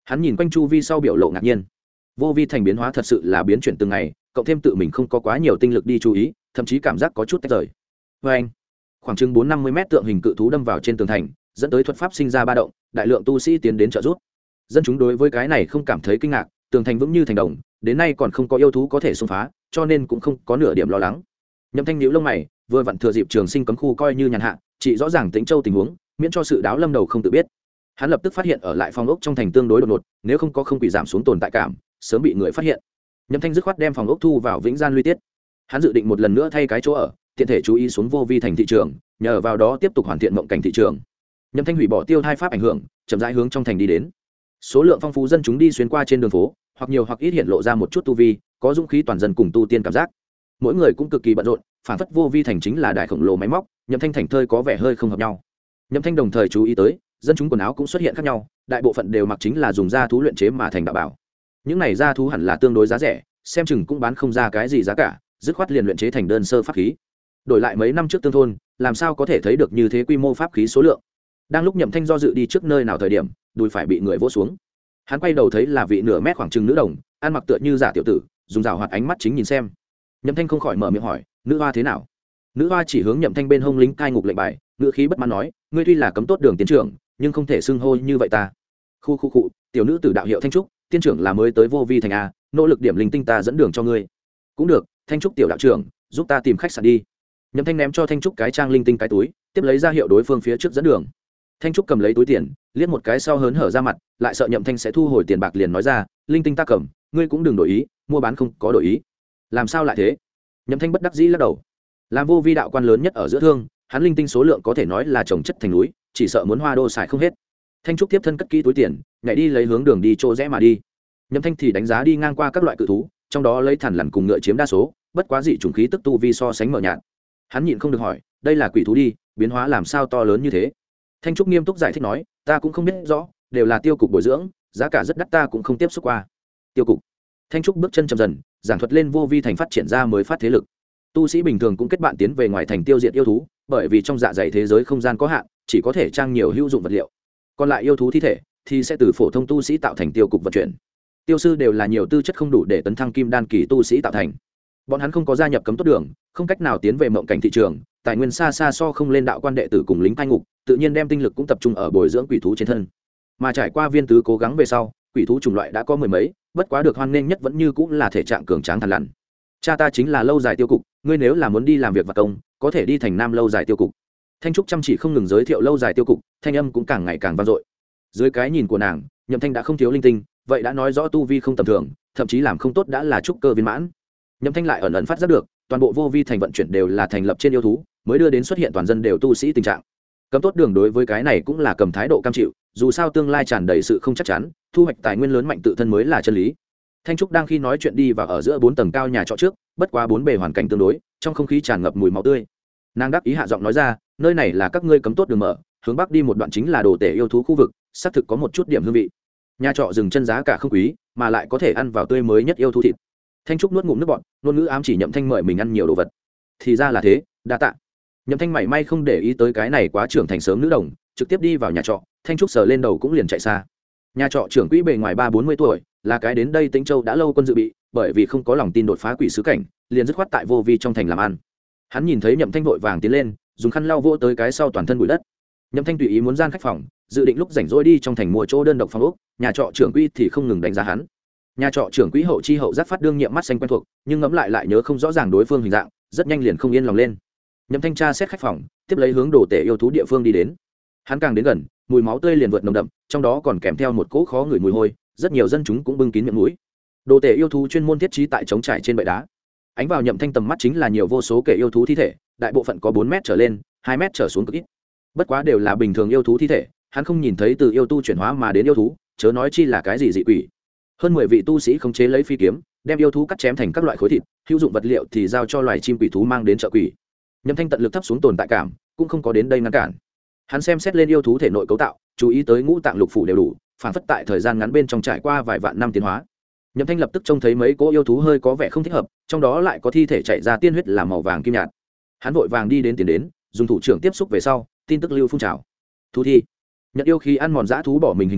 Hắn nhìn quanh chu vi sau biểu lộ ngạc nhiên. Vô vi thành biến hóa thật sự là biến chuyển từng ngày, cộng thêm tự mình không có quá nhiều tinh lực đi chú ý, thậm chí cảm giác có chút tách rời. Với anh, khoảng chừng 4-50 mét tượng hình cự thú đâm vào trên tường thành, dẫn tới thuật pháp sinh ra ba động, đại lượng tu sĩ tiến đến trợ giúp. Dân chúng đối với cái này không cảm thấy kinh ngạc, tường thành vững như thành đồng, đến nay còn không có yêu thú có thể xông phá, cho nên cũng không có nửa điểm lo lắng. Nhậm Thanh nhíu lông mày, vừa vặn thừa dịp trường sinh cấm khu coi như nhàn hạ, chỉ rõ ràng Tĩnh Châu tình huống, miễn cho sự đáo lâm đầu không tự biết. Hắn lập tức phát hiện ở lại phòng ốc trong thành tương đối đột ngột, nếu không có không quỷ giảm xuống tồn tại cảm, sớm bị người phát hiện. Nhậm Thanh dứt khoát đem phòng ốc thu vào vĩnh gian lui tiết. Hắn dự định một lần nữa thay cái chỗ ở, tiện thể chú ý xuống vô vi thành thị trường, nhờ vào đó tiếp tục hoàn thiện mộng cảnh thị trường. Nhậm Thanh hủy bỏ tiêu hai pháp ảnh hưởng, chậm rãi hướng trong thành đi đến. Số lượng phong phú dân chúng đi xuyên qua trên đường phố, hoặc nhiều hoặc ít hiện lộ ra một chút tu vi, có dũng khí toàn dân cùng tu tiên cảm giác. Mỗi người cũng cực kỳ bận rộn, phản phất vô vi thành chính là đại khổng lồ máy móc, Nhậm Thanh thành thơi có vẻ hơi không hợp nhau. Nhậm Thanh đồng thời chú ý tới, dân chúng quần áo cũng xuất hiện khác nhau, đại bộ phận đều mặc chính là dùng da thú luyện chế mà thành đạo bảo. Những này da thú hẳn là tương đối giá rẻ, xem chừng cũng bán không ra cái gì giá cả, dứt khoát liền luyện chế thành đơn sơ pháp khí. Đổi lại mấy năm trước tương thôn, làm sao có thể thấy được như thế quy mô pháp khí số lượng. Đang lúc Nhậm Thanh do dự đi trước nơi nào thời điểm, đùi phải bị người vỗ xuống. Hắn quay đầu thấy là vị nửa mét khoảng chừng nữ đồng, ăn mặc tựa như giả tiểu tử, dùng rào hoạt ánh mắt chính nhìn xem. Nhậm Thanh không khỏi mở miệng hỏi, nữ hoa thế nào? Nữ hoa chỉ hướng Nhậm Thanh bên hông lính cai ngục lệnh bài, ngữ khí bất mãn nói, ngươi tuy là cấm tốt đường tiến trưởng, nhưng không thể xưng hô như vậy ta. Khu, tiểu nữ tử đạo hiệu Thanh Trúc, tiên trưởng là mới tới vô vi thành a, nỗ lực điểm linh tinh ta dẫn đường cho ngươi. Cũng được, Thanh Trúc tiểu đạo trưởng, giúp ta tìm khách sạn đi. Nhậm Thanh ném cho Thanh Trúc cái trang linh tinh cái túi, tiếp lấy ra hiệu đối phương phía trước dẫn đường. Thanh Trúc cầm lấy túi tiền, liếc một cái sau hớn hở ra mặt, lại sợ Nhậm Thanh sẽ thu hồi tiền bạc liền nói ra, linh tinh ta cầm, ngươi cũng đừng đổi ý, mua bán không có đổi ý. Làm sao lại thế? Nhậm Thanh bất đắc dĩ lắc đầu. Làm vô vi đạo quan lớn nhất ở giữa thương, hắn linh tinh số lượng có thể nói là trồng chất thành núi, chỉ sợ muốn hoa đô xài không hết. Thanh Trúc tiếp thân cất kỹ túi tiền, nhảy đi lấy hướng đường đi chỗ rẽ mà đi. Nhậm Thanh thì đánh giá đi ngang qua các loại cự thú, trong đó lấy thằn lằn cùng ngựa chiếm đa số, bất quá dị chủng khí tức tu vi so sánh mờ nhạt. Hắn nhịn không được hỏi, đây là quỷ thú đi, biến hóa làm sao to lớn như thế? Thanh Trúc nghiêm túc giải thích nói, ta cũng không biết rõ, đều là tiêu cục bồi dưỡng, giá cả rất đắt ta cũng không tiếp xúc qua. Tiêu cục. Thanh Trúc bước chân chậm dần, giảng thuật lên vô vi thành phát triển ra mới phát thế lực. Tu sĩ bình thường cũng kết bạn tiến về ngoài thành tiêu diệt yêu thú, bởi vì trong dạ dày thế giới không gian có hạn, chỉ có thể trang nhiều hữu dụng vật liệu. Còn lại yêu thú thi thể thì sẽ từ phổ thông tu sĩ tạo thành tiêu cục vận chuyển. Tiêu sư đều là nhiều tư chất không đủ để tấn thăng kim đan kỳ tu sĩ tạo thành. Bọn hắn không có gia nhập cấm tốt đường, không cách nào tiến về mộng cảnh thị trường, tài nguyên xa xa so không lên đạo quan đệ tử cùng lính cai ngục, tự nhiên đem tinh lực cũng tập trung ở bồi dưỡng quỷ thú trên thân. Mà trải qua viên tứ cố gắng về sau, quỷ thú chủng loại đã có mười mấy, bất quá được hoan nghênh nhất vẫn như cũng là thể trạng cường tráng thằn lằn. Cha ta chính là lâu dài tiêu cục, ngươi nếu là muốn đi làm việc vật công, có thể đi thành nam lâu dài tiêu cục. Thanh Trúc chăm chỉ không ngừng giới thiệu lâu dài tiêu cục, thanh âm cũng càng ngày càng vang dội. Dưới cái nhìn của nàng, Nhậm Thanh đã không thiếu linh tinh, vậy đã nói rõ tu vi không tầm thường, thậm chí làm không tốt đã là trúc cơ viên mãn. Nhậm Thanh lại ẩn ẩn phát giác được, toàn bộ vô vi thành vận chuyển đều là thành lập trên yêu thú, mới đưa đến xuất hiện toàn dân đều tu sĩ tình trạng. Cấm tốt đường đối với cái này cũng là cầm thái độ cam chịu, dù sao tương lai tràn đầy sự không chắc chắn, thu hoạch tài nguyên lớn mạnh tự thân mới là chân lý. Thanh Trúc đang khi nói chuyện đi và ở giữa 4 tầng cao nhà trọ trước, bất quá 4 bề hoàn cảnh tương đối, trong không khí tràn ngập mùi máu tươi. Nàng đáp ý hạ giọng nói ra, nơi này là các ngươi cấm tốt đường mở, hướng bắc đi một đoạn chính là đồ tể yêu thú khu vực, xác thực có một chút điểm hương vị. Nhà trọ dừng chân giá cả không quý, mà lại có thể ăn vào tươi mới nhất yêu thú thịt. Thanh Trúc nuốt ngụm nước bọt, ngôn ngữ ám chỉ Nhậm Thanh mời mình ăn nhiều đồ vật. Thì ra là thế, đa tạ. Nhậm Thanh mảy may không để ý tới cái này quá trưởng thành sớm nữ đồng, trực tiếp đi vào nhà trọ. Thanh Trúc sờ lên đầu cũng liền chạy xa. Nhà trọ trưởng quỹ bề ngoài 30-40 tuổi, là cái đến đây Tĩnh Châu đã lâu quân dự bị, bởi vì không có lòng tin đột phá quỷ sứ cảnh, liền dứt khoát tại vô vi trong thành làm ăn. Hắn nhìn thấy Nhậm Thanh vội vàng tiến lên, dùng khăn lau vô tới cái sau toàn thân bụi đất. Nhậm Thanh tùy ý muốn gian khách phòng, dự định lúc rảnh rỗi đi trong thành mua chỗ đơn độc phòng ốc, nhà trọ trưởng quỹ thì không ngừng đánh giá hắn. Nhà trọ trưởng quỹ hậu chi hậu giác phát đương nhiệm mắt xanh quen thuộc, nhưng ngẫm lại nhớ không rõ ràng đối phương hình dạng, rất nhanh liền không yên lòng lên. Nhậm Thanh tra xét khách phòng, tiếp lấy hướng đồ tể yêu thú địa phương đi đến. Hắn càng đến gần, mùi máu tươi liền vượt nồng đậm, trong đó còn kèm theo một cỗ khó ngửi mùi hôi, rất nhiều dân chúng cũng bưng kín miệng mũi. Đồ tể yêu thú chuyên môn thiết trí tại trống trải trên bệ đá. Ánh vào Nhậm Thanh tầm mắt chính là nhiều vô số kẻ yêu thú thi thể, đại bộ phận có 4 mét trở lên, 2 mét trở xuống cực ít. Bất quá đều là bình thường yêu thú thi thể, hắn không nhìn thấy từ yêu tu chuyển hóa mà đến yêu thú, chớ nói chi là cái gì dị quỷ. Hơn 10 vị tu sĩ khống chế lấy phi kiếm, đem yêu thú cắt chém thành các loại khối thịt, hữu dụng vật liệu thì giao cho loài chim quỷ thú mang đến chợ quỷ. Nhậm Thanh tận lực thấp xuống tồn tại cảm, cũng không có đến đây ngăn cản. Hắn xem xét lên yêu thú thể nội cấu tạo, chú ý tới ngũ tạng lục phủ đều đủ, phản phất tại thời gian ngắn bên trong trải qua vài vạn năm tiến hóa. Nhậm Thanh lập tức trông thấy mấy cỗ yêu thú hơi có vẻ không thích hợp, trong đó lại có thi thể chảy ra tiên huyết là màu vàng kim nhạt. Hắn vội vàng đi đến, dùng thủ trưởng tiếp xúc về sau, tin tức lưu phun trào. Thú thi, nhận yêu khí ăn mòn dã thú bỏ mình hình thành,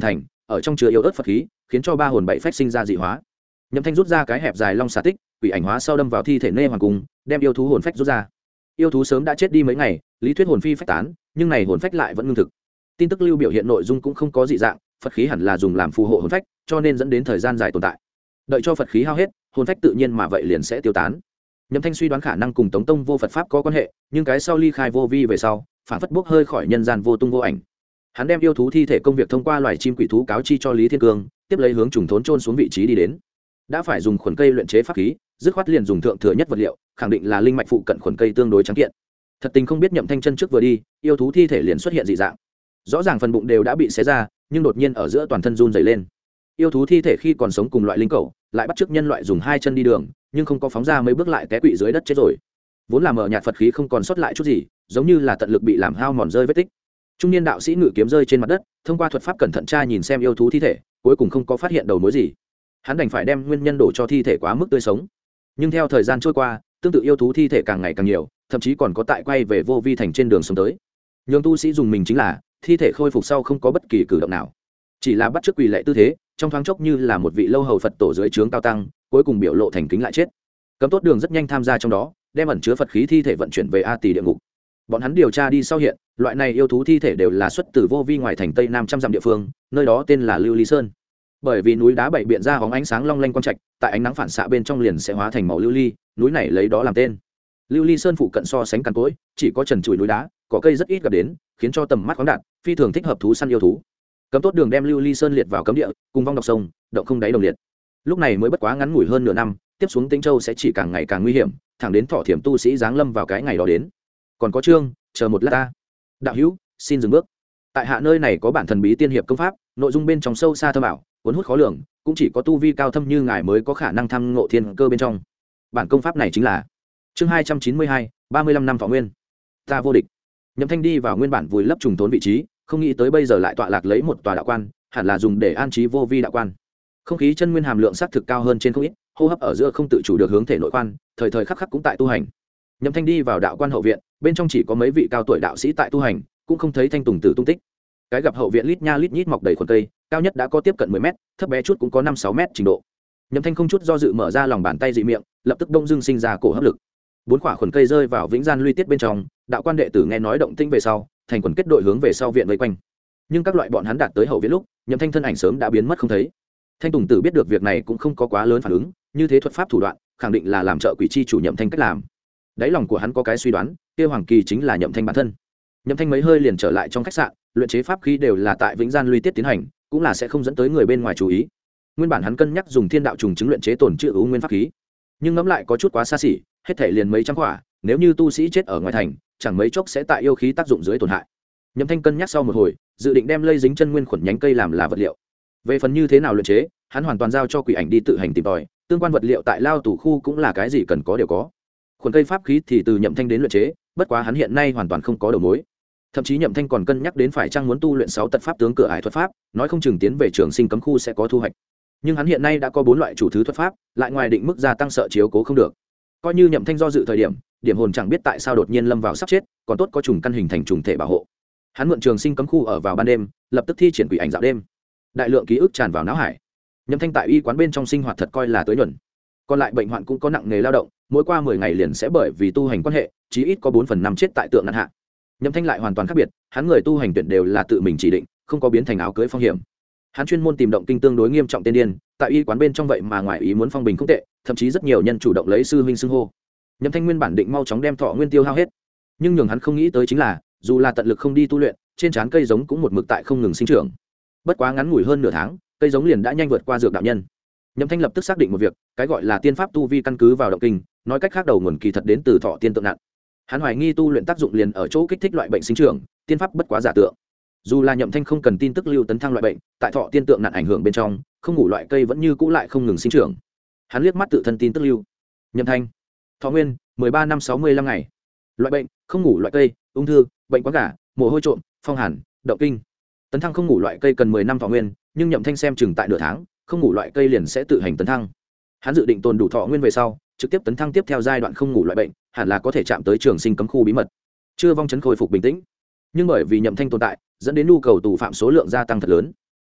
ở trong chứa yếu ớt Phật khí, khiến cho ba hồn bảy phách sinh ra dị hóa. Nhậm Thanh rút ra cái hẹp dài long xà tích, quỷ ảnh hóa sau đâm vào thi thể Nê Hoàng Cung, đem yêu thú hồn phách rút ra. Yêu thú sớm đã chết đi mấy ngày, lý thuyết hồn phi phách tán, nhưng này hồn phách lại vẫn ngưng thực. Tin tức lưu biểu hiện nội dung cũng không có dị dạng, Phật khí hẳn là dùng làm phù hộ hồn phách, cho nên dẫn đến thời gian dài tồn tại. Đợi cho Phật khí hao hết, hồn phách tự nhiên mà vậy liền sẽ tiêu tán. Nhậm Thanh suy đoán khả năng cùng Tống Tông vô Phật pháp có quan hệ, nhưng cái sau ly khai vô vi về sau, phản phất bốc hơi khỏi nhân gian vô tung vô ảnh. Hắn đem yêu thú thi thể công việc thông qua loài chim quỷ thú cáo chi cho Lý Thiên Cương, tiếp lấy hướng trùng thốn trôn xuống vị trí đi đến. Đã phải dùng khuẩn cây luyện chế pháp khí, dứt khoát liền dùng thượng thừa nhất vật liệu, khẳng định là linh mạch phụ cận khuẩn cây tương đối trắng kiện. Thật tình không biết Nhậm Thanh chân trước vừa đi, yêu thú thi thể liền xuất hiện dị dạng. Rõ ràng phần bụng đều đã bị xé ra, nhưng đột nhiên ở giữa toàn thân run rẩy lên. Yêu thú thi thể khi còn sống cùng loại linh cẩu, lại bắt chước nhân loại dùng hai chân đi đường, nhưng không có phóng ra mấy bước lại té quỵ dưới đất chết rồi. Vốn là mở nhạt Phật khí không còn sót lại chút gì, giống như là tận lực bị làm hao mòn rơi vết tích. Trung niên đạo sĩ ngự kiếm rơi trên mặt đất, thông qua thuật pháp cẩn thận tra nhìn xem yêu thú thi thể, cuối cùng không có phát hiện đầu mối gì. Hắn đành phải đem nguyên nhân đổ cho thi thể quá mức tươi sống. Nhưng theo thời gian trôi qua, tương tự yêu thú thi thể càng ngày càng nhiều, thậm chí còn có tại quay về vô vi thành trên đường sống tới. Nhưng tu sĩ dùng mình chính là thi thể khôi phục sau không có bất kỳ cử động nào, chỉ là bắt chước quỳ lệ tư thế, trong thoáng chốc như là một vị lâu hầu Phật tổ dưới trướng cao tăng, cuối cùng biểu lộ thành kính lại chết. Cấm tốt đường rất nhanh tham gia trong đó, đem ẩn chứa Phật khí thi thể vận chuyển về A Tỳ địa ngục. Bọn hắn điều tra đi sau hiện, loại này yêu thú thi thể đều là xuất từ vô vi ngoài thành tây nam trăm dặm địa phương, nơi đó tên là Lưu Ly Sơn. Bởi vì núi đá bảy biện ra hóng ánh sáng long lanh quang trạch, tại ánh nắng phản xạ bên trong liền sẽ hóa thành màu lưu ly, núi này lấy đó làm tên. Lưu Ly Sơn phụ cận so sánh cằn cỗi, chỉ có trần trụi núi đá, có cây rất ít gặp đến, khiến cho tầm mắt khoáng đạt, phi thường thích hợp thú săn yêu thú. Cấm tốt đường đem Lưu Ly Sơn liệt vào cấm địa, cùng vong độc sông, động không đáy đồng liệt. Lúc này mới bất quá ngắn ngủi hơn nửa năm, tiếp xuống Tĩnh Châu sẽ chỉ càng ngày càng nguy hiểm, thẳng đến Thọ Thiểm tu sĩ giáng lâm vào cái ngày đó đến. Còn có chương, chờ một lát ta. Đạo hữu, xin dừng bước. Tại hạ nơi này có bản thần bí tiên hiệp công pháp, nội dung bên trong sâu xa thâm ảo, cuốn hút khó lường, cũng chỉ có tu vi cao thâm như ngài mới có khả năng tham ngộ thiên cơ bên trong. Bản công pháp này chính là chương 292, 35 năm thọ nguyên. Ta vô địch. Nhậm Thanh đi vào nguyên bản vùi lấp trùng tốn vị trí, không nghĩ tới bây giờ lại tọa lạc lấy một tòa đạo quan, hẳn là dùng để an trí vô vi đạo quan. Không khí chân nguyên hàm lượng xác thực cao hơn trên không ít, hô hấp ở giữa không tự chủ được hướng thể nội quan, thời thời khắc khắc cũng tại tu hành. Nhậm Thanh đi vào đạo quan hậu viện, bên trong chỉ có mấy vị cao tuổi đạo sĩ tại tu hành, cũng không thấy Thanh Tùng Tử tung tích. Cái gặp hậu viện lít nha lít nhít mọc đầy khuẩn cây, cao nhất đã có tiếp cận 10 mét, thấp bé chút cũng có 5-6 mét trình độ. Nhậm Thanh không chút do dự mở ra lòng bàn tay dị miệng, lập tức đông dương sinh ra cổ hấp lực. 4 quả khuẩn cây rơi vào vĩnh gian luy tiết bên trong, đạo quan đệ tử nghe nói động tĩnh về sau, thành quần kết đội hướng về sau viện vây quanh. Nhưng các loại bọn hắn đạt tới hậu viện lúc, Nhậm Thanh thân ảnh sớm đã biến mất không thấy. Thanh Tùng Tử biết được việc này cũng không có quá lớn phản ứng, như thế thuật pháp thủ đoạn, khẳng định là làm trợ quỷ chi chủ Nhậm Thanh cách làm. Đáy lòng của hắn có cái suy đoán, kia Hoàng Kỳ chính là Nhậm Thanh bản thân. Nhậm Thanh mấy hơi liền trở lại trong khách sạn, luyện chế pháp khí đều là tại vĩnh gian luy tiết tiến hành, cũng là sẽ không dẫn tới người bên ngoài chú ý. Nguyên bản hắn cân nhắc dùng thiên đạo trùng chứng luyện chế tổn trữ ưu nguyên pháp khí, nhưng ngẫm lại có chút quá xa xỉ, hết thể liền mấy trăm quả, nếu như tu sĩ chết ở ngoài thành, chẳng mấy chốc sẽ tại yêu khí tác dụng dưới tổn hại. Nhậm Thanh cân nhắc sau một hồi, dự định đem lây dính chân nguyên khuẩn nhánh cây làm là vật liệu. Về phần như thế nào luyện chế, hắn hoàn toàn giao cho quỷ ảnh đi tự hành tìm tòi, tương quan vật liệu tại lao tù khu cũng là cái gì cần có đều có. Khuẩn cây pháp khí thì từ Nhậm Thanh đến luyện chế, bất quá hắn hiện nay hoàn toàn không có đầu mối. Thậm chí Nhậm Thanh còn cân nhắc đến phải chăng muốn tu luyện 6 tật pháp tướng cửa ải thuật pháp, nói không chừng tiến về trường sinh cấm khu sẽ có thu hoạch. Nhưng hắn hiện nay đã có 4 loại chủ thứ thuật pháp, lại ngoài định mức gia tăng sợ chiếu cố không được. Coi như Nhậm Thanh do dự thời điểm, điểm hồn chẳng biết tại sao đột nhiên lâm vào sắp chết, còn tốt có trùng căn hình thành trùng thể bảo hộ. Hắn mượn trường sinh cấm khu ở vào ban đêm, lập tức thi triển quỷ ảnh dạo đêm. Đại lượng ký ức tràn vào não hải. Nhậm Thanh tại y quán bên trong sinh hoạt thật coi là tới nhuần. Còn lại bệnh hoạn cũng có nặng nghề lao động, mỗi qua 10 ngày liền sẽ bởi vì tu hành quan hệ, chí ít có 4/5 chết tại tượng nạn hạ. Nhậm Thanh lại hoàn toàn khác biệt, hắn người tu hành tuyển đều là tự mình chỉ định, không có biến thành áo cưới phong hiểm. Hắn chuyên môn tìm động kinh tương đối nghiêm trọng tên điên, tại y quán bên trong vậy mà ngoài ý muốn phong bình không tệ, thậm chí rất nhiều nhân chủ động lấy sư huynh xưng hô. Nhậm Thanh nguyên bản định mau chóng đem thọ nguyên tiêu hao hết, nhưng nhường hắn không nghĩ tới chính là, dù là tận lực không đi tu luyện, trên trán cây giống cũng một mực tại không ngừng sinh trưởng. Bất quá ngắn ngủi hơn nửa tháng, cây giống liền đã nhanh vượt qua dược đạo nhân. Nhậm Thanh lập tức xác định một việc, cái gọi là tiên pháp tu vi căn cứ vào động kinh, nói cách khác đầu nguồn kỳ thật đến từ thọ tiên tượng nạn. Hắn hoài nghi tu luyện tác dụng liền ở chỗ kích thích loại bệnh sinh trưởng, tiên pháp bất quá giả tượng. Dù là Nhậm Thanh không cần tin tức lưu tấn thăng loại bệnh, tại thọ tiên tượng nạn ảnh hưởng bên trong, không ngủ loại cây vẫn như cũ lại không ngừng sinh trưởng. Hắn liếc mắt tự thân tin tức lưu. Nhậm Thanh, thọ nguyên 13 năm 65 ngày. Loại bệnh, không ngủ loại cây, ung thư, bệnh quáng gà, mồ hôi trộm, phong hàn, động kinh. Tấn thăng không ngủ loại cây cần 10 năm thọ nguyên, nhưng Nhậm Thanh xem chừng tại nửa tháng, không ngủ loại cây liền sẽ tự hành tấn thăng. Hắn dự định tồn đủ thọ nguyên về sau, trực tiếp tấn thăng tiếp theo giai đoạn không ngủ loại bệnh, hẳn là có thể chạm tới trường sinh cấm khu bí mật. Chưa vong chấn khôi phục bình tĩnh, nhưng bởi vì Nhậm Thanh tồn tại, dẫn đến nhu cầu tù phạm số lượng gia tăng thật lớn.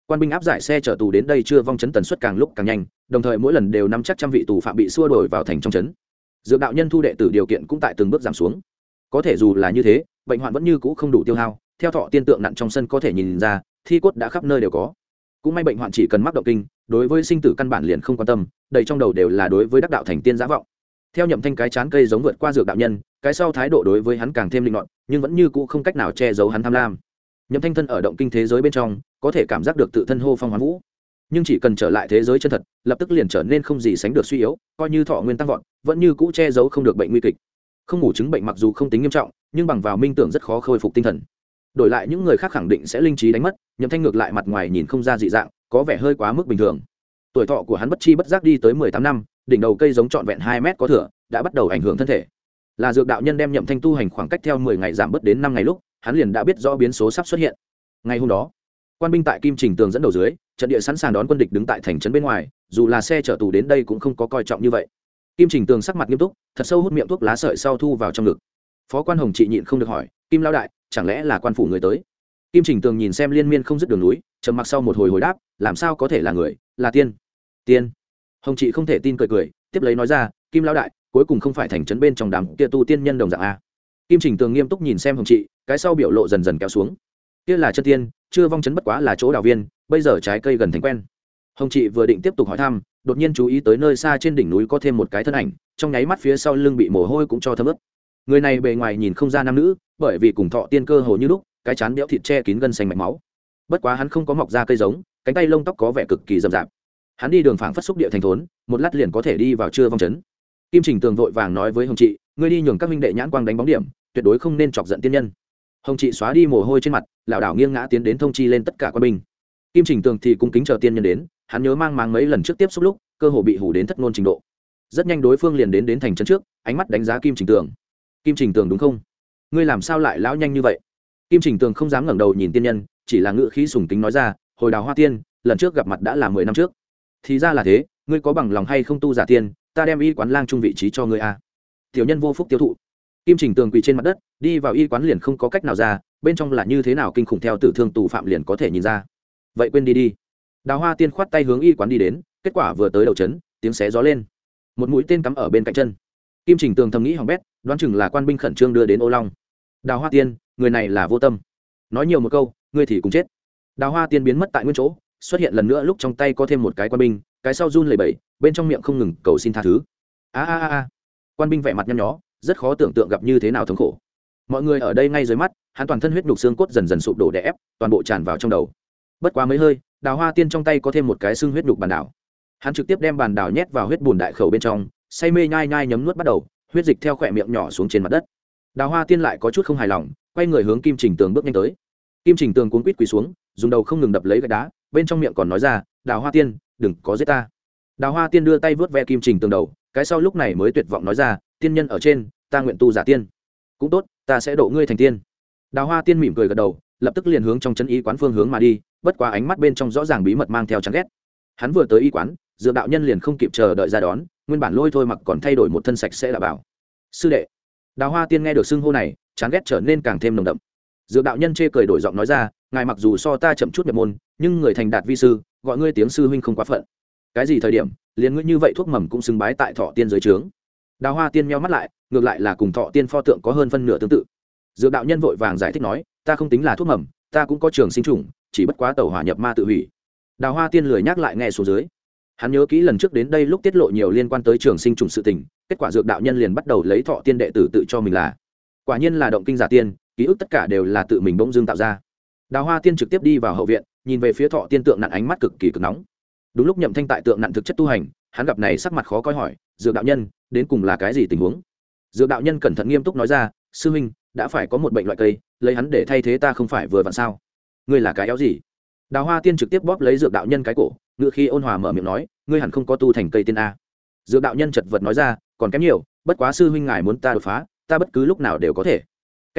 Quan binh áp giải xe chở tù đến đây chưa vong chấn tần suất càng lúc càng nhanh, đồng thời mỗi lần đều nắm chắc trăm vị tù phạm bị xua đuổi vào thành trong chấn. Dược đạo nhân thu đệ tử điều kiện cũng tại từng bước giảm xuống. Có thể dù là như thế, bệnh hoạn vẫn như cũ không đủ tiêu hao, theo thọ tiên tượng nặng trong sân có thể nhìn ra, thi cốt đã khắp nơi đều có. Cũng may bệnh hoạn chỉ cần mắc động kinh, đối với sinh tử căn bản liền không quan tâm, đầy trong đầu đều là đối với đắc đạo thành tiên giả vọng. Theo Nhậm Thanh cái chán cây giống vượt qua dược đạo nhân, cái sau thái độ đối với hắn càng thêm linh loạn, nhưng vẫn như cũ không cách nào che giấu hắn tham lam. Nhậm Thanh thân ở động kinh thế giới bên trong, có thể cảm giác được tự thân hô phong hoán vũ, nhưng chỉ cần trở lại thế giới chân thật, lập tức liền trở nên không gì sánh được suy yếu, coi như thọ nguyên tăng vọt, vẫn như cũ che giấu không được bệnh nguy kịch. Không ngủ chứng bệnh mặc dù không tính nghiêm trọng, nhưng bằng vào minh tưởng rất khó khôi phục tinh thần. Đổi lại những người khác khẳng định sẽ linh trí đánh mất, Nhậm Thanh ngược lại mặt ngoài nhìn không ra dị dạng, có vẻ hơi quá mức bình thường. Tuổi thọ của hắn bất chi bất giác đi tới 18 năm, đỉnh đầu cây giống trọn vẹn 2 mét có thừa, đã bắt đầu ảnh hưởng thân thể. Là dược đạo nhân đem Nhậm Thanh tu hành khoảng cách theo 10 ngày giảm bớt đến 5 ngày lúc, hắn liền đã biết rõ biến số sắp xuất hiện. Ngày hôm đó, quan binh tại Kim Trình Tường dẫn đầu dưới, trận địa sẵn sàng đón quân địch đứng tại thành trấn bên ngoài, dù là xe chở tù đến đây cũng không có coi trọng như vậy. Kim Trình Tường sắc mặt nghiêm túc, thật sâu hút miệng thuốc lá sợi sau thu vào trong ngực. Phó quan Hồng Trị nhịn không được hỏi, Kim lão đại, chẳng lẽ là quan phủ người tới? Kim Trình Tường nhìn xem liên miên không dứt đường núi, trầm mặc sau một hồi hồi đáp, làm sao có thể là người, là tiên. Tiên. Hồng Trị không thể tin cười cười, tiếp lấy nói ra, Kim lão đại, cuối cùng không phải thành trấn bên trong đám kia tu tiên nhân đồng dạng a. Kim Trình Tường nghiêm túc nhìn xem Hồng Trị, cái sau biểu lộ dần dần kéo xuống. Kia là chân tiên, chưa vong chấn bất quá là chỗ đào viên, bây giờ trái cây gần thành quen. Hồng Trị vừa định tiếp tục hỏi thăm, đột nhiên chú ý tới nơi xa trên đỉnh núi có thêm một cái thân ảnh, trong nháy mắt phía sau lưng bị mồ hôi cũng cho thấm ướt. Người này bề ngoài nhìn không ra nam nữ, bởi vì cùng thọ tiên cơ hồ như lúc, cái chán béo thịt che kín gân xanh mạch máu. Bất quá hắn không có mọc ra cây giống, cánh tay lông tóc có vẻ cực kỳ rậm rạp. Hắn đi đường phảng phất xúc địa thành thốn, một lát liền có thể đi vào chưa vong chấn. Kim Trình Tường vội vàng nói với Hồng Trị, ngươi đi nhường các huynh đệ nhãn quang đánh bóng điểm, tuyệt đối không nên chọc giận tiên nhân. Hồng Trị xóa đi mồ hôi trên mặt, lảo đảo nghiêng ngã tiến đến thông chi lên tất cả quân binh. Kim Trình Tường thì cung kính chờ tiên nhân đến, hắn nhớ mang máng mấy lần trước tiếp xúc lúc, cơ hồ bị hù đến thất ngôn trình độ. Rất nhanh đối phương liền đến thành trấn trước, ánh mắt đánh giá Kim Trình Tường. Kim Trình Tường đúng không? Ngươi làm sao lại lão nhanh như vậy? Kim Trình Tường không dám ngẩng đầu nhìn tiên nhân, chỉ là ngữ khí sùng kính nói ra, hồi Đào Hoa Tiên, lần trước gặp mặt đã là 10 năm trước. Thì ra là thế, ngươi có bằng lòng hay không tu giả tiên, ta đem y quán lang trung vị trí cho ngươi a. Tiểu nhân vô phúc tiêu thụ. Kim Trình Tường quỳ trên mặt đất, đi vào y quán liền không có cách nào ra, bên trong là như thế nào kinh khủng theo tử thương tù phạm liền có thể nhìn ra. Vậy quên đi đi. Đào Hoa Tiên khoát tay hướng y quán đi đến, kết quả vừa tới đầu trấn, tiếng xé gió lên, một mũi tên cắm ở bên cạnh chân. Kim Trình Tường thầm nghĩ hỏng bét, đoán chừng là quan binh khẩn trương đưa đến Ô Long. Đào Hoa Tiên, người này là vô tâm. Nói nhiều một câu, ngươi thì cũng chết. Đào Hoa Tiên biến mất tại nguyên chỗ, xuất hiện lần nữa lúc trong tay có thêm một cái quan binh, cái sau run lẩy bẩy, bên trong miệng không ngừng cầu xin tha thứ. A. Quan binh vẻ mặt nhăn nhó, rất khó tưởng tượng gặp như thế nào thống khổ. Mọi người ở đây ngay dưới mắt, hắn toàn thân huyết nhục xương cốt dần dần sụp đổ đè ép, toàn bộ tràn vào trong đầu. Bất quá mấy hơi, Đào Hoa Tiên trong tay có thêm một cái xương huyết nhục bàn đảo. Hắn trực tiếp đem bàn đảo nhét vào huyết bùn đại khẩu bên trong, say mê nhai nhai nhấm nuốt bắt đầu, huyết dịch theo khỏe miệng nhỏ xuống trên mặt đất. Đào Hoa Tiên lại có chút không hài lòng, quay người hướng Kim Trình Tường bước nhanh tới. Kim Trình Tường cuống quýt quỳ xuống, dùng đầu không ngừng đập lấy gạch đá, bên trong miệng còn nói ra, Đào Hoa Tiên, đừng có giết ta. Đào Hoa Tiên đưa tay vớt ve Kim Trình Tường đầu, cái sau lúc này mới tuyệt vọng nói ra, tiên nhân ở trên, ta nguyện tu giả tiên. Cũng tốt, ta sẽ độ ngươi thành tiên. Đào Hoa Tiên mỉm cười gật đầu, lập tức liền hướng trong chân y quán phương hướng mà đi, bất quá ánh mắt bên trong rõ ràng bí mật mang theo chán ghét. Hắn vừa tới y quán, dược đạo nhân liền không kịp chờ đợi ra đón, nguyên bản lôi thôi mặc còn thay đổi một thân sạch sẽ là bảo. Sư đệ. Đào Hoa Tiên nghe được xưng hô này, chán ghét trở nên càng thêm nồng đậm. Dược đạo nhân chê cười đổi giọng nói ra, ngài mặc dù so ta chậm chút nhập môn, nhưng người thành đạt vi sư, gọi ngươi tiếng sư huynh không quá phận. Cái gì thời điểm, liền ngươi như vậy thuốc mầm cũng xứng bái tại Thọ Tiên dưới trướng. Đào Hoa Tiên nheo mắt lại, ngược lại là cùng Thọ Tiên pho tượng có hơn phân nửa tương tự. Dược đạo nhân vội vàng giải thích nói, ta không tính là thuốc mầm, ta cũng có trường sinh trùng, chỉ bất quá tẩu hỏa nhập ma tự hủy. Đào Hoa Tiên lười nhắc lại nghe xuống dưới. Hắn nhớ kỹ lần trước đến đây lúc tiết lộ nhiều liên quan tới trường sinh trùng sự tình, kết quả dược đạo nhân liền bắt đầu lấy Thọ Tiên đệ tử tự cho mình là. Quả nhiên là động kinh giả tiên, ký ức tất cả đều là tự mình bỗng dưng tạo ra. Đào Hoa Tiên trực tiếp đi vào hậu viện, nhìn về phía Thọ Tiên tượng nặn ánh mắt cực kỳ cực nóng. Đúng lúc Nhậm Thanh tại tượng nặn thực chất tu hành, hắn gặp này sắc mặt khó coi hỏi, dược đạo nhân, đến cùng là cái gì tình huống? Dược đạo nhân cẩn thận nghiêm túc nói ra, sư huynh, đã phải có một bệnh loại cây, lấy hắn để thay thế ta không phải vừa vặn sao? Ngươi là cái éo gì? Đào Hoa Tiên trực tiếp bóp lấy dược đạo nhân cái cổ, ngựa khi ôn hòa mở miệng nói, ngươi hẳn không có tu thành cây tiên a. Dược đạo nhân chật vật nói ra, còn kém nhiều, bất quá sư huynh ngài muốn ta đột phá, ta bất cứ lúc nào đều có thể.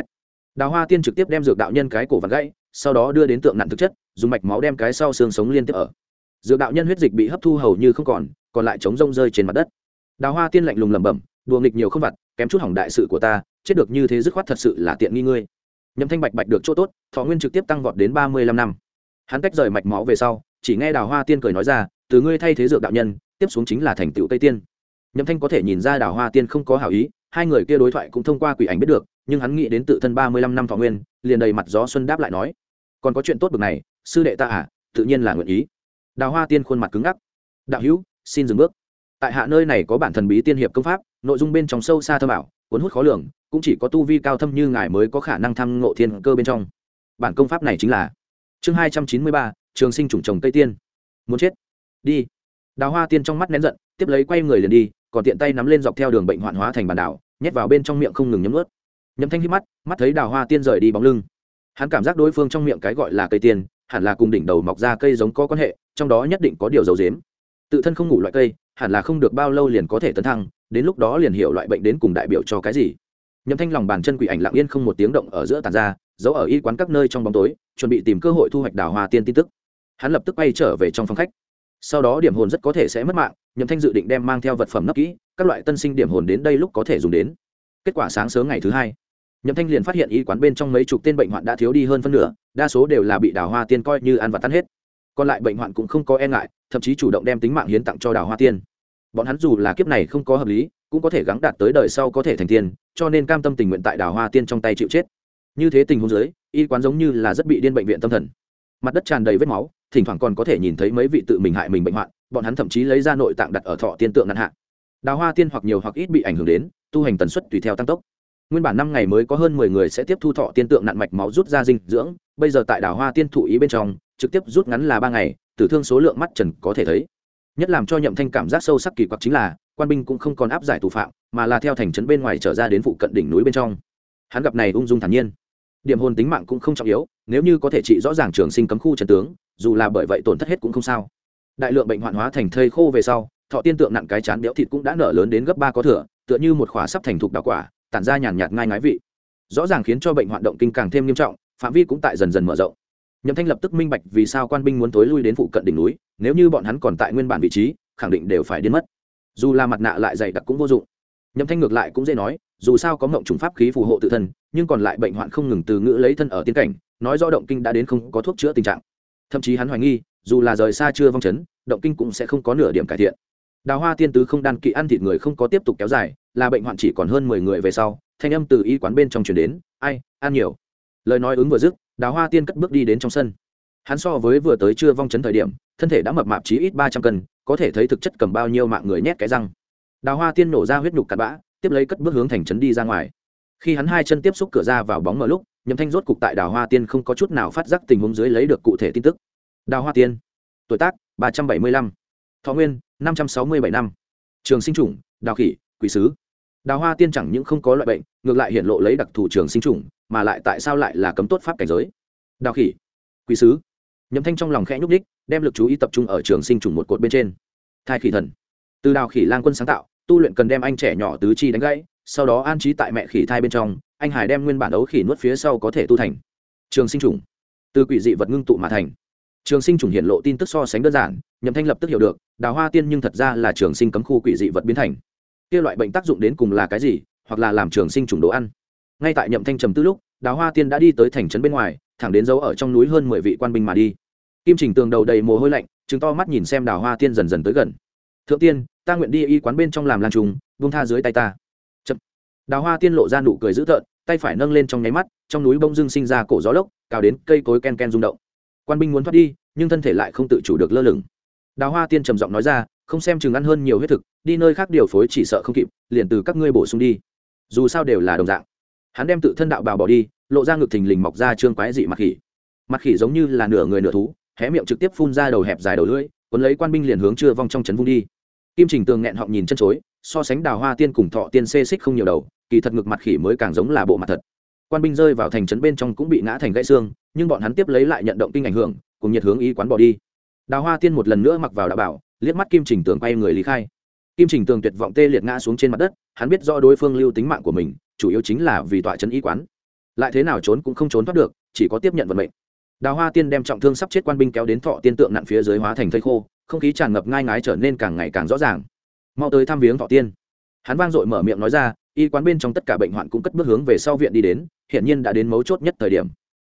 Đào Hoa Tiên trực tiếp đem dược đạo nhân cái cổ vặn gãy, sau đó đưa đến tượng nặn thực chất, dùng mạch máu đem cái sau xương sống liên tiếp ở. Dược đạo nhân huyết dịch bị hấp thu hầu như không còn lại trống rông rơi trên mặt đất. Đào Hoa Tiên lạnh lùng lẩm bẩm, đùa nghịch nhiều không vặt, kém chút hỏng đại sự của ta, chết được như thế dứt khoát thật sự là tiện nghi ngươi. Nhậm Thanh bạch bạch được chỗ tốt, thọ nguyên trực tiếp tăng vọt đến 35 năm. Hắn tách rời mạch máu về sau, chỉ nghe Đào Hoa Tiên cười nói ra, từ ngươi thay thế dược đạo nhân, tiếp xuống chính là thành tựu Tây Tiên. Nhậm Thanh có thể nhìn ra Đào Hoa Tiên không có hảo ý, hai người kia đối thoại cũng thông qua quỷ ảnh biết được, nhưng hắn nghĩ đến tự thân 35 năm thọ nguyên, liền đầy mặt gió xuân đáp lại nói, còn có chuyện tốt bực này, sư đệ ta à, tự nhiên là nguyện ý. Đào Hoa Tiên khuôn mặt cứng ngắc, đạo hữu, xin dừng bước. Tại hạ nơi này có bản thần bí tiên hiệp công pháp, nội dung bên trong sâu xa thâm ảo, cuốn hút khó lường, cũng chỉ có tu vi cao thâm như ngài mới có khả năng tham ngộ thiên cơ bên trong. Bản công pháp này chính là chương 293, Trường Sinh chủng trồng Tây Tiên. Muốn chết? Đi. Đào Hoa Tiên trong mắt nén giận, tiếp lấy quay người liền đi, còn tiện tay nắm lên dọc theo đường bệnh hoạn hóa thành bản đảo, nhét vào bên trong miệng không ngừng nhấm nuốt. Nhậm Thanh hít mắt, mắt thấy Đào Hoa Tiên rời đi bóng lưng, hắn cảm giác đối phương trong miệng cái gọi là cây tiên, hẳn là cùng đỉnh đầu mọc ra cây giống có quan hệ, trong đó nhất định có điều giấu giếm. Tự thân không ngủ loại cây, hẳn là không được bao lâu liền có thể tấn thăng, đến lúc đó liền hiểu loại bệnh đến cùng đại biểu cho cái gì. Nhậm Thanh lòng bàn chân quỷ ảnh lặng yên không một tiếng động ở giữa tàn ra, giấu ở y quán các nơi trong bóng tối, chuẩn bị tìm cơ hội thu hoạch Đào Hoa Tiên tin tức. Hắn lập tức quay trở về trong phòng khách. Sau đó điểm hồn rất có thể sẽ mất mạng, Nhậm Thanh dự định đem mang theo vật phẩm nấp kỹ, các loại tân sinh điểm hồn đến đây lúc có thể dùng đến. Kết quả sáng sớm ngày thứ hai, Nhậm Thanh liền phát hiện y quán bên trong mấy chục tên bệnh hoạn đã thiếu đi hơn phân nửa, đa số đều là bị Đào Hoa Tiên coi như ăn và tan hết. Còn lại bệnh hoạn cũng không có e ngại, thậm chí chủ động đem tính mạng hiến tặng cho Đào Hoa Tiên. Bọn hắn dù là kiếp này không có hợp lý, cũng có thể gắng đạt tới đời sau có thể thành tiên, cho nên cam tâm tình nguyện tại Đào Hoa Tiên trong tay chịu chết. Như thế tình huống dưới, y quán giống như là rất bị điên bệnh viện tâm thần. Mặt đất tràn đầy vết máu, thỉnh thoảng còn có thể nhìn thấy mấy vị tự mình hại mình bệnh hoạn, bọn hắn thậm chí lấy ra nội tạng đặt ở thọ tiên tượng ngăn hạ. Đào Hoa Tiên hoặc nhiều hoặc ít bị ảnh hưởng đến, tu hành tần suất tùy theo tăng tốc. Nguyên bản 5 ngày mới có hơn 10 người sẽ tiếp thu thọ tiên tượng nặn mạch máu rút ra dinh dưỡng, bây giờ tại Đào Hoa Tiên thụ ý bên trong, trực tiếp rút ngắn là 3 ngày, tử thương số lượng mắt trần có thể thấy. Nhất làm cho Nhậm Thanh cảm giác sâu sắc kỳ quặc chính là, quan binh cũng không còn áp giải tù phạm, mà là theo thành trấn bên ngoài trở ra đến phụ cận đỉnh núi bên trong. Hắn gặp này ung dung thản nhiên. Điểm hồn tính mạng cũng không trọng yếu, nếu như có thể trị rõ ràng Trường Sinh cấm khu trận tướng, dù là bởi vậy tổn thất hết cũng không sao. Đại lượng bệnh hoạn hóa thành thây khô về sau, thọ tiên tượng nặng cái chán béo thịt cũng đã nở lớn đến gấp 3 có thừa, tựa như một quả sắp thành thục đào quả, tản ra nhàn nhạt ngai ngái vị. Rõ ràng khiến cho bệnh hoạn động kinh càng thêm nghiêm trọng, phạm vi cũng tại dần dần mở rộng. Nhậm Thanh lập tức minh bạch vì sao quan binh muốn tối lui đến phụ cận đỉnh núi, nếu như bọn hắn còn tại nguyên bản vị trí, khẳng định đều phải điên mất. Dù là mặt nạ lại dày đặc cũng vô dụng. Nhậm Thanh ngược lại cũng dễ nói, dù sao có ngộng trùng pháp khí phù hộ tự thân, nhưng còn lại bệnh hoạn không ngừng từ ngữ lấy thân ở tiên cảnh, nói rõ động kinh đã đến không có thuốc chữa tình trạng. Thậm chí hắn hoài nghi, dù là rời xa chưa vong chấn, động kinh cũng sẽ không có nửa điểm cải thiện. Đào Hoa Tiên tứ không đan kỵ ăn thịt người không có tiếp tục kéo dài, là bệnh hoạn chỉ còn hơn 10 người về sau, thanh âm từ y quán bên trong truyền đến, "Ai, ăn nhiều." Lời nói ứng vừa dứt, Đào Hoa Tiên cất bước đi đến trong sân. Hắn so với vừa tới chưa vong chấn thời điểm, thân thể đã mập mạp chí ít 300 cân, có thể thấy thực chất cầm bao nhiêu mạng người nhét cái răng. Đào Hoa Tiên nổ ra huyết nhục cặn bã, tiếp lấy cất bước hướng thành trấn đi ra ngoài. Khi hắn hai chân tiếp xúc cửa ra vào bóng mờ lúc, Nhậm Thanh rốt cục tại Đào Hoa Tiên không có chút nào phát giác tình huống dưới lấy được cụ thể tin tức. Đào Hoa Tiên, tuổi tác 375, thọ nguyên 567 năm, Trường Sinh chủng Đào Khỉ, Quỷ sứ. Đào Hoa Tiên chẳng những không có loại bệnh, ngược lại hiện lộ lấy đặc thù Trường Sinh chủng, mà lại tại sao lại là cấm tốt pháp cảnh giới. Đào Khỉ, Quỷ sứ. Nhậm Thanh trong lòng khẽ nhúc nhích, đem lực chú ý tập trung ở Trường Sinh chủng một cột bên trên. Thai khỉ thần, từ Đào Khỉ Lang Quân sáng tạo, tu luyện cần đem anh trẻ nhỏ tứ chi đánh gãy, sau đó an trí tại mẹ khỉ thai bên trong, anh hải đem nguyên bản ấu khỉ nuốt phía sau có thể tu thành Trường Sinh chủng, từ quỷ dị vật ngưng tụ mà thành. Trường Sinh chủng hiện lộ tin tức so sánh đơn giản, Nhậm Thanh lập tức hiểu được, Đào Hoa Tiên nhưng thật ra là Trường Sinh cấm khu quỷ dị vật biến thành. Kia loại bệnh tác dụng đến cùng là cái gì, hoặc là làm Trường Sinh chủng đồ ăn. Ngay tại Nhậm Thanh trầm tư lúc, Đào Hoa Tiên đã đi tới thành trấn bên ngoài, thẳng đến dấu ở trong núi hơn 10 vị quan binh mà đi. Kim Trình Tường đầu đầy mồ hôi lạnh, trừng to mắt nhìn xem Đào Hoa Tiên dần dần tới gần. "Thượng tiên, ta nguyện đi y quán bên trong làm lang trùng, buông tha dưới tay ta." Chậm. Đào Hoa Tiên lộ ra nụ cười dữ tợn, tay phải nâng lên trong nháy mắt, trong núi bông dưng sinh ra cổ gió lốc, cao đến cây cối ken ken rung động. Quan binh muốn thoát đi, nhưng thân thể lại không tự chủ được lơ lửng. Đào Hoa Tiên trầm giọng nói ra, "Không xem chừng ăn hơn nhiều huyết thực, đi nơi khác điều phối chỉ sợ không kịp, liền từ các ngươi bổ sung đi. Dù sao đều là đồng dạng." Hắn đem tự thân đạo bào bỏ đi, lộ ra ngực thình lình mọc ra trương quái dị mặt khỉ. Mặt khỉ giống như là nửa người nửa thú, hé miệng trực tiếp phun ra đầu hẹp dài đầu lưỡi, cuốn lấy quan binh liền hướng chưa vong trong trấn vung đi. Kim Trình Tường nghẹn họng nhìn chân chối, so sánh Đào Hoa Tiên cùng Thọ Tiên xê xích không nhiều đầu, kỳ thật ngực mặt khỉ mới càng giống là bộ mặt thật. Quan binh rơi vào thành trấn bên trong cũng bị ngã thành gãy xương, nhưng bọn hắn tiếp lấy lại nhận động kinh ảnh hưởng, cùng nhiệt hướng y quán bỏ đi. Đào Hoa Tiên một lần nữa mặc vào đạo bảo, liếc mắt Kim Trình Tường quay người lý khai. Kim Trình Tường tuyệt vọng tê liệt ngã xuống trên mặt đất, hắn biết rõ đối phương lưu tính mạng của mình, chủ yếu chính là vì tọa trấn y quán. Lại thế nào trốn cũng không trốn thoát được, chỉ có tiếp nhận vận mệnh. Đào Hoa Tiên đem trọng thương sắp chết quan binh kéo đến Thọ Tiên tượng nặn phía dưới hóa thành thây khô, không khí tràn ngập ngai ngái trở nên càng ngày càng rõ ràng. Mau tới thăm viếng Thọ Tiên. Hắn vang dội mở miệng nói ra, y quán bên trong tất cả bệnh hoạn cũng cất bước hướng về sau viện đi đến, hiện nhiên đã đến mấu chốt nhất thời điểm.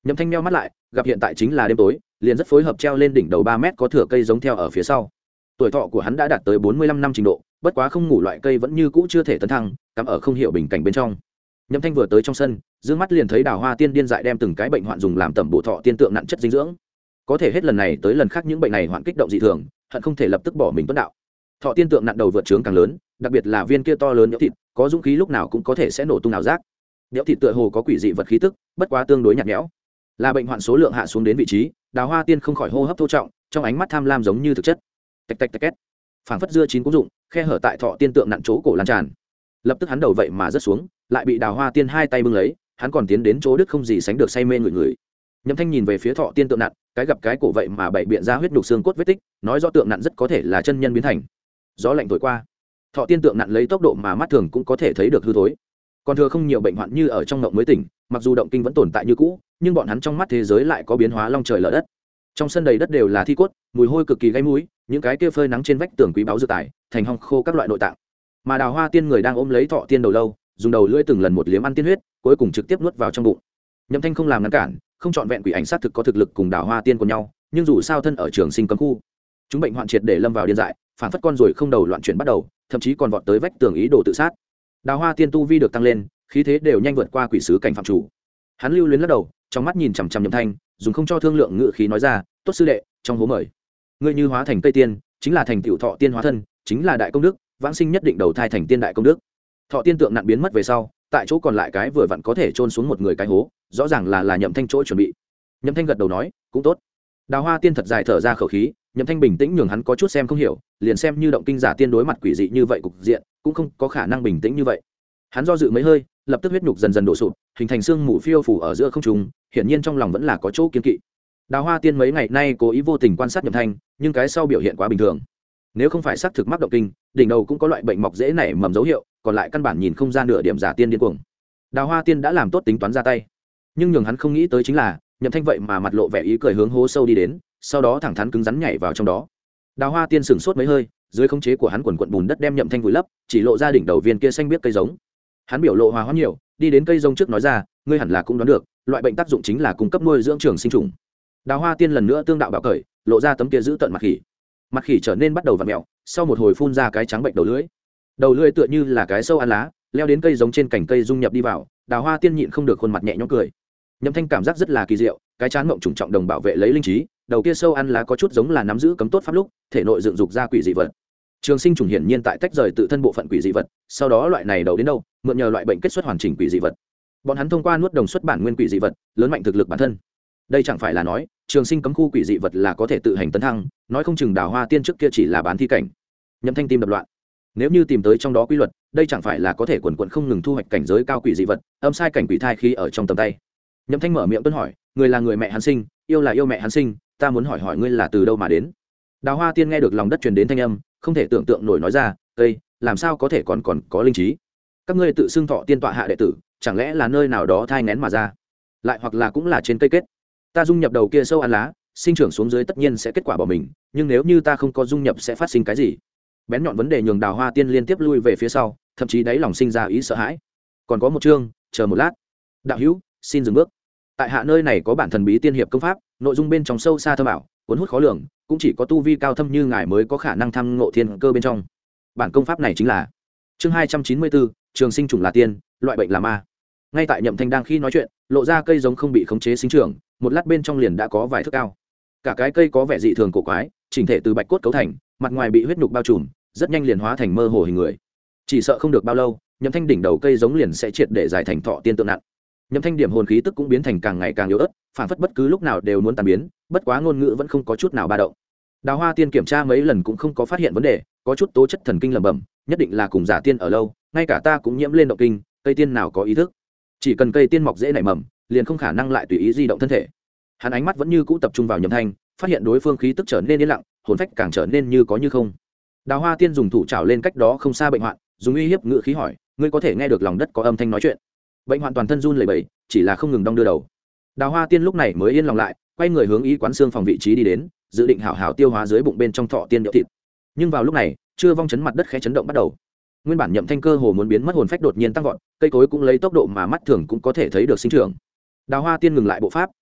Nhậm Thanh meo mắt lại, gặp hiện tại chính là đêm tối, liền rất phối hợp treo lên đỉnh đầu 3 mét có thửa cây giống theo ở phía sau. Tuổi thọ của hắn đã đạt tới 45 năm trình độ, bất quá không ngủ loại cây vẫn như cũ chưa thể tấn thăng, cắm ở không hiểu bình cảnh bên trong. Nhậm Thanh vừa tới trong sân, dương mắt liền thấy Đào Hoa Tiên điên dại đem từng cái bệnh hoạn dùng làm tẩm bổ thọ tiên tượng nặng chất dinh dưỡng. Có thể hết lần này tới lần khác những bệnh này hoạn kích động dị thường, hận không thể lập tức bỏ mình tuấn đạo. Thọ tiên tượng nặng đầu vượt trướng càng lớn, đặc biệt là viên kia to lớn nhỡ thịt, có dũng khí lúc nào cũng có thể sẽ nổ tung ảo giác. Nhỡ thịt tựa hồ có quỷ dị vật khí tức, bất quá tương đối nhạt nhẽo. Là bệnh hoạn số lượng hạ xuống đến vị trí, Đào Hoa Tiên không khỏi hô hấp thô trọng, trong ánh mắt tham lam giống như thực chất. Tạch tạch tạch két. Phảng phất dưa chín cũng dụng, khe hở tại thọ tiên tượng nặng chỗ cổ lan tràn. Lập tức hắn đầu vậy mà rớt xuống, lại bị Đào Hoa Tiên hai tay bưng lấy, hắn còn tiến đến chỗ đứt không gì sánh được say mê người. Nhậm Thanh nhìn về phía thọ tiên tượng nặng, cái gặp cái cổ vậy mà bảy biện ra huyết nhục xương cốt vết tích, nói rõ tượng nặng rất có thể là chân nhân biến thành. Gió lạnh thổi qua, thọ tiên tượng nặng lấy tốc độ mà mắt thường cũng có thể thấy được hư thối. Còn thừa không nhiều bệnh hoạn như ở trong ngộng mới tỉnh, mặc dù động kinh vẫn tồn tại như cũ, nhưng bọn hắn trong mắt thế giới lại có biến hóa long trời lở đất. Trong sân đầy đất đều là thi cốt, mùi hôi cực kỳ gây mũi, những cái kia phơi nắng trên vách tường quý báu dược tài, thành hong khô các loại nội tạng. Mà Đào Hoa Tiên người đang ôm lấy thọ tiên đầu lâu, dùng đầu lưỡi từng lần một liếm ăn tiên huyết, cuối cùng trực tiếp nuốt vào trong bụng. Nhậm Thanh không làm ngăn cản, không chọn vẹn quỷ ảnh sát thực có thực lực cùng Đào Hoa Tiên của nhau, nhưng dù sao thân ở trường sinh cấm khu, chúng bệnh hoạn triệt để lâm vào điên dại, phản phất con rồi không đầu loạn chuyển bắt đầu, thậm chí còn vọt tới vách tường ý đồ tự sát. Đào Hoa Tiên tu vi được tăng lên, khí thế đều nhanh vượt qua quỷ sứ cảnh phạm chủ. Hắn lưu luyến lắc đầu, trong mắt nhìn chằm chằm Nhậm Thanh, dùng không cho thương lượng ngự khí nói ra, "Tốt sư đệ, trong hố mời. Ngươi như hóa thành cây tiên, chính là thành tiểu thọ tiên hóa thân, chính là đại công đức, vãng sinh nhất định đầu thai thành tiên đại công đức." Thọ tiên tượng nặng biến mất về sau, tại chỗ còn lại cái vừa vặn có thể chôn xuống một người cái hố, rõ ràng là Nhậm Thanh chỗ chuẩn bị. Nhậm Thanh gật đầu nói, "Cũng tốt." Đào Hoa Tiên thật dài thở ra khẩu khí, Nhậm Thanh bình tĩnh nhường hắn có chút xem không hiểu, liền xem như động kinh giả tiên đối mặt quỷ dị như vậy cục diện, cũng không có khả năng bình tĩnh như vậy. Hắn do dự mấy hơi, lập tức huyết nhục dần dần đổ sụp, hình thành xương mù phiêu phù ở giữa không trung, hiển nhiên trong lòng vẫn là có chỗ kiên kỵ. Đào Hoa Tiên mấy ngày nay cố ý vô tình quan sát Nhậm Thanh, nhưng cái sau biểu hiện quá bình thường. Nếu không phải xác thực mắc động kinh, đỉnh đầu cũng có loại bệnh mọc dễ nảy mầm dấu hiệu, còn lại căn bản nhìn không ra nửa điểm giả tiên điên cuồng. Đào Hoa Tiên đã làm tốt tính toán ra tay, nhưng nhường hắn không nghĩ tới chính là Nhậm Thanh vậy mà mặt lộ vẻ ý cười hướng hố sâu đi đến, sau đó thẳng thắn cứng rắn nhảy vào trong đó. Đào Hoa Tiên sững sốt mấy hơi, dưới khống chế của hắn quần quần bùn đất đem Nhậm Thanh vùi lấp, chỉ lộ ra đỉnh đầu viên kia xanh biếc cây giống. Hắn biểu lộ hòa hoãn nhiều, đi đến cây giống trước nói ra, "Ngươi hẳn là cũng đoán được, loại bệnh tác dụng chính là cung cấp nuôi dưỡng trường sinh trùng." Đào Hoa Tiên lần nữa tương đạo bạo cởi, lộ ra tấm kia giữ tận mặt khỉ. Mặt khỉ trở nên bắt đầu vặn mèo, sau một hồi phun ra cái trắng bệnh đầu lưỡi. Đầu lưỡi tựa như là cái sâu ăn lá, leo đến cây giống trên cành cây dung nhập đi vào. Đào Hoa Tiên nhịn không được khuôn mặt nhẹ nhõm cười. Nhậm Thanh cảm giác rất là kỳ diệu, cái chán mộng trùng trọng đồng bảo vệ lấy linh trí, đầu kia sâu ăn lá có chút giống là nắm giữ cấm tốt pháp lúc, thể nội dựng dục ra quỷ dị vật. Trường sinh trùng hiển nhiên tại tách rời tự thân bộ phận quỷ dị vật, sau đó loại này đầu đến đâu, mượn nhờ loại bệnh kết xuất hoàn chỉnh quỷ dị vật. Bọn hắn thông qua nuốt đồng xuất bản nguyên quỷ dị vật, lớn mạnh thực lực bản thân. Đây chẳng phải là nói, trường sinh cấm khu quỷ dị vật là có thể tự hành tấn thăng, nói không chừng Đào Hoa Tiên trước kia chỉ là bán thi cảnh. Nhậm Thanh tim đập loạn. Nếu như tìm tới trong đó quy luật, đây chẳng phải là có thể quần quần không ngừng thu hoạch cảnh giới cao quỷ dị vật, âm sai cảnh quỷ thai khí ở trong tầm tay. Nhậm Thanh mở miệng tuân hỏi, "Người là người mẹ hắn sinh, yêu là yêu mẹ hắn sinh, ta muốn hỏi hỏi ngươi là từ đâu mà đến?" Đào Hoa Tiên nghe được lòng đất truyền đến thanh âm, không thể tưởng tượng nổi nói ra, "Cây, làm sao có thể còn có linh trí? Các ngươi tự xưng thọ tiên tọa hạ đệ tử, chẳng lẽ là nơi nào đó thai nghén mà ra? Lại hoặc là cũng là trên cây kết? Ta dung nhập đầu kia sâu ăn lá, sinh trưởng xuống dưới tất nhiên sẽ kết quả bỏ mình, nhưng nếu như ta không có dung nhập sẽ phát sinh cái gì?" Bén nhọn vấn đề nhường Đào Hoa Tiên liên tiếp lui về phía sau, thậm chí đáy lòng sinh ra ý sợ hãi. Còn có một chương, chờ một lát. "Đạo hữu, xin dừng bước. Tại hạ nơi này có bản thần bí tiên hiệp công pháp, nội dung bên trong sâu xa thâm ảo, cuốn hút khó lường, cũng chỉ có tu vi cao thâm như ngài mới có khả năng thăm ngộ thiên cơ bên trong. Bản công pháp này chính là chương 294, trường sinh trùng là tiên, loại bệnh là ma." Ngay tại Nhậm Thanh đang khi nói chuyện, lộ ra cây giống không bị khống chế sinh trưởng, một lát bên trong liền đã có vài thước cao. Cả cái cây có vẻ dị thường cổ quái, chỉnh thể từ bạch cốt cấu thành, mặt ngoài bị huyết nhục bao trùm, rất nhanh liền hóa thành mơ hồ hình người. Chỉ sợ không được bao lâu, Nhậm Thanh đỉnh đầu cây giống liền sẽ triệt để giải thành thọ tiên tượng nặng. Nhậm Thanh điểm hồn khí tức cũng biến thành càng ngày càng yếu ớt, phản phất bất cứ lúc nào đều muốn tan biến, bất quá ngôn ngữ vẫn không có chút nào ba động. Đào Hoa Tiên kiểm tra mấy lần cũng không có phát hiện vấn đề, có chút tố chất thần kinh lẩm bẩm, nhất định là cùng giả tiên ở lâu, ngay cả ta cũng nhiễm lên động kinh, cây tiên nào có ý thức. Chỉ cần cây tiên mọc dễ nảy mầm, liền không khả năng lại tùy ý di động thân thể. Hắn ánh mắt vẫn như cũ tập trung vào Nhậm Thanh, phát hiện đối phương khí tức trở nên yên lặng, hồn phách càng trở nên như có như không. Đào Hoa Tiên dùng thủ trảo lên cách đó không xa bệnh hoạn, dùng uy hiếp ngữ khí hỏi, "Ngươi có thể nghe được lòng đất có âm thanh nói chuyện?" Bệnh hoạn toàn thân run lẩy bẩy, chỉ là không ngừng đong đưa đầu. Đào Hoa Tiên lúc này mới yên lòng lại, quay người hướng y quán xương phòng vị trí đi đến, dự định hảo hảo tiêu hóa dưới bụng bên trong thọ tiên nhỡ thịt. Nhưng vào lúc này, chưa vong chấn mặt đất khẽ chấn động bắt đầu. Nguyên bản Nhậm Thanh cơ hồ muốn biến mất hồn phách đột nhiên tăng vọt, cây cối cũng lấy tốc độ mà mắt thường cũng có thể thấy được sinh trưởng. Đào Hoa Tiên ngừng lại bộ pháp,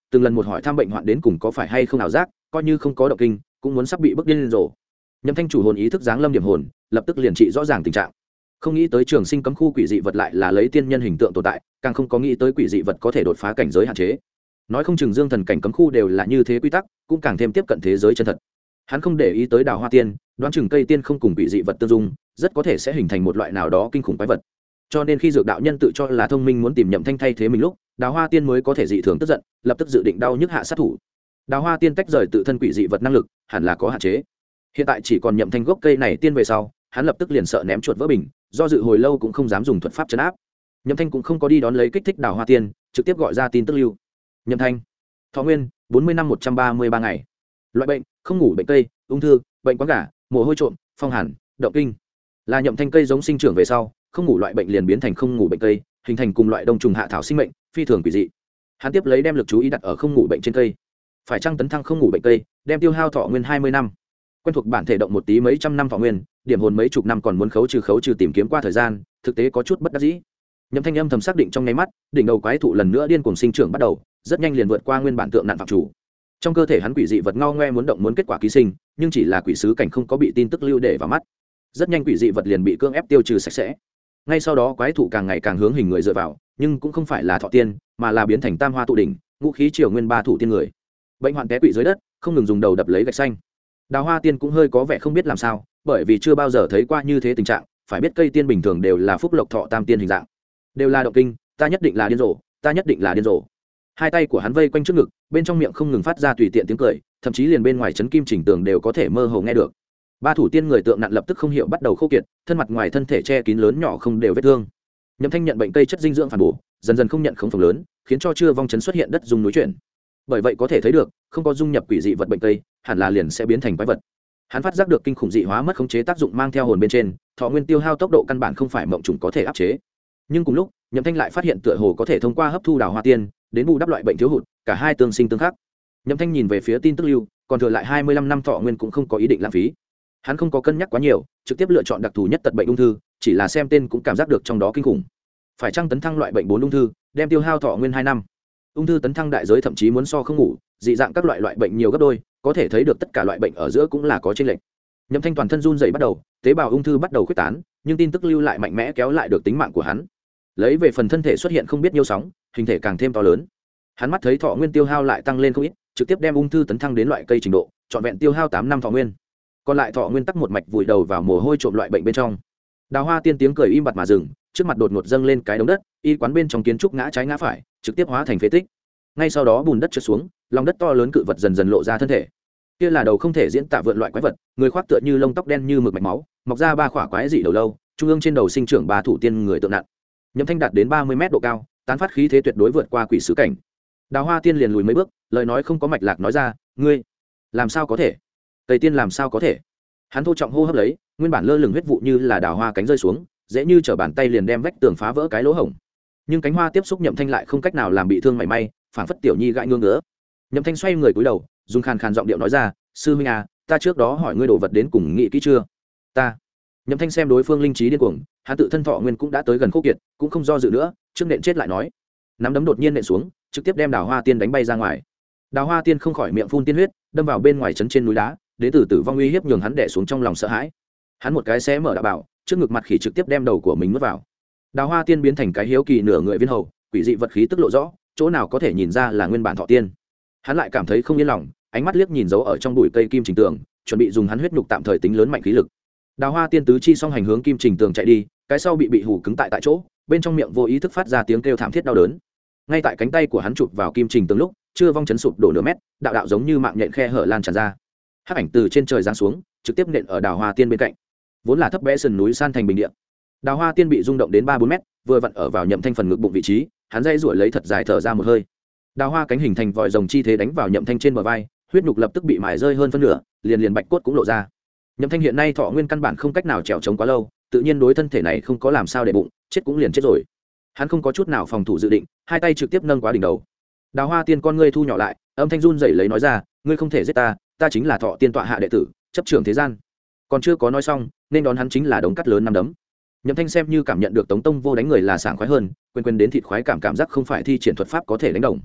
từng lần một hỏi thăm bệnh hoạn đến cùng có phải hay không ảo giác, coi như không có động kinh cũng muốn sắp bị bức điên rồ. Nhậm Thanh chủ hồn ý thức giáng lâm điểm hồn, lập tức liền trị rõ ràng tình trạng. Không nghĩ tới trường sinh cấm khu quỷ dị vật lại là lấy tiên nhân hình tượng tồn tại, càng không có nghĩ tới quỷ dị vật có thể đột phá cảnh giới hạn chế. Nói không chừng dương thần cảnh cấm khu đều là như thế quy tắc, cũng càng thêm tiếp cận thế giới chân thật. Hắn không để ý tới đào hoa tiên, đoán chừng cây tiên không cùng quỷ dị vật tương dung, rất có thể sẽ hình thành một loại nào đó kinh khủng quái vật. Cho nên khi dược đạo nhân tự cho là thông minh muốn tìm Nhậm Thanh thay thế mình lúc, đào hoa tiên mới có thể dị thường tức giận, lập tức dự định đau nhức hạ sát thủ. Đào hoa tiên tách rời tự thân quỷ dị vật năng lực, hẳn là có hạn chế. Hiện tại chỉ còn Nhậm Thanh gốc cây này tiên về sau, hắn lập tức liền sợ ném chuột vỡ bình, do dự hồi lâu cũng không dám dùng thuật pháp trấn áp. Nhậm Thanh cũng không có đi đón lấy kích thích đào hoa tiên, trực tiếp gọi ra tin tức lưu. Nhậm Thanh, thọ nguyên 40 năm 133 ngày. Loại bệnh: không ngủ bệnh cây, ung thư, bệnh quáng gà, mồ hôi trộm, phong hàn, động kinh. Là Nhậm Thanh cây giống sinh trưởng về sau, không ngủ loại bệnh liền biến thành không ngủ bệnh cây, hình thành cùng loại đông trùng hạ thảo sinh mệnh, phi thường quỷ dị. Hắn tiếp lấy đem lực chú ý đặt ở không ngủ bệnh trên cây. Phải chăng tấn thăng không ngủ bệnh cây, đem tiêu hao thọ nguyên 20 năm. Quen thuộc bản thể động một tí mấy trăm năm thọ nguyên, điểm hồn mấy chục năm còn muốn khấu trừ tìm kiếm qua thời gian, thực tế có chút bất đắc dĩ. Nhậm Thanh âm thầm xác định trong nháy mắt, đỉnh đầu quái thụ lần nữa điên cuồng sinh trưởng bắt đầu, rất nhanh liền vượt qua nguyên bản tượng nạn phạm chủ. Trong cơ thể hắn quỷ dị vật ngao ngoe muốn động muốn kết quả ký sinh, nhưng chỉ là quỷ sứ cảnh không có bị tin tức lưu để vào mắt. Rất nhanh quỷ dị vật liền bị cưỡng ép tiêu trừ sạch sẽ. Ngay sau đó quái thụ càng ngày càng hướng hình người dựa vào, nhưng cũng không phải là thọ tiên, mà là biến thành tam hoa tụ đỉnh, ngũ khí triều nguyên ba thủ tiên người. Bệnh hoạn té quỵ dưới đất, không ngừng dùng đầu đập lấy gạch xanh. Đào hoa tiên cũng hơi có vẻ không biết làm sao, bởi vì chưa bao giờ thấy qua như thế tình trạng, phải biết cây tiên bình thường đều là phúc lộc thọ tam tiên hình dạng, đều là động kinh, ta nhất định là điên rồ, ta nhất định là điên rồ. Hai tay của hắn vây quanh trước ngực, bên trong miệng không ngừng phát ra tùy tiện tiếng cười, thậm chí liền bên ngoài chấn kim chỉnh tường đều có thể mơ hồ nghe được. Ba thủ tiên người tượng nặn lập tức không hiểu bắt đầu khô kiệt, thân mặt ngoài thân thể che kín lớn nhỏ không đều vết thương. Nhậm Thanh nhận bệnh cây chất dinh dưỡng phản bổ, dần dần không nhận không phòng lớn, khiến cho chưa vong chấn xuất hiện đất dung núi chuyển. Bởi vậy có thể thấy được, không có dung nhập quỷ dị vật bệnh cây, hẳn là liền sẽ biến thành quái vật. Hắn phát giác được kinh khủng dị hóa mất khống chế tác dụng mang theo hồn bên trên, thọ nguyên tiêu hao tốc độ căn bản không phải mộng trùng có thể áp chế. Nhưng cùng lúc, Nhậm Thanh lại phát hiện tựa hồ có thể thông qua hấp thu đào hoa tiên, đến bù đắp loại bệnh thiếu hụt, cả hai tương sinh tương khắc. Nhậm Thanh nhìn về phía tin tức lưu, còn thừa lại 25 năm thọ nguyên cũng không có ý định lãng phí. Hắn không có cân nhắc quá nhiều, trực tiếp lựa chọn đặc thù nhất tật bệnh ung thư, chỉ là xem tên cũng cảm giác được trong đó kinh khủng. Phải chăng tấn thăng loại bệnh 4 ung thư, đem tiêu hao thọ nguyên 2 năm. Ung thư tấn thăng đại giới thậm chí muốn so không ngủ, dị dạng các loại bệnh nhiều gấp đôi, có thể thấy được tất cả loại bệnh ở giữa cũng là có chênh lệch. Nhậm Thanh toàn thân run rẩy bắt đầu, tế bào ung thư bắt đầu khuếch tán, nhưng tin tức lưu lại mạnh mẽ kéo lại được tính mạng của hắn. Lấy về phần thân thể xuất hiện không biết nhiêu sóng, hình thể càng thêm to lớn. Hắn mắt thấy thọ nguyên tiêu hao lại tăng lên không ít, trực tiếp đem ung thư tấn thăng đến loại cây trình độ, trọn vẹn tiêu hao 8 năm thọ nguyên. Còn lại thọ nguyên tắc một mạch vùi đầu vào mồ hôi trộm loại bệnh bên trong. Đào hoa tiên tiếng cười im bặt mà dừng, trước mặt đột ngột dâng lên cái đống đất, y quán bên trong kiến trúc ngã trái ngã phải, trực tiếp hóa thành phế tích. Ngay sau đó bùn đất trượt xuống, lòng đất to lớn cự vật dần dần lộ ra thân thể. Kia là đầu không thể diễn tả vượn loại quái vật, người khoác tựa như lông tóc đen như mực mạch máu, mọc ra ba khỏa quái dị đầu lâu, trung ương trên đầu sinh trưởng ba thủ tiên người tượng nặng. Nhậm Thanh đạt đến 30 mét độ cao, tán phát khí thế tuyệt đối vượt qua quỷ sứ cảnh. Đào hoa tiên liền lùi mấy bước, lời nói không có mạch lạc nói ra, ngươi làm sao có thể? Tây tiên làm sao có thể? Hắn thô trọng hô hấp lấy, nguyên bản lơ lửng huyết vụ như là đào hoa cánh rơi xuống, dễ như trở bàn tay liền đem vách tường phá vỡ cái lỗ hổng. Nhưng cánh hoa tiếp xúc Nhậm Thanh lại không cách nào làm bị thương mảy may, phảng phất tiểu nhi gãi ngứa ngứa. Nhậm Thanh xoay người cúi đầu, dùng khàn khàn giọng điệu nói ra, sư huynh à, ta trước đó hỏi ngươi đồ vật đến cùng nghĩ kỹ chưa? Ta. Nhậm Thanh xem đối phương linh trí điên cuồng, hắn tự thân thọ nguyên cũng đã tới gần khô kiệt, cũng không do dự nữa, trước nện chết lại nói. Nắm đấm đột nhiên nện xuống, trực tiếp đem đào hoa tiên đánh bay ra ngoài. Đào hoa tiên không khỏi miệng phun tiên huyết, đâm vào bên ngoài trấn trên núi đá, đến từ tử vong uy hiếp nhường hắn đè xuống trong lòng sợ hãi. Hắn một cái xé mở đạo bảo, trước ngực mặt khỉ trực tiếp đem đầu của mình nuốt vào. Đào hoa tiên biến thành cái hiếu kỳ nửa người viên hầu, quỷ dị vật khí tức lộ rõ, chỗ nào có thể nhìn ra là nguyên bản thọ tiên. Hắn lại cảm thấy không yên lòng, ánh mắt liếc nhìn dấu ở trong bụi cây kim trình tường, chuẩn bị dùng hắn huyết nhục tạm thời tính lớn mạnh khí lực. Đào hoa tiên tứ chi song hành hướng kim trình tường chạy đi, cái sau bị hù cứng tại chỗ, bên trong miệng vô ý thức phát ra tiếng kêu thảm thiết đau đớn. Ngay tại cánh tay của hắn chụp vào kim trình tường lúc, chưa vong chấn sụp đổ nửa mét, đạo đạo giống như mạng nhện khe hở lan tràn ra. Hắc ảnh từ trên trời giáng xuống, trực tiếp nện ở đào hoa tiên bên cạnh. Vốn là thấp bé sườn núi san thành bình địa. Đào hoa tiên bị rung động đến 3-4 mét, vừa vặn ở vào Nhậm Thanh phần ngực bụng vị trí, hắn dây rủi lấy thật dài thở ra một hơi. Đào hoa cánh hình thành vòi rồng chi thế đánh vào Nhậm Thanh trên bờ vai, huyết nhục lập tức bị mài rơi hơn phân nửa, liền bạch cốt cũng lộ ra. Nhậm Thanh hiện nay thọ nguyên căn bản không cách nào trèo chống quá lâu, tự nhiên đối thân thể này không có làm sao để bụng, chết cũng liền chết rồi. Hắn không có chút nào phòng thủ dự định, hai tay trực tiếp nâng quá đỉnh đầu. Đào hoa tiên con ngươi thu nhỏ lại, âm thanh run rẩy lấy nói ra, ngươi không thể giết ta, ta chính là thọ tiên tọa hạ đệ tử, chấp trưởng thế gian. Còn chưa có nói xong, nên đón hắn chính là đống cắt lớn năm đấm. Nhậm Thanh xem như cảm nhận được Tống Tông Vô đánh người là sảng khoái hơn, quên đến thịt khoái cảm giác không phải thi triển thuật pháp có thể đánh đồng.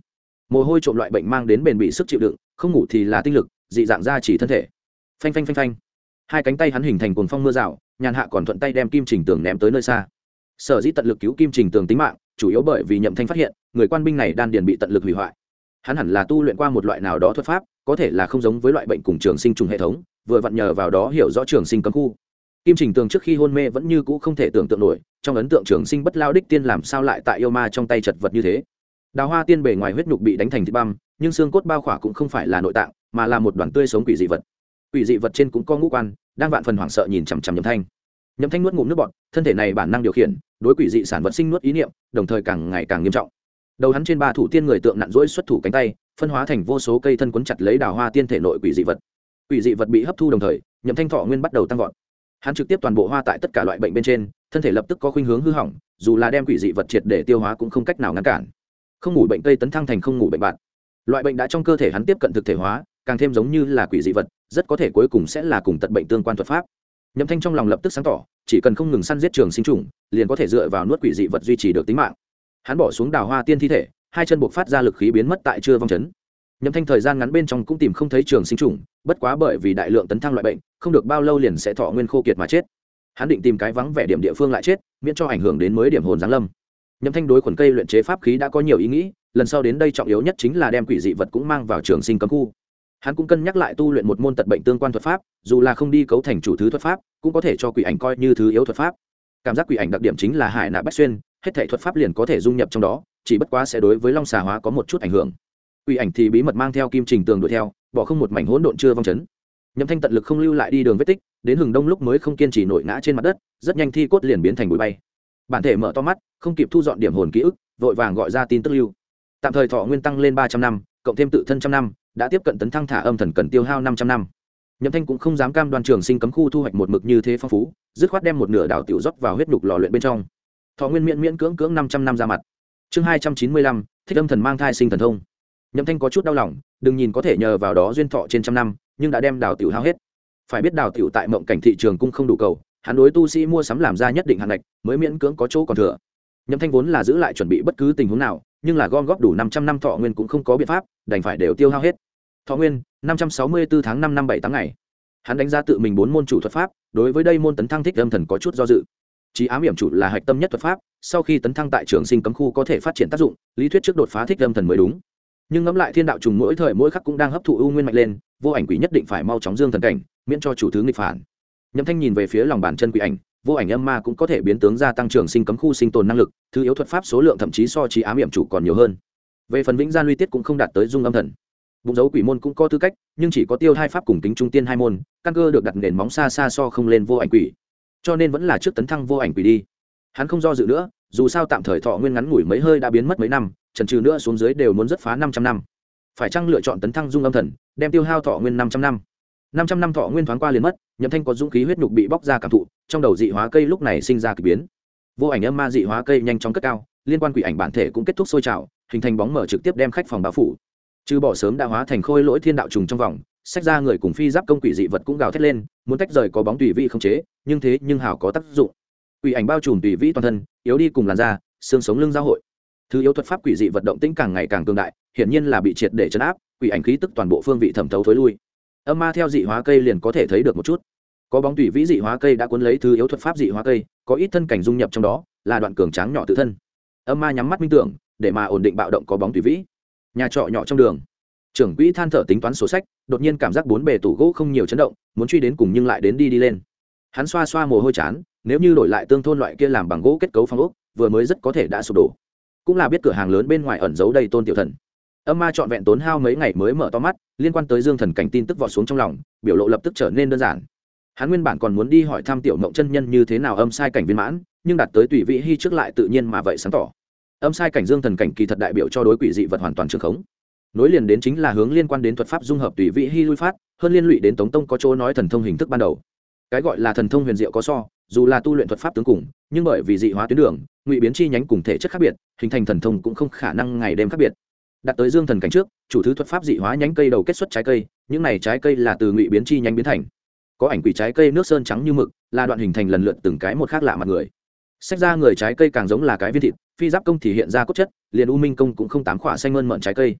mồ hôi trộm loại bệnh mang đến bền bỉ sức chịu đựng, không ngủ thì là tinh lực, dị dạng ra chỉ thân thể. Phanh phanh phanh phanh, hai cánh tay hắn hình thành cuồng phong mưa rào, nhàn hạ còn thuận tay đem Kim Trình Tường ném tới nơi xa. Sở dĩ tận lực cứu Kim Trình Tường tính mạng, chủ yếu bởi vì Nhậm Thanh phát hiện người quan binh này đan điền bị tận lực hủy hoại. Hắn hẳn là tu luyện qua một loại nào đó thuật pháp, có thể là không giống với loại bệnh cùng trường sinh trùng hệ thống, vừa vặn nhờ vào đó hiểu rõ trường sinh cấm khu. Kim Trình Tường trước khi hôn mê vẫn như cũ không thể tưởng tượng nổi, trong ấn tượng trường sinh bất lao đích tiên làm sao lại tại yêu ma trong tay chật vật như thế. Đào Hoa tiên bề ngoài huyết nhục bị đánh thành thịt băm, nhưng xương cốt bao khỏa cũng không phải là nội tạng, mà là một đoàn tươi sống quỷ dị vật. Quỷ dị vật trên cũng có ngũ quan, đang vạn phần hoảng sợ nhìn chằm chằm Nhậm Thanh. Nhậm Thanh nuốt ngụm nước bọt, thân thể này bản năng điều khiển, đối quỷ dị sản vật sinh nuốt ý niệm, đồng thời càng ngày càng nghiêm trọng. Đầu hắn trên ba thủ tiên người tượng nặn rỗi xuất thủ cánh tay, phân hóa thành vô số cây thân quấn chặt lấy Đào Hoa tiên thể nội quỷ dị vật. Quỷ dị vật bị hấp thu đồng thời, Nhậm Thanh thọ nguyên bắt đầu tăng vọt. Hắn trực tiếp toàn bộ hoa tại tất cả loại bệnh bên trên, thân thể lập tức có khuynh hướng hư hỏng, dù là đem quỷ dị vật triệt để tiêu hóa cũng không cách nào ngăn cản. Không ngủ bệnh cây tấn thăng thành không ngủ bệnh bạn. Loại bệnh đã trong cơ thể hắn tiếp cận thực thể hóa, càng thêm giống như là quỷ dị vật, rất có thể cuối cùng sẽ là cùng tật bệnh tương quan thuật pháp. Nhậm Thanh trong lòng lập tức sáng tỏ, chỉ cần không ngừng săn giết trường sinh trùng, liền có thể dựa vào nuốt quỷ dị vật duy trì được tính mạng. Hắn bỏ xuống Đào Hoa tiên thi thể, hai chân buộc phát ra lực khí biến mất tại chưa vong chấn. Nhậm Thanh thời gian ngắn bên trong cũng tìm không thấy trường sinh trùng, bất quá bởi vì đại lượng tấn thăng loại bệnh, không được bao lâu liền sẽ thọ nguyên khô kiệt mà chết. Hắn định tìm cái vắng vẻ điểm địa phương lại chết, miễn cho ảnh hưởng đến mới điểm hồn giáng lâm. Nhậm Thanh đối khuẩn cây luyện chế pháp khí đã có nhiều ý nghĩ, lần sau đến đây trọng yếu nhất chính là đem quỷ dị vật cũng mang vào trường sinh cấm khu. Hắn cũng cân nhắc lại tu luyện một môn tật bệnh tương quan thuật pháp, dù là không đi cấu thành chủ thứ thuật pháp, cũng có thể cho quỷ ảnh coi như thứ yếu thuật pháp. Cảm giác quỷ ảnh đặc điểm chính là hải nạp bách xuyên, hết thảy thuật pháp liền có thể dung nhập trong đó, chỉ bất quá sẽ đối với long xà hóa có một chút ảnh hưởng. Quỷ ảnh thì bí mật mang theo Kim Trình Tường đuổi theo, bỏ không một mảnh hỗn độn chưa vong chấn. Nhậm Thanh tận lực không lưu lại đi đường vết tích, đến hừng đông lúc mới không kiên trì nổi ngã trên mặt đất, rất nhanh thi cốt liền biến thành bụi bay. Bản thể mở to mắt, không kịp thu dọn điểm hồn ký ức, vội vàng gọi ra tin tức lưu. Tạm thời thọ nguyên tăng lên 300 năm, cộng thêm tự thân 100 năm, đã tiếp cận tấn thăng thả âm thần cần tiêu hao 500 năm. Nhậm Thanh cũng không dám cam đoan trường sinh cấm khu thu hoạch một mực như thế phong phú, dứt khoát đem một nửa đảo tiểu rót vào huyết nhục lò luyện bên trong. Thọ nguyên miễn cưỡng 500 năm ra mặt. Chương 295, Thích âm thần mang thai sinh thần thông. Nhậm Thanh có chút đau lòng, đừng nhìn có thể nhờ vào đó duyên thọ trên 100 năm, nhưng đã đem đào tiểu hao hết. Phải biết đào tiểu tại mộng cảnh thị trường cũng không đủ cầu, hắn đối tu sĩ mua sắm làm ra nhất định hạn ngạch, mới miễn cưỡng có chỗ còn thừa. Nhậm Thanh vốn là giữ lại chuẩn bị bất cứ tình huống nào, nhưng là gom góp đủ 500 năm thọ nguyên cũng không có biện pháp, đành phải đều tiêu hao hết. Thọ nguyên 564 tháng 5 năm 7 ngày. Hắn đánh giá tự mình 4 môn chủ thuật pháp, đối với đây môn tấn thăng thích âm thần có chút do dự. Chí ám hiểm chủ là hạch tâm nhất thuật pháp, sau khi tấn thăng tại trường sinh cấm khu có thể phát triển tác dụng, lý thuyết trước đột phá thích âm thần mới đúng. Nhưng ngẫm lại thiên đạo trùng mỗi thời mỗi khắc cũng đang hấp thụ ưu nguyên mạnh lên, vô ảnh quỷ nhất định phải mau chóng dương thần cảnh, miễn cho chủ thứ nghịch phản. Nhậm Thanh nhìn về phía lòng bàn chân quỷ ảnh, vô ảnh âm ma cũng có thể biến tướng gia tăng trường sinh cấm khu sinh tồn năng lực, thứ yếu thuật pháp số lượng thậm chí so chí ám hiểm chủ còn nhiều hơn. Về phần vĩnh gian luy tiết cũng không đạt tới dung âm thần. Bụng dấu quỷ môn cũng có tư cách, nhưng chỉ có tiêu hai pháp cùng kính trung tiên hai môn, căn cơ được đặt nền móng xa xa so không lên vô ảnh quỷ, cho nên vẫn là trước tấn thăng vô ảnh quỷ đi. Hắn không do dự nữa, dù sao tạm thời thọ nguyên ngắn ngủi mấy hơi đã biến mất mấy năm, chần chừ nữa xuống dưới đều muốn rất phá 500 năm. Phải chăng lựa chọn tấn thăng dung âm thần, đem tiêu hao thọ nguyên 500 năm. 500 năm thọ nguyên thoáng qua liền mất, Nhậm Thanh có dũng khí huyết nhục bị bóc ra cảm thụ, trong đầu dị hóa cây lúc này sinh ra kỳ biến. Vô ảnh âm ma dị hóa cây nhanh chóng cất cao, liên quan quỷ ảnh bản thể cũng kết thúc sôi trào, hình thành bóng mở trực tiếp đem khách phòng bao phủ. Trừ bỏ sớm đã hóa thành khôi lỗi thiên đạo trùng trong vòng, sách ra người cùng phi giáp công quỷ dị vật cũng gào thét lên, muốn tách rời có bóng tùy vị không chế, nhưng hào có tác dụng. Quỷ ảnh bao trùm tùy vĩ toàn thân, yếu đi cùng làn da, xương sống lưng giao hội. Thứ yếu thuật pháp quỷ dị vật động tĩnh càng ngày càng cường đại, hiển nhiên là bị triệt để trấn áp, quỷ ảnh khí tức toàn bộ phương vị thẩm thấu thối lui. Âm ma theo dị hóa cây liền có thể thấy được một chút. Có bóng tùy vĩ dị hóa cây đã cuốn lấy thứ yếu thuật pháp dị hóa cây, có ít thân cảnh dung nhập trong đó, là đoạn cường tráng nhỏ tự thân. Âm ma nhắm mắt minh tưởng, để mà ổn định bạo động có bóng tùy vĩ. Nhà trọ nhỏ trong đường, trưởng quỹ than thở tính toán sổ sách, đột nhiên cảm giác bốn bề tủ gỗ không nhiều chấn động, muốn truy đến cùng nhưng lại đến đi lên. Hắn xoa xoa mồ hôi chán, nếu như đổi lại tương thôn loại kia làm bằng gỗ kết cấu phong ốc, vừa mới rất có thể đã sụp đổ. Cũng là biết cửa hàng lớn bên ngoài ẩn giấu đầy tôn tiểu thần. Âm ma trọn vẹn tốn hao mấy ngày mới mở to mắt, liên quan tới dương thần cảnh tin tức vọt xuống trong lòng, biểu lộ lập tức trở nên đơn giản. Hắn nguyên bản còn muốn đi hỏi thăm tiểu mộng chân nhân như thế nào âm sai cảnh viên mãn, nhưng đạt tới tùy vị hy trước lại tự nhiên mà vậy sáng tỏ. Âm sai cảnh dương thần cảnh kỳ thật đại biểu cho đối quỷ dị vật hoàn toàn trường khống. Nối liền đến chính là hướng liên quan đến thuật pháp dung hợp tùy vị hy lui phát, hơn liên lụy đến Tống Tông có chỗ nói thần thông hình thức ban đầu. Cái gọi là thần thông huyền diệu có so, dù là tu luyện thuật pháp tướng cùng, nhưng bởi vì dị hóa tuyến đường, ngụy biến chi nhánh cùng thể chất khác biệt, hình thành thần thông cũng không khả năng ngày đêm khác biệt. Đặt tới dương thần cảnh trước, chủ thứ thuật pháp dị hóa nhánh cây đầu kết xuất trái cây, những này trái cây là từ ngụy biến chi nhánh biến thành. Có ảnh quỷ trái cây nước sơn trắng như mực, là đoạn hình thành lần lượt từng cái một khác lạ mặt người. Sách ra người trái cây càng giống là cái viên thịt, phi giáp công thì hiện ra cốt chất, liền u minh công cũng không tám khỏa xanh mơn mởn trái cây.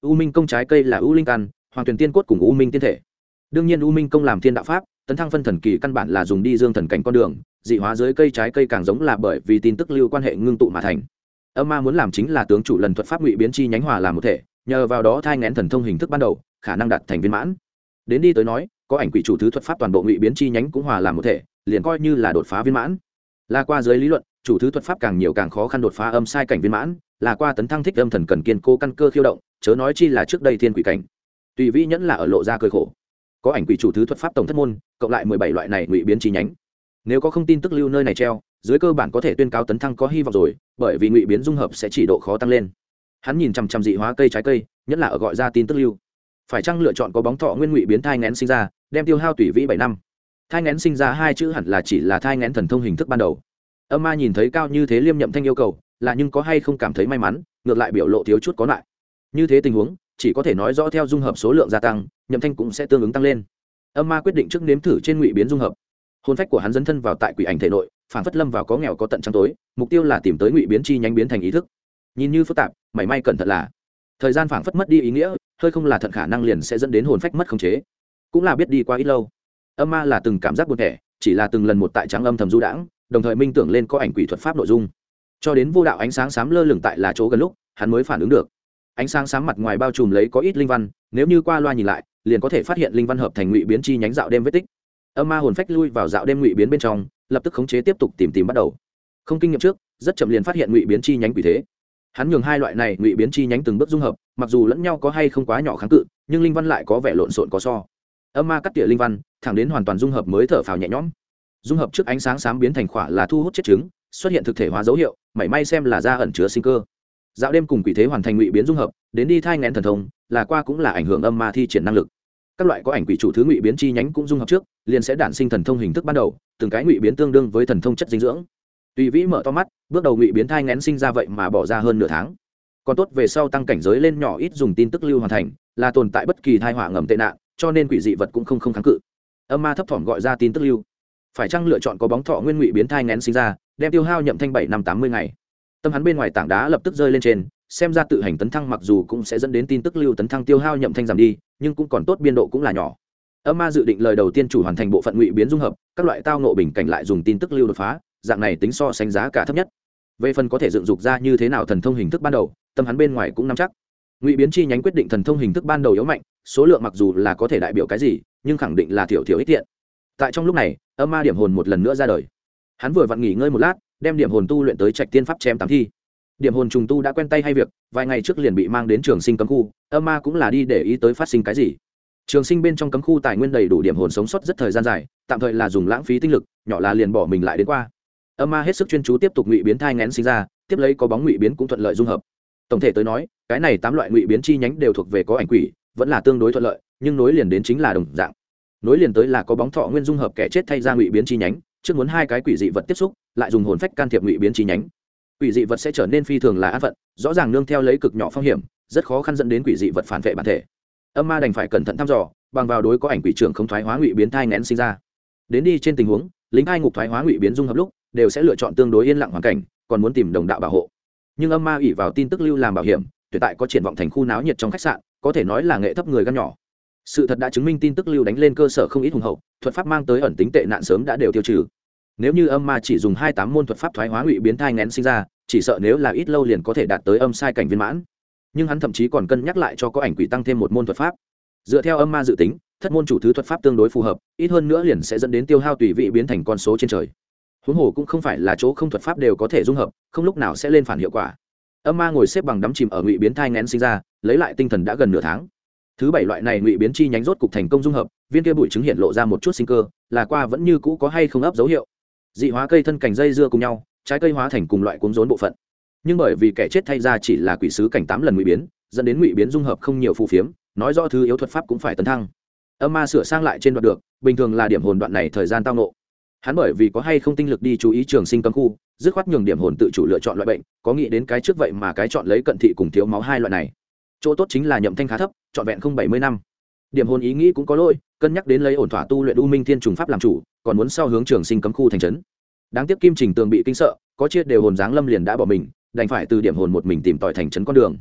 u minh công trái cây là u linh căn, hoàng tuyền tiên cốt cùng u minh tiên thể. Đương nhiên u minh công làm thiên đạo pháp, tấn thăng phân thần kỳ căn bản là dùng đi dương thần cảnh con đường, dị hóa dưới cây trái cây càng giống là bởi vì tin tức lưu quan hệ ngưng tụ mà thành. Âm ma muốn làm chính là tướng chủ lần thuật pháp ngụy biến chi nhánh hòa làm một thể, nhờ vào đó thai nghén thần thông hình thức ban đầu, khả năng đạt thành viên mãn. Đến đi tới nói, có ảnh quỷ chủ thứ thuật pháp toàn bộ ngụy biến chi nhánh cũng hòa làm một thể, liền coi như là đột phá viên mãn. Là qua dưới lý luận, chủ thứ thuật pháp càng nhiều càng khó khăn đột phá âm sai cảnh viên mãn, là qua tấn thăng thích âm thần cần kiên cố căn cơ khiêu động, chớ nói chi là trước đây thiên quỷ cảnh. Tùy vĩ nhẫn là ở lộ ra cười khổ. Có ảnh quỷ chủ thứ thuật pháp tổng thất môn, cộng lại 17 loại này ngụy biến chi nhánh. Nếu có không tin tức lưu nơi này treo, dưới cơ bản có thể tuyên cáo tấn thăng có hy vọng rồi, bởi vì ngụy biến dung hợp sẽ chỉ độ khó tăng lên. Hắn nhìn chằm chằm dị hóa cây trái cây, nhất là ở gọi ra tin tức lưu. Phải chăng lựa chọn có bóng thọ nguyên ngụy biến thai nghén sinh ra, đem tiêu hao tùy vĩ 7 năm. Thai nghén sinh ra hai chữ hẳn là chỉ là thai nghén thần thông hình thức ban đầu. Âm ma nhìn thấy cao như thế Liêm Nhậm Thanh yêu cầu, là nhưng có hay không cảm thấy may mắn, ngược lại biểu lộ thiếu chút có lại. Như thế tình huống, chỉ có thể nói rõ theo dung hợp số lượng gia tăng, Nhậm Thanh cũng sẽ tương ứng tăng lên. Âm ma quyết định trước nếm thử trên ngụy biến dung hợp. Hồn phách của hắn dấn thân vào tại quỷ ảnh thể nội, phản phất lâm vào có nghèo có tận trong tối, mục tiêu là tìm tới ngụy biến chi nhánh biến thành ý thức. Nhìn như phức tạp, mảy may cẩn thận là thời gian phản phất mất đi ý nghĩa, hơi không là thận khả năng liền sẽ dẫn đến hồn phách mất khống chế. Cũng là biết đi qua ít lâu. Âm ma là từng cảm giác buồn tẻ, chỉ là từng lần một tại trắng âm thầm du đãng, đồng thời minh tưởng lên có ảnh quỷ thuật pháp nội dung, cho đến vô đạo ánh sáng xám lơ lửng tại là chỗ gần lúc hắn mới phản ứng được. Ánh sáng xám mặt ngoài bao trùm lấy có ít linh văn, nếu như qua loa nhìn lại liền có thể phát hiện linh văn hợp thành ngụy biến chi nhánh dạo đêm vết tích. Âm ma hồn phách lui vào dạo đêm ngụy biến bên trong, lập tức khống chế tiếp tục tìm bắt đầu. Không kinh nghiệm trước, rất chậm liền phát hiện ngụy biến chi nhánh quỷ thế. Hắn nhường hai loại này ngụy biến chi nhánh từng bước dung hợp, mặc dù lẫn nhau có hay không quá nhỏ kháng cự, nhưng linh văn lại có vẻ lộn xộn có so. Âm ma cắt tỉa linh văn, thẳng đến hoàn toàn dung hợp mới thở phào nhẹ nhõm. Dung hợp trước ánh sáng xám biến thành khỏa là thu hút chết trứng, xuất hiện thực thể hóa dấu hiệu, mảy may xem là da ẩn chứa sinh cơ. Dạo đêm cùng quỷ thế hoàn thành ngụy biến dung hợp, đến đi thai nghén thần thông, là qua cũng là ảnh hưởng âm ma thi triển năng lực. Các loại có ảnh quỷ chủ thứ ngụy biến chi nhánh cũng dung hợp trước, liền sẽ đản sinh thần thông hình thức ban đầu, từng cái ngụy biến tương đương với thần thông chất dinh dưỡng. Tùy vĩ mở to mắt, bước đầu ngụy biến thai nghén sinh ra vậy mà bỏ ra hơn nửa tháng. Còn tốt về sau tăng cảnh giới lên nhỏ ít dùng tin tức lưu hoàn thành, là tồn tại bất kỳ thai họa ngầm tệ nạn, cho nên quỷ dị vật cũng không kháng cự. Âm ma thấp thỏm gọi ra tin tức lưu. Phải chăng lựa chọn có bóng thọ nguyên ngụy biến thai nghén sinh ra, đem tiêu hao Nhậm Thanh 7 năm 80 ngày. Tâm hắn bên ngoài tảng đá lập tức rơi lên trên, xem ra tự hành tấn thăng mặc dù cũng sẽ dẫn đến tin tức lưu tấn thăng tiêu hao Nhậm Thanh giảm đi, nhưng cũng còn tốt biên độ cũng là nhỏ. Âm ma dự định lời đầu tiên chủ hoàn thành bộ phận ngụy biến dung hợp, các loại tao ngộ bình cảnh lại dùng tin tức lưu đột phá, dạng này tính so sánh giá cả thấp nhất. Về phần có thể dựng dục ra như thế nào thần thông hình thức ban đầu, tâm hắn bên ngoài cũng nắm chắc. Ngụy biến chi nhánh quyết định thần thông hình thức ban đầu yếu mạnh, số lượng mặc dù là có thể đại biểu cái gì, nhưng khẳng định là thiểu ít tiện. Tại trong lúc này, âm ma điểm hồn một lần nữa ra đời. Hắn vừa vặn nghỉ ngơi một lát, đem điểm hồn tu luyện tới Trạch Tiên pháp chém tám thi. Điểm hồn trùng tu đã quen tay hay việc, vài ngày trước liền bị mang đến Trường Sinh cấm khu, âm ma cũng là đi để ý tới phát sinh cái gì. Trường Sinh bên trong cấm khu tài nguyên đầy đủ điểm hồn sống sót rất thời gian dài, tạm thời là dùng lãng phí tinh lực, nhỏ là liền bỏ mình lại đến qua. Âm ma hết sức chuyên chú tiếp tục ngụy biến thai nghén sinh ra, tiếp lấy có bóng ngụy biến cũng thuận lợi dung hợp. Tổng thể tới nói, cái này 8 loại ngụy biến chi nhánh đều thuộc về có ảnh quỷ, vẫn là tương đối thuận lợi, nhưng nối liền đến chính là đồng dạng. Nối liền tới là có bóng thọ nguyên dung hợp kẻ chết thay ra ngụy biến chi nhánh, trước muốn hai cái quỷ dị vật tiếp xúc, lại dùng hồn phách can thiệp ngụy biến chi nhánh. Quỷ dị vật sẽ trở nên phi thường là an phận, rõ ràng nương theo lấy cực nhỏ phong hiểm, rất khó khăn dẫn đến quỷ dị vật phản vệ bản thể. Âm ma đành phải cẩn thận thăm dò, bằng vào đối có ảnh quỷ trưởng không thoái hóa ngụy biến thai nghén sinh ra. Đến đi trên tình huống, lính hai ngục thoái hóa ngụy biến dung hợp lúc, đều sẽ lựa chọn tương đối yên lặng hoàn cảnh, còn muốn tìm đồng đạo bảo hộ. Nhưng âm ma ỷ vào tin tức lưu làm bảo hiểm, tuyệt tại có triển vọng thành khu náo nhiệt trong khách sạn, có thể nói là nghệ thấp người gan nhỏ. Sự thật đã chứng minh tin tức lưu đánh lên cơ sở không ít hùng hậu, thuật pháp mang tới ẩn tính tệ nạn sớm đã đều tiêu trừ. Nếu như âm ma chỉ dùng 28 môn thuật pháp thoái hóa ngụy biến thai nghén sinh ra, chỉ sợ nếu là ít lâu liền có thể đạt tới âm sai cảnh viên mãn. Nhưng hắn thậm chí còn cân nhắc lại cho có ảnh quỷ tăng thêm một môn thuật pháp. Dựa theo âm ma dự tính, thất môn chủ thứ thuật pháp tương đối phù hợp, ít hơn nữa liền sẽ dẫn đến tiêu hao tùy vị biến thành con số trên trời. Huống hồ cũng không phải là chỗ không thuật pháp đều có thể dung hợp, không lúc nào sẽ lên phản hiệu quả. Âm ma ngồi xếp bằng đắm chìm ở ngụy biến thai nghén sinh ra, lấy lại tinh thần đã gần nửa tháng. Thứ 7 loại này ngụy biến chi nhánh rốt cục thành công dung hợp, viên kia bụi trứng hiện lộ ra một chút sinh cơ, là qua vẫn như cũ có hay không ấp dấu hiệu. Dị hóa cây thân cành dây dưa cùng nhau, trái cây hóa thành cùng loại cuốn rốn bộ phận. Nhưng bởi vì kẻ chết thay ra chỉ là quỷ sứ cảnh 8 lần ngụy biến, dẫn đến ngụy biến dung hợp không nhiều phù phiếm, nói rõ thứ yếu thuật pháp cũng phải tấn thăng. Âm ma sửa sang lại trên đoạn được, bình thường là điểm hồn đoạn này thời gian tao ngộ. Hắn bởi vì có hay không tinh lực đi chú ý Trường Sinh cấm khu, dứt khoát nhường điểm hồn tự chủ lựa chọn loại bệnh, có nghĩ đến cái trước vậy mà cái chọn lấy cận thị cùng thiếu máu hai loại này. Chỗ tốt chính là Nhậm Thanh khá thấp, trọn vẹn không 70 năm. Điểm hồn ý nghĩ cũng có lỗi, cân nhắc đến lấy ổn thỏa tu luyện U Minh Thiên trùng pháp làm chủ, còn muốn sau hướng Trường Sinh cấm khu thành trấn. Đáng tiếc Kim Trình Tường bị kinh sợ, có chia đều hồn dáng lâm liền đã bỏ mình, đành phải từ điểm hồn một mình tìm tòi thành trấn con đường.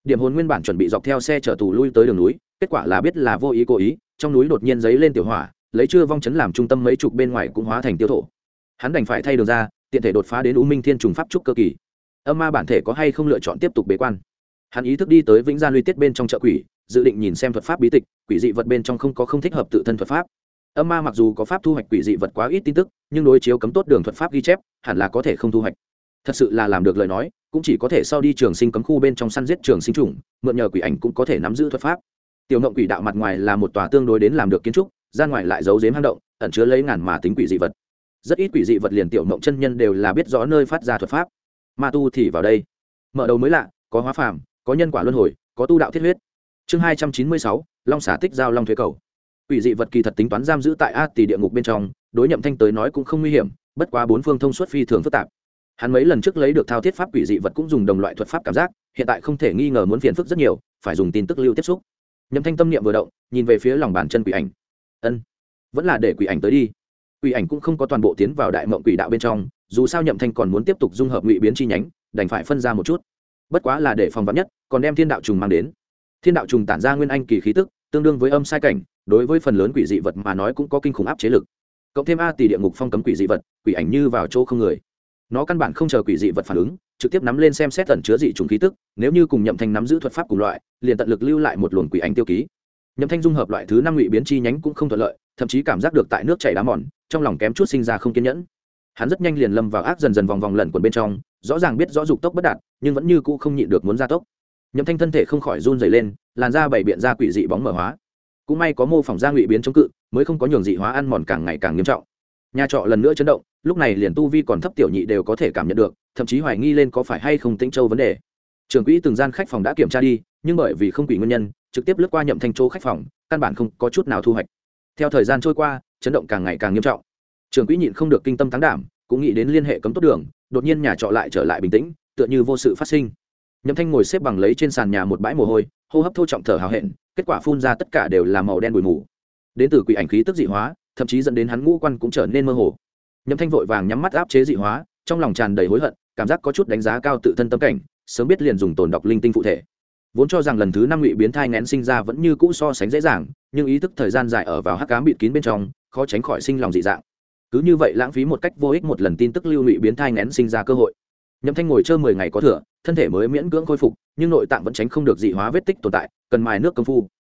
Điểm hồn nguyên bản chuẩn bị dọc theo xe chở tù lui tới đường núi, kết quả là biết là vô ý cố ý, trong núi đột nhiên giấy lên tiểu hỏa, lấy chưa vong chấn làm trung tâm mấy chục bên ngoài cũng hóa thành tiêu thổ. Hắn đành phải thay đường ra, tiện thể đột phá đến U Minh Thiên trùng pháp trúc cơ kỳ. Âm ma bản thể có hay không lựa chọn tiếp tục bế quan. Hắn ý thức đi tới Vĩnh Gia Luy Tiết bên trong chợ quỷ, dự định nhìn xem thuật pháp bí tịch, quỷ dị vật bên trong không thích hợp tự thân thuật pháp. Âm ma mặc dù có pháp thu hoạch quỷ dị vật quá ít tin tức, nhưng đối chiếu cấm tốt đường thuật pháp ghi chép, hẳn là có thể không thu hoạch. Thật sự là làm được lời nói, cũng chỉ có thể sau đi trường sinh cấm khu bên trong săn giết trường sinh trùng, mượn nhờ quỷ ảnh cũng có thể nắm giữ thuật pháp. Tiểu Ngộng Quỷ đạo mặt ngoài là một tòa tương đối đến làm được kiến trúc, gian ngoài lại giấu giếm hang động, ẩn chứa lấy ngàn mà tính quỷ dị vật. Rất ít quỷ dị vật liền Tiểu Ngộng chân nhân đều là biết rõ nơi phát ra thuật pháp. Ma tu thì vào đây, mở đầu mới lạ, có hóa phàm, có nhân quả luân hồi, có tu đạo thiết huyết. Chương 296, Long xả tích giao long thuế cầu. Quỷ dị vật kỳ thật tính toán giam giữ tại A Tỳ địa ngục bên trong, đối Nhậm Thanh tới nói cũng không nguy hiểm, bất quá bốn phương thông suốt phi thường phức tạp. Hắn mấy lần trước lấy được thao thiết pháp quỷ dị vật cũng dùng đồng loại thuật pháp cảm giác, hiện tại không thể nghi ngờ muốn phiền phức rất nhiều, phải dùng tin tức lưu tiếp xúc. Nhậm Thanh tâm niệm vừa động, nhìn về phía lòng bàn chân quỷ ảnh. Ân, vẫn là để quỷ ảnh tới đi. Quỷ ảnh cũng không có toàn bộ tiến vào đại mộng quỷ đạo bên trong, dù sao Nhậm Thanh còn muốn tiếp tục dung hợp ngụy biến chi nhánh, đành phải phân ra một chút. Bất quá là để phòng vắn nhất, còn đem thiên đạo trùng mang đến. Thiên đạo trùng tản ra nguyên anh kỳ khí tức, tương đương với âm sai cảnh, đối với phần lớn quỷ dị vật mà nói cũng có kinh khủng áp chế lực. Cộng thêm A Tỳ địa ngục phong cấm quỷ dị vật, quỷ ảnh như vào chỗ không người. Nó căn bản không chờ quỷ dị vật phản ứng, trực tiếp nắm lên xem xét tẩn chứa dị trùng khí tức, nếu như cùng Nhậm Thanh nắm giữ thuật pháp cùng loại, liền tận lực lưu lại một luồng quỷ ảnh tiêu ký. Nhậm Thanh dung hợp loại thứ 5 ngụy biến chi nhánh cũng không thuận lợi, thậm chí cảm giác được tại nước chảy đá mòn, trong lòng kém chút sinh ra không kiên nhẫn. Hắn rất nhanh liền lâm vào ác dần dần vòng vòng lẩn quẩn bên trong, rõ ràng biết rõ dục tốc bất đạt, nhưng vẫn như cũ không nhịn được muốn gia tốc. Nhậm Thanh thân thể không khỏi run rẩy lên, làn da bảy biện ra quỷ dị bóng mở hóa. Cũng may có mô phỏng ra ngụy biến chống cự, mới không có nhường dị hóa ăn mòn càng ngày càng nghiêm trọng. Nhà trọ lần nữa chấn động, lúc này liền tu vi còn thấp tiểu nhị đều có thể cảm nhận được, thậm chí hoài nghi lên có phải hay không Tĩnh Châu vấn đề. Trưởng quỹ từng gian khách phòng đã kiểm tra đi, nhưng bởi vì không quỷ nguyên nhân, trực tiếp lướt qua Nhậm Thanh chỗ khách phòng, căn bản không có chút nào thu hoạch. Theo thời gian trôi qua, chấn động càng ngày càng nghiêm trọng. Trưởng quỹ nhịn không được kinh tâm táng đảm, cũng nghĩ đến liên hệ cấm tốt đường, đột nhiên nhà trọ lại trở lại bình tĩnh, tựa như vô sự phát sinh. Nhậm Thanh ngồi xếp bằng lấy trên sàn nhà một bãi mồ hôi, hô hấp thô trọng thở hào hẹn, kết quả phun ra tất cả đều là màu đen bụi mù. Đến từ quỷ ảnh khí tức dị hóa, thậm chí dẫn đến hắn ngũ quan cũng trở nên mơ hồ. Nhậm Thanh vội vàng nhắm mắt áp chế dị hóa, trong lòng tràn đầy hối hận, cảm giác có chút đánh giá cao tự thân tâm cảnh, sớm biết liền dùng tồn đọc linh tinh phụ thể. Vốn cho rằng lần thứ 5 ngụy biến thai nghén sinh ra vẫn như cũ so sánh dễ dàng, nhưng ý thức thời gian dài ở vào hắc ám bịt kín bên trong, khó tránh khỏi sinh lòng dị dạng. Cứ như vậy lãng phí một cách vô ích một lần tin tức lưu ngụy biến thai nghén sinh ra cơ hội. Nhậm Thanh ngồi chơi 10 ngày có thừa, thân thể mới miễn cưỡng khôi phục, nhưng nội tạng vẫn tránh không được dị hóa vết tích tồn tại, cần mài nước công phu.